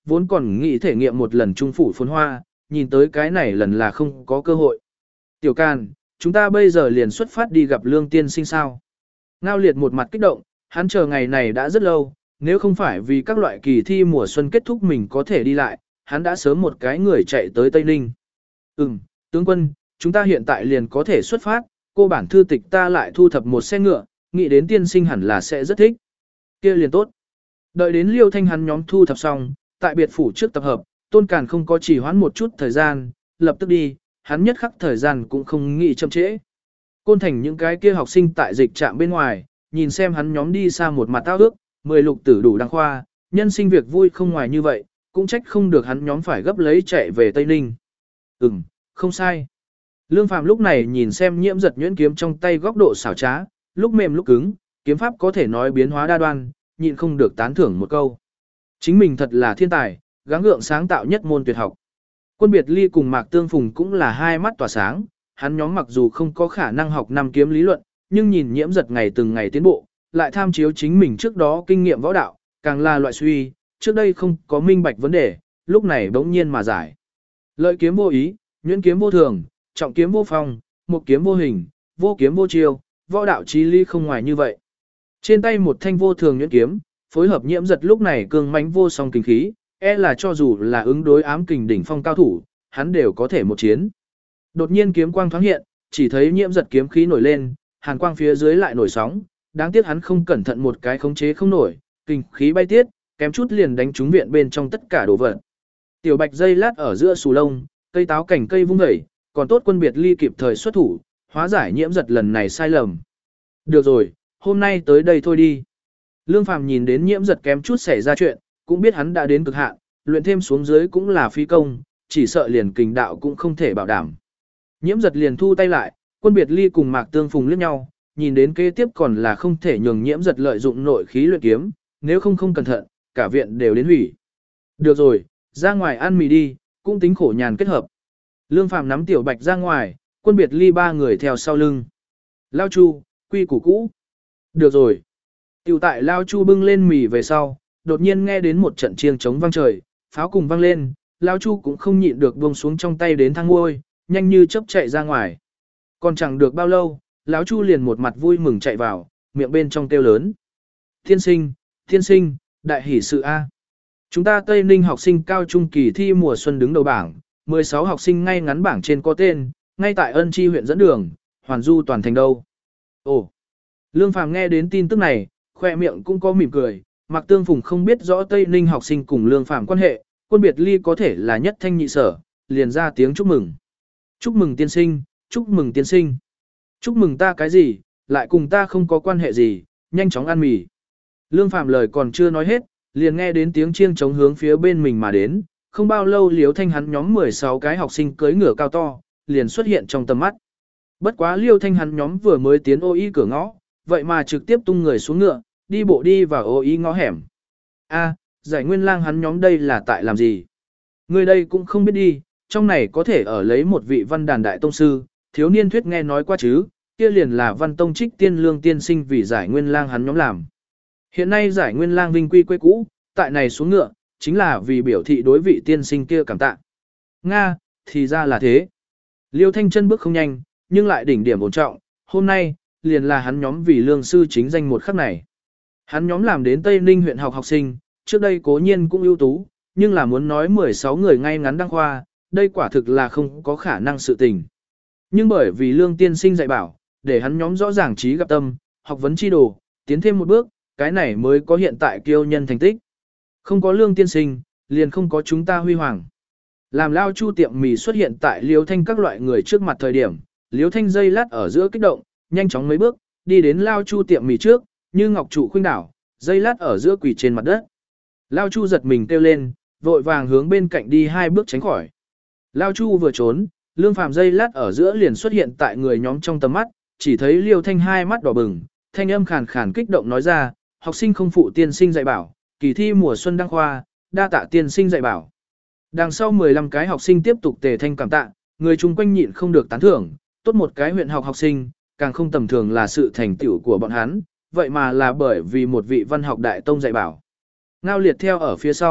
vốn còn nghĩ thể nghiệm một lần trung phủ phồn hoa, nhìn tới cái này lần là không có cơ hội. Tiểu Can, chúng ta bây giờ liền xuất phát đi gặp Lương Tiên Sinh sao? Ngao Liệt một mặt kích động, hắn chờ ngày này đã rất lâu, nếu không phải vì các loại kỳ thi mùa xuân kết thúc mình có thể đi lại, hắn đã sớm một cái người chạy tới Tây Ninh. Ừm, tướng quân, chúng ta hiện tại liền có thể xuất phát, cô bản thư tịch ta lại thu thập một xe ngựa, nghĩ đến tiên sinh hẳn là sẽ rất thích. Kia liền tốt. Đợi đến Liêu Thanh hắn nhóm thu thập xong, tại biệt phủ trước tập hợp, Tôn Càn không có chỉ hoãn một chút thời gian, lập tức đi, hắn nhất khắc thời gian cũng không nghĩ chậm trễ. Côn Thành những cái kia học sinh tại dịch trạm bên ngoài, nhìn xem hắn nhóm đi xa một mặt tao ước, mười lục tử đủ đăng khoa, nhân sinh việc vui không ngoài như vậy, cũng trách không được hắn nhóm phải gấp lấy chạy về Tây Ninh. Ừm, không sai. Lương Phàm lúc này nhìn xem Nhiễm Giật nhuyễn kiếm trong tay góc độ xảo trá, lúc mềm lúc cứng, kiếm pháp có thể nói biến hóa đa đoan, nhịn không được tán thưởng một câu. Chính mình thật là thiên tài, gắng gượng sáng tạo nhất môn tuyệt học. Quân Biệt Ly cùng Mạc Tương Phùng cũng là hai mắt tỏa sáng, hắn nhóm mặc dù không có khả năng học năm kiếm lý luận, nhưng nhìn Nhiễm Giật ngày từng ngày tiến bộ, lại tham chiếu chính mình trước đó kinh nghiệm võ đạo, càng là loại suy, trước đây không có minh bạch vấn đề, lúc này bỗng nhiên mà giải. Lợi kiếm vô ý, nhuyễn kiếm vô thường, trọng kiếm vô phong, một kiếm vô hình, vô kiếm vô chiêu, võ đạo chí lý không ngoài như vậy. Trên tay một thanh vô thường nhuyễn kiếm, phối hợp Nhiễm Giật lúc này cường mãnh vô song kinh khí, e là cho dù là ứng đối ám kình đỉnh phong cao thủ, hắn đều có thể một chiến. Đột nhiên kiếm quang thoáng hiện, chỉ thấy Nhiễm Giật kiếm khí nổi lên, hàn quang phía dưới lại nổi sóng, đáng tiếc hắn không cẩn thận một cái khống chế không nổi, kinh khí bay tiết, kém chút liền đánh trúng viện bên trong tất cả đồ vật. Tiểu Bạch dây lát ở giữa sù lông, cây táo cảnh cây vung dậy, còn tốt Quân Biệt Ly kịp thời xuất thủ, hóa giải Nhiễm Giật lần này sai lầm. Được rồi, hôm nay tới đây thôi đi. Lương Phàm nhìn đến Nhiễm Giật kém chút xảy ra chuyện, cũng biết hắn đã đến cực hạn, luyện thêm xuống dưới cũng là phí công, chỉ sợ liền kình đạo cũng không thể bảo đảm. Nhiễm Giật liền thu tay lại, Quân Biệt Ly cùng Mạc Tương Phùng liếc nhau, nhìn đến kế tiếp còn là không thể nhường Nhiễm Giật lợi dụng nội khí luyện kiếm, nếu không không cẩn thận, cả viện đều đến hủy. Được rồi, ra ngoài ăn mì đi, cũng tính khổ nhàn kết hợp. Lương Phàm nắm Tiểu Bạch ra ngoài, Quân Biệt Ly ba người theo sau lưng. Lao Chu, quy củ cũ. Được rồi. Tiểu tại Lao Chu bưng lên mì về sau, đột nhiên nghe đến một trận chiêng trống vang trời, pháo cùng vang lên, Lao Chu cũng không nhịn được buông xuống trong tay đến thang ngôi, nhanh như chớp chạy ra ngoài. Còn chẳng được bao lâu, Lão Chu liền một mặt vui mừng chạy vào, miệng bên trong kêu lớn. Tiên sinh, tiên sinh, đại hỷ sự A. Chúng ta Tây Ninh học sinh cao trung kỳ thi mùa xuân đứng đầu bảng, mười sáu học sinh ngay ngắn bảng trên có tên, ngay tại Ân Chi huyện dẫn đường, hoàn du toàn thành đâu. Ồ, Lương Phàm nghe đến tin tức này, khoe miệng cũng có mỉm cười, Mạc Tương Phùng không biết rõ Tây Ninh học sinh cùng Lương Phàm quan hệ, Quân Biệt Ly có thể là nhất thanh nhị sở, liền ra tiếng chúc mừng. Chúc mừng tiên sinh, chúc mừng tiên sinh. Chúc mừng ta cái gì, lại cùng ta không có quan hệ gì, nhanh chóng ăn mì. Lương Phàm lời còn chưa nói hết, liền nghe đến tiếng chiêng trống hướng phía bên mình mà đến, không bao lâu Liêu Thanh hắn nhóm mười sáu cái học sinh cưỡi ngựa cao to, liền xuất hiện trong tầm mắt. Bất quá Liêu Thanh hắn nhóm vừa mới tiến ô y cửa ngõ, vậy mà trực tiếp tung người xuống ngựa, đi bộ đi vào ô y ngõ hẻm. A, Giải Nguyên Lang hắn nhóm đây là tại làm gì? Người đây cũng không biết đi, trong này có thể ở lấy một vị văn đàn đại tông sư, thiếu niên thuyết nghe nói qua chứ, kia liền là văn tông trích tiên lương tiên sinh vì Giải Nguyên Lang hắn nhóm làm. Hiện nay Giải Nguyên Lang vinh quy quê cũ, tại này xuống ngựa, chính là vì biểu thị đối vị tiên sinh kia cảm tạ. Nga, thì ra là thế. Liêu Thanh chân bước không nhanh, nhưng lại đỉnh điểm ổn trọng, hôm nay, liền là hắn nhóm vì lương sư chính danh một khắc này. Hắn nhóm làm đến Tây Ninh huyện học học sinh, trước đây cố nhiên cũng ưu tú, nhưng là muốn nói mười sáu người ngay ngắn đăng khoa, đây quả thực là không có khả năng sự tình. Nhưng bởi vì lương tiên sinh dạy bảo, để hắn nhóm rõ ràng trí gặp tâm, học vấn chi đồ, tiến thêm một bước, cái này mới có hiện tại kiêu nhân thành tích. Không có lương tiên sinh, liền không có chúng ta huy hoàng. Làm Lao Chu tiệm mì xuất hiện tại Liêu Thanh các loại người trước mặt thời điểm, Liêu Thanh dây lát ở giữa kích động, nhanh chóng mấy bước, đi đến Lao Chu tiệm mì trước, như ngọc trụ khuynh đảo, dây lát ở giữa quỳ trên mặt đất. Lao Chu giật mình kêu lên, vội vàng hướng bên cạnh đi hai bước tránh khỏi. Lao Chu vừa trốn, Lương Phàm dây lát ở giữa liền xuất hiện tại người nhóm trong tầm mắt, chỉ thấy Liêu Thanh hai mắt đỏ bừng, thanh âm khàn khàn kích động nói ra, học sinh không phụ tiên sinh dạy bảo, kỳ thi mùa xuân đăng khoa, đa tạ tiên sinh dạy bảo. Đằng sau mười lăm cái học sinh tiếp tục tề thanh cảm tạ, người chung quanh nhịn không được tán thưởng, tốt một cái huyện học học sinh, càng không tầm thường là sự thành tựu của bọn hắn, vậy mà là bởi vì một vị văn học đại tông dạy bảo. Ngao Liệt theo ở phía sau,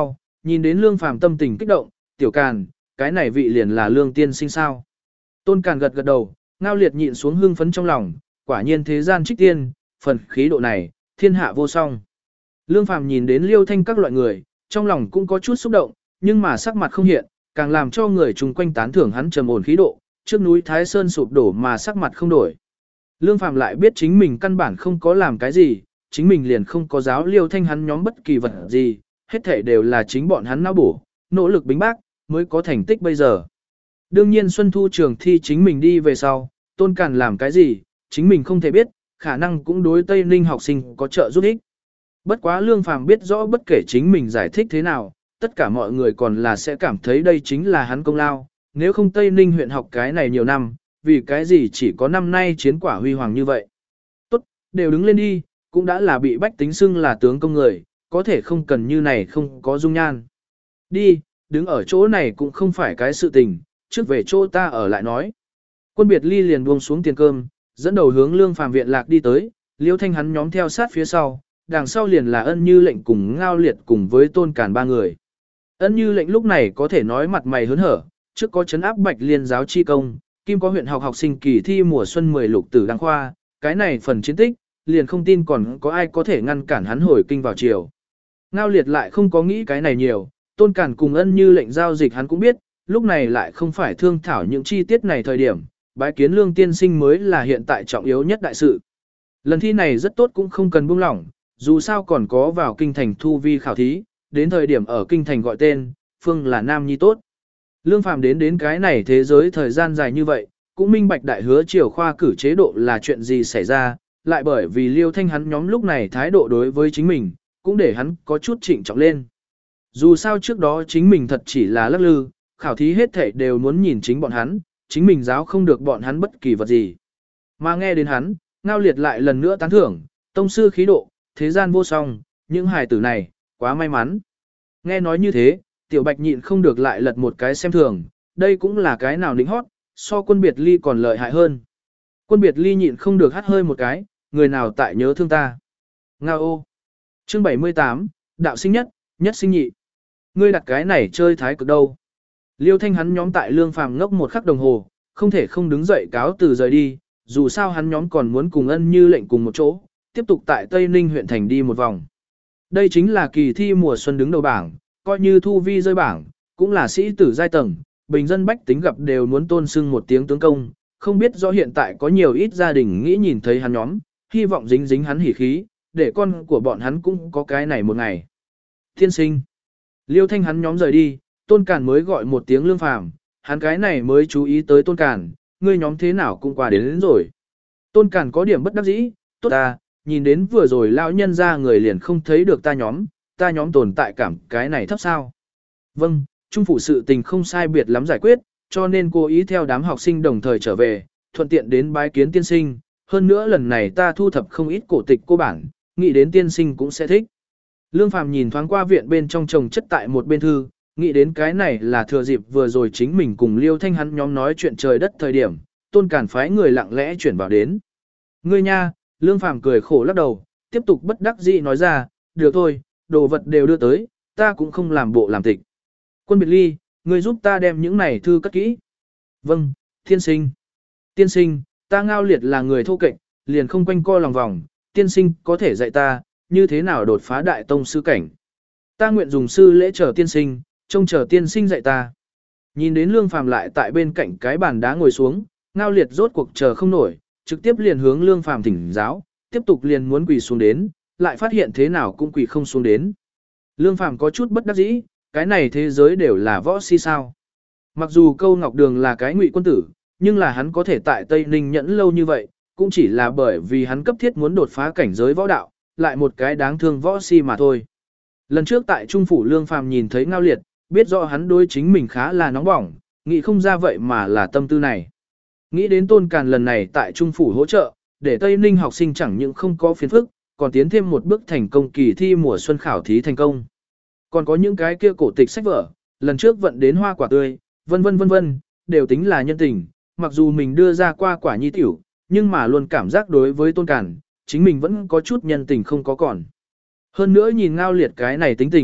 Nhìn đến Lương Phàm tâm tình kích động, tiểu Càn, cái này vị liền là Lương tiên sinh sao? Tôn Càn gật gật đầu, Ngao Liệt nhịn xuống hưng phấn trong lòng, quả nhiên thế gian trích tiên, phần khí độ này, thiên hạ vô song. Lương Phàm nhìn đến Liêu Thanh các loại người, trong lòng cũng có chút xúc động, nhưng mà sắc mặt không hiện, càng làm cho người chung quanh tán thưởng hắn trầm ổn khí độ, trước núi Thái Sơn sụp đổ mà sắc mặt không đổi. Lương Phàm lại biết chính mình căn bản không có làm cái gì, chính mình liền không có giáo Liêu Thanh hắn nhóm bất kỳ vật gì, hết thể đều là chính bọn hắn não bổ, nỗ lực bính bác, mới có thành tích bây giờ. Đương nhiên Xuân Thu trường thi chính mình đi về sau, Tôn Càn làm cái gì, chính mình không thể biết, khả năng cũng đối Tây Ninh học sinh có trợ giúp ích. Bất quá Lương Phàm biết rõ bất kể chính mình giải thích thế nào, tất cả mọi người còn là sẽ cảm thấy đây chính là hắn công lao, nếu không Tây Ninh huyện học cái này nhiều năm, vì cái gì chỉ có năm nay chiến quả huy hoàng như vậy. Tốt, đều đứng lên đi, cũng đã là bị bách tính xưng là tướng công người, có thể không cần như này không có dung nhan. Đi, đứng ở chỗ này cũng không phải cái sự tình, trước về chỗ ta ở lại nói. Quân biệt ly liền buông xuống tiền cơm, dẫn đầu hướng Lương Phàm viện lạc đi tới, Liêu Thanh hắn nhóm theo sát phía sau, đằng sau liền là Ân Như Lệnh cùng Ngao Liệt cùng với Tôn Càn ba người. Ân Như Lệnh lúc này có thể nói mặt mày hớn hở, trước có trấn áp Bạch Liên giáo chi công, kim có huyện học học sinh kỳ thi mùa xuân mười lục tử đăng khoa, cái này phần chiến tích, liền không tin còn có ai có thể ngăn cản hắn hồi kinh vào triều. Ngao Liệt lại không có nghĩ cái này nhiều, Tôn Càn cùng Ân Như Lệnh giao dịch hắn cũng biết, lúc này lại không phải thương thảo những chi tiết này thời điểm, bái kiến Lương tiên sinh mới là hiện tại trọng yếu nhất đại sự. Lần thi này rất tốt cũng không cần buông lỏng, dù sao còn có vào kinh thành thu vi khảo thí, đến thời điểm ở kinh thành gọi tên, phương là nam nhi tốt. Lương Phàm đến đến cái này thế giới thời gian dài như vậy, cũng minh bạch đại hứa triều khoa cử chế độ là chuyện gì xảy ra, lại bởi vì Liêu Thanh hắn nhóm lúc này thái độ đối với chính mình, cũng để hắn có chút trịnh trọng lên. Dù sao trước đó chính mình thật chỉ là lắc lư, khảo thí hết thảy đều muốn nhìn chính bọn hắn, chính mình giáo không được bọn hắn bất kỳ vật gì. Mà nghe đến hắn, Ngao Liệt lại lần nữa tán thưởng, tông sư khí độ, thế gian vô song, những hài tử này, quá may mắn. Nghe nói như thế, Tiểu Bạch nhịn không được lại lật một cái xem thường, đây cũng là cái nào lĩnh hót, so quân biệt ly còn lợi hại hơn. Quân biệt ly nhịn không được hắt hơi một cái, người nào tại nhớ thương ta. Ngao ô. Chương bảy mươi tám, đạo sinh nhất, nhất sinh nhị. Ngươi đặt cái này chơi thái cực đâu. Liêu Thanh hắn nhóm tại Lương Phàm ngốc một khắc đồng hồ, không thể không đứng dậy cáo từ rời đi, dù sao hắn nhóm còn muốn cùng Ân Như Lệnh cùng một chỗ, tiếp tục tại Tây Ninh huyện thành đi một vòng. Đây chính là kỳ thi mùa xuân đứng đầu bảng, coi như thu vi rơi bảng, cũng là sĩ tử giai tầng, bình dân bách tính gặp đều muốn tôn sưng một tiếng tướng công, không biết rõ hiện tại có nhiều ít gia đình nghĩ nhìn thấy hắn nhóm, hy vọng dính dính hắn hỉ khí, để con của bọn hắn cũng có cái này một ngày. Thiên sinh. Liêu Thanh hắn nhóm rời đi, Tôn Càn mới gọi một tiếng Lương Phàm, hắn cái này mới chú ý tới Tôn Càn, ngươi nhóm thế nào cũng qua đến, đến rồi. Tôn Càn có điểm bất đắc dĩ, tốt ta, nhìn đến vừa rồi lão nhân ra người liền không thấy được ta nhóm, ta nhóm tồn tại cảm cái này thấp sao. Vâng, trung phủ sự tình không sai biệt lắm giải quyết, cho nên cô ý theo đám học sinh đồng thời trở về, thuận tiện đến bái kiến tiên sinh, hơn nữa lần này ta thu thập không ít cổ tịch cô bản, nghĩ đến tiên sinh cũng sẽ thích. Lương Phàm nhìn thoáng qua viện bên trong chồng chất tại một bên thư, nghĩ đến cái này là thừa dịp vừa rồi chính mình cùng Liêu Thanh hắn nhóm nói chuyện trời đất thời điểm, Tôn Càn phái người lặng lẽ chuyển vào đến. Ngươi nha, Lương Phàm cười khổ lắc đầu, tiếp tục bất đắc dĩ nói ra, được thôi, đồ vật đều đưa tới, ta cũng không làm bộ làm tịch. Quân biệt ly, ngươi giúp ta đem những này thư cất kỹ. Vâng, tiên sinh. Tiên sinh, ta Ngao Liệt là người thô kệch, liền không quanh co lòng vòng, tiên sinh có thể dạy ta, như thế nào đột phá đại tông sư cảnh. Ta nguyện dùng sư lễ chờ tiên sinh, trông chờ tiên sinh dạy ta. Nhìn đến Lương Phàm lại tại bên cạnh cái bàn đá ngồi xuống, Ngao Liệt rốt cuộc chờ không nổi, trực tiếp liền hướng Lương Phàm thỉnh giáo, tiếp tục liền muốn quỳ xuống đến, lại phát hiện thế nào cũng quỳ không xuống đến. Lương Phàm có chút bất đắc dĩ, cái này thế giới đều là võ si sao. Mặc dù Câu Ngọc Đường là cái ngụy quân tử, nhưng là hắn có thể tại Tây Ninh nhẫn lâu như vậy, cũng chỉ là bởi vì hắn cấp thiết muốn đột phá cảnh giới võ đạo, lại một cái đáng thương võ si mà thôi. Lần trước tại Trung Phủ Lương Phàm nhìn thấy Ngao Liệt, biết rõ hắn đối chính mình khá là nóng bỏng, nghĩ không ra vậy mà là tâm tư này. Nghĩ đến Tôn Càn lần này tại Trung Phủ hỗ trợ, để Tây Ninh học sinh chẳng những không có phiền phức, còn tiến thêm một bước thành công kỳ thi mùa xuân khảo thí thành công. Còn có những cái kia cổ tịch sách vở, lần trước vận đến hoa quả tươi, vân vân vân vân, đều tính là nhân tình, mặc dù mình đưa ra qua quả nhi tiểu, nhưng mà luôn cảm giác đối với Tôn Càn, chính mình vẫn có chút nhân tình không có còn. Hơn nữa nhìn Ngao Liệt cái này tính tình,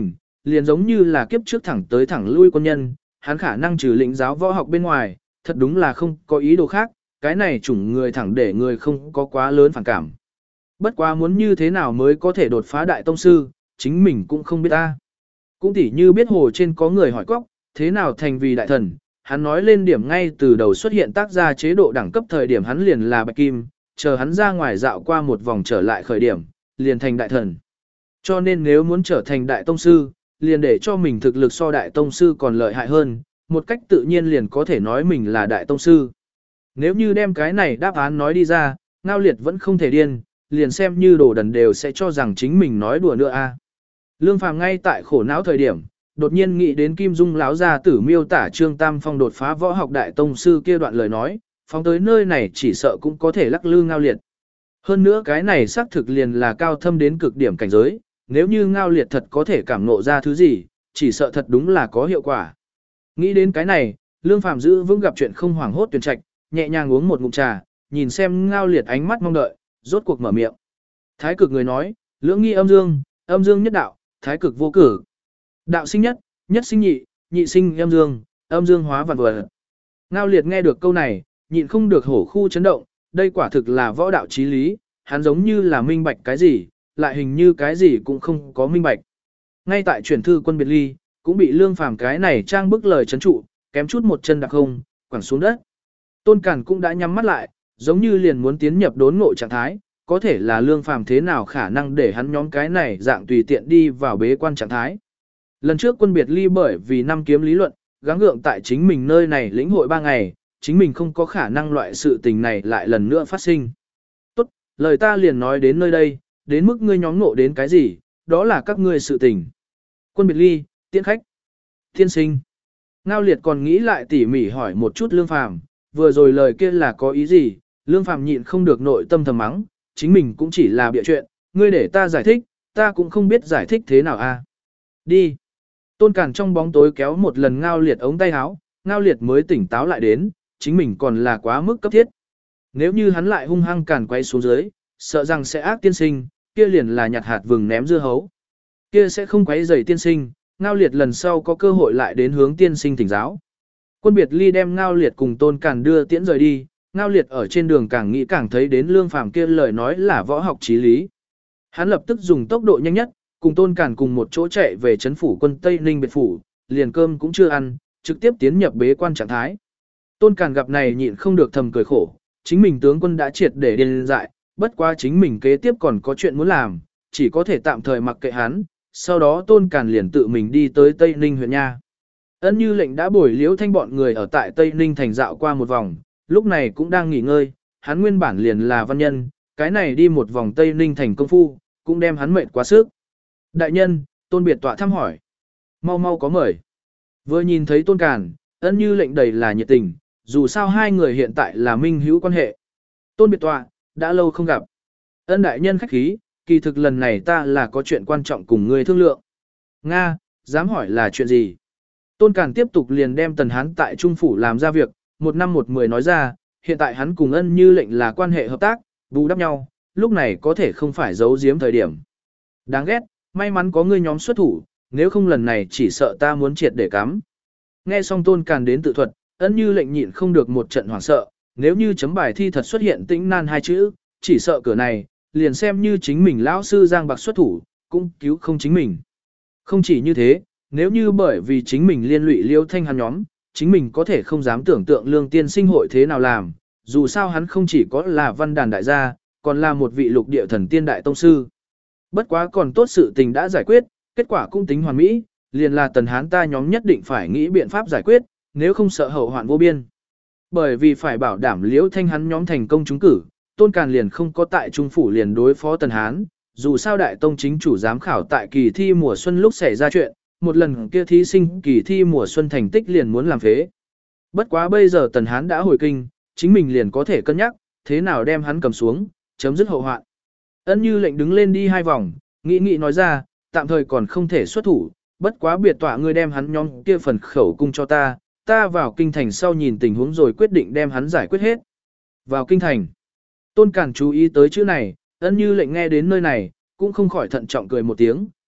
liền giống như là kiếp trước thẳng tới thẳng lui quân nhân, hắn khả năng trừ lĩnh giáo võ học bên ngoài, thật đúng là không có ý đồ khác, cái này chủng người thẳng để người không có quá lớn phản cảm. Bất quá muốn như thế nào mới có thể đột phá đại tông sư, chính mình cũng không biết ta. Cũng tỉ như biết hồ trên có người hỏi cóc, thế nào thành vì đại thần, hắn nói lên điểm ngay từ đầu xuất hiện tác ra chế độ đẳng cấp thời điểm hắn liền là bạch kim, chờ hắn ra ngoài dạo qua một vòng trở lại khởi điểm, liền thành đại thần. Cho nên nếu muốn trở thành đại tông sư, liền để cho mình thực lực so đại tông sư còn lợi hại hơn, một cách tự nhiên liền có thể nói mình là đại tông sư. Nếu như đem cái này đáp án nói đi ra, Ngao Liệt vẫn không thể điên, liền xem như đồ đần đều sẽ cho rằng chính mình nói đùa nữa a. Lương Phàm ngay tại khổ não thời điểm, đột nhiên nghĩ đến Kim Dung lão gia tử miêu tả Trương Tam Phong đột phá võ học đại tông sư kia đoạn lời nói, phóng tới nơi này chỉ sợ cũng có thể lắc lư Ngao Liệt. Hơn nữa cái này xác thực liền là cao thâm đến cực điểm cảnh giới, nếu như Ngao Liệt thật có thể cảm ngộ ra thứ gì, chỉ sợ thật đúng là có hiệu quả. Nghĩ đến cái này, Lương Phàm giữ vững gặp chuyện không hoảng hốt tuyển trạch, nhẹ nhàng uống một ngụm trà, nhìn xem Ngao Liệt ánh mắt mong đợi, rốt cuộc mở miệng. Thái cực người nói, lưỡng nghi âm dương, âm dương nhất đạo, thái cực vô cử. Đạo sinh nhất, nhất sinh nhị, nhị sinh âm dương, âm dương hóa vạn vật. Ngao Liệt nghe được câu này, nhịn không được hổ khu chấn động, đây quả thực là võ đạo chí lý, hắn giống như là minh bạch cái gì, lại hình như cái gì cũng không có minh bạch. Ngay tại chuyển thư quân biệt ly, cũng bị Lương Phàm cái này trang bức lời chấn trụ, kém chút một chân đạp không, quẳng xuống đất. Tôn Cản cũng đã nhắm mắt lại, giống như liền muốn tiến nhập đốn ngộ trạng thái, có thể là Lương Phàm thế nào khả năng để hắn nhóm cái này dạng tùy tiện đi vào bế quan trạng thái. Lần trước quân biệt ly bởi vì năm kiếm lý luận, gắng gượng tại chính mình nơi này lĩnh hội ba ngày, chính mình không có khả năng loại sự tình này lại lần nữa phát sinh. Tốt, lời ta liền nói đến nơi đây, đến mức ngươi nhóm ngộ đến cái gì, đó là các ngươi sự tình. Quân biệt ly, tiễn khách, tiên sinh. Ngao Liệt còn nghĩ lại tỉ mỉ hỏi một chút Lương Phàm, vừa rồi lời kia là có ý gì, Lương Phàm nhịn không được nội tâm thầm mắng, chính mình cũng chỉ là bịa chuyện, ngươi để ta giải thích, ta cũng không biết giải thích thế nào a. Đi. Tôn Cản trong bóng tối kéo một lần Ngao Liệt ống tay áo, Ngao Liệt mới tỉnh táo lại đến, chính mình còn là quá mức cấp thiết. Nếu như hắn lại hung hăng càn quay xuống dưới, sợ rằng sẽ ác tiên sinh, kia liền là nhặt hạt vừng ném dưa hấu. Kia sẽ không quấy rầy tiên sinh, Ngao Liệt lần sau có cơ hội lại đến hướng tiên sinh thỉnh giáo. Quân biệt ly đem Ngao Liệt cùng Tôn Cản đưa tiễn rời đi, Ngao Liệt ở trên đường càng nghĩ càng thấy đến Lương Phàm kia lời nói là võ học chí lý. Hắn lập tức dùng tốc độ nhanh nhất, cùng Tôn Cản cùng một chỗ chạy về trấn phủ quân Tây Ninh biệt phủ, liền cơm cũng chưa ăn, trực tiếp tiến nhập bế quan trạng thái. Tôn Cản gặp này nhịn không được thầm cười khổ, chính mình tướng quân đã triệt để điên dại, bất quá chính mình kế tiếp còn có chuyện muốn làm, chỉ có thể tạm thời mặc kệ hắn, sau đó Tôn Cản liền tự mình đi tới Tây Ninh huyện nha. Ân Như Lệnh đã bồi Liễu Thanh bọn người ở tại Tây Ninh thành dạo qua một vòng, lúc này cũng đang nghỉ ngơi, hắn nguyên bản liền là văn nhân, cái này đi một vòng Tây Ninh thành công phu, cũng đem hắn mệt quá sức. Đại nhân, Tôn Biệt tọa thăm hỏi. Mau mau có mời. Vừa nhìn thấy Tôn Cản, Ân Như Lệnh đầy là nhiệt tình, dù sao hai người hiện tại là minh hữu quan hệ. Tôn Biệt tọa, đã lâu không gặp. Ân đại nhân khách khí, kỳ thực lần này ta là có chuyện quan trọng cùng ngươi thương lượng. Nga, dám hỏi là chuyện gì? Tôn Cản tiếp tục liền đem Tần Hán tại Trung Phủ làm ra việc, một năm một mười nói ra, hiện tại hắn cùng Ân Như Lệnh là quan hệ hợp tác, bù đắp nhau, lúc này có thể không phải giấu giếm thời điểm. Đáng ghét, may mắn có ngươi nhóm xuất thủ, nếu không lần này chỉ sợ ta muốn triệt để cắm. Nghe xong Tôn Cản đến tự thuật, Ân Như Lệnh nhịn không được một trận hoảng sợ, nếu như chấm bài thi thật xuất hiện tĩnh nan hai chữ, chỉ sợ cửa này, liền xem như chính mình lão sư Giang Bạc xuất thủ, cũng cứu không chính mình. Không chỉ như thế, nếu như bởi vì chính mình liên lụy Liêu Thanh hắn nhóm, chính mình có thể không dám tưởng tượng Lương Tiên Sinh hội thế nào làm, dù sao hắn không chỉ có là văn đàn đại gia, còn là một vị lục địa thần tiên đại tông sư. Bất quá còn tốt sự tình đã giải quyết, kết quả cũng tính hoàn mỹ, liền là Tần Hán ta nhóm nhất định phải nghĩ biện pháp giải quyết, nếu không sợ hậu hoạn vô biên. Bởi vì phải bảo đảm Liễu Thanh hắn nhóm thành công trúng cử, Tôn Càn liền không có tại Trung Phủ liền đối phó Tần Hán, dù sao đại tông chính chủ giám khảo tại kỳ thi mùa xuân lúc xảy ra chuyện, một lần kia thí sinh kỳ thi mùa xuân thành tích liền muốn làm phế. Bất quá bây giờ Tần Hán đã hồi kinh, chính mình liền có thể cân nhắc, thế nào đem hắn cầm xuống, chấm dứt hậu hoạn. Ân Như Lệnh đứng lên đi hai vòng, nghĩ nghĩ nói ra, tạm thời còn không thể xuất thủ, bất quá biệt tọa ngươi đem hắn nhóm kia phần khẩu cung cho ta, ta vào kinh thành sau nhìn tình huống rồi quyết định đem hắn giải quyết hết. Vào kinh thành. Tôn Càn chú ý tới chữ này, Ân Như Lệnh nghe đến nơi này, cũng không khỏi thận trọng cười một tiếng,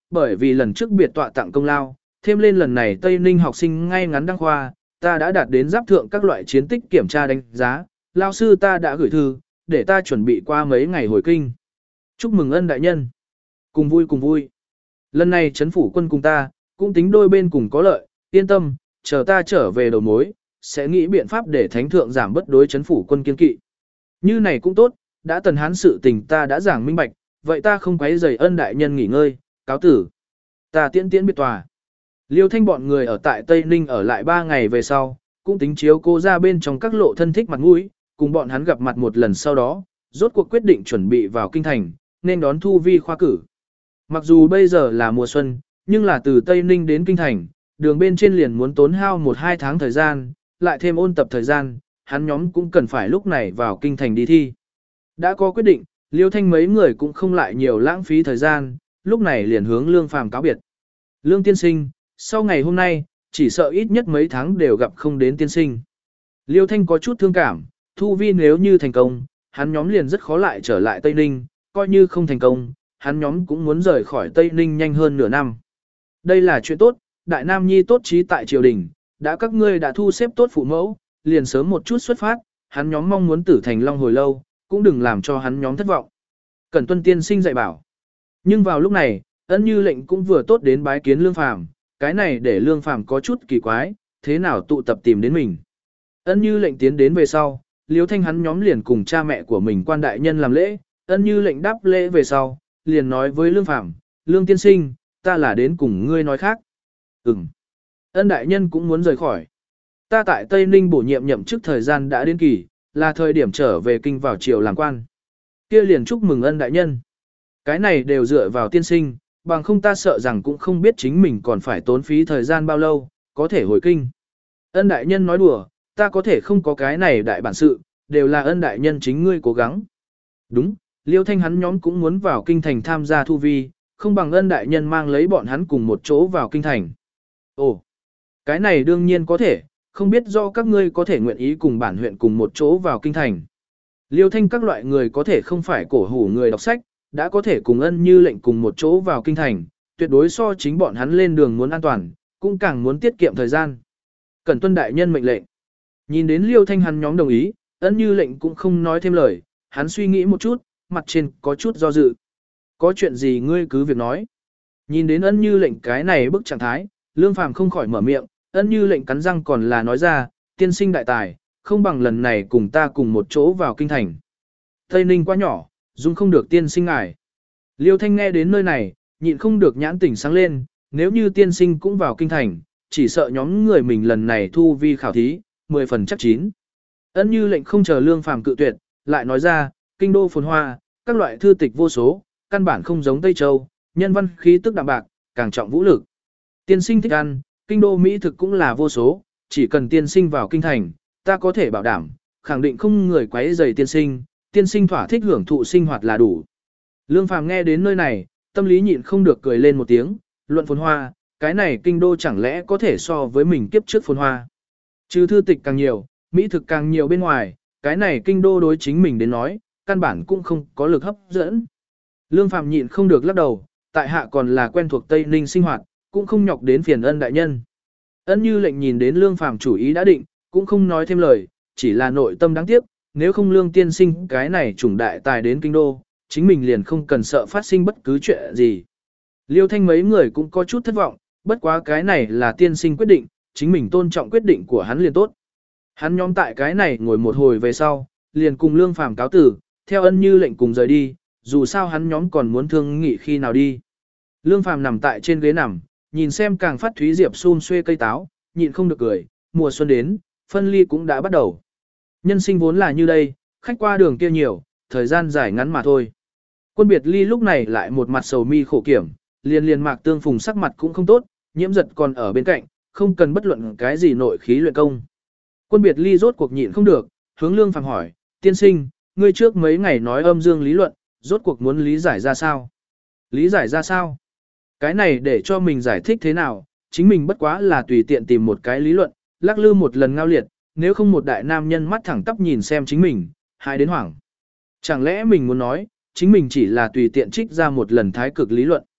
bởi vì lần trước biệt tọa tặng công lao, thêm lên lần này Tây Ninh học sinh ngay ngắn đăng khoa, ta đã đạt đến giáp thượng các loại chiến tích kiểm tra đánh giá, lao sư ta đã gửi thư, để ta chuẩn bị qua mấy ngày hồi kinh. Chúc mừng ân đại nhân. Cùng vui cùng vui. Lần này chấn phủ quân cùng ta, cũng tính đôi bên cùng có lợi, yên tâm, chờ ta trở về đầu mối, sẽ nghĩ biện pháp để thánh thượng giảm bất đối chấn phủ quân kiên kỵ. Như này cũng tốt, đã tần hán sự tình ta đã giảng minh bạch, vậy ta không quấy rầy ân đại nhân nghỉ ngơi, cáo tử. Ta tiễn tiễn biệt tòa. Liêu Thanh bọn người ở tại Tây Ninh ở lại ba ngày về sau, cũng tính chiếu cô ra bên trong các lộ thân thích mặt mũi, cùng bọn hắn gặp mặt một lần sau đó, rốt cuộc quyết định chuẩn bị vào kinh thành, nên đón thu vi khoa cử. Mặc dù bây giờ là mùa xuân, nhưng là từ Tây Ninh đến kinh thành, đường bên trên liền muốn tốn hao một hai tháng thời gian, lại thêm ôn tập thời gian, hắn nhóm cũng cần phải lúc này vào kinh thành đi thi. Đã có quyết định, Liêu Thanh mấy người cũng không lại nhiều lãng phí thời gian, lúc này liền hướng Lương Phàm cáo biệt. Lương tiên sinh, sau ngày hôm nay, chỉ sợ ít nhất mấy tháng đều gặp không đến tiên sinh. Liêu Thanh có chút thương cảm, thu vi nếu như thành công, hắn nhóm liền rất khó lại trở lại Tây Ninh, coi như không thành công, hắn nhóm cũng muốn rời khỏi Tây Ninh nhanh hơn nửa năm. Đây là chuyện tốt, Đại Nam Nhi tốt trí tại triều đình, đã các ngươi đã thu xếp tốt phụ mẫu, liền sớm một chút xuất phát, hắn nhóm mong muốn tử thành long hồi lâu, cũng đừng làm cho hắn nhóm thất vọng. Cẩn tuân tiên sinh dạy bảo. Nhưng vào lúc này, Ân Như lệnh cũng vừa tốt đến bái kiến Lương Phàm, cái này để Lương Phàm có chút kỳ quái, thế nào tụ tập tìm đến mình. Ân Như lệnh tiến đến về sau, Liêu Thanh hắn nhóm liền cùng cha mẹ của mình quan đại nhân làm lễ, Ân Như lệnh đáp lễ về sau, liền nói với Lương Phàm, Lương tiên sinh, ta là đến cùng ngươi nói khác. Ừm. Ân đại nhân cũng muốn rời khỏi. Ta tại Tây Ninh bổ nhiệm nhậm chức thời gian đã đến kỳ, là thời điểm trở về kinh vào triều làm quan. Kia liền chúc mừng Ân đại nhân. Cái này đều dựa vào tiên sinh, bằng không ta sợ rằng cũng không biết chính mình còn phải tốn phí thời gian bao lâu, có thể hồi kinh. Ân đại nhân nói đùa, ta có thể không có cái này đại bản sự, đều là Ân đại nhân chính ngươi cố gắng. Đúng, Liêu Thanh hắn nhóm cũng muốn vào kinh thành tham gia thu vi, không bằng Ân đại nhân mang lấy bọn hắn cùng một chỗ vào kinh thành. Ồ, cái này đương nhiên có thể, không biết do các ngươi có thể nguyện ý cùng bản huyện cùng một chỗ vào kinh thành. Liêu Thanh các loại người có thể không phải cổ hủ người đọc sách, đã có thể cùng Ân Như lệnh cùng một chỗ vào kinh thành, tuyệt đối so chính bọn hắn lên đường muốn an toàn, cũng càng muốn tiết kiệm thời gian. Cẩn tuân đại nhân mệnh lệnh. Nhìn đến Liêu Thanh hắn nhóm đồng ý, Ân Như lệnh cũng không nói thêm lời, hắn suy nghĩ một chút, mặt trên có chút do dự. Có chuyện gì ngươi cứ việc nói. Nhìn đến Ân Như lệnh cái này bức trạng thái, Lương Phàm không khỏi mở miệng, Ân Như lệnh cắn răng còn là nói ra, tiên sinh đại tài, không bằng lần này cùng ta cùng một chỗ vào kinh thành. Tây Ninh quá nhỏ, dung không được tiên sinh ngài. Liêu Thanh nghe đến nơi này, nhịn không được nhãn tỉnh sáng lên, nếu như tiên sinh cũng vào kinh thành, chỉ sợ nhóm người mình lần này thu vi khảo thí, mười phần chắc chín. Ân Như lệnh không chờ Lương Phàm cự tuyệt, lại nói ra, kinh đô phồn hoa, các loại thư tịch vô số, căn bản không giống Tây Châu, nhân văn khí tức đạm bạc, càng trọng vũ lực. Tiên sinh thích ăn, kinh đô mỹ thực cũng là vô số, chỉ cần tiên sinh vào kinh thành, ta có thể bảo đảm, khẳng định không người quấy rầy tiên sinh, tiên sinh thỏa thích hưởng thụ sinh hoạt là đủ. Lương Phàm nghe đến nơi này, tâm lý nhịn không được cười lên một tiếng, luận phồn hoa, cái này kinh đô chẳng lẽ có thể so với mình kiếp trước phồn hoa. Trừ thư tịch càng nhiều, mỹ thực càng nhiều bên ngoài, cái này kinh đô đối chính mình đến nói, căn bản cũng không có lực hấp dẫn. Lương Phàm nhịn không được lắc đầu, tại hạ còn là quen thuộc Tây Ninh sinh hoạt, cũng không nhọc đến phiền Ân đại nhân. Ân Như lệnh nhìn đến Lương Phàm chủ ý đã định, cũng không nói thêm lời, chỉ là nội tâm đáng tiếc, nếu không Lương tiên sinh cái này chủng đại tài đến kinh đô, chính mình liền không cần sợ phát sinh bất cứ chuyện gì. Liêu Thanh mấy người cũng có chút thất vọng, bất quá cái này là tiên sinh quyết định, chính mình tôn trọng quyết định của hắn liền tốt. Hắn nhóm tại cái này ngồi một hồi về sau, liền cùng Lương Phàm cáo tử, theo Ân Như lệnh cùng rời đi, dù sao hắn nhóm còn muốn thương nghị khi nào đi. Lương Phàm nằm tại trên ghế nằm, nhìn xem càng phát thúy diệp xun xuê cây táo, nhịn không được cười, mùa xuân đến, phân ly cũng đã bắt đầu. Nhân sinh vốn là như đây, khách qua đường kia nhiều, thời gian dài ngắn mà thôi. Quân biệt ly lúc này lại một mặt sầu mi khổ kiểm, liền liền mạc tương phùng sắc mặt cũng không tốt, nhiễm giật còn ở bên cạnh, không cần bất luận cái gì nội khí luyện công. Quân biệt ly rốt cuộc nhịn không được, hướng Lương Phàm hỏi, tiên sinh, ngươi trước mấy ngày nói âm dương lý luận, rốt cuộc muốn lý giải ra sao? Lý giải ra sao? Cái này để cho mình giải thích thế nào, chính mình bất quá là tùy tiện tìm một cái lý luận, lắc lư một lần ngao liệt, nếu không một đại nam nhân mắt thẳng tắp nhìn xem chính mình, hại đến hoảng. Chẳng lẽ mình muốn nói, chính mình chỉ là tùy tiện trích ra một lần thái cực lý luận.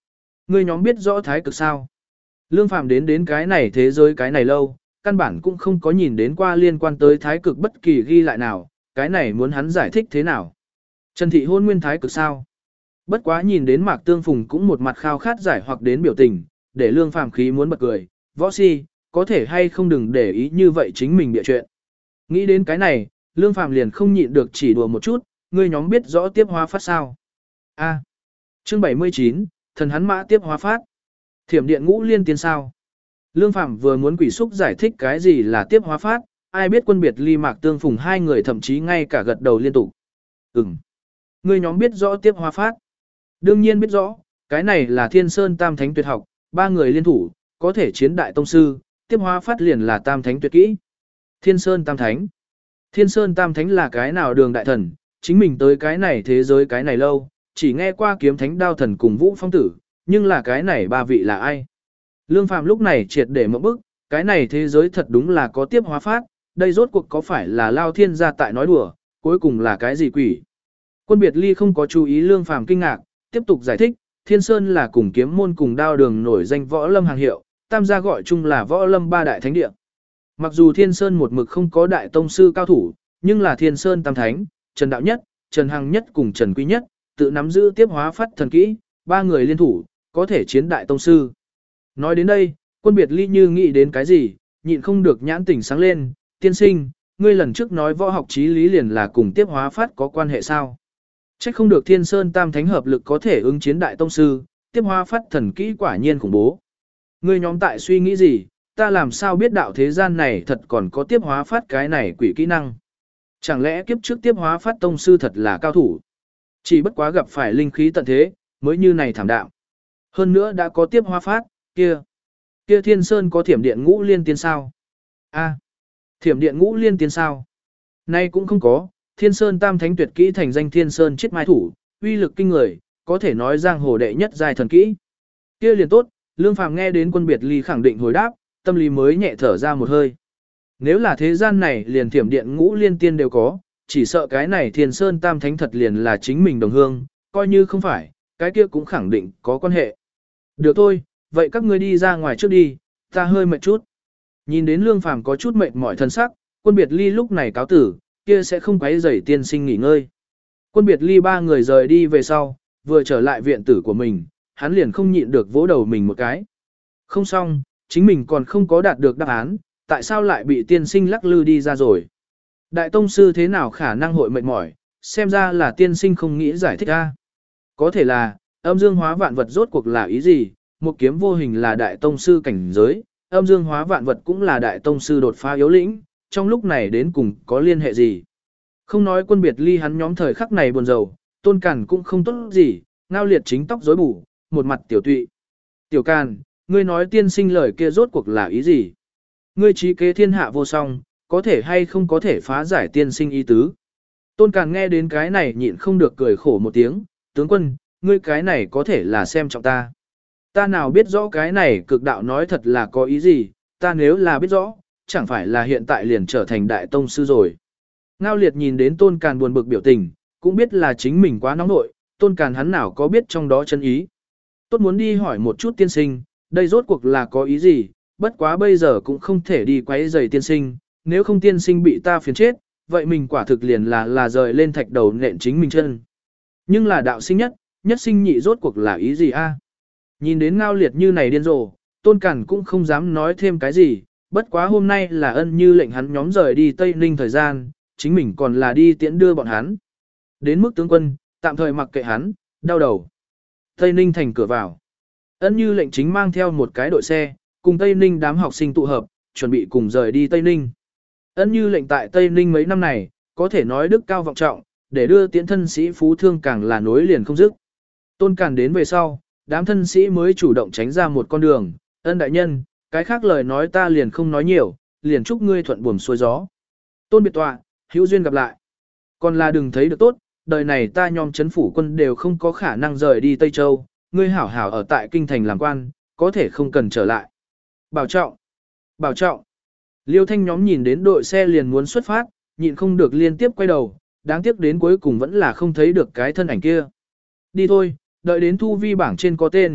Ngươi nhóm biết rõ thái cực sao? Lương Phàm đến đến cái này thế giới cái này lâu, căn bản cũng không có nhìn đến qua liên quan tới thái cực bất kỳ ghi lại nào, cái này muốn hắn giải thích thế nào? Trần Thị hôn nguyên thái cực sao? Bất quá nhìn đến Mạc Tương Phùng cũng một mặt khao khát giải hoặc đến biểu tình, để Lương Phàm khí muốn bật cười, võ si, có thể hay không đừng để ý như vậy chính mình bịa chuyện. Nghĩ đến cái này, Lương Phàm liền không nhịn được chỉ đùa một chút, ngươi nhóm biết rõ tiếp hóa phát sao? A. Chương bảy mươi chín, thần hắn mã tiếp hóa phát. Thiểm điện ngũ liên tiên sao? Lương Phàm vừa muốn quỷ xúc giải thích cái gì là tiếp hóa phát, ai biết Quân Biệt Ly Mạc Tương Phùng hai người thậm chí ngay cả gật đầu liên tục. Ừm. Ngươi nhóm biết rõ tiếp hóa phát? Đương nhiên biết rõ, cái này là Thiên Sơn Tam Thánh tuyệt học, ba người liên thủ, có thể chiến đại tông sư, tiếp hóa phát liền là Tam Thánh tuyệt kỹ. Thiên Sơn Tam Thánh. Thiên Sơn Tam Thánh là cái nào đường đại thần, chính mình tới cái này thế giới cái này lâu, chỉ nghe qua kiếm thánh đao thần cùng vũ phong tử, nhưng là cái này ba vị là ai? Lương Phàm lúc này triệt để một bức, cái này thế giới thật đúng là có tiếp hóa phát, đây rốt cuộc có phải là Lao Thiên gia tại nói đùa, cuối cùng là cái gì quỷ? Quân Biệt Ly không có chú ý Lương Phàm kinh ngạc, tiếp tục giải thích, Thiên Sơn là cùng kiếm môn cùng đao đường nổi danh võ lâm hàng hiệu, tam gia gọi chung là võ lâm ba đại thánh địa. Mặc dù Thiên Sơn một mực không có đại tông sư cao thủ, nhưng là Thiên Sơn tam thánh, Trần Đạo Nhất, Trần Hằng Nhất cùng Trần Quý Nhất, tự nắm giữ tiếp hóa phát thần kỹ, ba người liên thủ, có thể chiến đại tông sư. Nói đến đây, Quân Biệt Ly như nghĩ đến cái gì, nhịn không được nhãn tỉnh sáng lên, tiên sinh, ngươi lần trước nói võ học chí lý liền là cùng tiếp hóa phát có quan hệ sao? Chắc không được Thiên Sơn Tam Thánh hợp lực có thể ứng chiến đại tông sư, tiếp hóa phát thần kỹ quả nhiên khủng bố. Ngươi nhóm tại suy nghĩ gì, ta làm sao biết đạo thế gian này thật còn có tiếp hóa phát cái này quỷ kỹ năng? Chẳng lẽ kiếp trước tiếp hóa phát tông sư thật là cao thủ? Chỉ bất quá gặp phải linh khí tận thế, mới như này thảm đạo. Hơn nữa đã có tiếp hóa phát, kia. Kia Thiên Sơn có thiểm điện ngũ liên tiên sao? A. Thiểm điện ngũ liên tiên sao? Nay cũng không có, Thiên Sơn Tam Thánh tuyệt kỹ thành danh Thiên Sơn chết mai thủ, uy lực kinh người, có thể nói giang hồ đệ nhất giai thần kỹ. Kia liền tốt, Lương Phàm nghe đến Quân Biệt Ly khẳng định hồi đáp, tâm lý mới nhẹ thở ra một hơi. Nếu là thế gian này liền thiểm điện ngũ liên tiên đều có, chỉ sợ cái này Thiên Sơn Tam Thánh thật liền là chính mình đồng hương, coi như không phải, cái kia cũng khẳng định có quan hệ. Được thôi, vậy các ngươi đi ra ngoài trước đi, ta hơi mệt chút. Nhìn đến Lương Phàm có chút mệt mỏi thân sắc, Quân Biệt Ly lúc này cáo tử, kia sẽ không quấy rầy tiên sinh nghỉ ngơi. Quân Biệt Ly ba người rời đi về sau, vừa trở lại viện tử của mình, hắn liền không nhịn được vỗ đầu mình một cái. Không xong, chính mình còn không có đạt được đáp án, tại sao lại bị tiên sinh lắc lư đi ra rồi. Đại tông sư thế nào khả năng hội mệt mỏi, xem ra là tiên sinh không nghĩ giải thích ra. Có thể là, âm dương hóa vạn vật rốt cuộc là ý gì, một kiếm vô hình là đại tông sư cảnh giới, âm dương hóa vạn vật cũng là đại tông sư đột phá yếu lĩnh, trong lúc này đến cùng có liên hệ gì. Không nói Quân Biệt Ly hắn nhóm thời khắc này buồn rầu, Tôn Càn cũng không tốt gì, Ngao Liệt chính tóc rối bù, một mặt tiểu tụy. Tiểu Càn, ngươi nói tiên sinh lời kia rốt cuộc là ý gì? Ngươi trí kế thiên hạ vô song, có thể hay không có thể phá giải tiên sinh ý tứ? Tôn Càn nghe đến cái này nhịn không được cười khổ một tiếng, tướng quân, ngươi cái này có thể là xem trọng ta. Ta nào biết rõ cái này cực đạo nói thật là có ý gì, ta nếu là biết rõ, chẳng phải là hiện tại liền trở thành đại tông sư rồi. Ngao Liệt nhìn đến Tôn Càn buồn bực biểu tình, cũng biết là chính mình quá nóng nội, Tôn Càn hắn nào có biết trong đó chân ý. Tốt muốn đi hỏi một chút tiên sinh, đây rốt cuộc là có ý gì, bất quá bây giờ cũng không thể đi quấy rầy tiên sinh, nếu không tiên sinh bị ta phiền chết, vậy mình quả thực liền là là rời lên thạch đầu nện chính mình chân. Nhưng là đạo sinh nhất, nhất sinh nhị rốt cuộc là ý gì a? Nhìn đến Ngao Liệt như này điên rồ, Tôn Càn cũng không dám nói thêm cái gì, bất quá hôm nay là ân như lệnh hắn nhóm rời đi Tây Ninh thời gian, chính mình còn là đi tiễn đưa bọn hắn. Đến mức tướng quân, tạm thời mặc kệ hắn, đau đầu. Tây Ninh thành cửa vào. Ân như lệnh chính mang theo một cái đội xe, cùng Tây Ninh đám học sinh tụ hợp, chuẩn bị cùng rời đi Tây Ninh. Ân như lệnh tại Tây Ninh mấy năm này, có thể nói đức cao vọng trọng, để đưa tiễn thân sĩ phú thương càng là nối liền không dứt. Tôn Càn đến về sau, đám thân sĩ mới chủ động tránh ra một con đường, ân đại nhân, cái khác lời nói ta liền không nói nhiều, liền chúc ngươi thuận buồm xuôi gió. Tôn biệt tọa, hữu duyên gặp lại. Còn là đừng thấy được tốt, đời này ta nhóm chấn phủ quân đều không có khả năng rời đi Tây Châu, ngươi hảo hảo ở tại kinh thành làm quan, có thể không cần trở lại. Bảo trọng, bảo trọng. Liêu Thanh nhóm nhìn đến đội xe liền muốn xuất phát, nhịn không được liên tiếp quay đầu, đáng tiếc đến cuối cùng vẫn là không thấy được cái thân ảnh kia. Đi thôi, đợi đến thu vi bảng trên có tên,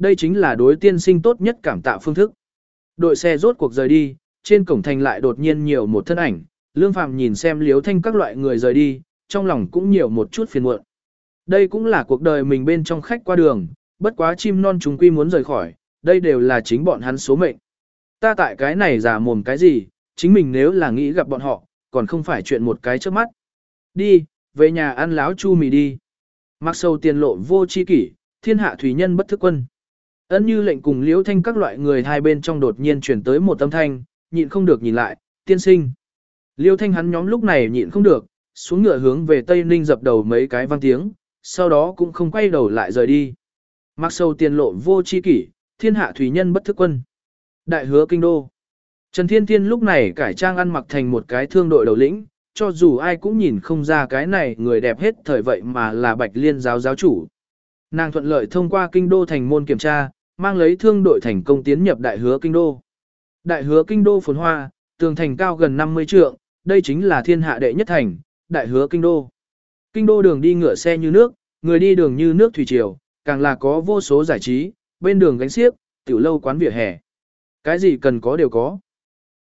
đây chính là đối tiên sinh tốt nhất cảm tạ phương thức. Đội xe rốt cuộc rời đi, trên cổng thành lại đột nhiên nhiều một thân ảnh, Lương Phàm nhìn xem Liếu Thanh các loại người rời đi, trong lòng cũng nhiều một chút phiền muộn. Đây cũng là cuộc đời mình bên trong khách qua đường, bất quá chim non chúng quy muốn rời khỏi, đây đều là chính bọn hắn số mệnh. Ta tại cái này giả mồm cái gì, chính mình nếu là nghĩ gặp bọn họ, còn không phải chuyện một cái trước mắt. Đi, về nhà ăn láo chu mì đi. Mặc sâu tiền lộ vô chi kỷ, thiên hạ thủy nhân bất thức quân. Ấn Như lệnh cùng Liễu Thanh các loại người hai bên trong đột nhiên chuyển tới một âm thanh, nhịn không được nhìn lại, tiên sinh. Liễu Thanh hắn nhóm lúc này nhịn không được, xuống ngựa hướng về Tây Ninh dập đầu mấy cái vang tiếng, sau đó cũng không quay đầu lại rời đi. Mặc sâu tiền lộ vô chi kỷ, thiên hạ thủy nhân bất thức quân. Đại hứa kinh đô. Trần Thiên Thiên lúc này cải trang ăn mặc thành một cái thương đội đầu lĩnh, cho dù ai cũng nhìn không ra cái này người đẹp hết thời vậy mà là Bạch Liên giáo giáo chủ. Nàng thuận lợi thông qua kinh đô thành môn kiểm tra, mang lấy thương đội thành công tiến nhập đại hứa kinh đô. Đại hứa kinh đô phồn hoa, tường thành cao gần năm mươi trượng, đây chính là thiên hạ đệ nhất thành, đại hứa kinh đô. Kinh đô đường đi ngựa xe như nước, người đi đường như nước thủy triều, càng là có vô số giải trí, bên đường gánh xiếc, tiểu lâu quán vỉa hè. Cái gì cần có đều có.